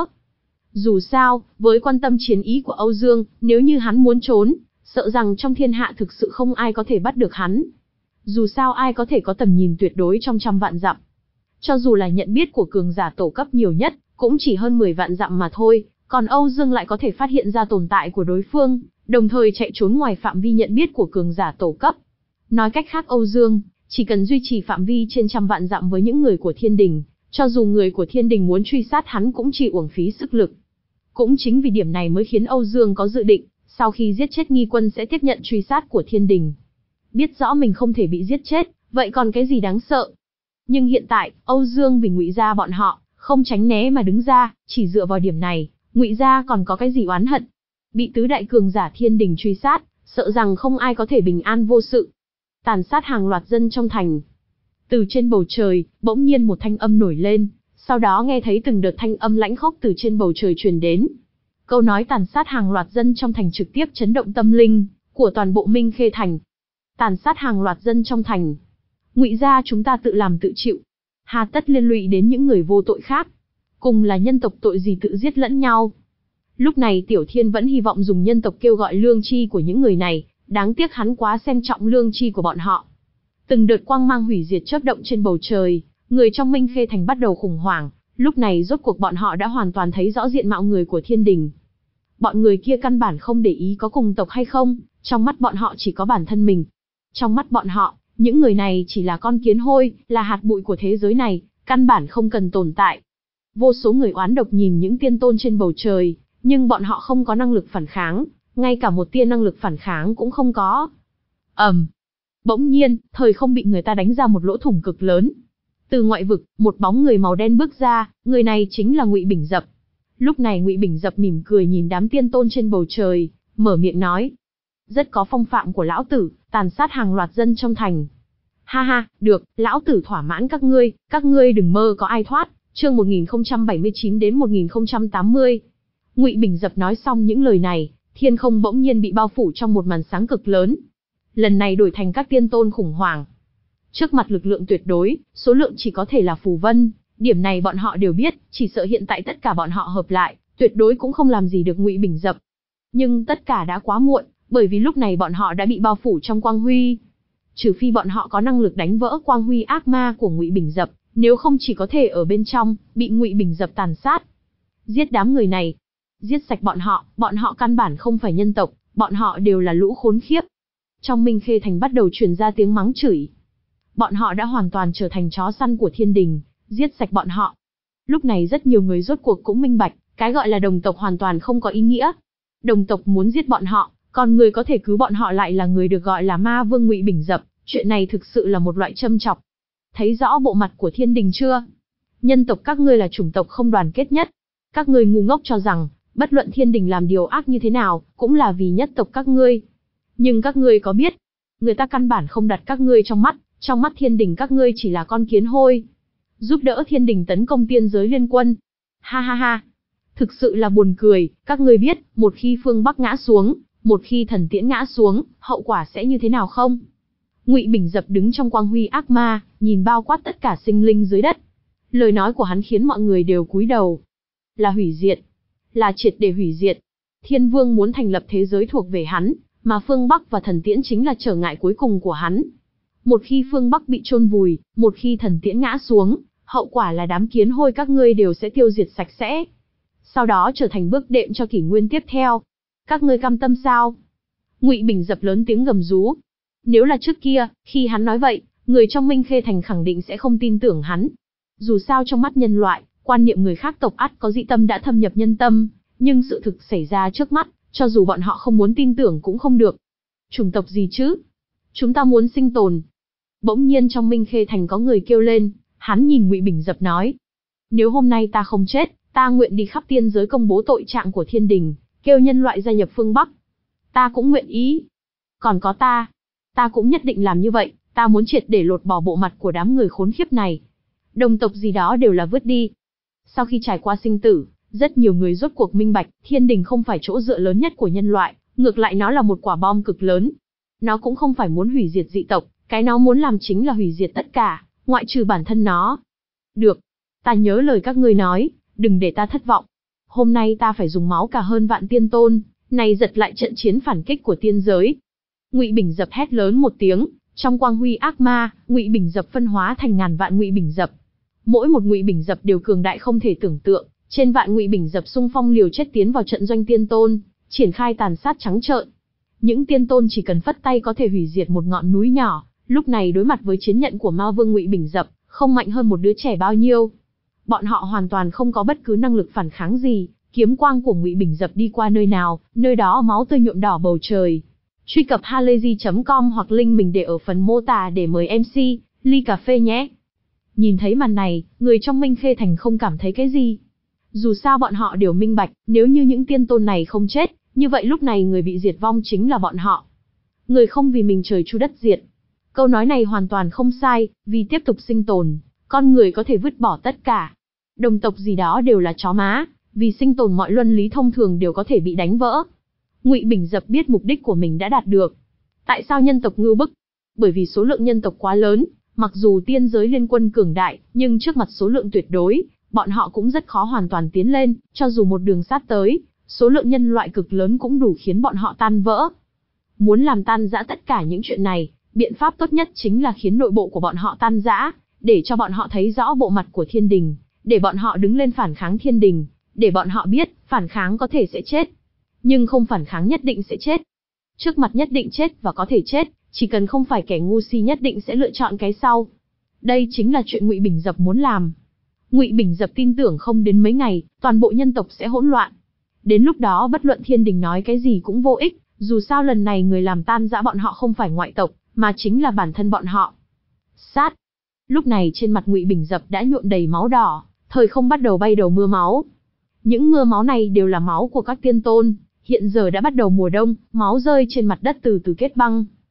A: Dù sao, với quan tâm chiến ý của Âu Dương, nếu như hắn muốn trốn, sợ rằng trong thiên hạ thực sự không ai có thể bắt được hắn. Dù sao ai có thể có tầm nhìn tuyệt đối trong trăm vạn dặm. Cho dù là nhận biết của cường giả tổ cấp nhiều nhất, cũng chỉ hơn mười vạn dặm mà thôi, còn Âu Dương lại có thể phát hiện ra tồn tại của đối phương, đồng thời chạy trốn ngoài phạm vi nhận biết của cường giả tổ cấp. Nói cách khác Âu Dương, chỉ cần duy trì phạm vi trên trăm vạn dặm với những người của thiên đình, cho dù người của thiên đình muốn truy sát hắn cũng chỉ uổng phí sức lực. Cũng chính vì điểm này mới khiến Âu Dương có dự định, sau khi giết chết nghi quân sẽ tiếp nhận truy sát của thiên đình. Biết rõ mình không thể bị giết chết, vậy còn cái gì đáng sợ? Nhưng hiện tại, Âu Dương vì Ngụy gia bọn họ, không tránh né mà đứng ra, chỉ dựa vào điểm này, Ngụy gia còn có cái gì oán hận? Bị tứ đại cường giả thiên đình truy sát, sợ rằng không ai có thể bình an vô sự. Tàn sát hàng loạt dân trong thành. Từ trên bầu trời, bỗng nhiên một thanh âm nổi lên, sau đó nghe thấy từng đợt thanh âm lãnh khốc từ trên bầu trời truyền đến. Câu nói tàn sát hàng loạt dân trong thành trực tiếp chấn động tâm linh của toàn bộ Minh Khê thành. Tàn sát hàng loạt dân trong thành. Ngụy gia chúng ta tự làm tự chịu, hà tất liên lụy đến những người vô tội khác. Cùng là nhân tộc tội gì tự giết lẫn nhau. Lúc này Tiểu Thiên vẫn hy vọng dùng nhân tộc kêu gọi lương tri của những người này, đáng tiếc hắn quá xem trọng lương tri của bọn họ. Từng đợt quang mang hủy diệt chớp động trên bầu trời, người trong Minh Khê thành bắt đầu khủng hoảng, lúc này rốt cuộc bọn họ đã hoàn toàn thấy rõ diện mạo người của thiên đình. Bọn người kia căn bản không để ý có cùng tộc hay không, trong mắt bọn họ chỉ có bản thân mình. Trong mắt bọn họ, những người này chỉ là con kiến hôi, là hạt bụi của thế giới này, căn bản không cần tồn tại. Vô số người oán độc nhìn những tiên tôn trên bầu trời, nhưng bọn họ không có năng lực phản kháng, ngay cả một tia năng lực phản kháng cũng không có. ầm, um. Bỗng nhiên, thời không bị người ta đánh ra một lỗ thủng cực lớn. Từ ngoại vực, một bóng người màu đen bước ra, người này chính là Ngụy Bình Dập. Lúc này Ngụy Bình Dập mỉm cười nhìn đám tiên tôn trên bầu trời, mở miệng nói: rất có phong phạm của lão tử, tàn sát hàng loạt dân trong thành. Ha ha, được, lão tử thỏa mãn các ngươi, các ngươi đừng mơ có ai thoát. Chương một nghìn không trăm bảy mươi chín đến một nghìn không trăm tám mươi. Ngụy Bình Dập nói xong những lời này, thiên không bỗng nhiên bị bao phủ trong một màn sáng cực lớn. Lần này đổi thành các tiên tôn khủng hoảng. Trước mặt lực lượng tuyệt đối, số lượng chỉ có thể là phù vân, điểm này bọn họ đều biết, chỉ sợ hiện tại tất cả bọn họ hợp lại, tuyệt đối cũng không làm gì được Ngụy Bình Dập. Nhưng tất cả đã quá muộn, bởi vì lúc này bọn họ đã bị bao phủ trong quang huy. Trừ phi bọn họ có năng lực đánh vỡ quang huy ác ma của Ngụy Bình Dập, nếu không chỉ có thể ở bên trong, bị Ngụy Bình Dập tàn sát. Giết đám người này. Giết sạch bọn họ, bọn họ căn bản không phải nhân tộc, bọn họ đều là lũ khốn khiếp. Trong Minh Khê Thành bắt đầu truyền ra tiếng mắng chửi. Bọn họ đã hoàn toàn trở thành chó săn của thiên đình, giết sạch bọn họ. Lúc này rất nhiều người rốt cuộc cũng minh bạch, cái gọi là đồng tộc hoàn toàn không có ý nghĩa. Đồng tộc muốn giết bọn họ, còn người có thể cứu bọn họ lại là người được gọi là ma vương Ngụy Bình Dập, chuyện này thực sự là một loại châm chọc. Thấy rõ bộ mặt của thiên đình chưa? Nhân tộc các ngươi là chủng tộc không đoàn kết nhất. Các ngươi ngu ngốc cho rằng, bất luận thiên đình làm điều ác như thế nào, cũng là vì nhất tộc các ngươi. Nhưng các ngươi có biết, người ta căn bản không đặt các ngươi trong mắt, trong mắt thiên đình các ngươi chỉ là con kiến hôi. Giúp đỡ thiên đình tấn công tiên giới liên quân. Ha ha ha. Thực sự là buồn cười, các ngươi biết, một khi phương Bắc ngã xuống, một khi thần tiễn ngã xuống, hậu quả sẽ như thế nào không? Ngụy Bình Dập đứng trong quang huy ác ma, nhìn bao quát tất cả sinh linh dưới đất. Lời nói của hắn khiến mọi người đều cúi đầu. Là hủy diệt. Là triệt để hủy diệt. Thiên Vương muốn thành lập thế giới thuộc về hắn, mà phương Bắc và thần tiễn chính là trở ngại cuối cùng của hắn. Một khi phương Bắc bị chôn vùi, một khi thần tiễn ngã xuống, hậu quả là đám kiến hôi các ngươi đều sẽ tiêu diệt sạch sẽ. Sau đó trở thành bước đệm cho kỷ nguyên tiếp theo. Các ngươi cam tâm sao? Ngụy Bình Dập lớn tiếng gầm rú. Nếu là trước kia, khi hắn nói vậy, người trong Minh Khê Thành khẳng định sẽ không tin tưởng hắn. Dù sao trong mắt nhân loại, quan niệm người khác tộc ắt có dị tâm đã thâm nhập nhân tâm, nhưng sự thực xảy ra trước mắt, cho dù bọn họ không muốn tin tưởng cũng không được. Chủng tộc gì chứ? Chúng ta muốn sinh tồn. Bỗng nhiên trong Minh Khê Thành có người kêu lên, hắn nhìn Ngụy Bình Dập nói. Nếu hôm nay ta không chết, ta nguyện đi khắp tiên giới công bố tội trạng của thiên đình, kêu nhân loại gia nhập phương Bắc. Ta cũng nguyện ý. Còn có ta, ta cũng nhất định làm như vậy, ta muốn triệt để lột bỏ bộ mặt của đám người khốn khiếp này. Đồng tộc gì đó đều là vứt đi. Sau khi trải qua sinh tử, rất nhiều người rốt cuộc minh bạch, thiên đình không phải chỗ dựa lớn nhất của nhân loại, ngược lại nó là một quả bom cực lớn. Nó cũng không phải muốn hủy diệt dị tộc, cái nó muốn làm chính là hủy diệt tất cả, ngoại trừ bản thân nó. Được, ta nhớ lời các ngươi nói, đừng để ta thất vọng. Hôm nay ta phải dùng máu cả hơn vạn tiên tôn, này giật lại trận chiến phản kích của tiên giới. Ngụy Bình Dập hét lớn một tiếng, trong quang huy ác ma, Ngụy Bình Dập phân hóa thành ngàn vạn Ngụy Bình Dập. Mỗi một Ngụy Bình Dập đều cường đại không thể tưởng tượng, trên vạn Ngụy Bình Dập xung phong liều chết tiến vào trận doanh tiên tôn, triển khai tàn sát trắng trợn. Những tiên tôn chỉ cần phất tay có thể hủy diệt một ngọn núi nhỏ, lúc này đối mặt với chiến nhận của Ma Vương Ngụy Bình Dập, không mạnh hơn một đứa trẻ bao nhiêu. Bọn họ hoàn toàn không có bất cứ năng lực phản kháng gì, kiếm quang của Ngụy Bình Dập đi qua nơi nào, nơi đó máu tươi nhuộm đỏ bầu trời. Truy cập halayzi chấm com hoặc link mình để ở phần mô tả để mời em xê, ly cà phê nhé. Nhìn thấy màn này, người trong Minh Khê Thành không cảm thấy cái gì. Dù sao bọn họ đều minh bạch, nếu như những tiên tôn này không chết, như vậy lúc này người bị diệt vong chính là bọn họ. Người không vì mình trời chu đất diệt. Câu nói này hoàn toàn không sai, vì tiếp tục sinh tồn, con người có thể vứt bỏ tất cả. Đồng tộc gì đó đều là chó má, vì sinh tồn mọi luân lý thông thường đều có thể bị đánh vỡ. Ngụy Bình Dập biết mục đích của mình đã đạt được. Tại sao nhân tộc ngưu bức? Bởi vì số lượng nhân tộc quá lớn, mặc dù tiên giới liên quân cường đại, nhưng trước mặt số lượng tuyệt đối, bọn họ cũng rất khó hoàn toàn tiến lên, cho dù một đường sát tới, số lượng nhân loại cực lớn cũng đủ khiến bọn họ tan vỡ. Muốn làm tan rã tất cả những chuyện này, biện pháp tốt nhất chính là khiến nội bộ của bọn họ tan rã, để cho bọn họ thấy rõ bộ mặt của thiên đình, để bọn họ đứng lên phản kháng thiên đình, để bọn họ biết, phản kháng có thể sẽ chết, nhưng không phản kháng nhất định sẽ chết. Trước mặt nhất định chết và có thể chết, chỉ cần không phải kẻ ngu si nhất định sẽ lựa chọn cái sau. Đây chính là chuyện Ngụy Bình Dập muốn làm. Ngụy Bình Dập tin tưởng không đến mấy ngày, toàn bộ nhân tộc sẽ hỗn loạn. Đến lúc đó bất luận thiên đình nói cái gì cũng vô ích, dù sao lần này người làm tan rã bọn họ không phải ngoại tộc, mà chính là bản thân bọn họ. Sát. Lúc này trên mặt Ngụy Bình Dập đã nhuộm đầy máu đỏ, thời không bắt đầu bay đầu mưa máu. Những mưa máu này đều là máu của các tiên tôn, hiện giờ đã bắt đầu mùa đông, máu rơi trên mặt đất từ từ kết băng.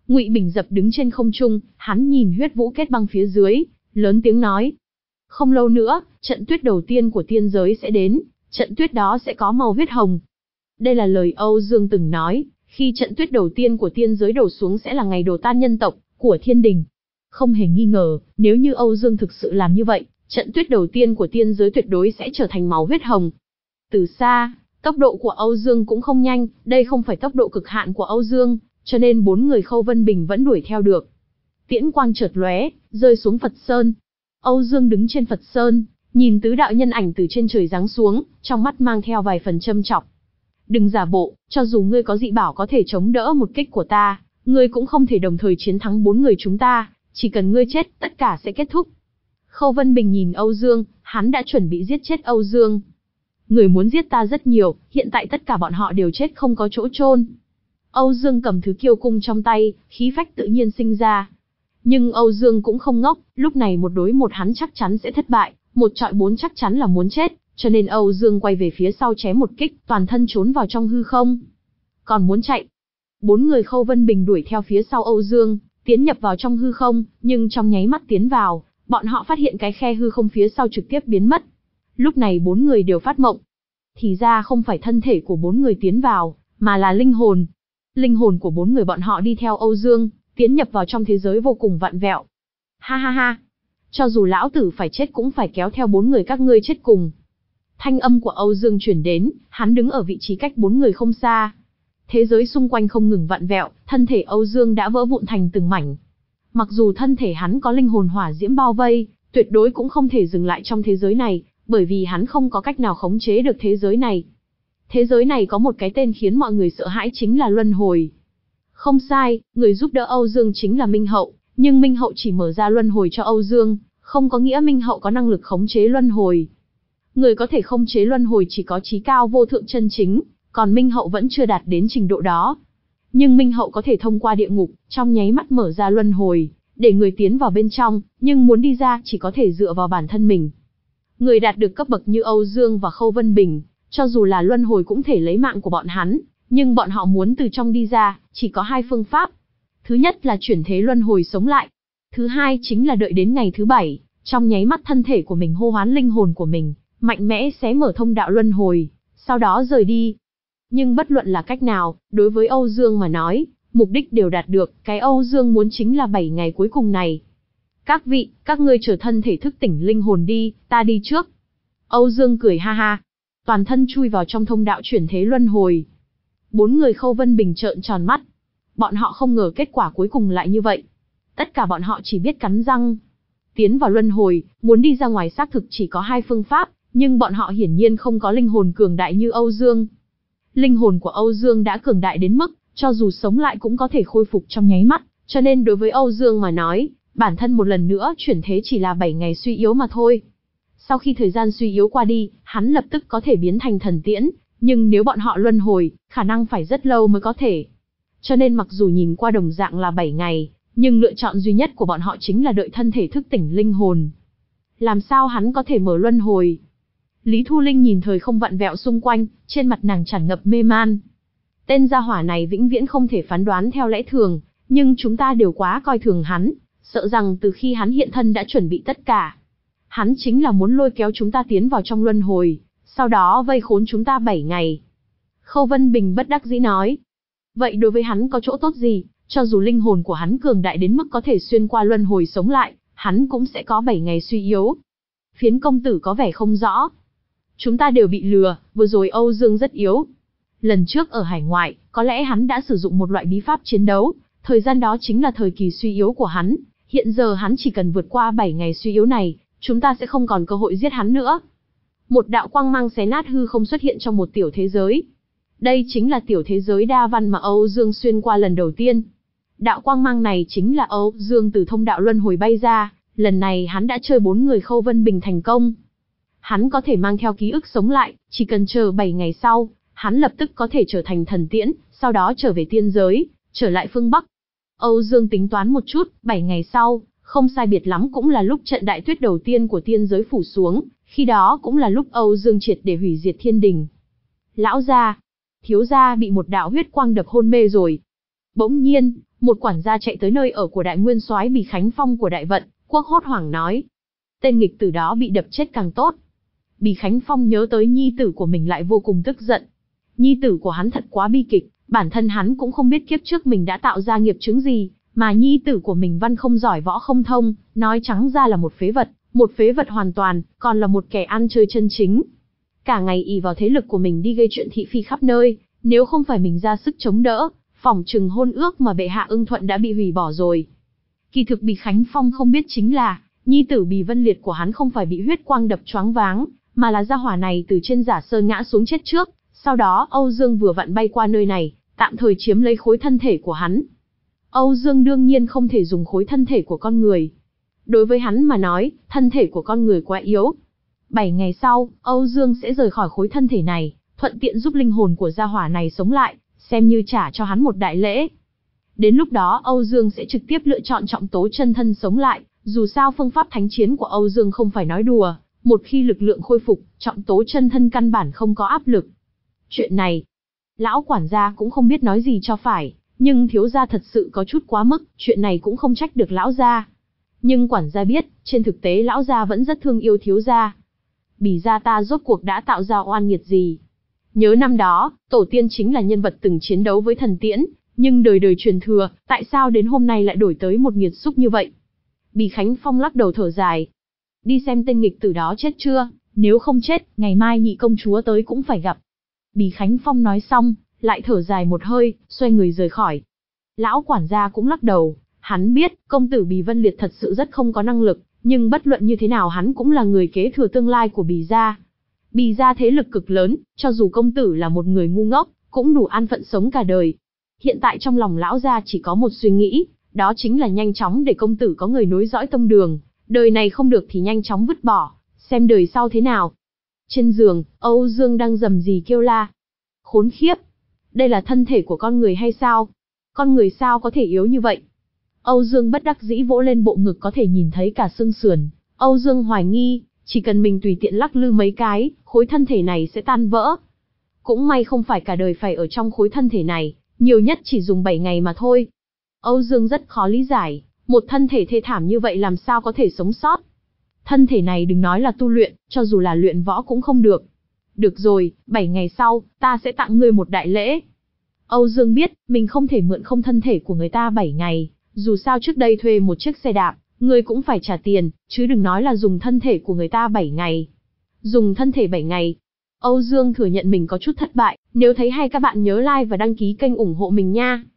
A: Ngụy Bình Dập đứng trên không trung, hắn nhìn huyết vũ kết băng phía dưới, lớn tiếng nói. Không lâu nữa, trận tuyết đầu tiên của tiên giới sẽ đến, trận tuyết đó sẽ có màu huyết hồng. Đây là lời Âu Dương từng nói, khi trận tuyết đầu tiên của tiên giới đổ xuống sẽ là ngày đổ tan nhân tộc của thiên đình. Không hề nghi ngờ, nếu như Âu Dương thực sự làm như vậy, trận tuyết đầu tiên của tiên giới tuyệt đối sẽ trở thành màu huyết hồng. Từ xa, tốc độ của Âu Dương cũng không nhanh, đây không phải tốc độ cực hạn của Âu Dương, cho nên bốn người Khâu Vân Bình vẫn đuổi theo được. Tiễn quang chợt lóe, rơi xuống Phật Sơn. Âu Dương đứng trên Phật Sơn, nhìn tứ đạo nhân ảnh từ trên trời giáng xuống, trong mắt mang theo vài phần châm chọc. Đừng giả bộ, cho dù ngươi có dị bảo có thể chống đỡ một kích của ta, ngươi cũng không thể đồng thời chiến thắng bốn người chúng ta, chỉ cần ngươi chết, tất cả sẽ kết thúc. Khâu Vân Bình nhìn Âu Dương, hắn đã chuẩn bị giết chết Âu Dương. Người muốn giết ta rất nhiều, hiện tại tất cả bọn họ đều chết không có chỗ chôn. Âu Dương cầm thứ kiêu cung trong tay, khí phách tự nhiên sinh ra. Nhưng Âu Dương cũng không ngốc, lúc này một đối một hắn chắc chắn sẽ thất bại, một trọi bốn chắc chắn là muốn chết, cho nên Âu Dương quay về phía sau chém một kích, toàn thân trốn vào trong hư không. Còn muốn chạy. Bốn người Khâu Vân Bình đuổi theo phía sau Âu Dương, tiến nhập vào trong hư không, nhưng trong nháy mắt tiến vào, bọn họ phát hiện cái khe hư không phía sau trực tiếp biến mất. Lúc này bốn người đều phát mộng. Thì ra không phải thân thể của bốn người tiến vào, mà là linh hồn. Linh hồn của bốn người bọn họ đi theo Âu Dương, tiến nhập vào trong thế giới vô cùng vặn vẹo. Ha ha ha, cho dù lão tử phải chết cũng phải kéo theo bốn người các ngươi chết cùng. Thanh âm của Âu Dương truyền đến, hắn đứng ở vị trí cách bốn người không xa. Thế giới xung quanh không ngừng vặn vẹo, thân thể Âu Dương đã vỡ vụn thành từng mảnh. Mặc dù thân thể hắn có linh hồn hỏa diễm bao vây, tuyệt đối cũng không thể dừng lại trong thế giới này, bởi vì hắn không có cách nào khống chế được thế giới này. Thế giới này có một cái tên khiến mọi người sợ hãi chính là luân hồi. Không sai, người giúp đỡ Âu Dương chính là Minh Hậu, nhưng Minh Hậu chỉ mở ra luân hồi cho Âu Dương, không có nghĩa Minh Hậu có năng lực khống chế luân hồi. Người có thể khống chế luân hồi chỉ có trí cao vô thượng chân chính, còn Minh Hậu vẫn chưa đạt đến trình độ đó. Nhưng Minh Hậu có thể thông qua địa ngục, trong nháy mắt mở ra luân hồi, để người tiến vào bên trong, nhưng muốn đi ra chỉ có thể dựa vào bản thân mình. Người đạt được cấp bậc như Âu Dương và Khâu Vân Bình, cho dù là luân hồi cũng thể lấy mạng của bọn hắn, nhưng bọn họ muốn từ trong đi ra, chỉ có hai phương pháp. Thứ nhất là chuyển thế luân hồi sống lại. Thứ hai chính là đợi đến ngày thứ bảy, trong nháy mắt thân thể của mình hô hoán linh hồn của mình, mạnh mẽ xé mở thông đạo luân hồi, sau đó rời đi. Nhưng bất luận là cách nào, đối với Âu Dương mà nói, mục đích đều đạt được, cái Âu Dương muốn chính là bảy ngày cuối cùng này. Các vị, các ngươi chờ thân thể thức tỉnh linh hồn đi, ta đi trước. Âu Dương cười ha ha, toàn thân chui vào trong thông đạo chuyển thế luân hồi. Bốn người Khâu Vân Bình trợn tròn mắt. Bọn họ không ngờ kết quả cuối cùng lại như vậy. Tất cả bọn họ chỉ biết cắn răng. Tiến vào luân hồi, muốn đi ra ngoài xác thực chỉ có hai phương pháp, nhưng bọn họ hiển nhiên không có linh hồn cường đại như Âu Dương. Linh hồn của Âu Dương đã cường đại đến mức, cho dù sống lại cũng có thể khôi phục trong nháy mắt, cho nên đối với Âu Dương mà nói, bản thân một lần nữa chuyển thế chỉ là bảy ngày suy yếu mà thôi. Sau khi thời gian suy yếu qua đi, hắn lập tức có thể biến thành thần tiễn, nhưng nếu bọn họ luân hồi, khả năng phải rất lâu mới có thể. Cho nên mặc dù nhìn qua đồng dạng là bảy ngày, nhưng lựa chọn duy nhất của bọn họ chính là đợi thân thể thức tỉnh linh hồn. Làm sao hắn có thể mở luân hồi? Lý Thu Linh nhìn thời không vặn vẹo xung quanh, trên mặt nàng tràn ngập mê man. Tên gia hỏa này vĩnh viễn không thể phán đoán theo lẽ thường, nhưng chúng ta đều quá coi thường hắn, sợ rằng từ khi hắn hiện thân đã chuẩn bị tất cả. Hắn chính là muốn lôi kéo chúng ta tiến vào trong luân hồi, sau đó vây khốn chúng ta bảy ngày. Khâu Vân Bình bất đắc dĩ nói. Vậy đối với hắn có chỗ tốt gì, cho dù linh hồn của hắn cường đại đến mức có thể xuyên qua luân hồi sống lại, hắn cũng sẽ có bảy ngày suy yếu. Phiến công tử có vẻ không rõ. Chúng ta đều bị lừa, vừa rồi Âu Dương rất yếu. Lần trước ở hải ngoại, có lẽ hắn đã sử dụng một loại bí pháp chiến đấu, thời gian đó chính là thời kỳ suy yếu của hắn. Hiện giờ hắn chỉ cần vượt qua bảy ngày suy yếu này, chúng ta sẽ không còn cơ hội giết hắn nữa. Một đạo quang mang xé nát hư không xuất hiện trong một tiểu thế giới. Đây chính là tiểu thế giới đa văn mà Âu Dương xuyên qua lần đầu tiên. Đạo quang mang này chính là Âu Dương từ thông đạo luân hồi bay ra, lần này hắn đã chơi bốn người Khâu Vân Bình thành công. Hắn có thể mang theo ký ức sống lại, chỉ cần chờ bảy ngày sau, hắn lập tức có thể trở thành thần tiễn, sau đó trở về tiên giới, trở lại phương Bắc. Âu Dương tính toán một chút, bảy ngày sau, không sai biệt lắm cũng là lúc trận đại tuyết đầu tiên của tiên giới phủ xuống, khi đó cũng là lúc Âu Dương triệt để hủy diệt thiên đình. Lão gia, thiếu gia bị một đạo huyết quang đập hôn mê rồi. Bỗng nhiên, một quản gia chạy tới nơi ở của đại nguyên soái Bì Khánh Phong của Đại Vận Quốc hốt hoảng nói. Tên nghịch tử đó bị đập chết càng tốt. Bì Khánh Phong nhớ tới nhi tử của mình lại vô cùng tức giận. Nhi tử của hắn thật quá bi kịch, bản thân hắn cũng không biết kiếp trước mình đã tạo ra nghiệp chướng gì, mà nhi tử của mình văn không giỏi võ không thông, nói trắng ra là một phế vật, một phế vật hoàn toàn, còn là một kẻ ăn chơi chân chính. Cả ngày ỷ vào thế lực của mình đi gây chuyện thị phi khắp nơi, nếu không phải mình ra sức chống đỡ, phỏng chừng hôn ước mà bệ hạ ưng thuận đã bị hủy bỏ rồi. Kỳ thực Bì Khánh Phong không biết chính là, nhi tử Bì Vân Liệt của hắn không phải bị huyết quang đập choáng váng, mà là gia hỏa này từ trên giả sơn ngã xuống chết trước, sau đó Âu Dương vừa vặn bay qua nơi này, tạm thời chiếm lấy khối thân thể của hắn. Âu Dương đương nhiên không thể dùng khối thân thể của con người. Đối với hắn mà nói, thân thể của con người quá yếu. Bảy ngày sau, Âu Dương sẽ rời khỏi khối thân thể này, thuận tiện giúp linh hồn của gia hỏa này sống lại, xem như trả cho hắn một đại lễ. Đến lúc đó Âu Dương sẽ trực tiếp lựa chọn Trọng Tố chân thân sống lại, dù sao phương pháp thánh chiến của Âu Dương không phải nói đùa, một khi lực lượng khôi phục, Trọng Tố chân thân căn bản không có áp lực. Chuyện này, lão quản gia cũng không biết nói gì cho phải, nhưng thiếu gia thật sự có chút quá mức, chuyện này cũng không trách được lão gia. Nhưng quản gia biết, trên thực tế lão gia vẫn rất thương yêu thiếu gia. Bì gia ta rốt cuộc đã tạo ra oan nghiệt gì? Nhớ năm đó, tổ tiên chính là nhân vật từng chiến đấu với thần tiễn, nhưng đời đời truyền thừa, tại sao đến hôm nay lại đổi tới một nghiệt xúc như vậy? Bì Khánh Phong lắc đầu thở dài. Đi xem tên nghịch tử đó chết chưa, nếu không chết, ngày mai nhị công chúa tới cũng phải gặp. Bì Khánh Phong nói xong, lại thở dài một hơi, xoay người rời khỏi. Lão quản gia cũng lắc đầu, hắn biết, công tử Bì Vân Liệt thật sự rất không có năng lực, nhưng bất luận như thế nào hắn cũng là người kế thừa tương lai của Bì gia. Bì gia thế lực cực lớn, cho dù công tử là một người ngu ngốc, cũng đủ an phận sống cả đời. Hiện tại trong lòng lão gia chỉ có một suy nghĩ, đó chính là nhanh chóng để công tử có người nối dõi tông đường, đời này không được thì nhanh chóng vứt bỏ, xem đời sau thế nào. Trên giường, Âu Dương đang rầm rì kêu la. Khốn khiếp! Đây là thân thể của con người hay sao? Con người sao có thể yếu như vậy? Âu Dương bất đắc dĩ vỗ lên bộ ngực có thể nhìn thấy cả xương sườn. Âu Dương hoài nghi, chỉ cần mình tùy tiện lắc lư mấy cái, khối thân thể này sẽ tan vỡ. Cũng may không phải cả đời phải ở trong khối thân thể này, nhiều nhất chỉ dùng bảy ngày mà thôi. Âu Dương rất khó lý giải, một thân thể thê thảm như vậy làm sao có thể sống sót. Thân thể này đừng nói là tu luyện, cho dù là luyện võ cũng không được. Được rồi, bảy ngày sau, ta sẽ tặng ngươi một đại lễ. Âu Dương biết, mình không thể mượn không thân thể của người ta bảy ngày, dù sao trước đây thuê một chiếc xe đạp, ngươi cũng phải trả tiền, chứ đừng nói là dùng thân thể của người ta bảy ngày. Dùng thân thể bảy ngày. Âu Dương thừa nhận mình có chút thất bại, nếu thấy hay các bạn nhớ like và đăng ký kênh ủng hộ mình nha.